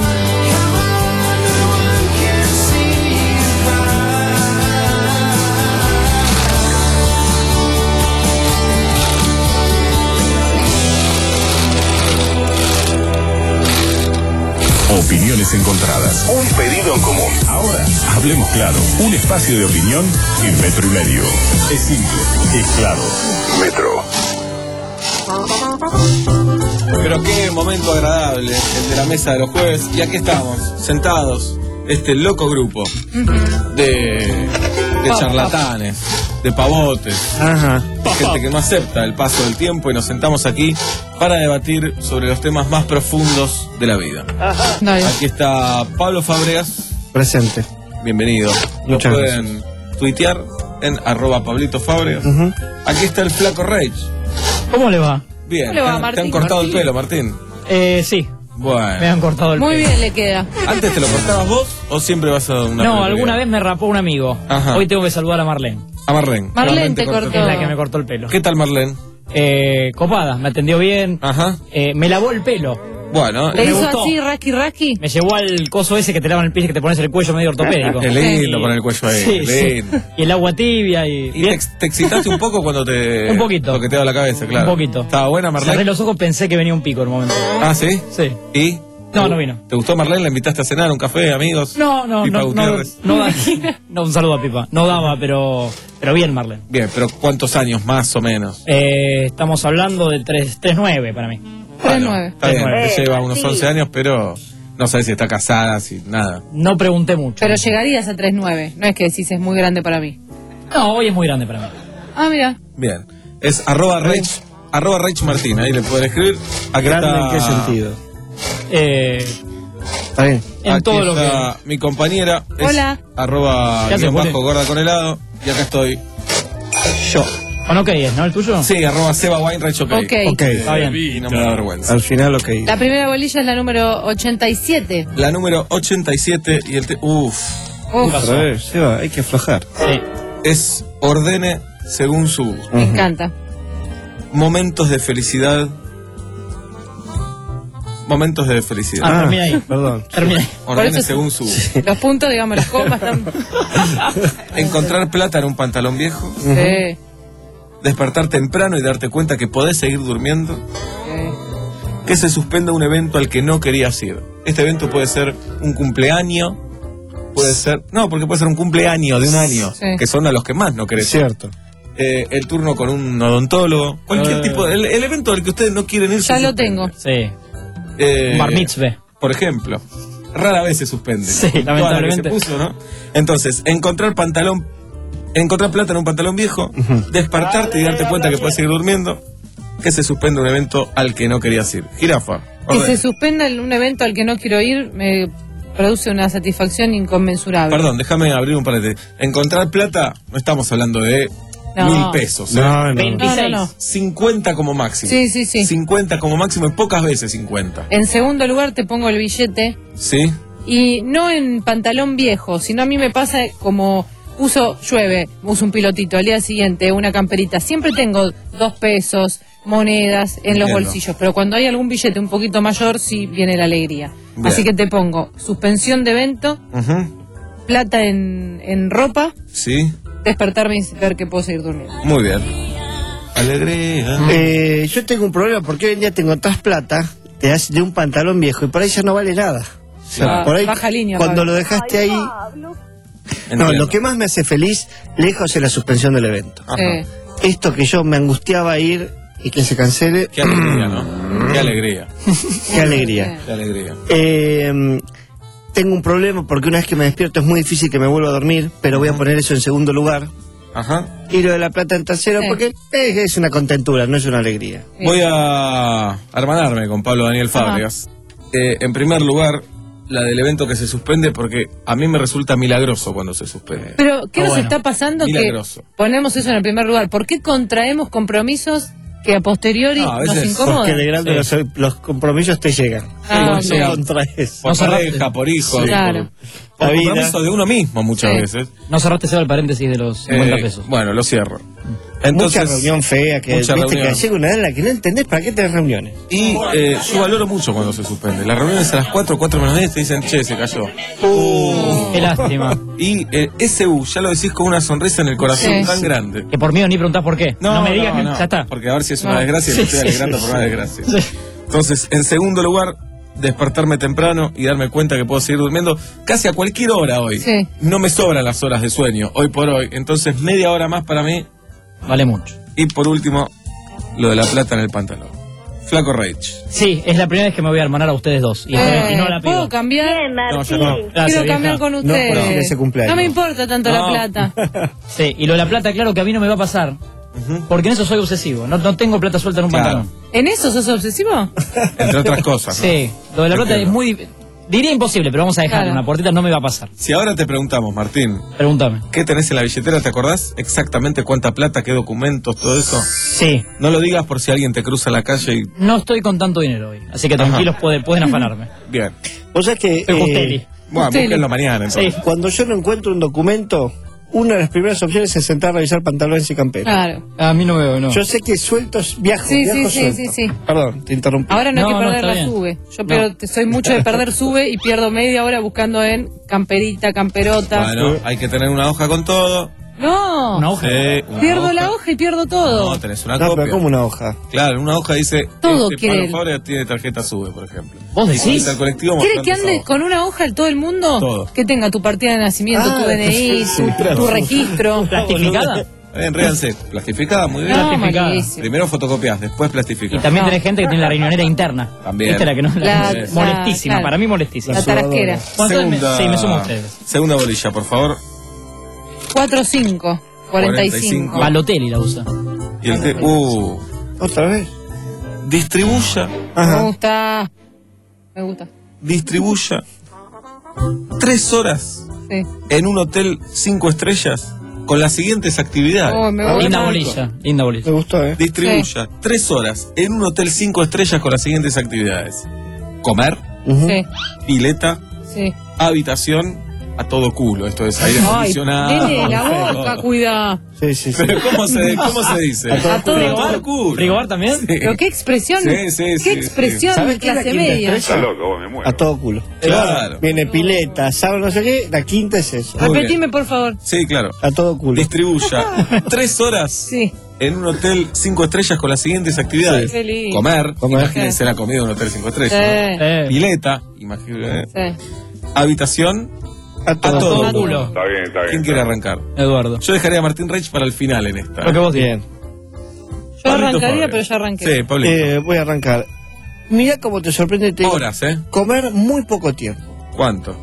[SPEAKER 18] Opiniones encontradas. Un pedido en común. Ahora, hablemos claro. Un espacio de opinión en Metro y Medio. Es simple, es claro. Metro.
[SPEAKER 3] Pero qué momento agradable el de la mesa de los jueves. Y aquí estamos, sentados, este loco grupo de, de charlatanes, de pavotes,
[SPEAKER 6] Ajá.
[SPEAKER 3] gente que no acepta el paso del tiempo, y nos sentamos aquí para debatir sobre los temas más profundos de la vida.
[SPEAKER 4] Ajá.
[SPEAKER 3] Aquí está Pablo Fábregas.
[SPEAKER 6] Presente.
[SPEAKER 3] Bienvenido. Lo
[SPEAKER 6] Muchas
[SPEAKER 3] pueden tuitear en arroba Pablito Fábregas.
[SPEAKER 6] Uh-huh.
[SPEAKER 3] Aquí está el flaco Rage.
[SPEAKER 8] ¿Cómo le va?
[SPEAKER 3] Bien.
[SPEAKER 4] ¿Cómo le va,
[SPEAKER 3] ¿Te han-
[SPEAKER 4] Martín?
[SPEAKER 3] ¿Te han cortado
[SPEAKER 4] Martín?
[SPEAKER 3] el pelo, Martín?
[SPEAKER 8] Eh, sí,
[SPEAKER 3] Bueno.
[SPEAKER 8] me han cortado el
[SPEAKER 4] Muy
[SPEAKER 8] pelo.
[SPEAKER 4] bien le queda.
[SPEAKER 3] ¿Antes te lo cortabas vos o siempre vas a una
[SPEAKER 8] No,
[SPEAKER 3] peluquería?
[SPEAKER 8] alguna vez me rapó un amigo.
[SPEAKER 3] Ajá.
[SPEAKER 8] Hoy tengo que saludar a Marlene.
[SPEAKER 3] A Marlene.
[SPEAKER 4] Marlene te cortó.
[SPEAKER 8] Que es la que me cortó el pelo.
[SPEAKER 3] ¿Qué tal, Marlene?
[SPEAKER 8] Eh, copada, me atendió bien.
[SPEAKER 3] Ajá.
[SPEAKER 8] Eh, me lavó el pelo.
[SPEAKER 3] Bueno,
[SPEAKER 4] ¿Le
[SPEAKER 8] me
[SPEAKER 4] hizo
[SPEAKER 8] gustó.
[SPEAKER 4] así, raki, raki?
[SPEAKER 8] Me llevó al coso ese que te lavan el pie y que te pones el cuello medio ortopédico.
[SPEAKER 3] qué lindo
[SPEAKER 8] Y-
[SPEAKER 3] con el cuello ahí.
[SPEAKER 8] Sí,
[SPEAKER 3] lindo.
[SPEAKER 8] sí. Y el agua tibia y...
[SPEAKER 3] ¿Y te, ex- te excitaste un poco cuando te...
[SPEAKER 8] Un poquito.
[SPEAKER 3] toqueteaba la cabeza, claro?
[SPEAKER 8] Un poquito.
[SPEAKER 3] ¿Estaba buena,
[SPEAKER 8] Cerré
[SPEAKER 3] Marlene?
[SPEAKER 8] los ojos, pensé que venía un pico en un momento.
[SPEAKER 3] Ah, ¿sí?
[SPEAKER 8] Sí.
[SPEAKER 3] ¿Y?
[SPEAKER 8] No, no vino.
[SPEAKER 3] ¿Te gustó, Marlene? ¿La invitaste a cenar, un café, amigos?
[SPEAKER 8] No, no,
[SPEAKER 3] Pipa
[SPEAKER 8] no, no,
[SPEAKER 3] Gutiérrez.
[SPEAKER 8] no, da- no, un saludo a Pipa. No daba, pero, pero bien, Marlene.
[SPEAKER 3] Bien, pero ¿cuántos años más o menos?
[SPEAKER 8] Eh, estamos hablando de tres nueve para mí.
[SPEAKER 4] tres nueve.
[SPEAKER 3] Está bien,
[SPEAKER 8] nueve.
[SPEAKER 3] te lleva unos
[SPEAKER 4] sí.
[SPEAKER 3] once años, pero no sabes si está casada, si nada.
[SPEAKER 8] No pregunté mucho.
[SPEAKER 4] Pero llegarías a tres nueve. No es que decís es muy grande para mí.
[SPEAKER 8] No, hoy es muy grande para mí.
[SPEAKER 4] Ah, mira.
[SPEAKER 3] Bien. Es arroba Rach, arroba Rach Martín, ahí le pueden escribir. Aquí
[SPEAKER 6] ¿Grande
[SPEAKER 3] está,
[SPEAKER 6] en qué sentido?
[SPEAKER 8] Eh,
[SPEAKER 6] Está bien.
[SPEAKER 8] en
[SPEAKER 3] aquí
[SPEAKER 8] todo lo que...
[SPEAKER 3] está mi compañera. Es
[SPEAKER 4] Hola.
[SPEAKER 3] arroba
[SPEAKER 8] ¿Qué hace,
[SPEAKER 3] guión bajo
[SPEAKER 8] Juli?
[SPEAKER 3] gorda con helado. Y acá estoy yo.
[SPEAKER 8] ¿O no querías, no, el tuyo?
[SPEAKER 3] Sí, arroba Seba Wine Rach, ok.
[SPEAKER 4] Ok.
[SPEAKER 6] Ok.
[SPEAKER 8] Está bien.
[SPEAKER 3] Y no me da vergüenza.
[SPEAKER 6] Al final, ok.
[SPEAKER 4] La primera bolilla es la número ochenta y siete.
[SPEAKER 3] La número ochenta y siete y el... Te Uf.
[SPEAKER 4] Uf,
[SPEAKER 6] A ver, Seba, hay que aflojar.
[SPEAKER 8] Sí.
[SPEAKER 3] Es ordene según su gusto.
[SPEAKER 4] me encanta.
[SPEAKER 3] Momentos de felicidad. Momentos de felicidad.
[SPEAKER 8] Ah, termina ahí.
[SPEAKER 6] Perdón.
[SPEAKER 8] Termina ahí.
[SPEAKER 3] Ordene
[SPEAKER 4] por eso-
[SPEAKER 3] según su gusto.
[SPEAKER 4] Los puntos, digamos, las comas están...
[SPEAKER 3] Encontrar plata en un pantalón viejo.
[SPEAKER 4] Sí.
[SPEAKER 3] Despertar temprano y darte cuenta que podés seguir durmiendo.
[SPEAKER 4] Sí.
[SPEAKER 3] Que se suspenda un evento al que no querías ir. Este evento puede ser un cumpleaños. Puede ser... No, porque puede ser un cumpleaños de un año.
[SPEAKER 4] Sí.
[SPEAKER 3] Que son a los que más no
[SPEAKER 6] Es
[SPEAKER 3] querés ir.
[SPEAKER 6] cierto.
[SPEAKER 3] Eh, el turno con un odontólogo. Cualquier
[SPEAKER 8] Eh.
[SPEAKER 3] tipo... El, el evento al que ustedes no quieren ir.
[SPEAKER 4] Ya
[SPEAKER 3] se
[SPEAKER 4] lo
[SPEAKER 3] suspende.
[SPEAKER 4] tengo.
[SPEAKER 8] Sí.
[SPEAKER 3] Eh,
[SPEAKER 8] Un bar mitzvah.
[SPEAKER 3] Por ejemplo, rara vez se suspende.
[SPEAKER 8] Sí,
[SPEAKER 3] Toda la que
[SPEAKER 8] lamentablemente.
[SPEAKER 3] se puso, ¿no? Entonces, encontrar pantalón, encontrar plata en un pantalón viejo, despertarte y darte cuenta que puedes seguir durmiendo, que se suspende un evento al que no querías ir. Jirafa.
[SPEAKER 4] Que
[SPEAKER 3] orden.
[SPEAKER 4] se suspenda en un evento al que no quiero ir me produce una satisfacción inconmensurable.
[SPEAKER 3] Perdón, déjame abrir un paréntesis. Encontrar plata, no estamos hablando de
[SPEAKER 4] No.
[SPEAKER 3] mil pesos. ¿eh?
[SPEAKER 6] No, no.
[SPEAKER 8] veintiséis.
[SPEAKER 4] No, no, no.
[SPEAKER 3] cincuenta como máximo.
[SPEAKER 4] Sí, sí, sí.
[SPEAKER 3] cincuenta como máximo y pocas veces cincuenta.
[SPEAKER 4] En segundo lugar te pongo el billete
[SPEAKER 3] ¿Sí?
[SPEAKER 4] y no en pantalón viejo, sino a mí me pasa como uso, llueve, uso un pilotito, al día siguiente una camperita, siempre tengo dos pesos, monedas en los
[SPEAKER 3] Entiendo.
[SPEAKER 4] bolsillos, pero cuando hay algún billete un poquito mayor sí viene la alegría.
[SPEAKER 3] Bien.
[SPEAKER 4] Así que te pongo suspensión de evento,
[SPEAKER 3] Ujú.
[SPEAKER 4] plata en, en ropa,
[SPEAKER 3] Sí.
[SPEAKER 4] despertarme y ver que puedo seguir durmiendo.
[SPEAKER 3] Muy bien. Alegría.
[SPEAKER 6] Eh, yo tengo un problema porque hoy en día tengo tas plata te das de un pantalón viejo y por ahí ya no vale nada. O sea,
[SPEAKER 4] Ah,
[SPEAKER 6] por ahí,
[SPEAKER 4] baja línea,
[SPEAKER 6] cuando
[SPEAKER 4] Pablo.
[SPEAKER 6] lo dejaste ahí... No,
[SPEAKER 3] Entiendo.
[SPEAKER 6] lo que más me hace feliz, lejos, es la suspensión del evento.
[SPEAKER 3] Ajá.
[SPEAKER 4] Eh,
[SPEAKER 6] Esto que yo me angustiaba ir y que se cancele,
[SPEAKER 3] Qué alegría, ¿no? Qué alegría.
[SPEAKER 6] qué alegría.
[SPEAKER 3] Qué alegría.
[SPEAKER 6] Eh, tengo un problema porque una vez que me despierto es muy difícil que me vuelva a dormir, pero voy a poner eso en segundo lugar.
[SPEAKER 3] Ajá.
[SPEAKER 6] Y lo de la plata en tercero
[SPEAKER 4] Sí.
[SPEAKER 6] porque es, es una contentura, no es una alegría.
[SPEAKER 3] Voy a hermanarme con Pablo Daniel Fábregas. Eh, en primer lugar, la del evento que se suspende porque a mí me resulta milagroso cuando se suspende.
[SPEAKER 4] Pero, ¿qué
[SPEAKER 3] Ah,
[SPEAKER 4] nos
[SPEAKER 3] bueno.
[SPEAKER 4] está pasando?
[SPEAKER 3] Milagroso.
[SPEAKER 4] Que ponemos eso en el primer lugar. ¿Por qué contraemos compromisos que a posteriori
[SPEAKER 3] No, a
[SPEAKER 4] nos
[SPEAKER 3] veces-
[SPEAKER 4] incomodan?
[SPEAKER 6] Porque de grande
[SPEAKER 3] Sí.
[SPEAKER 6] los, los compromisos te llegan.
[SPEAKER 4] Ah,
[SPEAKER 6] Y
[SPEAKER 4] ok.
[SPEAKER 6] no contraes.
[SPEAKER 3] Por pareja, por hijos,
[SPEAKER 4] Claro.
[SPEAKER 3] por, por
[SPEAKER 6] La vida.
[SPEAKER 3] compromiso de uno mismo muchas
[SPEAKER 4] Sí.
[SPEAKER 3] veces.
[SPEAKER 8] No cerraste solo el paréntesis de los cincuenta
[SPEAKER 3] Eh,
[SPEAKER 8] pesos.
[SPEAKER 3] Bueno, lo cierro. Entonces,
[SPEAKER 6] mucha reunión fea, que
[SPEAKER 3] mucha
[SPEAKER 6] viste
[SPEAKER 3] reunión.
[SPEAKER 6] que llega una edad en la que no entendés para qué tenés reuniones.
[SPEAKER 3] Y eh, yo valoro mucho cuando se suspende. Las reuniones a las cuatro, cuatro menos diez te dicen, che, se cayó.
[SPEAKER 8] Uh, qué lástima.
[SPEAKER 3] Y eh, S U, ya lo decís con una sonrisa en el corazón
[SPEAKER 4] Sí.
[SPEAKER 3] tan grande.
[SPEAKER 8] Que por mí ni preguntás por qué. No, me digas que ya está.
[SPEAKER 3] Porque a ver si es una
[SPEAKER 8] No.
[SPEAKER 3] desgracia y
[SPEAKER 8] Sí,
[SPEAKER 3] me estoy
[SPEAKER 8] sí,
[SPEAKER 3] alegrando
[SPEAKER 8] sí,
[SPEAKER 3] por una
[SPEAKER 8] sí.
[SPEAKER 3] desgracia.
[SPEAKER 8] Sí.
[SPEAKER 3] Entonces, en segundo lugar, despertarme temprano y darme cuenta que puedo seguir durmiendo casi a cualquier hora hoy.
[SPEAKER 4] Sí.
[SPEAKER 3] No me sobran las horas de sueño, hoy por hoy. Entonces, media hora más para mí.
[SPEAKER 8] Vale mucho.
[SPEAKER 3] Y por último, lo de la plata en el pantalón. Flaco Rage.
[SPEAKER 8] Sí, es la primera vez que me voy a hermanar a ustedes dos. Y,
[SPEAKER 4] Eh,
[SPEAKER 8] y no la
[SPEAKER 4] ¿Puedo
[SPEAKER 8] pido.
[SPEAKER 4] cambiar?
[SPEAKER 23] Bien,
[SPEAKER 3] No, ya
[SPEAKER 23] Martín.
[SPEAKER 3] no.
[SPEAKER 8] Gracias,
[SPEAKER 4] Quiero
[SPEAKER 8] vieja.
[SPEAKER 4] cambiar con
[SPEAKER 6] No,
[SPEAKER 4] ustedes.
[SPEAKER 6] por ese cumpleaños.
[SPEAKER 4] No me importa tanto
[SPEAKER 3] No.
[SPEAKER 4] la plata.
[SPEAKER 8] Sí, y lo de la plata, claro que a mí no me va a pasar. Porque en eso soy obsesivo. No, no tengo plata suelta en un
[SPEAKER 3] Claro.
[SPEAKER 8] pantalón.
[SPEAKER 4] ¿En eso sos obsesivo?
[SPEAKER 3] Entre otras cosas. ¿no?
[SPEAKER 8] Sí, lo de la plata es
[SPEAKER 3] Entiendo.
[SPEAKER 8] muy... Diría imposible, pero vamos a dejar
[SPEAKER 4] Claro.
[SPEAKER 8] una puertita, no me va a pasar.
[SPEAKER 3] Si ahora te preguntamos, Martín,
[SPEAKER 8] Pregúntame.
[SPEAKER 3] ¿qué tenés en la billetera? ¿Te acordás exactamente cuánta plata, qué documentos, todo eso?
[SPEAKER 8] Sí,
[SPEAKER 3] No lo digas por si alguien te cruza en la calle y...
[SPEAKER 8] no estoy con tanto dinero hoy. Así que tranquilos, pueden, pueden afanarme.
[SPEAKER 3] Bien.
[SPEAKER 6] O sea que
[SPEAKER 8] Soy
[SPEAKER 6] eh,
[SPEAKER 8] Justelli.
[SPEAKER 3] Bueno,
[SPEAKER 4] Usted-
[SPEAKER 3] búsquenlo mañana, entonces.
[SPEAKER 8] Sí.
[SPEAKER 6] cuando yo no encuentro un documento, una de las primeras opciones es sentar a revisar pantalones y camperas.
[SPEAKER 4] Claro.
[SPEAKER 8] A mí no veo, no.
[SPEAKER 6] Yo sé que sueltos viajo,
[SPEAKER 4] Sí,
[SPEAKER 6] viajo
[SPEAKER 4] sí, sí,
[SPEAKER 6] suelto.
[SPEAKER 4] sí, sí.
[SPEAKER 6] Perdón, te interrumpí.
[SPEAKER 4] Ahora no,
[SPEAKER 8] No,
[SPEAKER 4] hay que
[SPEAKER 8] no,
[SPEAKER 4] perder
[SPEAKER 8] está
[SPEAKER 4] la
[SPEAKER 8] bien.
[SPEAKER 4] sube. Yo
[SPEAKER 8] No.
[SPEAKER 4] pero te- soy mucho de perder sube y pierdo media hora buscando en camperita, camperota.
[SPEAKER 3] Bueno, hay que tener una hoja con todo.
[SPEAKER 4] No,
[SPEAKER 8] Una hoja.
[SPEAKER 3] Sí, una
[SPEAKER 4] pierdo
[SPEAKER 3] hoja.
[SPEAKER 4] la hoja y pierdo todo.
[SPEAKER 3] No, tenés una
[SPEAKER 6] No,
[SPEAKER 3] copia.
[SPEAKER 6] pero como una hoja.
[SPEAKER 3] Claro, en una hoja dice...
[SPEAKER 4] Todo
[SPEAKER 3] este
[SPEAKER 4] quiere
[SPEAKER 3] Pablo
[SPEAKER 4] él.
[SPEAKER 3] Fabra tiene tarjeta SUBE, por ejemplo.
[SPEAKER 8] ¿Vos
[SPEAKER 3] Y
[SPEAKER 8] decís?
[SPEAKER 3] subís al colectivo
[SPEAKER 4] ¿Quiere
[SPEAKER 3] mostrando
[SPEAKER 4] que
[SPEAKER 3] esa
[SPEAKER 4] ande
[SPEAKER 3] hoja.
[SPEAKER 4] con una hoja todo el mundo?
[SPEAKER 3] Todo.
[SPEAKER 4] Que tenga tu partida de nacimiento,
[SPEAKER 6] Ah,
[SPEAKER 4] tu D N I,
[SPEAKER 6] sí,
[SPEAKER 4] tu,
[SPEAKER 6] sí, claro.
[SPEAKER 4] tu registro.
[SPEAKER 8] ¿Plastificada?
[SPEAKER 3] Eh, ríanse, plastificada, muy bien.
[SPEAKER 4] No,
[SPEAKER 8] Plastificada.
[SPEAKER 4] malísimo.
[SPEAKER 3] Primero fotocopias, después
[SPEAKER 8] Y
[SPEAKER 3] plastificada.
[SPEAKER 8] también
[SPEAKER 4] No.
[SPEAKER 8] tenés gente que tiene la riñonera interna.
[SPEAKER 3] También.
[SPEAKER 8] Esta es la que no...
[SPEAKER 4] La-
[SPEAKER 8] la- molestísima,
[SPEAKER 4] claro.
[SPEAKER 8] para mí molestísima.
[SPEAKER 4] La tarasquera.
[SPEAKER 8] ¿Cuánto me- Sí, me sumo a ustedes.
[SPEAKER 3] Segunda bolilla, por favor.
[SPEAKER 4] cuatro cinco, cuarenta y
[SPEAKER 3] cuarenta y
[SPEAKER 4] cinco.
[SPEAKER 3] cinco.
[SPEAKER 8] Balotelli la usa.
[SPEAKER 3] Y el que... Uh,
[SPEAKER 6] ¿Otra vez?
[SPEAKER 3] distribuya,
[SPEAKER 4] Me gusta. Me gusta.
[SPEAKER 3] distribuya tres horas
[SPEAKER 4] Sí.
[SPEAKER 3] en un hotel cinco estrellas con las siguientes actividades.
[SPEAKER 4] Oh, me
[SPEAKER 8] Linda
[SPEAKER 4] gusta.
[SPEAKER 8] bolilla, linda bolilla.
[SPEAKER 6] Me gustó, ¿eh?
[SPEAKER 3] Distribuya tres horas en un hotel cinco estrellas con las siguientes actividades. Comer,
[SPEAKER 6] Ujú.
[SPEAKER 4] Sí,
[SPEAKER 3] pileta,
[SPEAKER 4] sí.
[SPEAKER 3] habitación a todo culo. Esto es aire
[SPEAKER 4] Ay,
[SPEAKER 3] acondicionado.
[SPEAKER 4] nene, la boca, cuida.
[SPEAKER 6] Sí, sí, sí.
[SPEAKER 3] Pero ¿cómo se, cómo se dice?
[SPEAKER 6] A todo
[SPEAKER 4] A todo
[SPEAKER 3] A
[SPEAKER 4] culo.
[SPEAKER 3] todo culo.
[SPEAKER 8] ¿Frigobar también?
[SPEAKER 3] Sí.
[SPEAKER 4] Pero qué expresión.
[SPEAKER 3] Sí, sí,
[SPEAKER 4] qué
[SPEAKER 3] sí,
[SPEAKER 4] expresión
[SPEAKER 6] ¿Sabes
[SPEAKER 4] de
[SPEAKER 6] qué es la
[SPEAKER 4] clase
[SPEAKER 6] quinta
[SPEAKER 4] media.
[SPEAKER 6] estrella? A todo culo.
[SPEAKER 3] Claro.
[SPEAKER 6] Viene pileta, sábado no sé qué, la quinta es eso.
[SPEAKER 3] Muy bien.
[SPEAKER 4] Repetime, por favor.
[SPEAKER 3] Sí, claro.
[SPEAKER 6] A todo culo.
[SPEAKER 3] Distribuya tres horas
[SPEAKER 4] Sí.
[SPEAKER 3] en un hotel cinco estrellas con las siguientes actividades.
[SPEAKER 4] Sí. Qué lindo.
[SPEAKER 3] Comer,
[SPEAKER 6] Comer.
[SPEAKER 3] imagínense la comida de un hotel cinco estrellas.
[SPEAKER 4] Sí.
[SPEAKER 3] ¿no?
[SPEAKER 8] Eh,
[SPEAKER 3] Pileta, imagínense.
[SPEAKER 4] Sí.
[SPEAKER 3] Habitación
[SPEAKER 6] A
[SPEAKER 3] a
[SPEAKER 6] todo,
[SPEAKER 3] todo
[SPEAKER 8] todo
[SPEAKER 3] culo.
[SPEAKER 8] culo.
[SPEAKER 5] Está bien, está bien.
[SPEAKER 3] ¿Quién quiere arrancar?
[SPEAKER 8] Eduardo.
[SPEAKER 3] Yo dejaría a Martín Reich para el final en esta.
[SPEAKER 8] Lo que vos
[SPEAKER 6] Bien.
[SPEAKER 8] digas.
[SPEAKER 4] Yo
[SPEAKER 3] Pablito
[SPEAKER 4] arrancaría,
[SPEAKER 3] Fabra.
[SPEAKER 4] pero ya arranqué.
[SPEAKER 3] Sí, Pablito.
[SPEAKER 6] Eh, voy a arrancar. Mira cómo te sorprende. Te digo,
[SPEAKER 3] Horas, ¿eh?
[SPEAKER 6] comer muy poco tiempo.
[SPEAKER 3] ¿Cuánto?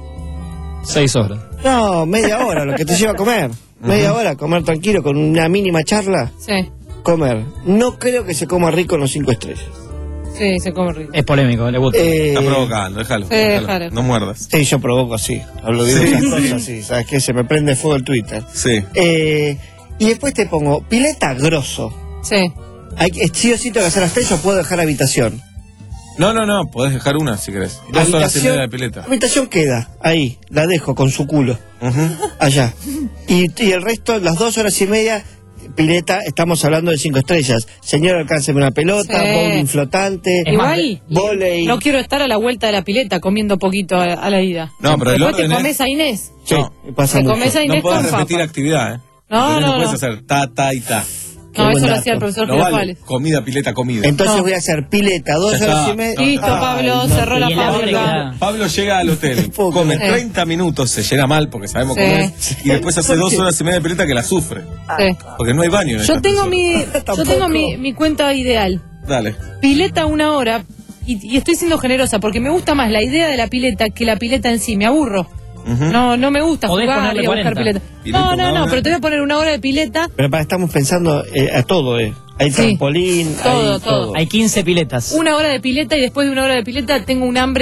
[SPEAKER 8] Seis horas.
[SPEAKER 6] No, media hora, lo que te lleva a comer. Media hora, comer tranquilo, con una mínima charla.
[SPEAKER 4] Sí,
[SPEAKER 6] Comer. No creo que se coma rico en los cinco estrellas.
[SPEAKER 4] sí, se come rico.
[SPEAKER 8] Es polémico, le gusta.
[SPEAKER 6] Eh,
[SPEAKER 3] Está provocando, déjalo.
[SPEAKER 4] Sí,
[SPEAKER 3] déjalo.
[SPEAKER 4] déjalo.
[SPEAKER 3] No muerdas.
[SPEAKER 6] Sí, yo provoco así. Hablo de
[SPEAKER 3] Sí.
[SPEAKER 6] esas cosas así. ¿Sabes qué? Se me prende fuego el Twitter.
[SPEAKER 3] Sí.
[SPEAKER 6] Eh, y después te pongo pileta grosso.
[SPEAKER 4] Sí.
[SPEAKER 6] Hay que, sí o sí tengo que hacer las tres o puedo dejar habitación.
[SPEAKER 3] No, no, no, podés dejar una si querés. Dos horas y media de pileta.
[SPEAKER 6] habitación queda ahí, la dejo con su culo.
[SPEAKER 3] Ujú.
[SPEAKER 6] Allá. Y, y el resto, las dos horas y media, pileta, estamos hablando de cinco estrellas. Señor, alcánceme una pelota,
[SPEAKER 4] Sí.
[SPEAKER 6] bowling flotante,
[SPEAKER 4] Igual,
[SPEAKER 6] volei.
[SPEAKER 4] no quiero estar a la vuelta de la pileta comiendo poquito a, a la ida.
[SPEAKER 3] No, pero el
[SPEAKER 4] Después te
[SPEAKER 3] orden es-
[SPEAKER 4] comes a Inés.
[SPEAKER 6] Sí,
[SPEAKER 3] No,
[SPEAKER 6] pasa
[SPEAKER 4] Te
[SPEAKER 6] mucho.
[SPEAKER 4] comes a Inés
[SPEAKER 3] no podés
[SPEAKER 4] con
[SPEAKER 3] repetir
[SPEAKER 4] papa.
[SPEAKER 3] actividad, ¿eh?
[SPEAKER 4] No,
[SPEAKER 3] Entonces
[SPEAKER 4] no,
[SPEAKER 3] puedes
[SPEAKER 4] no.
[SPEAKER 3] hacer ta, ta y ta.
[SPEAKER 6] Qué
[SPEAKER 4] No,
[SPEAKER 6] buen
[SPEAKER 4] eso lo
[SPEAKER 6] dato.
[SPEAKER 4] hacía el profesor
[SPEAKER 3] No vale.
[SPEAKER 4] Girafales.
[SPEAKER 3] Comida, pileta, comida.
[SPEAKER 6] Entonces
[SPEAKER 4] No.
[SPEAKER 6] voy a hacer pileta, dos
[SPEAKER 3] Ya
[SPEAKER 6] horas
[SPEAKER 3] está.
[SPEAKER 6] y media.
[SPEAKER 3] No,
[SPEAKER 4] Listo,
[SPEAKER 3] Ay,
[SPEAKER 4] Pablo,
[SPEAKER 6] no,
[SPEAKER 4] cerró la
[SPEAKER 8] y el hambre
[SPEAKER 4] fábrica.
[SPEAKER 8] queda-
[SPEAKER 3] Pablo llega al hotel,
[SPEAKER 6] puedo
[SPEAKER 3] come
[SPEAKER 4] creer.
[SPEAKER 3] treinta minutos, se llena mal porque sabemos
[SPEAKER 4] Sí.
[SPEAKER 3] comer, y después hace dos horas y media de pileta que la sufre.
[SPEAKER 4] Sí.
[SPEAKER 3] Porque no hay baño en
[SPEAKER 4] Yo
[SPEAKER 3] esta
[SPEAKER 4] tengo
[SPEAKER 3] persona.
[SPEAKER 4] mi, yo
[SPEAKER 6] Tampoco.
[SPEAKER 4] tengo mi, mi cuenta ideal.
[SPEAKER 3] Dale.
[SPEAKER 4] Pileta una hora, y, y estoy siendo generosa porque me gusta más la idea de la pileta que la pileta en sí. Me aburro.
[SPEAKER 3] Ujú.
[SPEAKER 4] No, no me gusta
[SPEAKER 8] Podés
[SPEAKER 4] jugar
[SPEAKER 8] ponerle
[SPEAKER 4] y a buscar
[SPEAKER 8] cuarenta.
[SPEAKER 4] pileta.
[SPEAKER 3] Pileta
[SPEAKER 4] No,
[SPEAKER 3] una
[SPEAKER 4] no, no,
[SPEAKER 3] hora.
[SPEAKER 4] pero te voy a poner una hora de pileta.
[SPEAKER 6] Pero para, estamos pensando eh, a todo, ¿eh? Hay
[SPEAKER 4] Sí.
[SPEAKER 6] trampolín,
[SPEAKER 4] Todo,
[SPEAKER 6] hay
[SPEAKER 4] todo.
[SPEAKER 8] Hay quince piletas.
[SPEAKER 4] Una hora de pileta y después de una hora de pileta tengo un hambre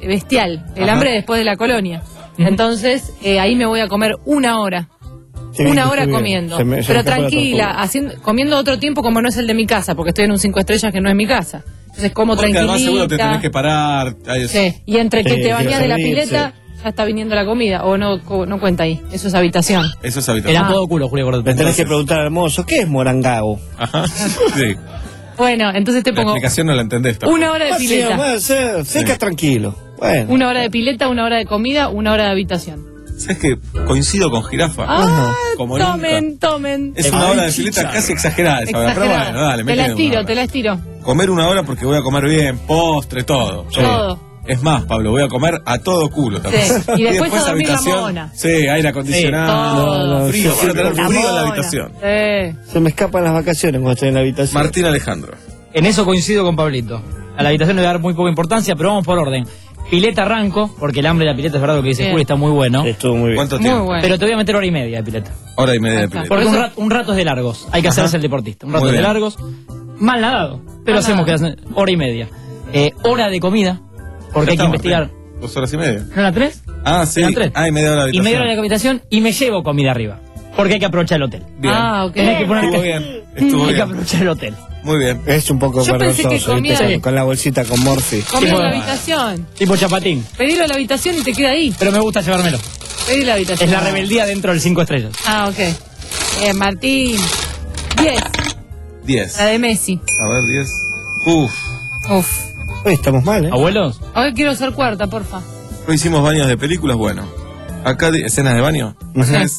[SPEAKER 4] bestial, el
[SPEAKER 6] Ajá.
[SPEAKER 4] hambre después de la colonia. Entonces, eh, ahí me voy a comer una hora.
[SPEAKER 6] Sí, bien,
[SPEAKER 4] Una hora
[SPEAKER 6] estoy bien.
[SPEAKER 4] comiendo.
[SPEAKER 6] Se me- se
[SPEAKER 4] pero
[SPEAKER 6] me escapó la
[SPEAKER 4] tranquila,
[SPEAKER 6] tortuga.
[SPEAKER 4] haciendo, comiendo otro tiempo como no es el de mi casa, porque estoy en un cinco estrellas que no es mi casa. Entonces como
[SPEAKER 3] Porque además seguro te
[SPEAKER 4] tranquilita.
[SPEAKER 3] tenés que parar. Ay,
[SPEAKER 4] Sí, y entre que
[SPEAKER 3] Sí,
[SPEAKER 4] te bañás de la
[SPEAKER 3] servirse.
[SPEAKER 4] pileta, ya está viniendo la comida. O no, co- no cuenta ahí. Eso es habitación.
[SPEAKER 3] Eso es habitación.
[SPEAKER 8] Era todo culo, Julio Gordon.
[SPEAKER 6] Le tenés que preguntar al mozo, ¿qué es morangao?
[SPEAKER 3] Ajá. Sí.
[SPEAKER 4] Bueno, entonces te
[SPEAKER 3] La
[SPEAKER 4] pongo
[SPEAKER 3] explicación no la entendés tampoco.
[SPEAKER 4] una hora de
[SPEAKER 6] Ah, sí,
[SPEAKER 4] pileta.
[SPEAKER 6] nomás, se- seca
[SPEAKER 3] Sí.
[SPEAKER 6] tranquilo. Bueno.
[SPEAKER 4] Una hora de pileta, una hora de comida, una hora de habitación.
[SPEAKER 3] ¿Sabes que coincido con Jirafa?
[SPEAKER 4] Ah,
[SPEAKER 3] Como
[SPEAKER 4] tomen,
[SPEAKER 3] nunca.
[SPEAKER 4] tomen.
[SPEAKER 3] Es una hora de pileta casi exagerada esa hora, pero
[SPEAKER 4] Exagerada.
[SPEAKER 3] bueno, dale,
[SPEAKER 4] Te la
[SPEAKER 3] metele una
[SPEAKER 4] estiro,
[SPEAKER 3] hora.
[SPEAKER 4] te la estiro.
[SPEAKER 3] Comer una hora porque voy a comer bien, postre, todo. Yo-
[SPEAKER 4] Todo.
[SPEAKER 3] Es más, Pablo, voy a comer a todo culo también.
[SPEAKER 4] Sí, y después a dormir la mona.
[SPEAKER 3] Sí, aire acondicionado,
[SPEAKER 4] Sí, todo.
[SPEAKER 3] frío,
[SPEAKER 6] Sí,
[SPEAKER 3] quiero
[SPEAKER 6] sí,
[SPEAKER 3] tener
[SPEAKER 6] la
[SPEAKER 3] frío en la
[SPEAKER 4] mona.
[SPEAKER 3] habitación.
[SPEAKER 4] Sí.
[SPEAKER 6] Se me escapan las vacaciones cuando estoy en la habitación.
[SPEAKER 3] Martín Alejandro.
[SPEAKER 8] En eso coincido con Pablito. A la habitación le voy a dar muy poca importancia, pero vamos por orden. Pileta arranco, porque el hambre de la pileta es verdad lo que dice
[SPEAKER 4] Bien.
[SPEAKER 8] Juli, está muy bueno.
[SPEAKER 6] Estuvo muy bien.
[SPEAKER 3] ¿Cuánto
[SPEAKER 4] Muy
[SPEAKER 3] tiempo?
[SPEAKER 4] bueno.
[SPEAKER 8] Pero te voy a meter hora y media de pileta.
[SPEAKER 3] Hora y media de
[SPEAKER 4] Ahí está.
[SPEAKER 3] pileta.
[SPEAKER 8] Porque
[SPEAKER 4] Por
[SPEAKER 8] un
[SPEAKER 4] eso-
[SPEAKER 8] rato, un rato es de largos. Hay que
[SPEAKER 3] Ajá.
[SPEAKER 8] hacerse el deportista. Un rato
[SPEAKER 3] Muy
[SPEAKER 8] es de
[SPEAKER 3] bien.
[SPEAKER 8] largos. Mal nadado. Pero
[SPEAKER 4] Mal
[SPEAKER 8] hacemos que
[SPEAKER 4] nadado.
[SPEAKER 8] hacer hora y media. Eh, hora de comida, porque hay que
[SPEAKER 3] Ya
[SPEAKER 8] investigar.
[SPEAKER 3] estamos, ¿eh? Dos horas y media.
[SPEAKER 8] ¿No eran tres?
[SPEAKER 3] Ah, sí.
[SPEAKER 8] Eran tres.
[SPEAKER 3] Ah, y media hora de
[SPEAKER 8] Y media hora de
[SPEAKER 3] habitación.
[SPEAKER 8] habitación y me llevo comida arriba. Porque hay que aprovechar el hotel.
[SPEAKER 3] Bien.
[SPEAKER 4] Ah, ok.
[SPEAKER 8] Tenés que ponerte-
[SPEAKER 3] Estuvo bien. Estuvo
[SPEAKER 8] hay que
[SPEAKER 3] bien.
[SPEAKER 8] aprovechar el hotel.
[SPEAKER 3] Muy bien.
[SPEAKER 6] Es un poco
[SPEAKER 4] Yo pensé que
[SPEAKER 6] vergonzoso,
[SPEAKER 4] comía-
[SPEAKER 6] ¿viste?
[SPEAKER 4] Sí.
[SPEAKER 6] Con, con la bolsita con Morphy.
[SPEAKER 4] Comí
[SPEAKER 8] Tipo-
[SPEAKER 4] en la habitación.
[SPEAKER 8] Tipo chapatín.
[SPEAKER 4] Pedilo a la habitación y te queda ahí.
[SPEAKER 8] Pero me gusta llevármelo.
[SPEAKER 4] Pedí la habitación.
[SPEAKER 8] Es la rebeldía dentro del cinco estrellas.
[SPEAKER 4] Ah, ok. Eh, Martín. diez.
[SPEAKER 3] Diez.
[SPEAKER 4] La de Messi.
[SPEAKER 3] A ver, diez. Uf.
[SPEAKER 4] Uf.
[SPEAKER 6] Uy, estamos mal, ¿eh?
[SPEAKER 8] ¿Abuelos?
[SPEAKER 4] Hoy quiero ser cuarta, porfa.
[SPEAKER 3] No hicimos baños de películas, bueno. Acá di- escenas de baño.
[SPEAKER 6] Ajá.
[SPEAKER 3] Es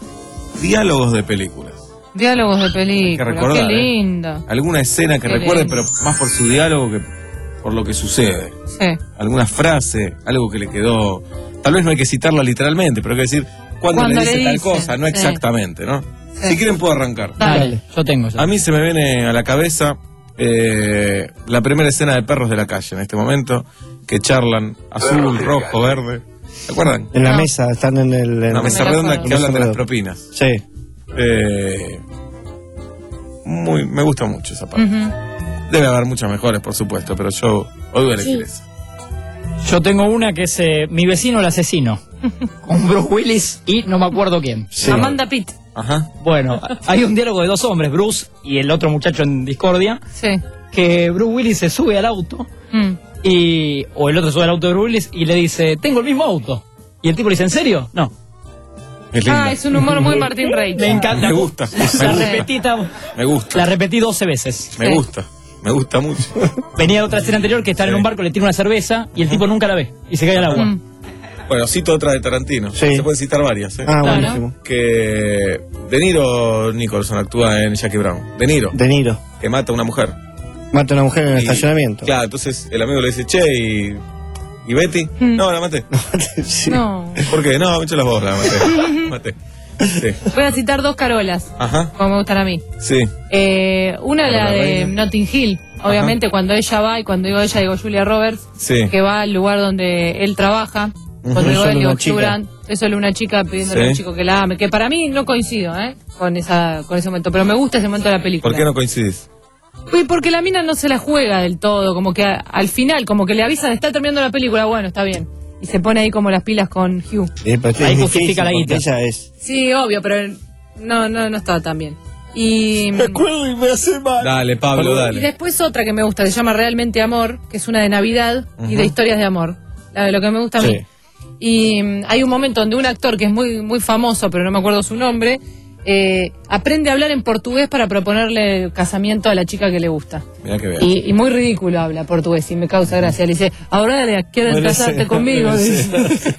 [SPEAKER 3] diálogos de películas.
[SPEAKER 4] Diálogos de
[SPEAKER 3] Hay que
[SPEAKER 4] película.
[SPEAKER 3] recordar,
[SPEAKER 4] Qué
[SPEAKER 3] ¿eh?
[SPEAKER 4] lindo.
[SPEAKER 3] Alguna escena que
[SPEAKER 4] Qué
[SPEAKER 3] recuerde,
[SPEAKER 4] lindo.
[SPEAKER 3] pero más por su diálogo que por lo que sucede.
[SPEAKER 4] Sí.
[SPEAKER 3] Alguna frase, algo que le quedó. Tal vez no hay que citarla literalmente, pero hay que decir cuándo
[SPEAKER 4] Cuando
[SPEAKER 3] le
[SPEAKER 4] le
[SPEAKER 3] dice tal
[SPEAKER 4] dice,
[SPEAKER 3] cosa, no
[SPEAKER 4] sí.
[SPEAKER 3] exactamente, ¿no?
[SPEAKER 4] Sí.
[SPEAKER 3] Si quieren puedo arrancar.
[SPEAKER 4] Dale.
[SPEAKER 8] Yo tengo eso.
[SPEAKER 3] A mí se me viene a la cabeza eh, la primera escena de Perros de la Calle en este momento, que charlan azul, rojo, verde. ¿Se acuerdan?
[SPEAKER 6] En la
[SPEAKER 4] No.
[SPEAKER 6] mesa, están en el... en-
[SPEAKER 3] Una mesa
[SPEAKER 4] me
[SPEAKER 3] redonda
[SPEAKER 4] acuerdo.
[SPEAKER 3] que hablan de las
[SPEAKER 6] Mesa
[SPEAKER 3] propinas.
[SPEAKER 6] Sí.
[SPEAKER 3] Eh, muy, me gusta mucho esa parte.
[SPEAKER 4] Ujú.
[SPEAKER 3] Debe haber muchas mejores, por supuesto, pero yo hoy voy a elegir esa.
[SPEAKER 8] Yo tengo una que es eh, Mi vecino el asesino. Con Bruce Willis y no me acuerdo quién.
[SPEAKER 6] Sí.
[SPEAKER 4] Amanda Pitt.
[SPEAKER 3] Ajá.
[SPEAKER 8] Bueno, hay un diálogo de dos hombres, Bruce y el otro muchacho en discordia,
[SPEAKER 4] Sí.
[SPEAKER 8] que Bruce Willis se sube al auto
[SPEAKER 4] Mm.
[SPEAKER 8] y o el otro sube al auto de Bruce Willis y le dice, tengo el mismo auto. Y el tipo le dice, ¿en serio? No.
[SPEAKER 3] Es linda.
[SPEAKER 4] Ah, es un humor muy Martín Rey.
[SPEAKER 8] Me encanta.
[SPEAKER 3] Me gusta.
[SPEAKER 8] La,
[SPEAKER 3] Me gusta.
[SPEAKER 8] repetí, ta-
[SPEAKER 3] Me gusta.
[SPEAKER 8] la repetí doce veces.
[SPEAKER 3] Me
[SPEAKER 4] Sí.
[SPEAKER 3] gusta. Me gusta mucho.
[SPEAKER 8] Venía de otra escena anterior que están en un barco, le tira una cerveza y el tipo nunca la ve y se cae al agua.
[SPEAKER 4] Mm.
[SPEAKER 3] Bueno, cito otra de Tarantino.
[SPEAKER 6] Sí.
[SPEAKER 3] Se pueden citar varias, ¿eh?
[SPEAKER 6] Ah,
[SPEAKER 4] Claro.
[SPEAKER 6] buenísimo.
[SPEAKER 3] Que De Niro Nicholson actúa en Jackie Brown. De Niro,
[SPEAKER 6] De Niro.
[SPEAKER 3] que mata a una mujer.
[SPEAKER 6] Mata a una mujer en el
[SPEAKER 3] Y-
[SPEAKER 6] estacionamiento.
[SPEAKER 3] Claro, entonces el amigo le dice, che, ¿y, ¿y Betty?
[SPEAKER 4] Mm.
[SPEAKER 3] No, la maté.
[SPEAKER 6] Sí.
[SPEAKER 4] No.
[SPEAKER 3] ¿Por qué? No, me eché las bolas, la maté. maté. Sí.
[SPEAKER 4] Voy a citar dos Carolas,
[SPEAKER 3] Ajá,
[SPEAKER 4] como me gustan a mí.
[SPEAKER 3] sí.
[SPEAKER 4] Eh, una, la
[SPEAKER 3] Carola
[SPEAKER 4] de
[SPEAKER 3] Reina.
[SPEAKER 4] Notting Hill. Obviamente, cuando ella va, y cuando digo ella, digo Julia Roberts,
[SPEAKER 3] Sí.
[SPEAKER 4] que va al lugar donde él trabaja. Cuando
[SPEAKER 6] Ujú.
[SPEAKER 4] digo
[SPEAKER 6] Solo
[SPEAKER 4] él, digo
[SPEAKER 6] una chica.
[SPEAKER 4] Hugh Grant. Es solo una chica pidiéndole
[SPEAKER 3] Sí.
[SPEAKER 4] a un chico que la ame. Que para mí no coincido, ¿eh? Con, esa, con ese momento. Pero me gusta ese momento de la película.
[SPEAKER 3] ¿Por qué no coincidís?
[SPEAKER 4] Uy, porque la mina no se la juega del todo, como que a- al final, como que le avisan, está terminando la película, bueno, está bien. Y se pone ahí como las pilas con Hugh.
[SPEAKER 6] Sí, pero es
[SPEAKER 8] Ahí
[SPEAKER 6] difícil
[SPEAKER 8] justifica la
[SPEAKER 6] porque
[SPEAKER 8] guita.
[SPEAKER 6] Ella es...
[SPEAKER 4] Sí, obvio, pero no, no, no estaba tan bien. Y,
[SPEAKER 6] acuerdo y me hace mal.
[SPEAKER 3] Dale, Pablo,
[SPEAKER 4] y
[SPEAKER 3] dale.
[SPEAKER 4] después otra que me gusta, se llama Realmente Amor, que es una de Navidad y
[SPEAKER 3] Ujú.
[SPEAKER 4] de historias de amor. La de lo que me gusta a mí.
[SPEAKER 6] Sí.
[SPEAKER 4] Y mm, hay un momento donde un actor que es muy, muy famoso, pero no me acuerdo su nombre, eh, aprende a hablar en portugués para proponerle casamiento a la chica que le gusta.
[SPEAKER 3] Mirá que bien.
[SPEAKER 4] Y, y muy ridículo habla portugués y me causa gracia. Le dice, ahora le quieres
[SPEAKER 6] Bueno,
[SPEAKER 4] casarte
[SPEAKER 6] sí.
[SPEAKER 4] conmigo.
[SPEAKER 6] Sí.
[SPEAKER 4] Dice.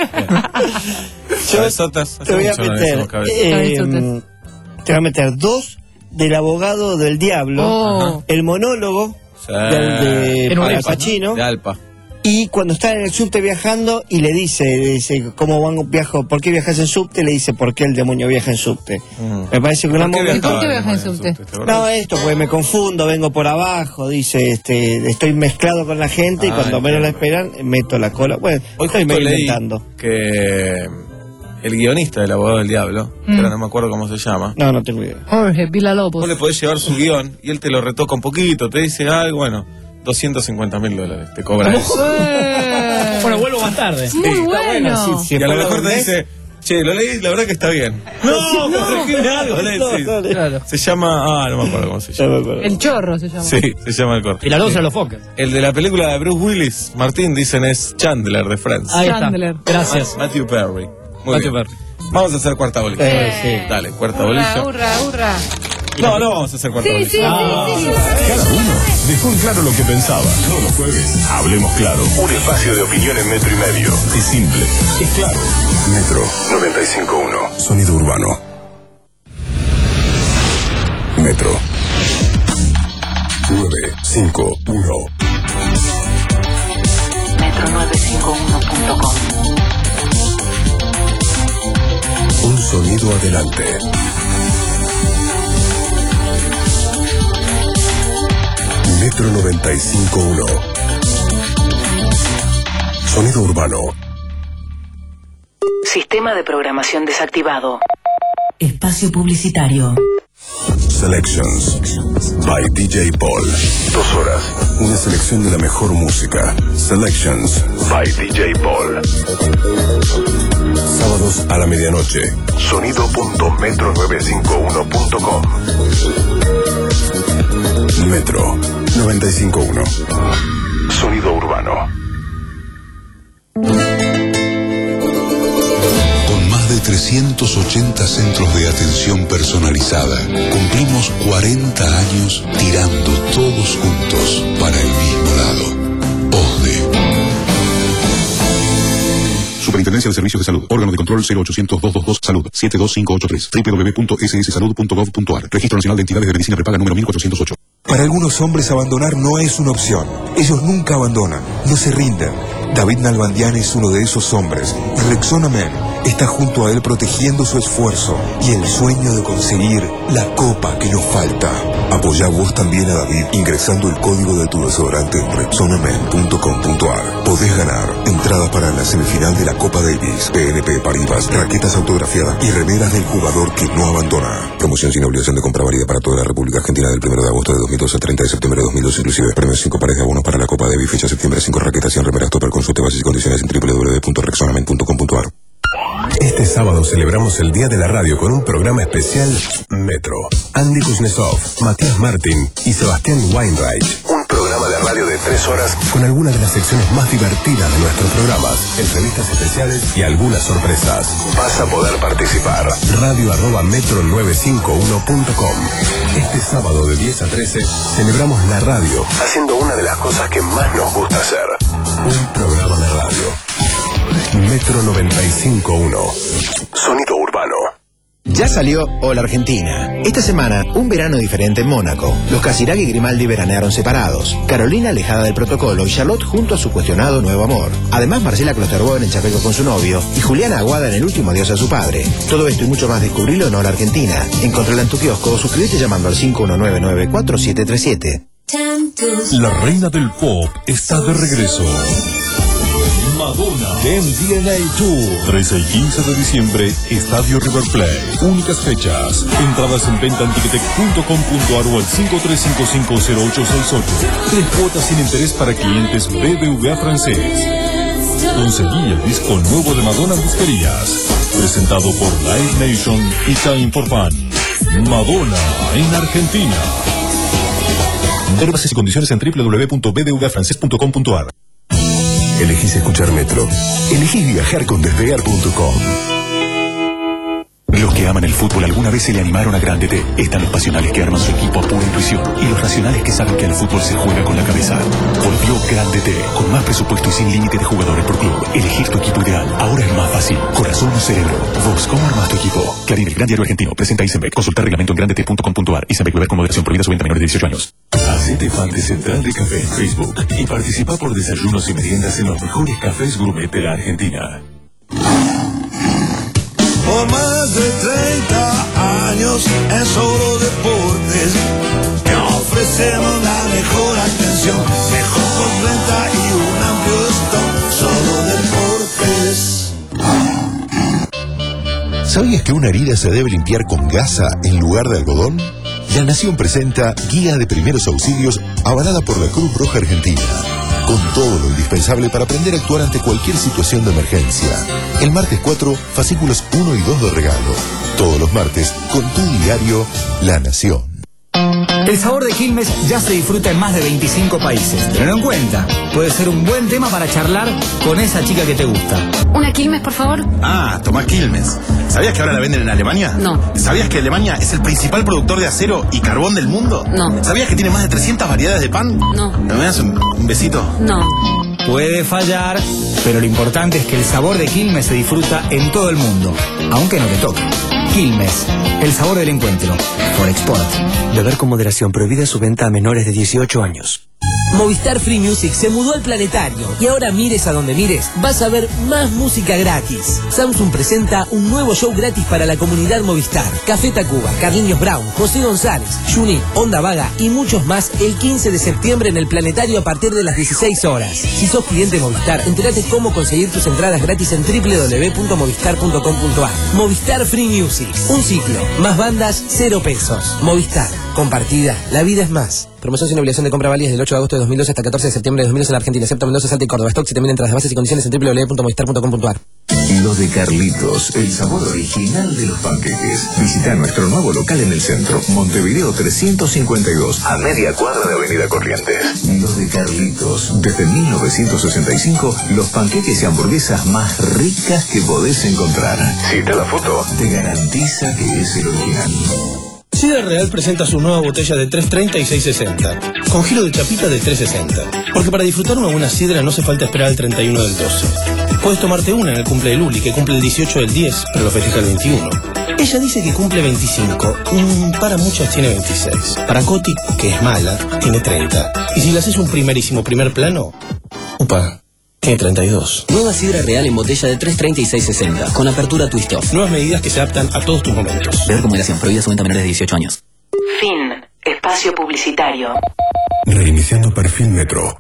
[SPEAKER 3] Cabezotas, hace
[SPEAKER 6] Te voy a
[SPEAKER 3] mucho no le
[SPEAKER 6] meter...
[SPEAKER 3] decimos cabeza.
[SPEAKER 6] eh,
[SPEAKER 4] Cabezotas.
[SPEAKER 6] te voy a meter dos del abogado del diablo.
[SPEAKER 4] Oh.
[SPEAKER 6] El monólogo
[SPEAKER 3] Sí.
[SPEAKER 6] del de
[SPEAKER 8] En un
[SPEAKER 6] Al
[SPEAKER 8] Alpa,
[SPEAKER 6] Pacino.
[SPEAKER 3] De Alpa.
[SPEAKER 6] Y cuando está en el subte viajando y le dice, le dice ¿cómo van, viajo? ¿Por qué viajas en subte? Le dice, ¿por qué el demonio viaja en subte?
[SPEAKER 3] Mm.
[SPEAKER 6] Me parece que un
[SPEAKER 3] ¿Por qué
[SPEAKER 6] momento...
[SPEAKER 3] viajaba
[SPEAKER 4] ¿Por qué
[SPEAKER 3] el
[SPEAKER 4] viaja en
[SPEAKER 3] demonio
[SPEAKER 4] subte?
[SPEAKER 3] ¿te acordás?
[SPEAKER 6] No, esto, pues me confundo, vengo por abajo, dice, este, estoy mezclado con la gente y
[SPEAKER 3] Ah,
[SPEAKER 6] cuando menos la
[SPEAKER 3] entiendo.
[SPEAKER 6] esperan, meto la cola. Bueno,
[SPEAKER 3] Hoy
[SPEAKER 6] estoy
[SPEAKER 3] justo
[SPEAKER 6] medio
[SPEAKER 3] leí
[SPEAKER 6] inventando.
[SPEAKER 3] que el guionista del abogado del diablo, que
[SPEAKER 4] Mm.
[SPEAKER 3] ahora no me acuerdo cómo se llama,
[SPEAKER 6] No, no tengo idea.
[SPEAKER 4] Jorge Villalobos.
[SPEAKER 3] vos le podés llevar su guión y él te lo retoca un poquito, te dice, ay, bueno, doscientos cincuenta mil dólares te cobra eso.
[SPEAKER 4] Eh.
[SPEAKER 8] Bueno, vuelvo más tarde.
[SPEAKER 4] Muy
[SPEAKER 3] Sí, está
[SPEAKER 4] bueno.
[SPEAKER 3] Sí, y a lo mejor te dice, che, lo leí, la verdad que está bien. No, no, corregime algo, le decís.
[SPEAKER 4] Claro.
[SPEAKER 3] Se llama, ah, no me acuerdo cómo se llama.
[SPEAKER 4] El chorro se llama.
[SPEAKER 3] Sí, se llama el corto.
[SPEAKER 8] Y la luz a los foques.
[SPEAKER 3] El de la película de Bruce Willis, Martín, dicen es Chandler de Friends.
[SPEAKER 8] Ahí está.
[SPEAKER 4] Chandler.
[SPEAKER 8] Gracias.
[SPEAKER 3] Matthew Perry. Muy
[SPEAKER 8] Matthew
[SPEAKER 3] bien.
[SPEAKER 8] Perry.
[SPEAKER 3] Vamos a hacer cuarta bolilla.
[SPEAKER 8] Eh, sí.
[SPEAKER 3] Dale, cuarta
[SPEAKER 4] Hurra,
[SPEAKER 3] bolilla.
[SPEAKER 4] hurra, hurra.
[SPEAKER 3] No, no vamos a hacer cuarta
[SPEAKER 4] Sí,
[SPEAKER 3] bolilla.
[SPEAKER 4] sí,
[SPEAKER 3] Ah,
[SPEAKER 4] sí, sí.
[SPEAKER 18] Cada uno dejó en claro lo que pensaba. Todos los jueves, hablemos claro. Un espacio de opinión en metro y medio. Es simple, es claro. Metro noventa y cinco punto uno. Sonido urbano. Metro nueve cinco uno.
[SPEAKER 13] metro nueve cinco uno punto com.
[SPEAKER 18] Un sonido adelante. Metro noventa y cinco punto uno. Sonido urbano.
[SPEAKER 13] Sistema de programación desactivado.
[SPEAKER 27] Espacio publicitario.
[SPEAKER 18] Selections by D J Paul. Dos horas. Una selección de la mejor música. Selections by D J Paul. Sábados a la medianoche. Sonido punto metro novecientos cincuenta y uno punto com. Metro noventa y cinco punto uno. Sonido urbano.
[SPEAKER 5] Con más de trescientos ochenta centros de atención personalizada, cumplimos cuarenta años tirando todos juntos para el mismo lado. O S D E.
[SPEAKER 18] Superintendencia de Servicios de Salud. Órgano de control cero ochocientos, doscientos veintidós Salud. siete dos cinco ocho tres. doble u doble u doble u punto s s salud punto gov punto a r. Registro Nacional de Entidades de Medicina Prepaga número mil cuatrocientos ocho.
[SPEAKER 9] Para algunos hombres abandonar no es una opción. Ellos nunca abandonan, no se rinden. David Nalbandian es uno de esos hombres. Rexona Men está junto a él protegiendo su esfuerzo y el sueño de conseguir la copa que nos falta. Apoyá vos también a David ingresando el código de tu desodorante en rexona men punto com punto a r. Podés ganar entradas para la semifinal de la Copa Davis, P N P Paribas, raquetas autografiadas y remeras del jugador que no abandona. Promoción sin obligación de compra válida para toda la República Argentina del primero de agosto de dos mil doce al treinta de septiembre de dos mil doce inclusive. Premios cinco pares de abonos para la Copa Davis, fecha septiembre, cinco raquetas y remeras topper. Consulte bases y condiciones en doble u doble u doble u punto rexona men punto com punto a r.
[SPEAKER 18] Este sábado celebramos el Día de la Radio con un programa especial Metro. Andy Kuznetsov, Matías Martín y Sebastián Weinreich. Un programa de radio de tres horas con algunas de las secciones más divertidas de nuestros programas, entrevistas especiales y algunas sorpresas. Vas a poder participar. Radio arroba metro novecientos cincuenta y uno punto com. Este sábado de diez a trece celebramos la radio, haciendo una de las cosas que más nos gusta hacer. Un programa de radio. Metro noventa y cinco punto uno. Sonido urbano.
[SPEAKER 10] Ya salió Hola Argentina. Esta semana, un verano diferente en Mónaco. Los Casiraghi y Grimaldi veranearon separados. Carolina alejada del protocolo y Charlotte junto a su cuestionado nuevo amor. Además, Marcela Klosterboer en Chapecó con su novio y Juliana Aguada en el último adiós a su padre. Todo esto y mucho más descubrilo en Hola Argentina. Encontrala en tu kiosco o suscríbete llamando al cinco uno nueve nueve cuatro siete tres siete.
[SPEAKER 18] La reina del pop está de regreso. Madonna M D N A Tour. trece y quince de diciembre, Estadio River Plate. Únicas fechas. Entradas en venta en ticketek punto com punto a r o al cinco tres cinco cinco cero ocho seis ocho. Tres cuotas sin interés para clientes B B V A francés. Conseguí el disco nuevo de Madonna en disquerías. Presentado por Live Nation y Time for Fun. Madonna en Argentina. Ver bases y condiciones en doble u doble u doble u punto b b v a francés punto com punto a r. Elegís escuchar Metro. Elegís viajar con despegar punto com. Los que aman el fútbol alguna vez se le animaron a Grande T. Están los pasionales que arman su equipo a pura intuición y los racionales que saben que el fútbol se juega con la cabeza. Volvió Grande T, con más presupuesto y sin límite de jugadores por club. Elegir tu equipo ideal ahora es más fácil. Corazón o cerebro. Vos, ¿cómo armas tu equipo? Clarín, el gran diario argentino. Presenta Isenbeck. Consultar reglamento en grande t punto com punto a r. Isenbeck, beber con moderación, prohibida su venta a menores de dieciocho años. Hacete fan de Central de Café en Facebook y participa por desayunos y meriendas en los mejores cafés gourmet de la Argentina.
[SPEAKER 2] Por más de treinta años en Solo Deportes te ofrecemos la mejor atención, mejor postventa y un amplio stock. Solo Deportes.
[SPEAKER 18] ¿Sabías que una herida se debe limpiar con gasa en lugar de algodón? La Nación presenta Guía de Primeros Auxilios avalada por la Cruz Roja Argentina.
[SPEAKER 5] con todo lo indispensable para aprender a actuar ante cualquier situación de emergencia. El martes cuatro, fascículos uno y dos de regalo. Todos los martes, con tu diario La Nación.
[SPEAKER 30] El sabor de Quilmes ya se disfruta en más de veinticinco países. Tenlo en cuenta. Puede ser un buen tema para charlar con esa chica que te gusta.
[SPEAKER 28] ¿Una Quilmes, por favor?
[SPEAKER 11] Ah, toma Quilmes. ¿Sabías que ahora la venden en Alemania?
[SPEAKER 28] No.
[SPEAKER 11] ¿Sabías que Alemania es el principal productor de acero y carbón del mundo?
[SPEAKER 28] No.
[SPEAKER 11] ¿Sabías que tiene más de trescientas variedades de pan?
[SPEAKER 28] No.
[SPEAKER 11] ¿Me das un, un besito?
[SPEAKER 28] No.
[SPEAKER 30] Puede fallar, pero lo importante es que el sabor de Quilmes se disfruta en todo el mundo, aunque no te toque. Quilmes, el sabor del encuentro. Por Export.
[SPEAKER 31] Beber con moderación, prohibida su venta a menores de dieciocho años.
[SPEAKER 12] Movistar Free Music se mudó al planetario y ahora mires a donde mires, vas a ver más música gratis. Samsung presenta un nuevo show gratis para la comunidad Movistar. Café Tacuba, Carliños Brown, José González, Juni, Onda Vaga y muchos más el quince de septiembre en el planetario a partir de las dieciséis horas. Si sos cliente Movistar, entérate cómo conseguir tus entradas gratis en doble u doble u doble u punto movistar punto com punto a r. Movistar Free Music, un ciclo, más bandas, cero pesos. Movistar, compartida, la vida es más. Promoción sin obligación de compra válida desde el ocho de agosto de dos mil doce hasta el catorce de septiembre de dos mil doce en la Argentina, excepto Mendoza, Salta y Córdoba. Stock siete mil entradas, bases y condiciones en doble u doble u doble u punto movistar punto com punto a r.
[SPEAKER 18] Lo de Carlitos, el sabor original de los panqueques. Visita nuestro nuevo local en el centro, Montevideo trescientos cincuenta y dos, a media cuadra de Avenida Corrientes. Lo de Carlitos, desde mil novecientos sesenta y cinco, los panqueques y hamburguesas más ricas que podés encontrar. Si está la foto, te garantiza que es el original.
[SPEAKER 14] Sidra Real presenta su nueva botella de tres treinta y seis sesenta, con giro de chapita de tres sesenta. Porque para disfrutar una buena sidra no hace falta esperar al treinta y uno del doce. Puedes tomarte una en el cumple de Luli, que cumple el dieciocho del diez, pero lo festeja el veintiuno. Ella dice que cumple veinticinco, mm, para muchas tiene veintiséis. Para Coti, que es mala, tiene treinta. Y si le haces un primerísimo primer plano, upa, tiene treinta y dos.
[SPEAKER 12] Nueva Sidra Real en botella de tres treinta y seis sesenta, con apertura twist off.
[SPEAKER 14] Nuevas medidas que se adaptan a todos tus momentos.
[SPEAKER 12] Beber con moderación, prohibida su venta a menores de dieciocho años.
[SPEAKER 27] Fin. Espacio publicitario.
[SPEAKER 7] Reiniciando perfil Metro.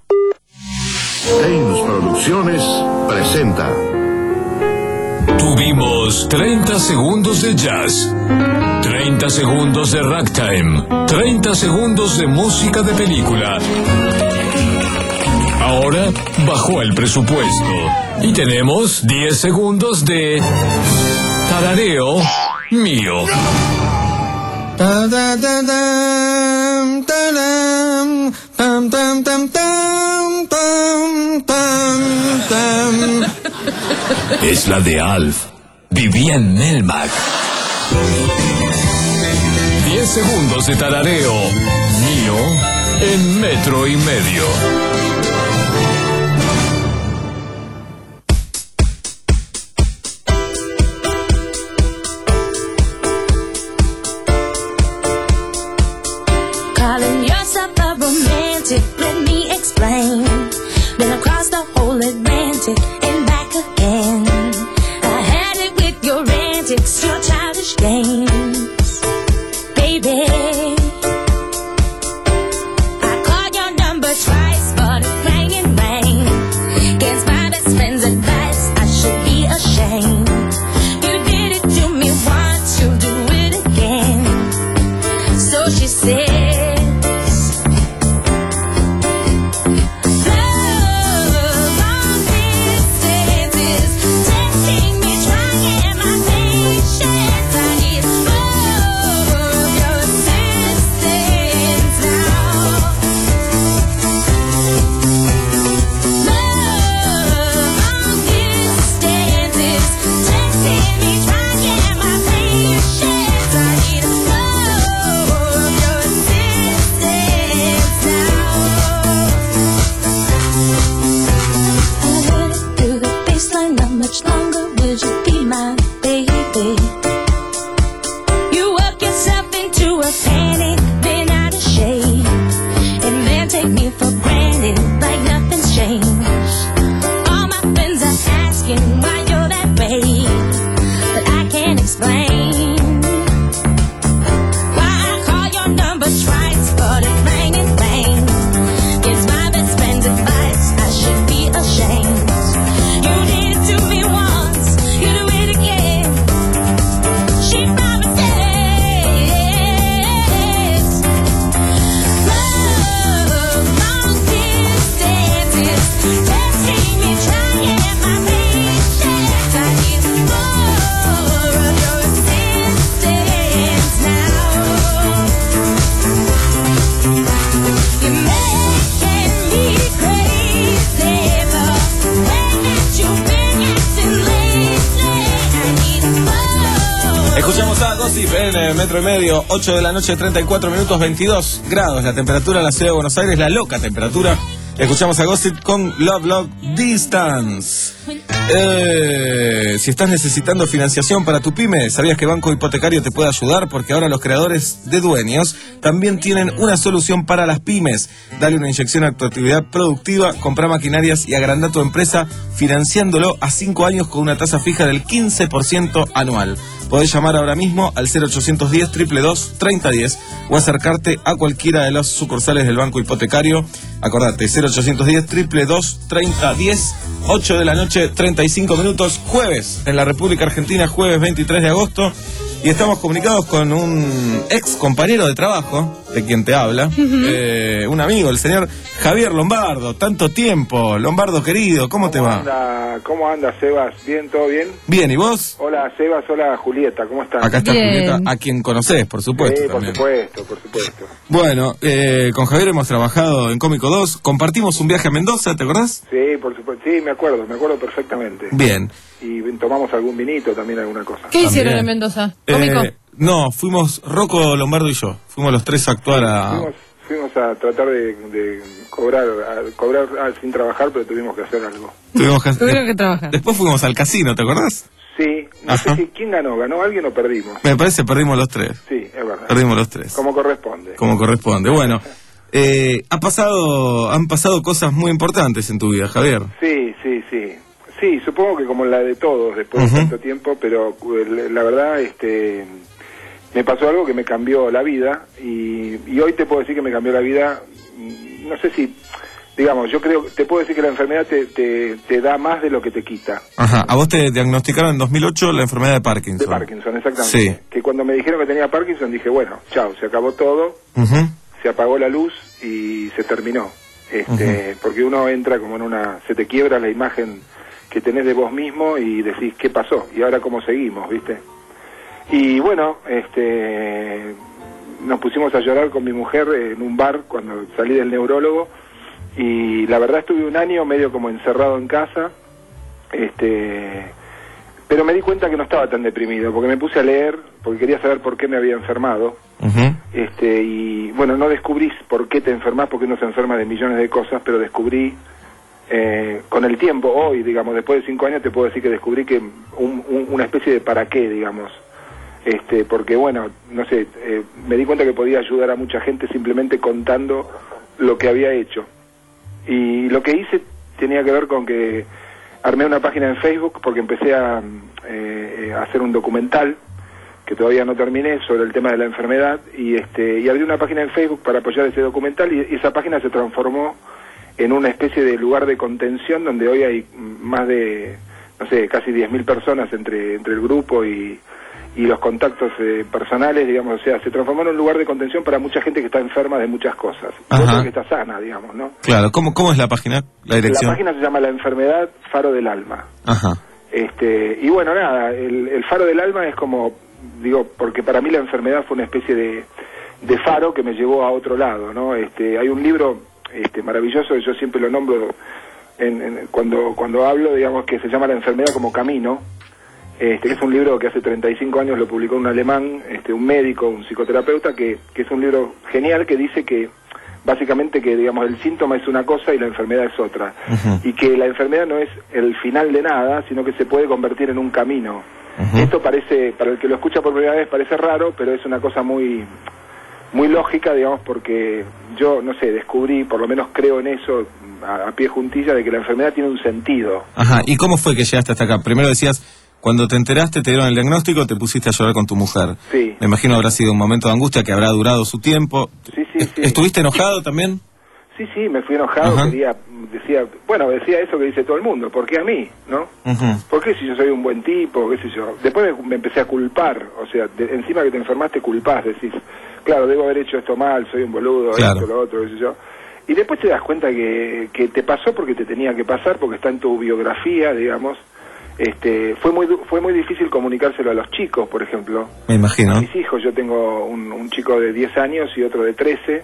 [SPEAKER 15] Ames Producciones presenta.
[SPEAKER 16] Tuvimos treinta segundos de jazz, treinta segundos de ragtime, treinta segundos de música de película. Ahora bajó el presupuesto y tenemos diez segundos de tarareo mío. Es la de Alf. Vivía en Melmac. diez segundos de tarareo mío en metro y medio.
[SPEAKER 17] Calling yourself a romantic, let me explain. Been across the whole Atlantic and back again. I had it with your antics, your childish games, baby. I called your number twice, but it rang and rang. Against my best friend's advice, I should be ashamed. You did it to me once, you'll do it again. So she said.
[SPEAKER 3] Gossip en eh, Metro y Medio, ocho de la noche, treinta y cuatro minutos, veintidós grados. La temperatura en la ciudad de Buenos Aires, la loca temperatura. Escuchamos a Gossip con Love Love Distance. Eh, si estás necesitando financiación para tu pyme, ¿sabías que Banco Hipotecario te puede ayudar? Porque ahora los creadores de dueños también tienen una solución para las pymes. Dale una inyección a tu actividad productiva, compra maquinarias y agranda tu empresa financiándolo a cinco años con una tasa fija del quince por ciento anual. Podés llamar ahora mismo al cero ochocientos diez, dos dos dos, treinta diez o acercarte a cualquiera de las sucursales del Banco Hipotecario. Acordate, cero ochocientos diez, dos dos dos, treinta diez, ocho de la noche, treinta y cinco minutos, jueves en la República Argentina, jueves veintitrés de agosto. Y estamos comunicados con un ex compañero de trabajo, de quien te habla, uh-huh. eh, un amigo, el señor Javier Lombardo. Tanto tiempo, Lombardo querido, ¿cómo, ¿Cómo te va?
[SPEAKER 1] Anda, ¿Cómo anda, Sebas? ¿Bien, todo bien?
[SPEAKER 3] Bien, ¿y vos?
[SPEAKER 1] Hola, Sebas, hola, Julieta, ¿cómo estás?
[SPEAKER 3] Acá está
[SPEAKER 1] bien.
[SPEAKER 3] Julieta, a quien conocés, por supuesto.
[SPEAKER 1] Sí, por
[SPEAKER 3] también.
[SPEAKER 1] supuesto, por supuesto.
[SPEAKER 3] Bueno, eh, con Javier hemos trabajado en Cómico dos, compartimos un viaje a Mendoza, ¿te acordás?
[SPEAKER 1] Sí, por supuesto, sí, me acuerdo, me acuerdo perfectamente.
[SPEAKER 3] Bien.
[SPEAKER 1] Y tomamos algún vinito también, alguna cosa.
[SPEAKER 4] ¿Qué
[SPEAKER 1] también.
[SPEAKER 4] hicieron en Mendoza? ¿Cómico?
[SPEAKER 3] Eh, no, fuimos Rocco, Lombardo y yo. Fuimos los tres a actuar a...
[SPEAKER 1] Fuimos, fuimos a tratar de, de cobrar, a cobrar ah, sin trabajar, pero tuvimos que hacer algo.
[SPEAKER 3] Tuvimos que,
[SPEAKER 4] Tuvieron que trabajar.
[SPEAKER 3] Después fuimos al casino, ¿te acordás?
[SPEAKER 1] Sí, no Ajá. sé si quién ganó, ¿ganó alguien o perdimos?
[SPEAKER 3] Me parece perdimos los tres.
[SPEAKER 1] Sí, es verdad.
[SPEAKER 3] Perdimos los tres.
[SPEAKER 1] Como corresponde.
[SPEAKER 3] Como corresponde. Bueno, eh, ha pasado, han pasado cosas muy importantes en tu vida, Javier.
[SPEAKER 1] Sí, sí, sí. Sí, supongo que como la de todos después uh-huh. de tanto tiempo, pero la verdad, este, me pasó algo que me cambió la vida y, y hoy te puedo decir que me cambió la vida, no sé si, digamos, yo creo, te puedo decir que la enfermedad te, te, te da más de lo que te quita.
[SPEAKER 3] Ajá, a vos te diagnosticaron en dos mil ocho la enfermedad de Parkinson.
[SPEAKER 1] De Parkinson, exactamente.
[SPEAKER 3] Sí.
[SPEAKER 1] Que cuando me dijeron que tenía Parkinson dije, bueno, chao, se acabó todo, uh-huh. se apagó la luz y se terminó. Este, uh-huh. Porque uno entra como en una, se te quiebra la imagen que tenés de vos mismo y decís, ¿qué pasó? ¿Y ahora cómo seguimos, viste? Y bueno, este nos pusimos a llorar con mi mujer en un bar cuando salí del neurólogo y la verdad estuve un año medio como encerrado en casa, este pero me di cuenta que no estaba tan deprimido, porque me puse a leer, porque quería saber por qué me había enfermado, uh-huh. este y bueno, no descubrí por qué te enfermas, porque uno se enferma de millones de cosas, pero descubrí Eh, con el tiempo, hoy, digamos, después de cinco años te puedo decir que descubrí que un, un, una especie de para qué, digamos, este, porque bueno, no sé, eh, me di cuenta que podía ayudar a mucha gente simplemente contando lo que había hecho. Y lo que hice tenía que ver con que armé una página en Facebook porque empecé a, eh, a hacer un documental que todavía no terminé sobre el tema de la enfermedad y este y abrí una página en Facebook para apoyar ese documental y, y esa página se transformó en una especie de lugar de contención donde hoy hay más de, no sé, casi diez mil personas entre entre el grupo y, y los contactos eh, personales, digamos, o sea, se transformó en un lugar de contención para mucha gente que está enferma de muchas cosas, y otra que está sana, digamos, ¿no?
[SPEAKER 3] Claro, ¿cómo, cómo es la página, la dirección?
[SPEAKER 1] La página se llama La Enfermedad Faro del Alma.
[SPEAKER 3] Ajá.
[SPEAKER 1] Este, y bueno, nada, el, el Faro del Alma es como, digo, porque para mí la enfermedad fue una especie de, de faro que me llevó a otro lado, ¿no? Este, hay un libro Este, maravilloso, yo siempre lo nombro en, en, cuando cuando hablo, digamos, que se llama La enfermedad como camino, este, que es un libro que hace treinta y cinco años lo publicó un alemán, este, un médico, un psicoterapeuta, que, que es un libro genial que dice que básicamente que, digamos, el síntoma es una cosa y la enfermedad es otra, uh-huh. y que la enfermedad no es el final de nada, sino que se puede convertir en un camino. Uh-huh. Esto parece, para el que lo escucha por primera vez parece raro, pero es una cosa muy muy lógica, digamos, porque yo, no sé, descubrí, por lo menos creo en eso, a, a pie juntilla, de que la enfermedad tiene un sentido.
[SPEAKER 3] Ajá, ¿y cómo fue que llegaste hasta acá? Primero decías, cuando te enteraste, te dieron el diagnóstico, te pusiste a llorar con tu mujer.
[SPEAKER 1] Sí.
[SPEAKER 3] Me imagino habrá sido un momento de angustia que habrá durado su tiempo.
[SPEAKER 1] Sí, sí, sí.
[SPEAKER 3] ¿Estuviste enojado también?
[SPEAKER 1] Sí, sí, me fui enojado, Ajá. quería, decía, bueno, decía eso que dice todo el mundo, ¿por qué a mí, no? Uh-huh. ¿Por qué si yo soy un buen tipo, qué sé yo? Después me, me empecé a culpar, o sea, de, encima que te enfermaste culpás, decís, claro, debo haber hecho esto mal, soy un boludo, claro. esto, lo otro, qué sé yo. Y después te das cuenta que, que te pasó porque te tenía que pasar, porque está en tu biografía, digamos. Este, fue muy fue muy difícil comunicárselo a los chicos, por ejemplo.
[SPEAKER 3] Me imagino.
[SPEAKER 1] A mis hijos, yo tengo un, un chico de diez años y otro de trece,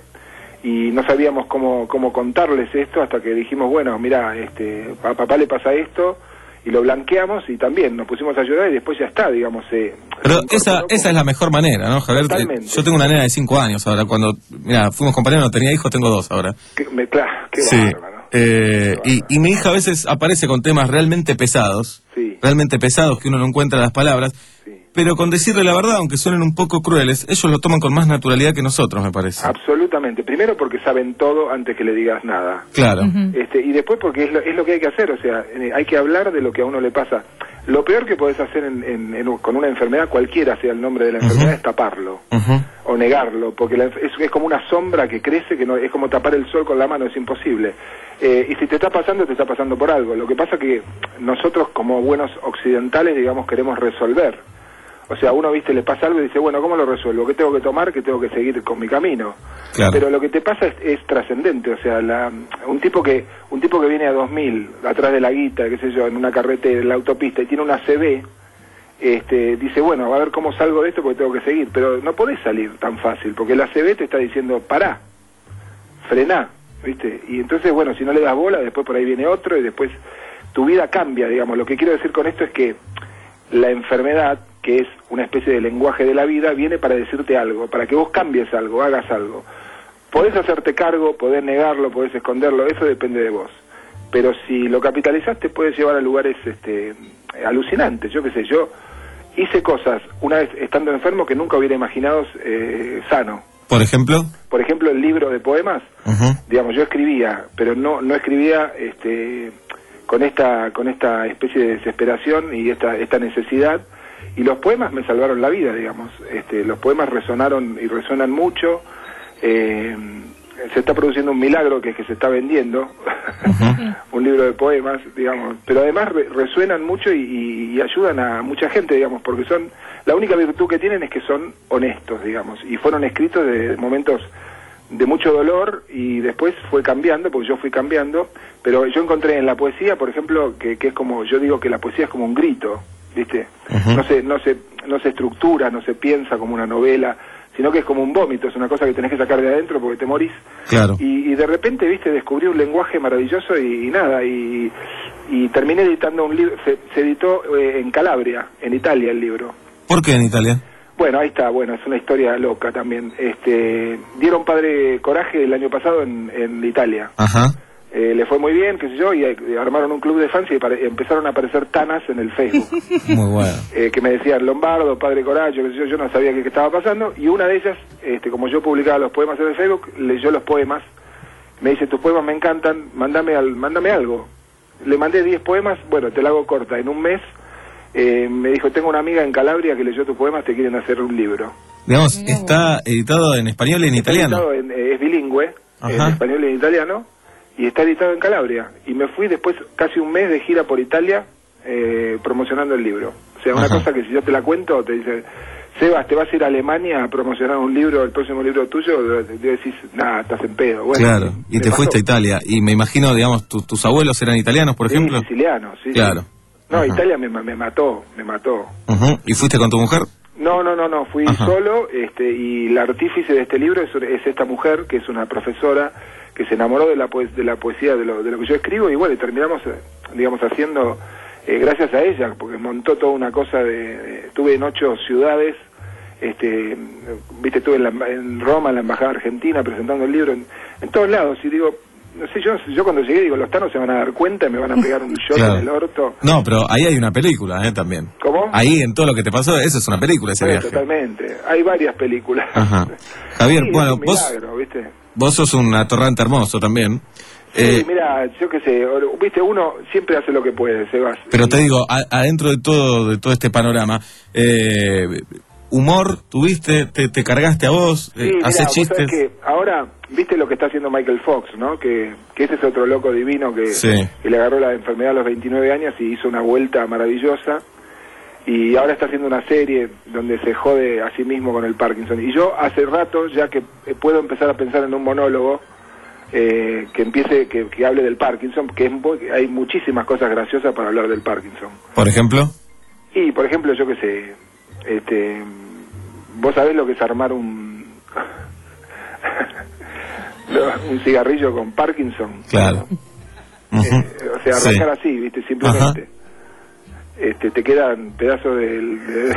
[SPEAKER 1] y no sabíamos cómo cómo contarles esto hasta que dijimos, bueno, mira, este, a papá le pasa esto, y lo blanqueamos y también nos pusimos a llorar y después ya está, digamos. Eh,
[SPEAKER 3] Pero esa esa es la mejor manera, ¿no, Javier?
[SPEAKER 1] Totalmente.
[SPEAKER 3] Yo tengo una nena de cinco años ahora, cuando, mira, fuimos compañeros, no tenía hijos, tengo dos ahora.
[SPEAKER 1] Que, me, claro, qué
[SPEAKER 3] sí.
[SPEAKER 1] bárbaro.
[SPEAKER 3] Eh, y, y mi hija a veces aparece con temas realmente pesados,
[SPEAKER 1] sí.
[SPEAKER 3] realmente pesados que uno no encuentra las palabras, sí. pero con decirle la verdad, aunque suenen un poco crueles, ellos lo toman con más naturalidad que nosotros, me parece.
[SPEAKER 1] Absolutamente. Primero porque saben todo antes que le digas nada.
[SPEAKER 3] Claro.
[SPEAKER 1] Uh-huh. este, y después porque es lo, es lo que hay que hacer, o sea, eh, hay que hablar de lo que a uno le pasa. Lo peor que podés hacer en, en, en, con una enfermedad, cualquiera sea el nombre de la enfermedad, uh-huh. es taparlo. Uh-huh. O negarlo, porque la, es, es como una sombra que crece, que no es como tapar el sol con la mano, es imposible. Eh, y si te está pasando, te está pasando por algo. Lo que pasa que nosotros, como buenos occidentales, digamos, queremos resolver. O sea, uno, viste, le pasa algo y dice, bueno, ¿cómo lo resuelvo? ¿Qué tengo que tomar? ¿Qué tengo que seguir con mi camino?
[SPEAKER 3] Claro.
[SPEAKER 1] Pero lo que te pasa es, es trascendente. O sea, la, un tipo que un tipo que viene a dos mil, atrás de la guita, qué sé yo, en una carretera, en la autopista, y tiene una C B, este, dice, bueno, a ver cómo salgo de esto porque tengo que seguir. Pero no podés salir tan fácil, porque la C B te está diciendo, pará, frená, ¿viste? Y entonces, bueno, si no le das bola, después por ahí viene otro y después tu vida cambia, digamos. Lo que quiero decir con esto es que la enfermedad, que es una especie de lenguaje de la vida, viene para decirte algo, para que vos cambies algo, hagas algo. Podés hacerte cargo, podés negarlo, podés esconderlo, eso depende de vos. Pero si lo capitalizás, te puedes llevar a lugares este, alucinantes. Yo qué sé, yo hice cosas una vez estando enfermo que nunca hubiera imaginado eh, sano.
[SPEAKER 3] ¿Por ejemplo?
[SPEAKER 1] Por ejemplo, el libro de poemas,
[SPEAKER 3] uh-huh.
[SPEAKER 1] digamos, yo escribía, pero no no escribía este con esta con esta especie de desesperación y esta esta necesidad, y los poemas me salvaron la vida, digamos. Este, los poemas resonaron y resuenan mucho. Eh, se está produciendo un milagro, que es que se está vendiendo uh-huh. un libro de poemas, digamos, pero además re resuenan mucho y, y, y ayudan a mucha gente, digamos, porque son, la única virtud que tienen es que son honestos, digamos, y fueron escritos de momentos de mucho dolor y después fue cambiando, porque yo fui cambiando, pero yo encontré en la poesía, por ejemplo, que, que es como, yo digo que la poesía es como un grito, ¿viste? Uh-huh. No se, no se, no se estructura, no se piensa como una novela, sino que es como un vómito, es una cosa que tenés que sacar de adentro porque te morís.
[SPEAKER 3] Claro.
[SPEAKER 1] Y, y de repente, viste, descubrí un lenguaje maravilloso y, y nada, y, y terminé editando un libro, se, se editó eh, en Calabria, en Italia, el libro.
[SPEAKER 3] ¿Por qué en Italia?
[SPEAKER 1] Bueno, ahí está, bueno, es una historia loca también. Este, dieron Padre Coraje el año pasado en, en Italia.
[SPEAKER 3] Ajá.
[SPEAKER 1] Eh, le fue muy bien, qué sé yo, y eh, armaron un club de fans y empezaron a aparecer tanas en el Facebook.
[SPEAKER 3] Muy bueno.
[SPEAKER 1] Eh, que me decían Lombardo, Padre Coraje, qué sé yo, yo no sabía qué, qué estaba pasando, y una de ellas, este, como yo publicaba los poemas en el Facebook, leyó los poemas, me dice, tus poemas me encantan, mándame, al, mándame algo. Le mandé diez poemas, bueno, te la hago corta, en un mes, eh, me dijo, tengo una amiga en Calabria que leyó tus poemas, te quieren hacer un libro.
[SPEAKER 3] Digamos, está editado en español y en
[SPEAKER 1] está
[SPEAKER 3] italiano.
[SPEAKER 1] Editado en, eh, es bilingüe,
[SPEAKER 3] Ajá.
[SPEAKER 1] en español y en italiano, y está editado en Calabria. Y me fui después casi un mes de gira por Italia eh, promocionando el libro. O sea, una
[SPEAKER 3] Ajá.
[SPEAKER 1] cosa que si yo te la cuento, te dice, Sebas, ¿te vas a ir a Alemania a promocionar un libro, el próximo libro tuyo? Te decís, nada, estás en pedo. Bueno,
[SPEAKER 3] claro, y te
[SPEAKER 1] pasó.
[SPEAKER 3] fuiste a Italia. Y me imagino, digamos, tu, tus abuelos eran italianos, por
[SPEAKER 1] Sí,
[SPEAKER 3] ejemplo.
[SPEAKER 1] sicilianos, sí.
[SPEAKER 3] Claro.
[SPEAKER 1] Sí. No,
[SPEAKER 3] Ajá.
[SPEAKER 1] Italia me, me mató, me mató.
[SPEAKER 3] Uh-huh. ¿Y fuiste con tu mujer?
[SPEAKER 1] No, no, no, no, fui
[SPEAKER 3] Ajá.
[SPEAKER 1] solo, este, y la artífice de este libro es, es esta mujer, que es una profesora que se enamoró de la poes de la poesía, de lo, de lo que yo escribo, y bueno, y terminamos, eh, digamos, haciendo, eh, gracias a ella, porque montó toda una cosa de, de estuve en ocho ciudades, este, viste, estuve en, la, en Roma, en la Embajada Argentina, presentando el libro, en, en todos lados, y digo, no sé, yo yo cuando llegué digo, los tanos se van a dar cuenta y me van a pegar un shot
[SPEAKER 3] Claro.
[SPEAKER 1] en el orto.
[SPEAKER 3] No, pero ahí hay una película, ¿eh? También.
[SPEAKER 1] ¿Cómo?
[SPEAKER 3] Ahí, en todo lo que te pasó, eso es una película, ese
[SPEAKER 1] Bueno,
[SPEAKER 3] viaje.
[SPEAKER 1] totalmente, hay varias películas.
[SPEAKER 3] Ajá. Javier,
[SPEAKER 1] Sí,
[SPEAKER 3] bueno,
[SPEAKER 1] es un
[SPEAKER 3] vos,
[SPEAKER 1] milagro, ¿viste?
[SPEAKER 3] vos sos un atorrante hermoso también.
[SPEAKER 1] Sí,
[SPEAKER 3] Eh,
[SPEAKER 1] mira, yo qué sé, o- viste, uno siempre hace lo que puede, Sebas.
[SPEAKER 3] pero te digo, a- adentro de todo de todo este panorama, eh, humor tuviste, te, te cargaste a vos,
[SPEAKER 1] Sí,
[SPEAKER 3] eh,
[SPEAKER 1] mirá,
[SPEAKER 3] haces
[SPEAKER 1] vos
[SPEAKER 3] chistes.
[SPEAKER 1] sabés que ahora, viste lo que está haciendo Michael Fox, ¿no? Que, que ese es otro loco divino que,
[SPEAKER 3] Sí.
[SPEAKER 1] que le agarró la enfermedad a los veintinueve años y hizo una vuelta maravillosa. Y ahora está haciendo una serie donde se jode a sí mismo con el Parkinson. Y yo hace rato, ya que eh, puedo empezar a pensar en un monólogo eh, que empiece, que, que hable del Parkinson, que es, mu- hay muchísimas cosas graciosas para hablar del Parkinson.
[SPEAKER 3] Por ejemplo,
[SPEAKER 1] Y, por ejemplo, yo qué sé, este, vos sabés lo que es armar un un cigarrillo con Parkinson.
[SPEAKER 3] claro. Ujú.
[SPEAKER 1] Eh, o sea,
[SPEAKER 3] Sí.
[SPEAKER 1] arrancar así, viste, simplemente. este, te quedan pedazos del... De...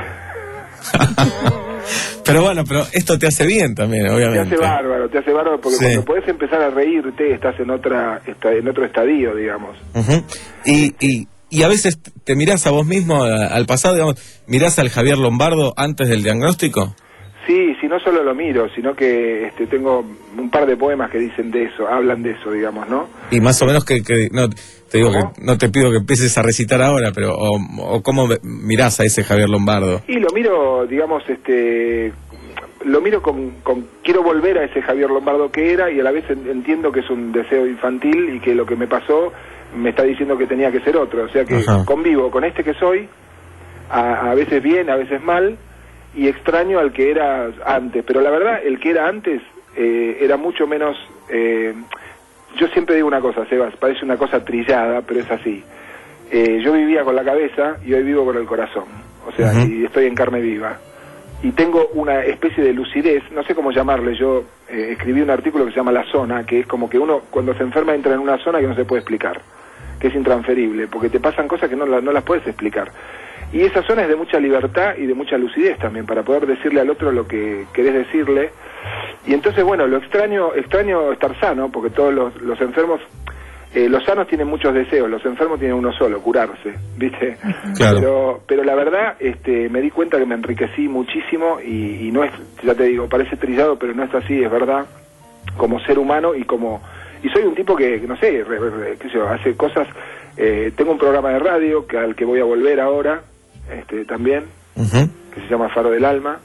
[SPEAKER 3] Pero bueno, pero esto te hace bien también, obviamente.
[SPEAKER 1] Te hace bárbaro, te hace bárbaro porque sí. Cuando podés empezar a reírte, estás en otra en otro estadio, digamos.
[SPEAKER 3] Uh-huh. y, y, y a veces te mirás a vos mismo, a, al pasado, digamos, mirás al Javier Lombardo antes del diagnóstico.
[SPEAKER 1] Sí, sí, no solo lo miro, sino que este, tengo un par de poemas que dicen de eso, hablan de eso, digamos, ¿no?
[SPEAKER 3] Y más o menos que, que no te digo ¿Cómo? que no te pido que empieces a recitar ahora, pero o, o cómo mirás a ese Javier Lombardo.
[SPEAKER 1] Y lo miro, digamos, este, lo miro con, con, quiero volver a ese Javier Lombardo que era y a la vez entiendo que es un deseo infantil y que lo que me pasó me está diciendo que tenía que ser otro, o sea que Ajá. convivo con este que soy, a, a veces bien, a veces mal. Y extraño al que era antes, pero la verdad, el que era antes eh, era mucho menos... Eh, yo siempre digo una cosa, Sebas, parece una cosa trillada, pero es así. Eh, yo vivía con la cabeza y hoy vivo con el corazón, o sea, uh-huh. y estoy en carne viva. Y tengo una especie de lucidez, no sé cómo llamarle, yo eh, escribí un artículo que se llama La Zona, que es como que uno cuando se enferma entra en una zona que no se puede explicar, que es intransferible, porque te pasan cosas que no, la, no las puedes explicar. Y esa zona es de mucha libertad y de mucha lucidez también, para poder decirle al otro lo que querés decirle. Y entonces, bueno, lo extraño, extraño estar sano, porque todos los, los enfermos, eh, los sanos tienen muchos deseos, los enfermos tienen uno solo, curarse, ¿viste? Claro. Pero, pero la verdad, este, me di cuenta que me enriquecí muchísimo y, y no es, ya te digo, parece trillado, pero no es así, es verdad, como ser humano y como... Y soy un tipo que, no sé, re, re, qué sé yo, hace cosas... Eh, tengo un programa de radio que, al que voy a volver ahora, este también, uh-huh. que se llama Faro del Alma,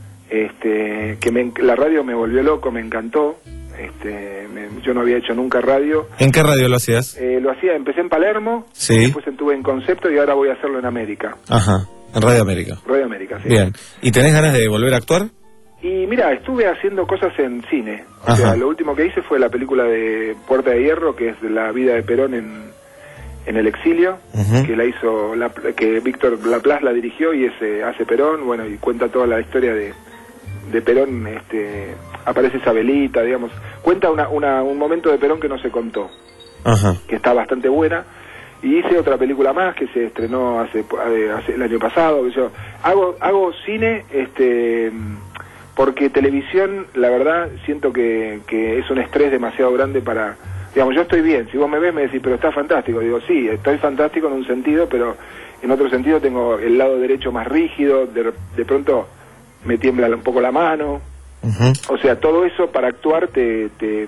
[SPEAKER 1] este que me, la radio me volvió loco, me encantó, este me, yo no había hecho nunca radio.
[SPEAKER 3] ¿En qué radio lo hacías?
[SPEAKER 1] Eh, lo hacía, empecé en Palermo,
[SPEAKER 3] sí.
[SPEAKER 1] después estuve en Concepto y ahora voy a hacerlo en América.
[SPEAKER 3] Ajá, en Radio América.
[SPEAKER 1] Radio América, sí.
[SPEAKER 3] Bien, ¿y tenés ganas de volver a actuar?
[SPEAKER 1] Y mira, estuve haciendo cosas en cine, o Ajá. sea, lo último que hice fue la película de Puerta de Hierro, que es de la vida de Perón en... en el exilio, uh-huh. que la hizo, la, que Víctor Laplace la dirigió y ese hace Perón, bueno, y cuenta toda la historia de, de Perón, este, aparece Isabelita, digamos, cuenta una, una, un momento de Perón que no se contó, uh-huh. que está bastante buena, y hice otra película más que se estrenó hace, hace el año pasado, que yo hago, hago cine, este, porque televisión, la verdad, siento que, que es un estrés demasiado grande para... Digamos, yo estoy bien, si vos me ves me decís, pero está fantástico. Digo, sí, estoy fantástico en un sentido, pero en otro sentido tengo el lado derecho más rígido, de, de pronto me tiembla un poco la mano. Uh-huh. O sea, todo eso para actuar te, te,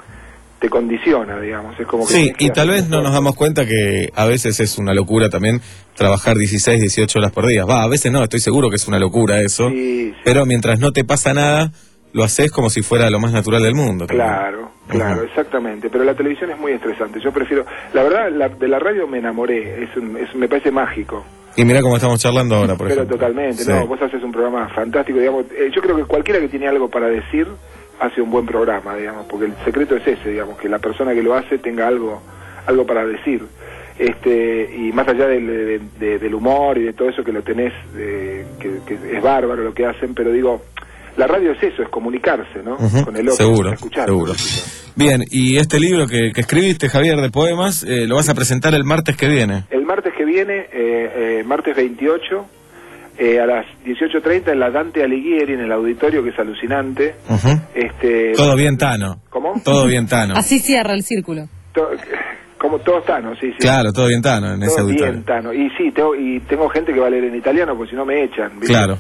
[SPEAKER 1] te condiciona, digamos. Es como que
[SPEAKER 3] sí, y tal vez no nos damos cuenta que a veces es una locura también trabajar dieciséis, dieciocho horas por día. Va, a veces no, estoy seguro que es una locura eso, sí, sí. Pero mientras no te pasa nada... lo haces como si fuera lo más natural del mundo.
[SPEAKER 1] Claro, también. claro, uh-huh. exactamente. Pero la televisión es muy estresante. Yo prefiero... La verdad, la, de la radio me enamoré. Es, un, es me parece mágico.
[SPEAKER 3] Y mira cómo estamos charlando ahora, por
[SPEAKER 1] Pero
[SPEAKER 3] ejemplo.
[SPEAKER 1] Pero totalmente. Sí. No, vos haces un programa fantástico, digamos. Eh, yo creo que cualquiera que tiene algo para decir hace un buen programa, digamos. Porque el secreto es ese, digamos. Que la persona que lo hace tenga algo, algo para decir. Este y más allá del, de, de, del humor y de todo eso que lo tenés, eh, que, que es bárbaro lo que hacen, pero digo... La radio es eso, es comunicarse, ¿no? Uh-huh. Con el otro,
[SPEAKER 3] seguro,
[SPEAKER 1] escuchar.
[SPEAKER 3] Seguro. Bien, y este libro que, que escribiste, Javier, de poemas, eh, lo vas a presentar el martes que viene.
[SPEAKER 1] El martes que viene, eh, eh, martes veintiocho, eh, a las dieciocho treinta en la Dante Alighieri, en el auditorio, que es alucinante.
[SPEAKER 3] Uh-huh.
[SPEAKER 1] este,
[SPEAKER 3] Todo bien Tano.
[SPEAKER 1] ¿Cómo?
[SPEAKER 3] Todo bien Tano.
[SPEAKER 4] Así cierra el círculo.
[SPEAKER 1] To como todo Tano, sí, sí.
[SPEAKER 3] Claro, todo bien Tano en todo ese auditorio.
[SPEAKER 1] Bien Tano. Y sí, tengo, y tengo gente que va a leer en italiano, porque si no me echan, ¿viste?
[SPEAKER 3] Claro.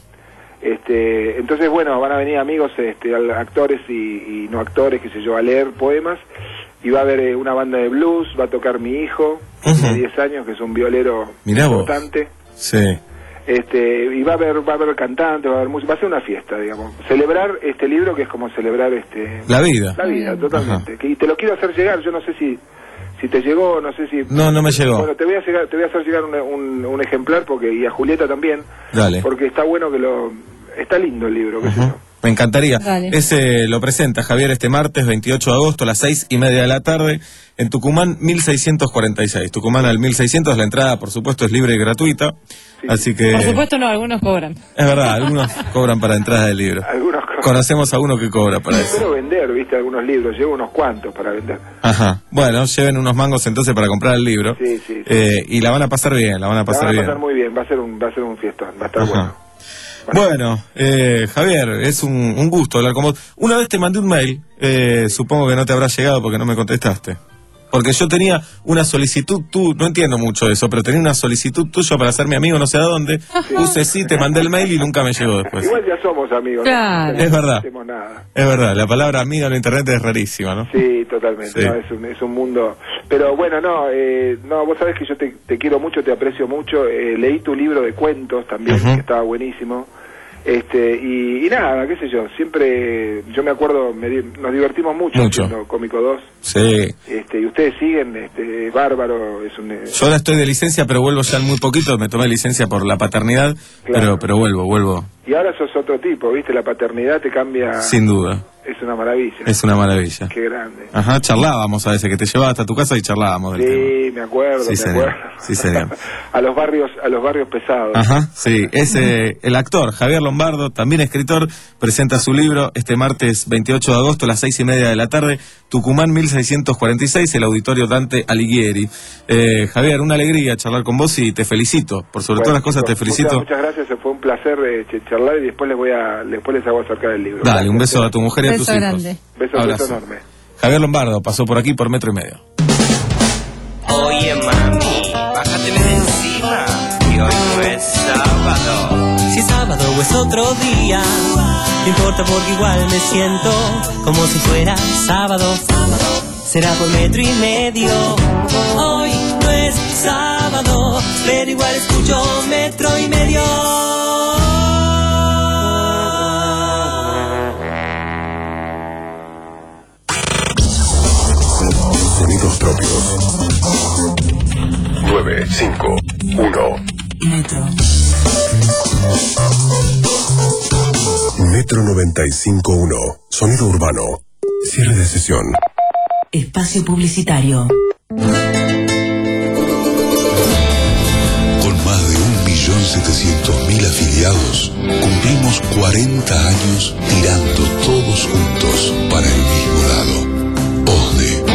[SPEAKER 1] Este, entonces, bueno, van a venir amigos, este, actores y, y no actores, qué sé yo, a leer poemas, y va a haber eh, una banda de blues, va a tocar mi hijo, uh-huh. de diez años, que es un violero
[SPEAKER 3] Mirá
[SPEAKER 1] importante.
[SPEAKER 3] Vos. Sí.
[SPEAKER 1] Este, y va a haber, va a haber cantantes, va a haber música, va a ser una fiesta, digamos. Celebrar este libro, que es como celebrar este...
[SPEAKER 3] La vida.
[SPEAKER 1] La vida, totalmente. Que, y te lo quiero hacer llegar, yo no sé si... Si te llegó, no sé si...
[SPEAKER 3] No, no me llegó.
[SPEAKER 1] Bueno, te voy a, llegar, te voy a hacer llegar un, un, un ejemplar, porque y a Julieta también.
[SPEAKER 3] Dale.
[SPEAKER 1] Porque está bueno que lo... Está lindo el libro, qué uh-huh. sé yo.
[SPEAKER 3] Me encantaría.
[SPEAKER 4] Dale.
[SPEAKER 3] Ese lo presenta Javier este martes, veintiocho de agosto, a las seis y media de la tarde, en Tucumán mil seiscientos cuarenta y seis. Tucumán al mil seiscientos, la entrada, por supuesto, es libre y gratuita. Sí. Así que...
[SPEAKER 4] Por supuesto no, algunos cobran.
[SPEAKER 3] Es verdad, algunos cobran para entrada del libro.
[SPEAKER 1] Algunos cobran.
[SPEAKER 3] Conocemos a uno que cobra para eso.
[SPEAKER 1] Espero vender, viste, algunos libros. Llevo unos cuantos para vender.
[SPEAKER 3] Ajá. Bueno, lleven unos mangos entonces para comprar el libro.
[SPEAKER 1] Sí, sí. sí.
[SPEAKER 3] Eh, y la van a pasar bien, la van a pasar bien.
[SPEAKER 1] La van a pasar muy bien. Va a ser un, va a ser un fiestón. Va a estar
[SPEAKER 3] Ajá.
[SPEAKER 1] bueno.
[SPEAKER 3] Bueno, bueno eh, Javier, es un, un gusto hablar con vos. Una vez te mandé un mail, eh, supongo que no te habrá llegado porque no me contestaste. Porque yo tenía una solicitud, tú, no entiendo mucho de eso, pero tenía una solicitud tuya para ser mi amigo no sé a dónde. Sí. Puse sí, te mandé el mail y nunca me llegó después.
[SPEAKER 1] Igual ya somos amigos.
[SPEAKER 4] Claro.
[SPEAKER 1] ¿no?
[SPEAKER 3] Es verdad.
[SPEAKER 1] No hacemos nada.
[SPEAKER 3] Es verdad, la palabra amigo en internet es rarísima, ¿no?
[SPEAKER 1] Sí, totalmente.
[SPEAKER 3] Sí.
[SPEAKER 1] No, es, un, es un mundo... Pero bueno, no, eh, no, vos sabés que yo te, te quiero mucho, te aprecio mucho. Eh, leí tu libro de cuentos también, uh-huh. que estaba buenísimo. Este, y, y nada, qué sé yo, siempre, yo me acuerdo, me di, nos divertimos mucho,
[SPEAKER 3] mucho.
[SPEAKER 1] haciendo Cómico dos.
[SPEAKER 3] Sí.
[SPEAKER 1] Este, y ustedes siguen, este, bárbaro, es un... Eh...
[SPEAKER 3] Yo ahora estoy de licencia, pero vuelvo ya en muy poquito, me tomé licencia por la paternidad, claro. pero pero vuelvo, vuelvo.
[SPEAKER 1] Y ahora sos otro tipo, ¿viste? La paternidad te cambia...
[SPEAKER 3] Sin duda.
[SPEAKER 1] Es una maravilla.
[SPEAKER 3] Es una maravilla.
[SPEAKER 1] Qué grande.
[SPEAKER 3] Ajá, charlábamos a veces, que te llevaba hasta tu casa y charlábamos del
[SPEAKER 1] sí,
[SPEAKER 3] tema.
[SPEAKER 1] Sí, me acuerdo,
[SPEAKER 3] sí,
[SPEAKER 1] me
[SPEAKER 3] señor.
[SPEAKER 1] acuerdo.
[SPEAKER 3] Sí, señor.
[SPEAKER 1] a los barrios, a los barrios pesados.
[SPEAKER 3] Ajá, sí. Es eh, el actor Javier Lombardo, también escritor, presenta su libro este martes veintiocho de agosto a las seis y media de la tarde, Tucumán mil seiscientos cuarenta y seis, el Auditorio Dante Alighieri. Eh, Javier, una alegría charlar con vos y te felicito. Por sobre bueno, todas las cosas chicos, te felicito.
[SPEAKER 1] Muchas, muchas gracias, fue un placer eh, charlar y después les voy a, después les hago acercar el libro.
[SPEAKER 3] Dale, un beso a tu mujer y a tus hijos.
[SPEAKER 4] Grande.
[SPEAKER 1] Beso, beso enorme.
[SPEAKER 3] Javier Lombardo pasó por aquí por metro y medio.
[SPEAKER 6] Oye mami, bájate de encima, que hoy no es sábado.
[SPEAKER 12] Si es sábado o es otro día, no importa porque igual me siento como si fuera sábado. Será por metro y medio. Hoy no es sábado, pero igual escucho metro y medio.
[SPEAKER 7] Sonidos propios. nueve cinco uno.
[SPEAKER 13] Metro.
[SPEAKER 7] Metro noventa y cinco uno. Sonido urbano. Cierre de sesión.
[SPEAKER 13] Espacio publicitario.
[SPEAKER 5] Con más de un millón setecientos mil afiliados, cumplimos cuarenta años tirando todos juntos para el mismo lado. OSDE.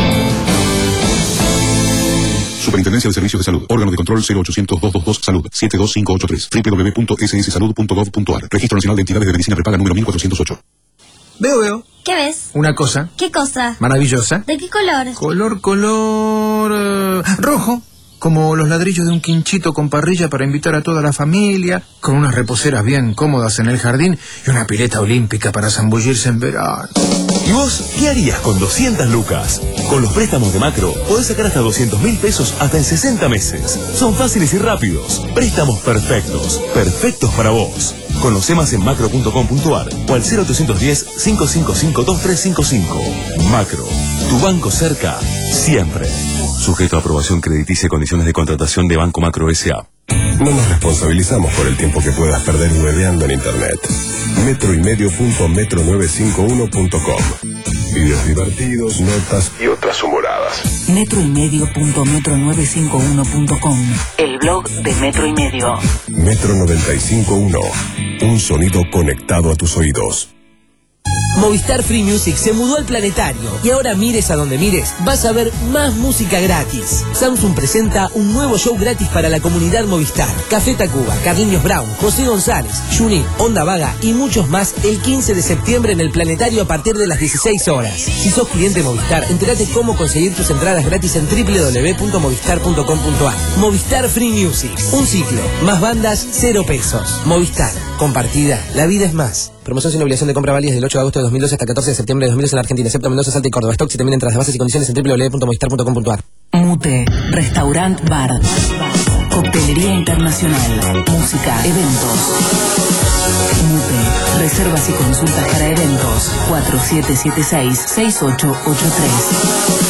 [SPEAKER 7] Superintendencia de Servicios de Salud. Órgano de control cero ochocientos, doscientos veintidós Salud. siete dos cinco ocho tres. doble u doble u doble u punto ese ese salud punto gov punto a r. Registro Nacional de Entidades de Medicina Prepaga número mil cuatrocientos ocho.
[SPEAKER 8] Veo, veo.
[SPEAKER 19] ¿Qué ves?
[SPEAKER 8] Una cosa.
[SPEAKER 19] ¿Qué cosa?
[SPEAKER 8] Maravillosa.
[SPEAKER 19] ¿De qué color?
[SPEAKER 8] Color, color... Uh, rojo. Como los ladrillos de un quinchito con parrilla para invitar a toda la familia, con unas reposeras bien cómodas en el jardín y una pileta olímpica para zambullirse en verano.
[SPEAKER 18] ¿Y vos qué harías con doscientas lucas? Con los préstamos de Macro podés sacar hasta doscientos mil pesos hasta en sesenta meses. Son fáciles y rápidos. Préstamos perfectos. Perfectos para vos. Conoce más en macro punto com punto a r o al cero ochocientos diez, cinco cinco cinco, dos tres cinco cinco. Macro. Tu banco cerca. Siempre. Sujeto a aprobación crediticia y condiciones de contratación de Banco Macro S A.
[SPEAKER 7] No nos responsabilizamos por el tiempo que puedas perder hueveando en internet. Metro y medio punto metro novecientos cincuenta y uno punto com. Videos divertidos, notas y otras humoradas.
[SPEAKER 13] Metro y medio punto metro novecientos cincuenta y uno punto com.
[SPEAKER 28] El blog de Metro y Medio.
[SPEAKER 7] Metro noventa y cinco punto uno. Un sonido conectado a tus oídos.
[SPEAKER 12] Movistar Free Music se mudó al planetario y ahora mires a donde mires, vas a ver más música gratis. Samsung presenta un nuevo show gratis para la comunidad Movistar. Café Tacuba, Carlinhos Brown, José González, Juni, Onda Vaga y muchos más el quince de septiembre en el planetario a partir de las dieciséis horas. Si sos cliente Movistar, entérate cómo conseguir tus entradas gratis en doble u doble u doble u punto movistar punto com punto a r. Movistar Free Music, un ciclo, más bandas, cero pesos. Movistar, compartida, la vida es más. Promoción sin obligación de compra válida del ocho de agosto de dos mil doce hasta catorce de septiembre de dos mil doce en la Argentina, excepto Mendoza, Salta y Córdoba. Stock y también entradas de bases y condiciones en doble u doble u doble u punto movistar punto com punto a r.
[SPEAKER 13] Mute, Restaurant Bar, Coctelería Internacional, Música, Eventos. Mute, reservas y consultas para eventos, cuatro siete siete seis, seis ocho ocho tres.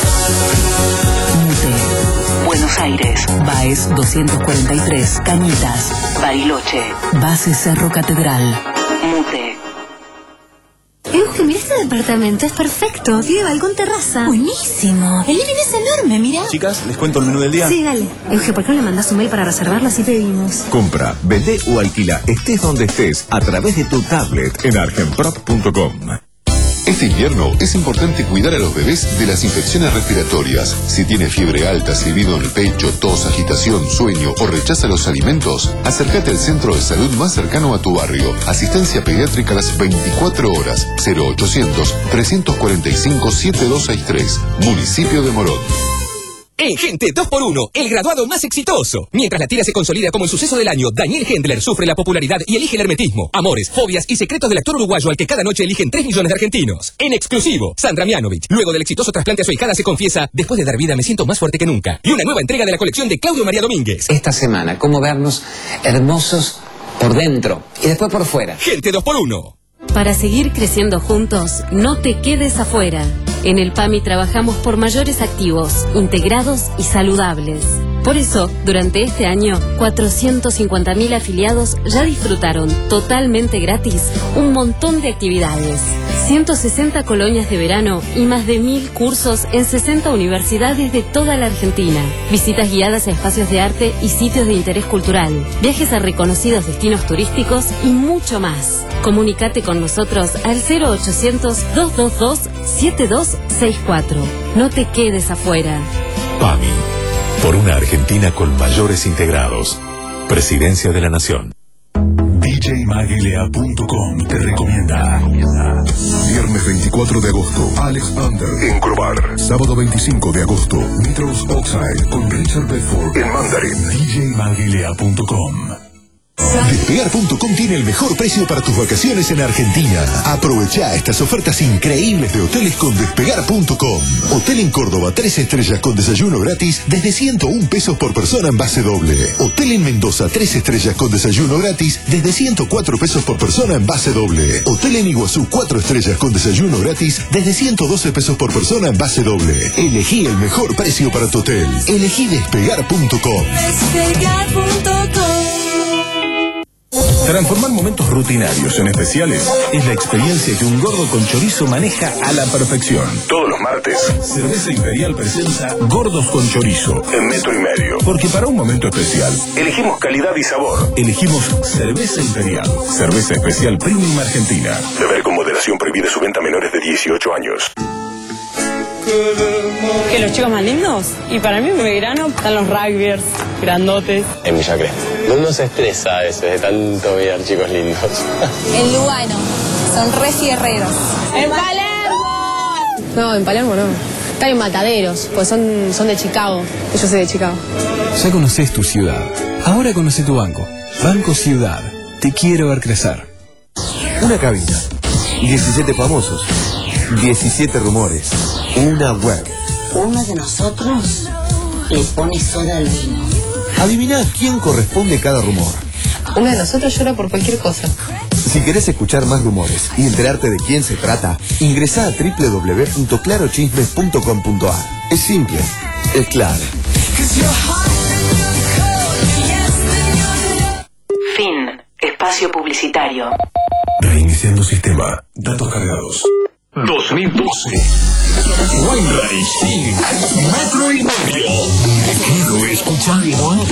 [SPEAKER 13] Mute,
[SPEAKER 28] Buenos Aires.
[SPEAKER 13] Baez doscientos cuarenta y tres, Cañitas,
[SPEAKER 28] Bariloche.
[SPEAKER 13] Base Cerro Catedral.
[SPEAKER 28] Mute.
[SPEAKER 19] Euge, mira esta
[SPEAKER 9] departamento es perfecto. Tiene balcón terraza. Buenísimo. El living es enorme, mira.
[SPEAKER 11] Chicas, ¿les cuento el menú del día?
[SPEAKER 9] Sí, dale. Euge, ¿por qué no le mandás un mail para reservarlo? Así pedimos.
[SPEAKER 18] Compra, vende o alquila, estés donde estés, a través de tu tablet en argenprop punto com.
[SPEAKER 5] Este invierno es importante cuidar a los bebés de las infecciones respiratorias. Si tiene fiebre alta, silbido en el pecho, tos, agitación, sueño o rechaza los alimentos, acércate al centro de salud más cercano a tu barrio. Asistencia pediátrica a las veinticuatro horas. cero ochocientos, trescientos cuarenta y cinco, setenta y dos sesenta y tres. Municipio de Morón.
[SPEAKER 10] En Gente dos por uno, el graduado más exitoso. Mientras la tira se consolida como el suceso del año, Daniel Hendler sufre la popularidad y elige el hermetismo, amores, fobias y secretos del actor uruguayo al que cada noche eligen tres millones de argentinos. En exclusivo, Sandra Mianovich, luego del exitoso trasplante a su hijada, se confiesa: después de dar vida me siento más fuerte que nunca. Y una nueva entrega de la colección de Claudio María Domínguez.
[SPEAKER 19] Esta semana, cómo vernos hermosos por dentro y después por fuera.
[SPEAKER 10] Gente dos por uno.
[SPEAKER 28] Para seguir creciendo juntos, no te quedes afuera. En el PAMI trabajamos por mayores activos, integrados y saludables. Por eso, durante este año, cuatrocientos cincuenta mil afiliados ya disfrutaron totalmente gratis un montón de actividades. ciento sesenta colonias de verano y más de mil cursos en sesenta universidades de toda la Argentina. Visitas guiadas a espacios de arte y sitios de interés cultural. Viajes a reconocidos destinos turísticos y mucho más. Comunicate con nosotros al cero ochocientos, dos dos dos, siete dos seis cuatro. No te quedes afuera.
[SPEAKER 18] PAMI, por una Argentina con mayores integrados. Presidencia de la Nación.
[SPEAKER 7] D J Maguilea punto com te recomienda. Viernes veinticuatro de agosto, Alex Under en Crobar. Sábado veinticinco de agosto, Nitrous Oxide con Richard Bedford en Mandarin. D J Maguilea punto com.
[SPEAKER 5] Despegar punto com tiene el mejor precio para tus vacaciones en Argentina. Aprovecha estas ofertas increíbles de hoteles con Despegar punto com. Hotel en Córdoba, tres estrellas con desayuno gratis desde ciento un pesos por persona en base doble. Hotel en Mendoza, tres estrellas con desayuno gratis desde ciento cuatro pesos por persona en base doble. Hotel en Iguazú, cuatro estrellas con desayuno gratis desde ciento doce pesos por persona en base doble. Elegí el mejor precio para tu hotel. Elegí Despegar punto com.
[SPEAKER 17] Despegar punto com.
[SPEAKER 7] Transformar momentos rutinarios en especiales es la experiencia que un gordo con chorizo maneja a la perfección. Todos los martes, Cerveza Imperial presenta Gordos con Chorizo en metro y medio. Porque para un momento especial, elegimos calidad y sabor. Elegimos Cerveza Imperial, cerveza especial premium argentina. Beber con moderación, prohibida su venta a menores de dieciocho años.
[SPEAKER 20] ¿Que los chicos más lindos? Y para mí en Belgrano están los rugbyers, grandotes.
[SPEAKER 9] En Villa Crespo. Uno se estresa a veces de tanto mirar chicos lindos.
[SPEAKER 21] En Lugano, son re fierreros.
[SPEAKER 20] ¡En Palermo!
[SPEAKER 21] No, en Palermo no. Están en Mataderos, pues son, son de Chicago. Yo soy de Chicago.
[SPEAKER 22] Ya conoces tu ciudad. Ahora conoce tu banco. Banco Ciudad. Te quiero ver crecer.
[SPEAKER 23] Una cabina. diecisiete famosos. diecisiete rumores. Una web.
[SPEAKER 24] Uno de nosotros le pone soda al vino.
[SPEAKER 23] Adivina quién corresponde a cada rumor.
[SPEAKER 21] Uno de nosotros llora por cualquier cosa.
[SPEAKER 23] Si querés escuchar más rumores y enterarte de quién se trata, ingresá a doble u doble u doble u punto claro chismes punto com punto a r. Es simple, es claro.
[SPEAKER 27] Fin. Espacio publicitario.
[SPEAKER 7] Reiniciando sistema. Datos cargados. dos mil doce. Weinreich, Metro y Medio. Quiero escucharlo.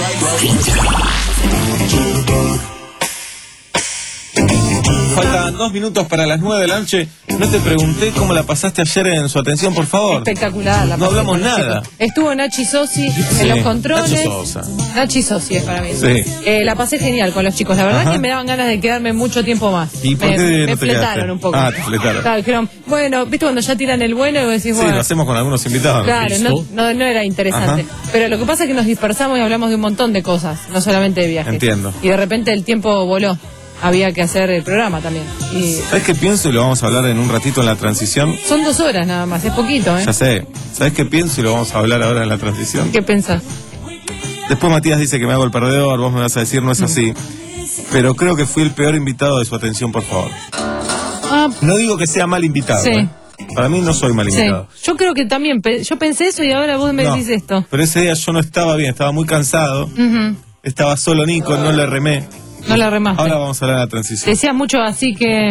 [SPEAKER 3] Faltan dos minutos para las nueve de la noche. No te pregunté cómo la pasaste ayer en su atención, por favor.
[SPEAKER 4] Espectacular. La
[SPEAKER 3] no hablamos nada.
[SPEAKER 4] Estuvo Nachi Sosi
[SPEAKER 3] sí,
[SPEAKER 4] en los controles.
[SPEAKER 3] Nacho Sosa.
[SPEAKER 4] Nachi Sosi es para mí.
[SPEAKER 3] Sí.
[SPEAKER 4] Eh, la pasé genial con los chicos. La verdad Ajá. que me daban ganas de quedarme mucho tiempo más.
[SPEAKER 3] ¿Y por
[SPEAKER 4] me,
[SPEAKER 3] qué
[SPEAKER 4] me
[SPEAKER 3] no te
[SPEAKER 4] fletaron
[SPEAKER 3] quedaste?
[SPEAKER 4] un poco.
[SPEAKER 3] Ah, te fletaron.
[SPEAKER 4] Claro, dijeron, bueno, viste cuando ya tiran el bueno y vos decís,
[SPEAKER 3] Sí,
[SPEAKER 4] bueno.
[SPEAKER 3] lo hacemos con algunos invitados.
[SPEAKER 4] Claro, no, no, no era interesante. Ajá. Pero lo que pasa es que nos dispersamos y hablamos de un montón de cosas, no solamente de viajes.
[SPEAKER 3] Entiendo.
[SPEAKER 4] Y de repente el tiempo voló. Había que hacer el programa también. Y
[SPEAKER 3] ¿sabes qué pienso? Y lo vamos a hablar en un ratito en la transición.
[SPEAKER 4] son dos horas nada más, es poquito, ¿eh?
[SPEAKER 3] Ya sé. ¿Sabes qué pienso? Y lo vamos a hablar ahora en la transición.
[SPEAKER 4] ¿Qué pensás?
[SPEAKER 3] Después Matías dice que me hago el perdedor, vos me vas a decir no es así. Pero creo que fui el peor invitado de su atención, por favor.
[SPEAKER 4] Ah,
[SPEAKER 3] no digo que sea mal invitado.
[SPEAKER 4] Sí.
[SPEAKER 3] ¿eh? Para mí no soy mal
[SPEAKER 4] sí.
[SPEAKER 3] invitado.
[SPEAKER 4] Yo creo que también, pe- yo pensé eso y ahora vos me
[SPEAKER 3] No,
[SPEAKER 4] decís esto.
[SPEAKER 3] Pero ese día yo no estaba bien, estaba muy cansado.
[SPEAKER 4] Uh-huh.
[SPEAKER 3] Estaba solo Nico, no le remé.
[SPEAKER 4] No le remaste.
[SPEAKER 3] Ahora vamos a hablar de la transición.
[SPEAKER 4] Decía mucho así que...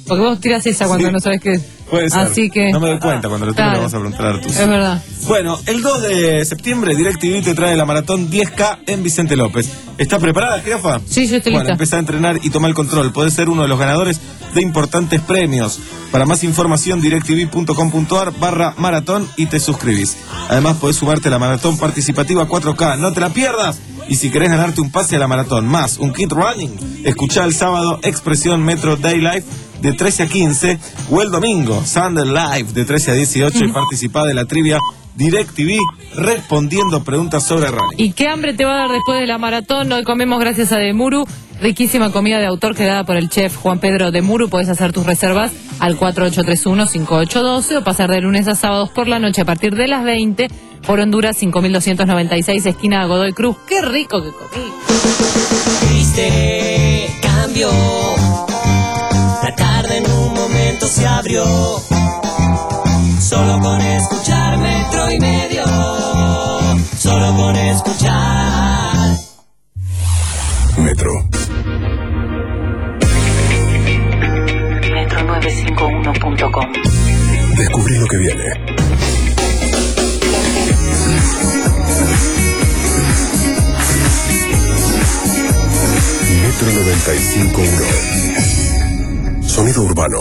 [SPEAKER 4] Porque vos tirás esa cuando sí. no sabes qué.
[SPEAKER 3] Puede ser.
[SPEAKER 4] Así que...
[SPEAKER 3] No me doy cuenta, cuando lo tengo
[SPEAKER 4] claro.
[SPEAKER 3] lo vamos a preguntar a Arturo.
[SPEAKER 4] Es verdad.
[SPEAKER 3] Bueno, el dos de septiembre DirecTV te trae la maratón diez K en Vicente López. ¿Está preparada, jirafa?
[SPEAKER 4] Sí, yo estoy
[SPEAKER 3] bueno,
[SPEAKER 4] lista.
[SPEAKER 3] Empieza a entrenar y toma el control. Podés ser uno de los ganadores de importantes premios. Para más información, directv.com.ar barra maratón y te suscribís. Además, podés sumarte a la maratón participativa cuatro K. ¡No te la pierdas! Y si querés ganarte un pase a la maratón más un kit running, escuchá el sábado Expresión Metro Day Life de trece a quince o el domingo Sunday Live de trece a dieciocho y participá de la trivia DirecTV respondiendo preguntas sobre running.
[SPEAKER 4] ¿Y qué hambre te va a dar después de la maratón? Hoy comemos gracias a Demuru, riquísima comida de autor creada por el chef Juan Pedro Demuru. Podés hacer tus reservas al cuatro ocho tres uno, cinco ocho uno dos o pasar de lunes a sábados por la noche a partir de las veinte por Honduras cinco mil doscientos noventa y seis, esquina Godoy Cruz. ¡Qué rico que comí!
[SPEAKER 1] Viste, cambió. La tarde en un momento se abrió. Solo con escuchar Metro y Medio. Solo con escuchar
[SPEAKER 7] Metro.
[SPEAKER 27] metro novecientos cincuenta y uno punto com.
[SPEAKER 7] Descubrí lo que viene. Metro noventa y cinco punto uno. Sonido urbano.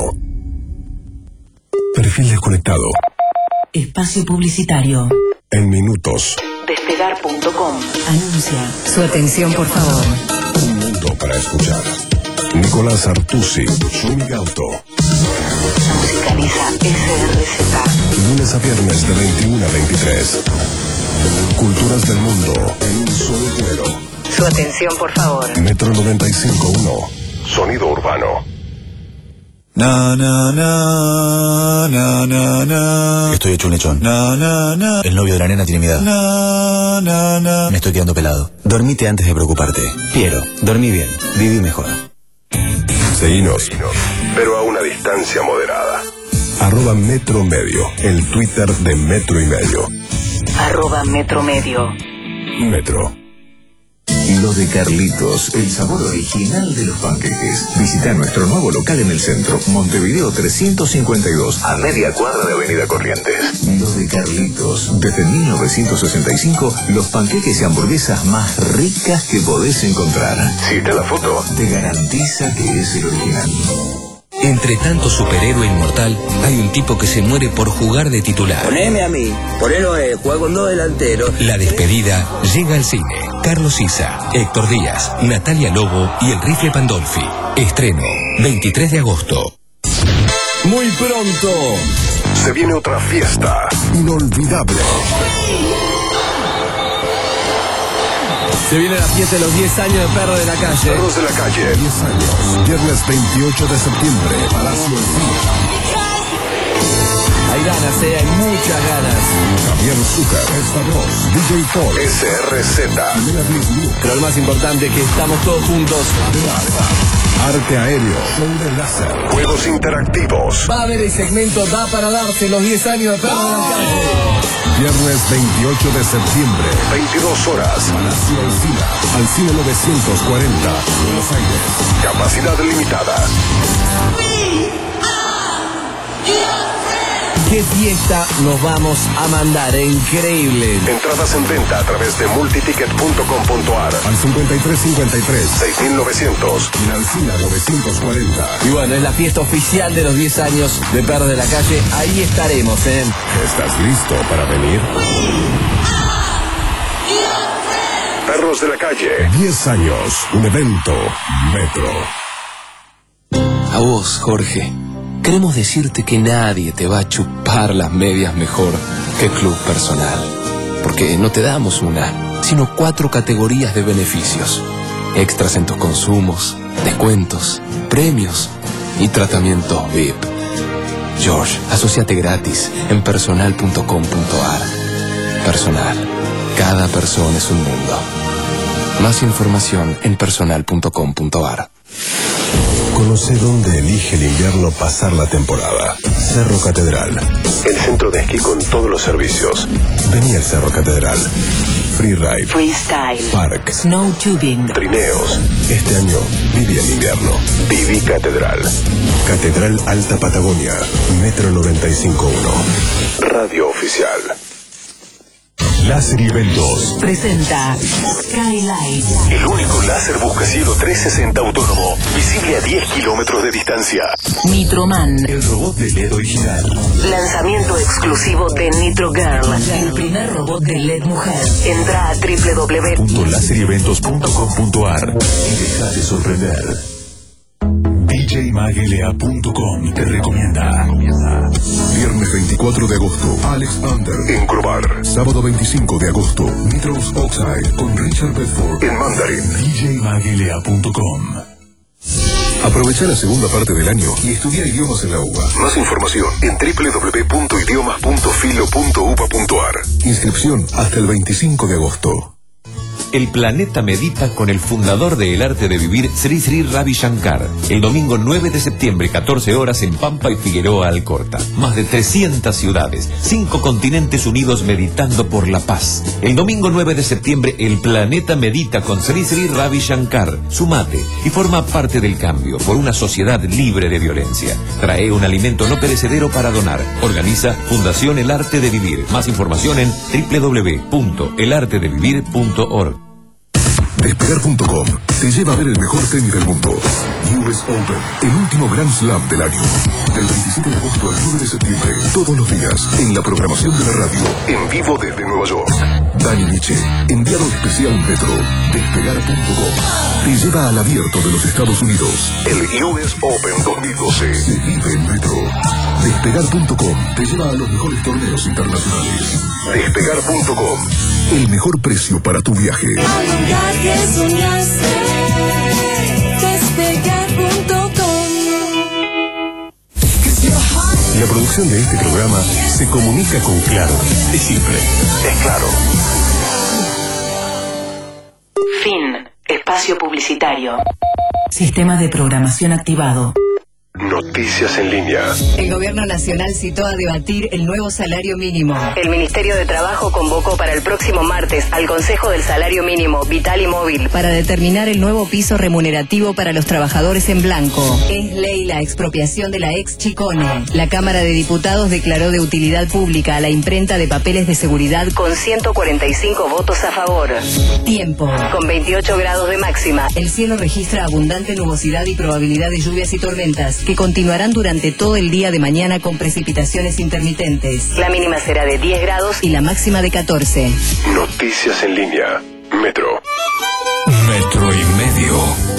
[SPEAKER 7] Perfil desconectado.
[SPEAKER 13] Espacio publicitario.
[SPEAKER 7] En minutos.
[SPEAKER 27] Despegar punto com.
[SPEAKER 13] Anuncia. Su atención, por favor.
[SPEAKER 7] Un mundo para escuchar. Nicolás Artusi, Schumi Gauto.
[SPEAKER 27] Musicaliza S R Z.
[SPEAKER 7] Lunes a viernes de veintiuno a veintitrés. Culturas del mundo en un solo vuelo.
[SPEAKER 27] Su atención, por favor.
[SPEAKER 7] Metro noventa y cinco punto uno. Sonido urbano.
[SPEAKER 11] Na, na, na, na, na, na. Estoy hecho un lechón. Na, na, na. El novio de la nena tiene mi edad. Na, na, na. Me estoy quedando pelado. Dormite antes de preocuparte. Piero, dormí bien. Viví mejor.
[SPEAKER 7] Seguinos, pero a una distancia moderada. Arroba Metro Medio, el Twitter de Metro y Medio.
[SPEAKER 27] Arroba Metro Medio.
[SPEAKER 7] Metro.
[SPEAKER 2] Lo de Carlitos, el sabor original de los panqueques. Visita nuestro nuevo local en el centro, Montevideo trescientos cincuenta y dos, a media cuadra de Avenida Corrientes. Lo de Carlitos, desde mil novecientos sesenta y cinco, los panqueques y hamburguesas más ricas que podés encontrar.
[SPEAKER 7] Si está la foto,
[SPEAKER 2] te garantiza que es el original.
[SPEAKER 10] Entre tanto superhéroe inmortal, hay un tipo que se muere por jugar de titular.
[SPEAKER 6] Poneme a mí, ponelo él, juega con dos delanteros.
[SPEAKER 10] La despedida llega al cine. Carlos Sisa, Héctor Díaz, Natalia Lobo y el Rifle Pandolfi. Estreno, veintitrés de agosto.
[SPEAKER 7] Muy pronto se viene otra fiesta inolvidable.
[SPEAKER 12] Se viene la fiesta de los diez años de Perros de la Calle.
[SPEAKER 7] Perros de la Calle, diez años. Viernes veintiocho de septiembre, Palacio del Cine.
[SPEAKER 12] Hay ganas, eh, hay muchas ganas.
[SPEAKER 7] Javier Zúcar, Estados, D J Paul, S R Z.
[SPEAKER 12] Pero lo más importante es que estamos todos juntos.
[SPEAKER 7] Arte aéreo, show de láser, juegos interactivos.
[SPEAKER 12] Va a haber el segmento Da para darse los diez años de Perros de la Calle.
[SPEAKER 7] Viernes veintiocho de septiembre, veintidós horas. Palacio del Cine, al Cine novecientos cuarenta, Buenos Aires. Capacidad limitada.
[SPEAKER 12] ¡Qué fiesta nos vamos a mandar! ¡Increíble!
[SPEAKER 7] Entradas en venta a través de multiticket punto com punto ar al cincuenta y tres cincuenta y tres, seis mil novecientos y al Alcina novecientos cuarenta.
[SPEAKER 12] Y bueno, es la fiesta oficial de los diez años de Perros de la Calle. Ahí estaremos, ¿eh?
[SPEAKER 7] ¿Estás listo para venir? Perros de la Calle, diez años, un evento Metro.
[SPEAKER 22] A vos, Jorge. Queremos decirte que nadie te va a chupar las medias mejor que Club Personal. Porque no te damos una, sino cuatro categorías de beneficios. Extras en tus consumos, descuentos, premios y tratamientos V I P. George, asóciate gratis en personal punto com punto ar. Personal. Cada persona es un mundo. Más información en personal punto com punto ar.
[SPEAKER 7] Conoce dónde elige el invierno pasar la temporada. Cerro Catedral. El centro de esquí con todos los servicios. Vení al Cerro Catedral. freeride,
[SPEAKER 27] freestyle,
[SPEAKER 7] park,
[SPEAKER 13] Snow tubing.
[SPEAKER 7] trineos. Este año viví el invierno. Viví Catedral. Catedral Alta Patagonia. Metro noventa y cinco punto uno. Radio oficial.
[SPEAKER 18] Láser y Eventos
[SPEAKER 13] Presenta Skylight.
[SPEAKER 7] El único láser buscacielo trescientos sesenta autónomo, visible a diez kilómetros de distancia.
[SPEAKER 13] Nitroman.
[SPEAKER 18] El robot de L E D original.
[SPEAKER 27] Lanzamiento exclusivo de Nitro Girl.
[SPEAKER 13] El primer robot de L E D mujer.
[SPEAKER 27] Entra a w w w
[SPEAKER 18] punto láser y eventos punto com punto a r y déjate sorprender. D J mag L A punto com te recomienda.
[SPEAKER 7] Viernes veinticuatro de agosto, Alex Under en Crobar. Sábado veinticinco de agosto, Nitrous Oxide con Richard Bedford en Mandarin.
[SPEAKER 18] D J mag L A punto com.
[SPEAKER 7] Aprovecha la segunda parte del año y estudia idiomas en la U B A. Más información en w w w punto idiomas punto filo punto u b a punto a r. Inscripción hasta el veinticinco de agosto.
[SPEAKER 8] El planeta medita con el fundador de El Arte de Vivir, Sri Sri Ravi Shankar. El domingo nueve de septiembre, catorce horas, en Pampa y Figueroa Alcorta. Más de trescientas ciudades, cinco continentes unidos meditando por la paz. El domingo nueve de septiembre, el planeta medita con Sri Sri Ravi Shankar. Sumate y forma parte del cambio por una sociedad libre de violencia. Trae un alimento no perecedero para donar. Organiza Fundación El Arte de Vivir. Más información en w w w punto el arte de vivir punto org.
[SPEAKER 7] Despegar punto com te lleva a ver el mejor tenis del mundo. U S Open, el último Grand Slam del año. Del veintisiete de agosto al nueve de septiembre, todos los días, en la programación de la radio, en vivo desde Nueva York. Dani Nietzsche, enviado especial Metro. Despegar punto com te lleva al abierto de los Estados Unidos. El U S Open dos mil doce se vive en Metro. Despegar punto com te lleva a los mejores torneos internacionales. Despegar punto com, el mejor precio para tu viaje.
[SPEAKER 17] Despegar punto com.
[SPEAKER 7] La producción de este programa se comunica con Claro. Es simple, es claro.
[SPEAKER 27] Fin. Espacio publicitario.
[SPEAKER 13] Sistema de programación activado.
[SPEAKER 7] Noticias en línea.
[SPEAKER 14] El Gobierno Nacional citó a debatir el nuevo salario mínimo.
[SPEAKER 27] El Ministerio de Trabajo convocó para el próximo martes al Consejo del Salario Mínimo Vital y Móvil
[SPEAKER 14] para determinar el nuevo piso remunerativo para los trabajadores en blanco. Es ley la expropiación de la ex Chicone. La Cámara de Diputados declaró de utilidad pública a la imprenta de papeles de seguridad
[SPEAKER 27] con ciento cuarenta y cinco votos a favor.
[SPEAKER 14] Tiempo.
[SPEAKER 27] Con veintiocho grados de máxima.
[SPEAKER 14] El cielo registra abundante nubosidad y probabilidad de lluvias y tormentas, que continuarán durante todo el día de mañana con precipitaciones intermitentes.
[SPEAKER 27] La mínima será de diez grados
[SPEAKER 14] y la máxima de catorce.
[SPEAKER 7] Noticias en línea. Metro.
[SPEAKER 18] Metro y medio.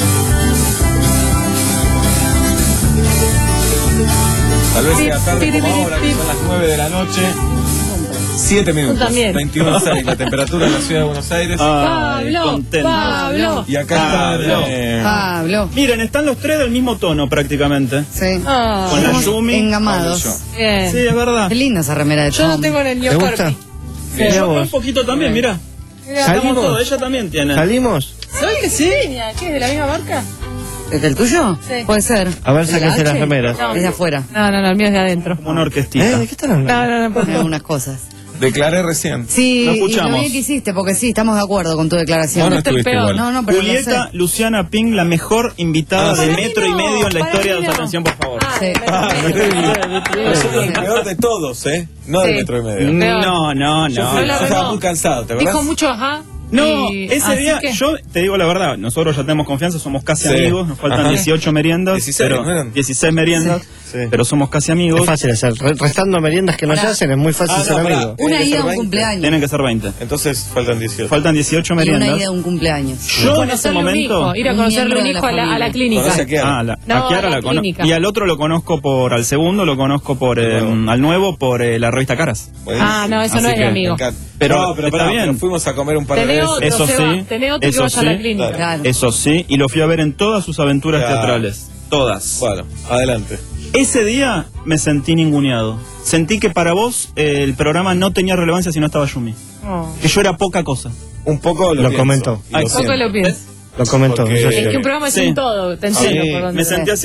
[SPEAKER 3] Tal vez sea tarde como ahora, que son las nueve de la noche. siete minutos.
[SPEAKER 4] También.
[SPEAKER 3] veintiuno seis la temperatura en la ciudad de Buenos Aires.
[SPEAKER 4] Pablo, Pablo.
[SPEAKER 3] Y acá
[SPEAKER 15] Pablo.
[SPEAKER 3] está. Eh,
[SPEAKER 15] Pablo. Miren, están los tres del mismo tono prácticamente.
[SPEAKER 21] Sí.
[SPEAKER 4] Ah.
[SPEAKER 15] Con la Yumi.
[SPEAKER 21] Engamados.
[SPEAKER 4] Bien.
[SPEAKER 15] Sí, es verdad.
[SPEAKER 21] Qué linda esa remera de
[SPEAKER 4] Yo
[SPEAKER 21] Tom.
[SPEAKER 4] no tengo en el
[SPEAKER 21] ¿Te
[SPEAKER 4] New
[SPEAKER 21] gusta?
[SPEAKER 4] Corpi.
[SPEAKER 15] Sí, yo un poquito también, mira.
[SPEAKER 21] ¿Salimos?
[SPEAKER 15] Todo, ella también tiene.
[SPEAKER 21] ¿Salimos?
[SPEAKER 4] ¿Soy que sí? ¿Qué? ¿De la misma marca?
[SPEAKER 21] ¿Es el tuyo?
[SPEAKER 4] Sí.
[SPEAKER 21] Puede ser. A ver, sáquense sáquense las remeras.
[SPEAKER 4] No.
[SPEAKER 21] Es de afuera.
[SPEAKER 4] No, no, no, el mío es de adentro.
[SPEAKER 15] Como una orquestita.
[SPEAKER 21] ¿Eh? ¿De qué están hablando?
[SPEAKER 4] No, no, no, por
[SPEAKER 21] Ponen algunas cosas.
[SPEAKER 3] Declaré recién.
[SPEAKER 21] Sí,
[SPEAKER 15] No
[SPEAKER 21] y lo
[SPEAKER 15] escuchamos.
[SPEAKER 21] bien que hiciste, porque sí, estamos de acuerdo con tu declaración.
[SPEAKER 3] No, no estuviste igual.
[SPEAKER 21] No, no, pero no
[SPEAKER 15] Julieta
[SPEAKER 21] sé.
[SPEAKER 15] Luciana Ping, la mejor invitada
[SPEAKER 3] Ah,
[SPEAKER 15] de
[SPEAKER 3] sí.
[SPEAKER 15] metro y medio en la
[SPEAKER 4] Para
[SPEAKER 15] historia
[SPEAKER 4] mí
[SPEAKER 15] de
[SPEAKER 4] no.
[SPEAKER 15] Atención, por favor.
[SPEAKER 4] Ah,
[SPEAKER 21] Sí.
[SPEAKER 3] Nosotros el peor de todos, ¿eh? No
[SPEAKER 4] Sí.
[SPEAKER 3] del metro y medio.
[SPEAKER 15] No, no,
[SPEAKER 3] Yo,
[SPEAKER 15] no.
[SPEAKER 3] fui-
[SPEAKER 4] No la
[SPEAKER 3] yo estaba
[SPEAKER 4] veo.
[SPEAKER 3] muy cansado, ¿te acuerdas?
[SPEAKER 4] Dijo mucho ajá.
[SPEAKER 15] No,
[SPEAKER 4] y-
[SPEAKER 15] ese
[SPEAKER 4] así
[SPEAKER 15] día,
[SPEAKER 4] que-
[SPEAKER 15] yo te digo la verdad, nosotros ya tenemos confianza, somos casi
[SPEAKER 3] Sí.
[SPEAKER 15] amigos, nos faltan
[SPEAKER 3] Ajá.
[SPEAKER 15] dieciocho meriendas,
[SPEAKER 3] dieciséis,
[SPEAKER 15] pero
[SPEAKER 3] ¿no eran?
[SPEAKER 15] dieciséis meriendas,
[SPEAKER 3] Sí.
[SPEAKER 15] pero somos casi amigos.
[SPEAKER 16] Es fácil hacer. Re- Restando meriendas que no se
[SPEAKER 21] Pará.
[SPEAKER 16] hacen, es muy fácil
[SPEAKER 3] Ah,
[SPEAKER 16] ser
[SPEAKER 3] no, pará.
[SPEAKER 16] amigo.
[SPEAKER 3] Tiene
[SPEAKER 21] Una
[SPEAKER 3] que
[SPEAKER 21] ida
[SPEAKER 3] ser
[SPEAKER 21] a un
[SPEAKER 3] veinte.
[SPEAKER 21] cumpleaños.
[SPEAKER 15] Tienen que ser veinte.
[SPEAKER 3] Entonces faltan dieciocho.
[SPEAKER 15] Faltan dieciocho
[SPEAKER 21] Y una
[SPEAKER 15] meriendas.
[SPEAKER 21] ida a un cumpleaños.
[SPEAKER 15] Yo en ese
[SPEAKER 4] Conocerle un
[SPEAKER 15] momento...
[SPEAKER 4] hijo, ir a conocerle
[SPEAKER 21] Miembro
[SPEAKER 4] un
[SPEAKER 21] de
[SPEAKER 4] hijo
[SPEAKER 21] la
[SPEAKER 4] a la, a la
[SPEAKER 21] familia.
[SPEAKER 4] clínica.
[SPEAKER 3] Conoce a Kiara.
[SPEAKER 15] Ah, la,
[SPEAKER 4] No,
[SPEAKER 15] a Kiara
[SPEAKER 4] a la
[SPEAKER 15] la conozco.
[SPEAKER 4] clínica.
[SPEAKER 15] Y al otro lo conozco por, al segundo lo conozco por, eh,
[SPEAKER 3] Nuevo.
[SPEAKER 15] al nuevo por eh, la revista Caras.
[SPEAKER 4] Ah, no, eso
[SPEAKER 15] Así
[SPEAKER 4] no es de
[SPEAKER 15] que-
[SPEAKER 4] amigo.
[SPEAKER 15] Pero,
[SPEAKER 3] no, pero,
[SPEAKER 15] está
[SPEAKER 3] pará,
[SPEAKER 15] bien.
[SPEAKER 3] pero fuimos a comer un par de
[SPEAKER 4] Tenés
[SPEAKER 3] veces.
[SPEAKER 4] otro,
[SPEAKER 15] Eso
[SPEAKER 4] se
[SPEAKER 15] sí,
[SPEAKER 4] va. Tenés otro que
[SPEAKER 15] eso
[SPEAKER 4] vaya a la
[SPEAKER 15] sí.
[SPEAKER 4] clínica.
[SPEAKER 21] Claro.
[SPEAKER 15] Eso sí, y lo fui a ver en todas sus aventuras
[SPEAKER 3] Claro.
[SPEAKER 15] teatrales. Todas.
[SPEAKER 3] Bueno, adelante.
[SPEAKER 15] Ese día me sentí ninguneado. Sentí que para vos eh, el programa no tenía relevancia si no estaba Yumi.
[SPEAKER 4] Oh.
[SPEAKER 15] Que yo era poca cosa.
[SPEAKER 3] Un poco lo,
[SPEAKER 16] Lo
[SPEAKER 3] pienso,
[SPEAKER 16] comentó.
[SPEAKER 3] y lo
[SPEAKER 15] Ay,
[SPEAKER 4] Poco
[SPEAKER 3] siento.
[SPEAKER 4] lo pienso.
[SPEAKER 16] Lo comentó.
[SPEAKER 3] Porque-
[SPEAKER 16] yo
[SPEAKER 3] Es
[SPEAKER 16] sé.
[SPEAKER 4] Es que un programa es
[SPEAKER 15] Sí.
[SPEAKER 4] un todo. Te
[SPEAKER 15] Sí,
[SPEAKER 4] entiendo por dónde
[SPEAKER 15] me
[SPEAKER 4] vas.
[SPEAKER 15] sentí así.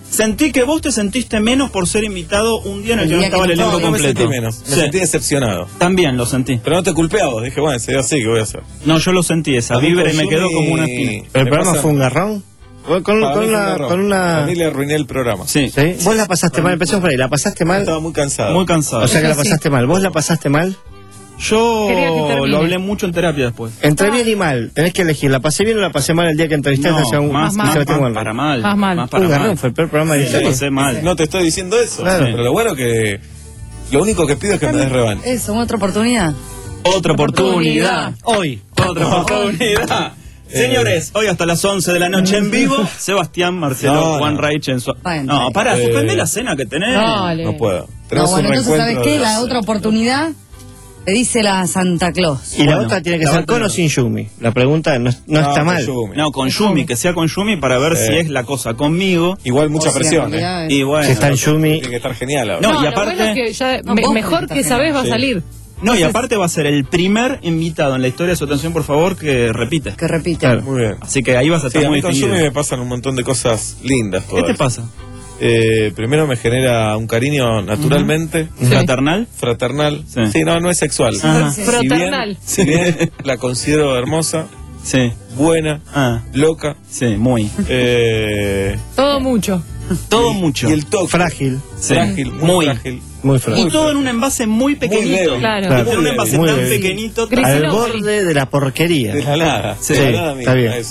[SPEAKER 15] Sentí que vos te sentiste menos por ser invitado un día en el,
[SPEAKER 3] El
[SPEAKER 15] que no
[SPEAKER 3] día
[SPEAKER 15] estaba
[SPEAKER 3] que
[SPEAKER 15] el
[SPEAKER 3] no
[SPEAKER 15] elenco
[SPEAKER 3] estaba, yo me
[SPEAKER 15] completo.
[SPEAKER 3] sentí menos, me sentí decepcionado.
[SPEAKER 15] También lo sentí.
[SPEAKER 3] Pero no te culpé a vos, dije, bueno, sería así, ¿qué voy a hacer?
[SPEAKER 15] No, yo lo sentí, esa
[SPEAKER 3] A mí
[SPEAKER 15] vibra y
[SPEAKER 3] con
[SPEAKER 15] me quedó
[SPEAKER 3] Yumi
[SPEAKER 15] como una espina.
[SPEAKER 16] ¿Pero el programa fue un garrón? Con, con,
[SPEAKER 3] Para
[SPEAKER 16] con
[SPEAKER 3] mí fue un
[SPEAKER 16] una,
[SPEAKER 3] error.
[SPEAKER 16] con una...
[SPEAKER 3] A mí le arruiné el programa.
[SPEAKER 15] Sí.
[SPEAKER 16] ¿Sí? ¿Vos la pasaste mal? Empecemos por ahí. ¿La pasaste mal?
[SPEAKER 3] Estaba muy cansado.
[SPEAKER 15] Muy cansado.
[SPEAKER 16] O sea que la
[SPEAKER 15] Sí.
[SPEAKER 16] pasaste mal. ¿Vos la pasaste mal?
[SPEAKER 15] Yo
[SPEAKER 4] Quería que termine.
[SPEAKER 15] lo hablé mucho en terapia después.
[SPEAKER 16] Entre bien y mal. Tenés que elegir. ¿La pasé bien o la pasé mal el día que entrevistaste
[SPEAKER 15] No,
[SPEAKER 16] hacia un
[SPEAKER 15] más,
[SPEAKER 16] a
[SPEAKER 15] más,
[SPEAKER 16] Sebastián
[SPEAKER 15] más
[SPEAKER 16] Wainwright?
[SPEAKER 15] para mal.
[SPEAKER 4] Más mal.
[SPEAKER 15] Más para
[SPEAKER 16] Un garrón,
[SPEAKER 15] mal.
[SPEAKER 16] fue el peor programa de la
[SPEAKER 15] Sí, la
[SPEAKER 16] historia.
[SPEAKER 15] pasé mal.
[SPEAKER 3] No te estoy diciendo eso.
[SPEAKER 16] Claro.
[SPEAKER 3] Pero lo bueno que... Lo único que pido es que me des revancha.
[SPEAKER 5] Eso, otra oportunidad.
[SPEAKER 15] Otra oportunidad.
[SPEAKER 16] Hoy.
[SPEAKER 15] Otra oportunidad. Señores, hoy hasta las once de la noche en vivo, Sebastián, Marcelo,
[SPEAKER 3] No, no.
[SPEAKER 15] Juan Reich en su...
[SPEAKER 5] Bueno,
[SPEAKER 15] No, pará,
[SPEAKER 3] eh,
[SPEAKER 15] suspende la cena que tenés.
[SPEAKER 4] Dale.
[SPEAKER 3] No puedo.
[SPEAKER 5] No,
[SPEAKER 3] Tenemos
[SPEAKER 5] bueno,
[SPEAKER 3] un
[SPEAKER 5] entonces, ¿sabes
[SPEAKER 3] reencuentro
[SPEAKER 5] qué?
[SPEAKER 3] de
[SPEAKER 5] La
[SPEAKER 3] las-
[SPEAKER 5] otra oportunidad te dice la Santa Claus.
[SPEAKER 16] Y la
[SPEAKER 15] Bueno,
[SPEAKER 16] otra tiene que
[SPEAKER 15] la
[SPEAKER 16] ser
[SPEAKER 15] otra
[SPEAKER 16] con o
[SPEAKER 15] no.
[SPEAKER 16] sin Yumi. La pregunta no, no
[SPEAKER 3] No,
[SPEAKER 16] está
[SPEAKER 3] con
[SPEAKER 16] mal.
[SPEAKER 3] Yumi.
[SPEAKER 15] No, con Yumi, que sea con Yumi para ver
[SPEAKER 3] Sí.
[SPEAKER 15] si es la cosa conmigo.
[SPEAKER 3] Igual mucha
[SPEAKER 5] O sea,
[SPEAKER 3] presión,
[SPEAKER 5] en realidad
[SPEAKER 3] ¿eh?
[SPEAKER 5] es-
[SPEAKER 15] Y bueno.
[SPEAKER 16] Si está en Yumi...
[SPEAKER 3] Tiene que estar genial ahora.
[SPEAKER 15] No,
[SPEAKER 4] No,
[SPEAKER 15] y
[SPEAKER 4] lo
[SPEAKER 15] aparte-
[SPEAKER 4] bueno es que ya
[SPEAKER 5] No,
[SPEAKER 4] me-
[SPEAKER 5] vos
[SPEAKER 4] mejor
[SPEAKER 5] tenés
[SPEAKER 4] que
[SPEAKER 5] que
[SPEAKER 4] sabés va a
[SPEAKER 3] Sí.
[SPEAKER 4] salir.
[SPEAKER 15] No, y aparte va a ser el primer invitado en la historia de su atención, por favor, que repite.
[SPEAKER 5] Que repite.
[SPEAKER 16] Claro.
[SPEAKER 3] Muy bien.
[SPEAKER 15] Así que ahí vas a
[SPEAKER 3] Sí,
[SPEAKER 15] estar
[SPEAKER 3] a
[SPEAKER 15] muy
[SPEAKER 3] mí con
[SPEAKER 15] distinguido.
[SPEAKER 3] Yumi me pasan un montón de cosas lindas
[SPEAKER 15] ¿Qué
[SPEAKER 3] todas.
[SPEAKER 15] te pasa?
[SPEAKER 3] Eh, primero me genera un cariño naturalmente,
[SPEAKER 15] ¿Fraternal?
[SPEAKER 3] fraternal.
[SPEAKER 15] Sí.
[SPEAKER 3] Sí. no, no es sexual.
[SPEAKER 15] Ajá.
[SPEAKER 3] Si
[SPEAKER 4] Fraternal.
[SPEAKER 3] bien, si bien la considero hermosa,
[SPEAKER 15] Sí.
[SPEAKER 3] buena,
[SPEAKER 15] Ah,
[SPEAKER 3] loca,
[SPEAKER 15] sí, muy.
[SPEAKER 3] eh,
[SPEAKER 4] Todo mucho.
[SPEAKER 15] Todo mucho.
[SPEAKER 3] y el toque
[SPEAKER 16] Frágil.
[SPEAKER 15] Sí.
[SPEAKER 3] frágil, muy,
[SPEAKER 15] Muy.
[SPEAKER 3] frágil.
[SPEAKER 16] Muy
[SPEAKER 15] Y
[SPEAKER 16] frágil.
[SPEAKER 15] todo en un envase muy pequeñito.
[SPEAKER 3] débil.
[SPEAKER 4] Claro.
[SPEAKER 16] Claro.
[SPEAKER 15] En un envase
[SPEAKER 16] Muy
[SPEAKER 15] tan
[SPEAKER 16] débil.
[SPEAKER 15] pequeñito.
[SPEAKER 4] Gris-
[SPEAKER 16] Al
[SPEAKER 4] Griselópolis.
[SPEAKER 16] borde de la porquería.
[SPEAKER 3] De la nada,
[SPEAKER 15] Sí,
[SPEAKER 3] de la nada
[SPEAKER 16] está
[SPEAKER 3] misma,
[SPEAKER 16] bien.
[SPEAKER 3] eso.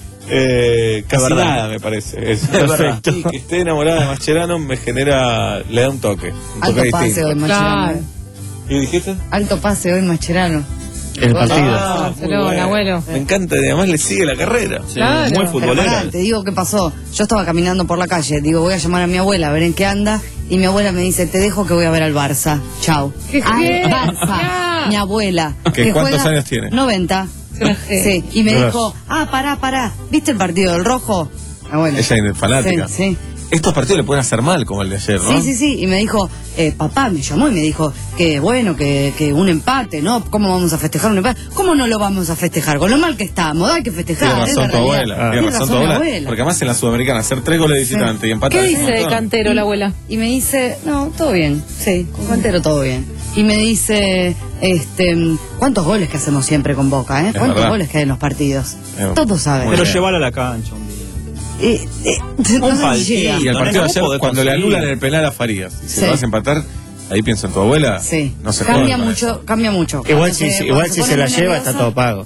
[SPEAKER 3] Eh, casi
[SPEAKER 15] verdad.
[SPEAKER 3] nada me parece. Eso.
[SPEAKER 16] Perfecto.
[SPEAKER 3] Y que esté enamorada de Mascherano me genera, le da un toque. Un
[SPEAKER 5] Alto
[SPEAKER 3] toque
[SPEAKER 5] pase
[SPEAKER 3] distinto.
[SPEAKER 5] hoy, Mascherano.
[SPEAKER 4] Claro.
[SPEAKER 3] ¿Y dijiste?
[SPEAKER 5] Alto pase hoy, Mascherano.
[SPEAKER 16] El partido.
[SPEAKER 3] Ah, muy
[SPEAKER 4] Barcelona,
[SPEAKER 3] bueno.
[SPEAKER 4] abuelo.
[SPEAKER 3] Me encanta, y además le sigue la carrera.
[SPEAKER 15] Sí,
[SPEAKER 4] Claro.
[SPEAKER 15] muy
[SPEAKER 5] Pero
[SPEAKER 15] futbolera.
[SPEAKER 5] pará, te digo qué pasó. Yo estaba caminando por la calle, digo, voy a llamar a mi abuela a ver en qué anda. Y mi abuela me dice, te dejo que voy a ver al Barça. Chau.
[SPEAKER 4] ¿Qué
[SPEAKER 5] Al
[SPEAKER 4] qué?
[SPEAKER 5] Barça.
[SPEAKER 4] Ya.
[SPEAKER 5] Mi abuela.
[SPEAKER 3] ¿Qué,
[SPEAKER 5] que
[SPEAKER 3] cuántos
[SPEAKER 5] juega
[SPEAKER 3] años tiene?
[SPEAKER 5] noventa. Sí. Y me
[SPEAKER 16] Gracias.
[SPEAKER 5] dijo, ah, pará, pará. ¿Viste el partido del rojo? Abuela.
[SPEAKER 3] Ella es fanática.
[SPEAKER 5] Sí, sí.
[SPEAKER 3] Estos partidos le pueden hacer mal, como el de ayer, ¿no?
[SPEAKER 5] Sí, sí, sí. Y me dijo, eh, papá me llamó y me dijo que bueno, que, que un empate, ¿no? ¿Cómo vamos a festejar un empate? ¿Cómo no lo vamos a festejar? Con lo mal que estamos, hay que festejar.
[SPEAKER 3] Tiene
[SPEAKER 5] es
[SPEAKER 3] razón
[SPEAKER 5] la
[SPEAKER 3] tu
[SPEAKER 5] realidad.
[SPEAKER 3] abuela. Tiene razón tu
[SPEAKER 5] mi
[SPEAKER 3] abuela. Porque además en la Sudamericana hacer tres goles de visitante y empatar.
[SPEAKER 4] ¿Qué
[SPEAKER 3] es un
[SPEAKER 4] dice de
[SPEAKER 3] montón.
[SPEAKER 4] Cantero la abuela?
[SPEAKER 5] Y me dice, no, todo bien, sí, con entero todo bien. Y me dice, este, ¿cuántos goles que hacemos siempre con Boca, eh?
[SPEAKER 3] Es
[SPEAKER 5] ¿Cuántos
[SPEAKER 3] verdad.
[SPEAKER 5] goles que hay en los partidos?
[SPEAKER 3] Eh,
[SPEAKER 5] Todos saben.
[SPEAKER 15] Pero
[SPEAKER 3] bien.
[SPEAKER 15] llevarla a la cancha un día.
[SPEAKER 5] Eh, eh, no sé si llega.
[SPEAKER 3] Y el
[SPEAKER 15] No,
[SPEAKER 3] partido
[SPEAKER 15] no,
[SPEAKER 3] de ayer,
[SPEAKER 15] podés
[SPEAKER 3] cuando le
[SPEAKER 15] conseguir.
[SPEAKER 3] anulan el penal a Farías y se
[SPEAKER 5] Sí.
[SPEAKER 3] lo vas a empatar, ahí pienso en tu abuela.
[SPEAKER 5] Sí,
[SPEAKER 3] No se
[SPEAKER 5] cambia
[SPEAKER 3] jodan con
[SPEAKER 5] mucho,
[SPEAKER 3] eso.
[SPEAKER 5] cambia mucho.
[SPEAKER 16] Igual
[SPEAKER 5] Cuando
[SPEAKER 16] si,
[SPEAKER 5] se-
[SPEAKER 16] igual
[SPEAKER 5] cuando
[SPEAKER 16] si
[SPEAKER 5] pone
[SPEAKER 16] se la
[SPEAKER 5] muy
[SPEAKER 16] lleva, está
[SPEAKER 5] nervioso-
[SPEAKER 16] todo pago.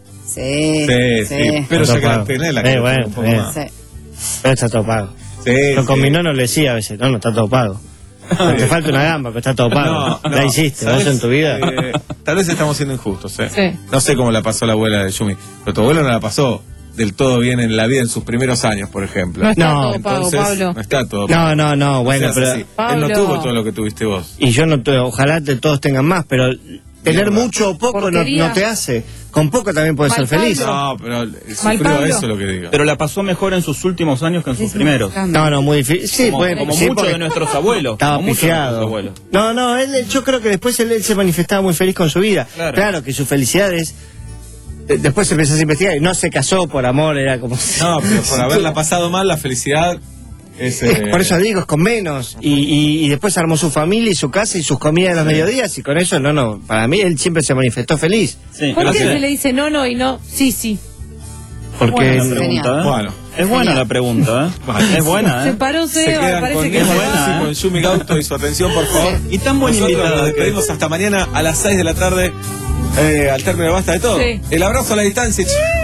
[SPEAKER 5] Sí,
[SPEAKER 3] Sí, sí, pero
[SPEAKER 16] Está
[SPEAKER 3] ya que la
[SPEAKER 16] pago.
[SPEAKER 3] tenés, la
[SPEAKER 16] Eh,
[SPEAKER 3] querés
[SPEAKER 16] bueno,
[SPEAKER 3] un poco
[SPEAKER 16] bien.
[SPEAKER 3] más.
[SPEAKER 5] Sí.
[SPEAKER 16] Pero está todo pago.
[SPEAKER 3] Sí,
[SPEAKER 16] Lo con
[SPEAKER 3] sí.
[SPEAKER 16] mi no le decía a veces, no, no está todo pago. No, te falta una gamba, pero está todo pago.
[SPEAKER 3] No,
[SPEAKER 16] la
[SPEAKER 3] no,
[SPEAKER 16] hiciste,
[SPEAKER 3] ¿sabes?
[SPEAKER 16] vos en tu vida.
[SPEAKER 3] Eh, tal vez estamos siendo injustos, ¿eh?
[SPEAKER 4] Sí.
[SPEAKER 3] No sé cómo la pasó la abuela de Yumi, pero tu abuela no la pasó del todo bien en la vida en sus primeros años, por ejemplo.
[SPEAKER 4] No está
[SPEAKER 16] No,
[SPEAKER 4] todo pago,
[SPEAKER 3] Entonces,
[SPEAKER 4] Pablo.
[SPEAKER 3] no está todo pago.
[SPEAKER 16] No, no, no, bueno,
[SPEAKER 3] O sea, es
[SPEAKER 16] pero.
[SPEAKER 3] así. Él
[SPEAKER 4] Pablo.
[SPEAKER 3] no tuvo todo lo que tuviste vos.
[SPEAKER 16] Y yo no, te- ojalá te- todos tengan más, pero tener
[SPEAKER 3] Mierda.
[SPEAKER 16] mucho o poco no,
[SPEAKER 4] Porquería.
[SPEAKER 16] no te hace. Con poco también puedes
[SPEAKER 4] Mal
[SPEAKER 16] ser feliz.
[SPEAKER 4] Pablo.
[SPEAKER 3] No, pero
[SPEAKER 4] Mal
[SPEAKER 3] sufrió
[SPEAKER 4] Pablo.
[SPEAKER 3] eso lo que digo.
[SPEAKER 15] Pero la pasó mejor en sus últimos años que en sus primeros.
[SPEAKER 16] No, no, muy difícil. Sí,
[SPEAKER 15] como
[SPEAKER 16] bueno,
[SPEAKER 15] como
[SPEAKER 16] sí,
[SPEAKER 15] muchos
[SPEAKER 16] porque
[SPEAKER 15] de nuestros abuelos.
[SPEAKER 16] estaba
[SPEAKER 15] como muchos de nuestros
[SPEAKER 16] pifiado.
[SPEAKER 15] abuelos.
[SPEAKER 16] No, no, él, él- yo creo que después él, él se manifestaba muy feliz con su vida.
[SPEAKER 15] Claro.
[SPEAKER 16] Claro, que su felicidad es. de- Después empezás a investigar y no se casó por amor, era como.
[SPEAKER 3] No, pero por haberla pasado mal, la felicidad es...
[SPEAKER 16] Es-
[SPEAKER 3] eh,
[SPEAKER 16] por eso digo, es con menos. Y, y, y después armó su familia y su casa y sus comidas de los mediodías. Y con eso, no, no. Para mí, él siempre se manifestó feliz.
[SPEAKER 15] Sí,
[SPEAKER 4] ¿Por qué
[SPEAKER 15] gracias.
[SPEAKER 4] se le dice no, no y no? Sí, sí.
[SPEAKER 16] Porque.
[SPEAKER 15] Buena la
[SPEAKER 5] Genial.
[SPEAKER 15] pregunta, ¿eh?
[SPEAKER 3] Bueno.
[SPEAKER 15] Es buena la pregunta, ¿eh? Es buena,
[SPEAKER 4] Se
[SPEAKER 15] ¿eh?
[SPEAKER 4] paró
[SPEAKER 3] Se
[SPEAKER 4] Seba,
[SPEAKER 3] quedan
[SPEAKER 4] parece
[SPEAKER 3] con
[SPEAKER 4] que
[SPEAKER 3] Nemo
[SPEAKER 4] se
[SPEAKER 15] buena,
[SPEAKER 3] Rossi,
[SPEAKER 15] ¿eh?
[SPEAKER 3] con Yumi Gauto y su atención, por favor.
[SPEAKER 15] Y tan buena
[SPEAKER 3] Nosotros
[SPEAKER 15] invitada
[SPEAKER 3] nos
[SPEAKER 15] que-
[SPEAKER 3] despedimos hasta mañana a las seis de la tarde, eh, al término de Basta de Todo.
[SPEAKER 4] Sí.
[SPEAKER 3] El abrazo a la distancia.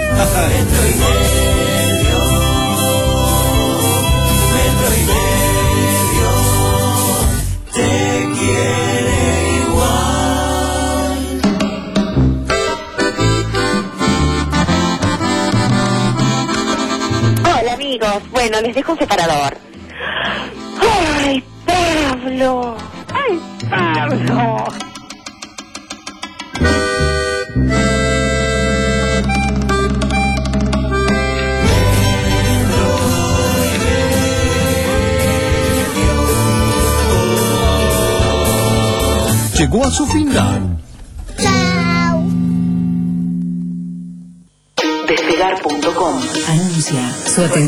[SPEAKER 9] Hola amigos, bueno, les dejo un separador. ¡Ay, Pablo! ¡Ay, Pablo!
[SPEAKER 18] Llegó a su final.
[SPEAKER 14] Despegar punto com anuncia su atención.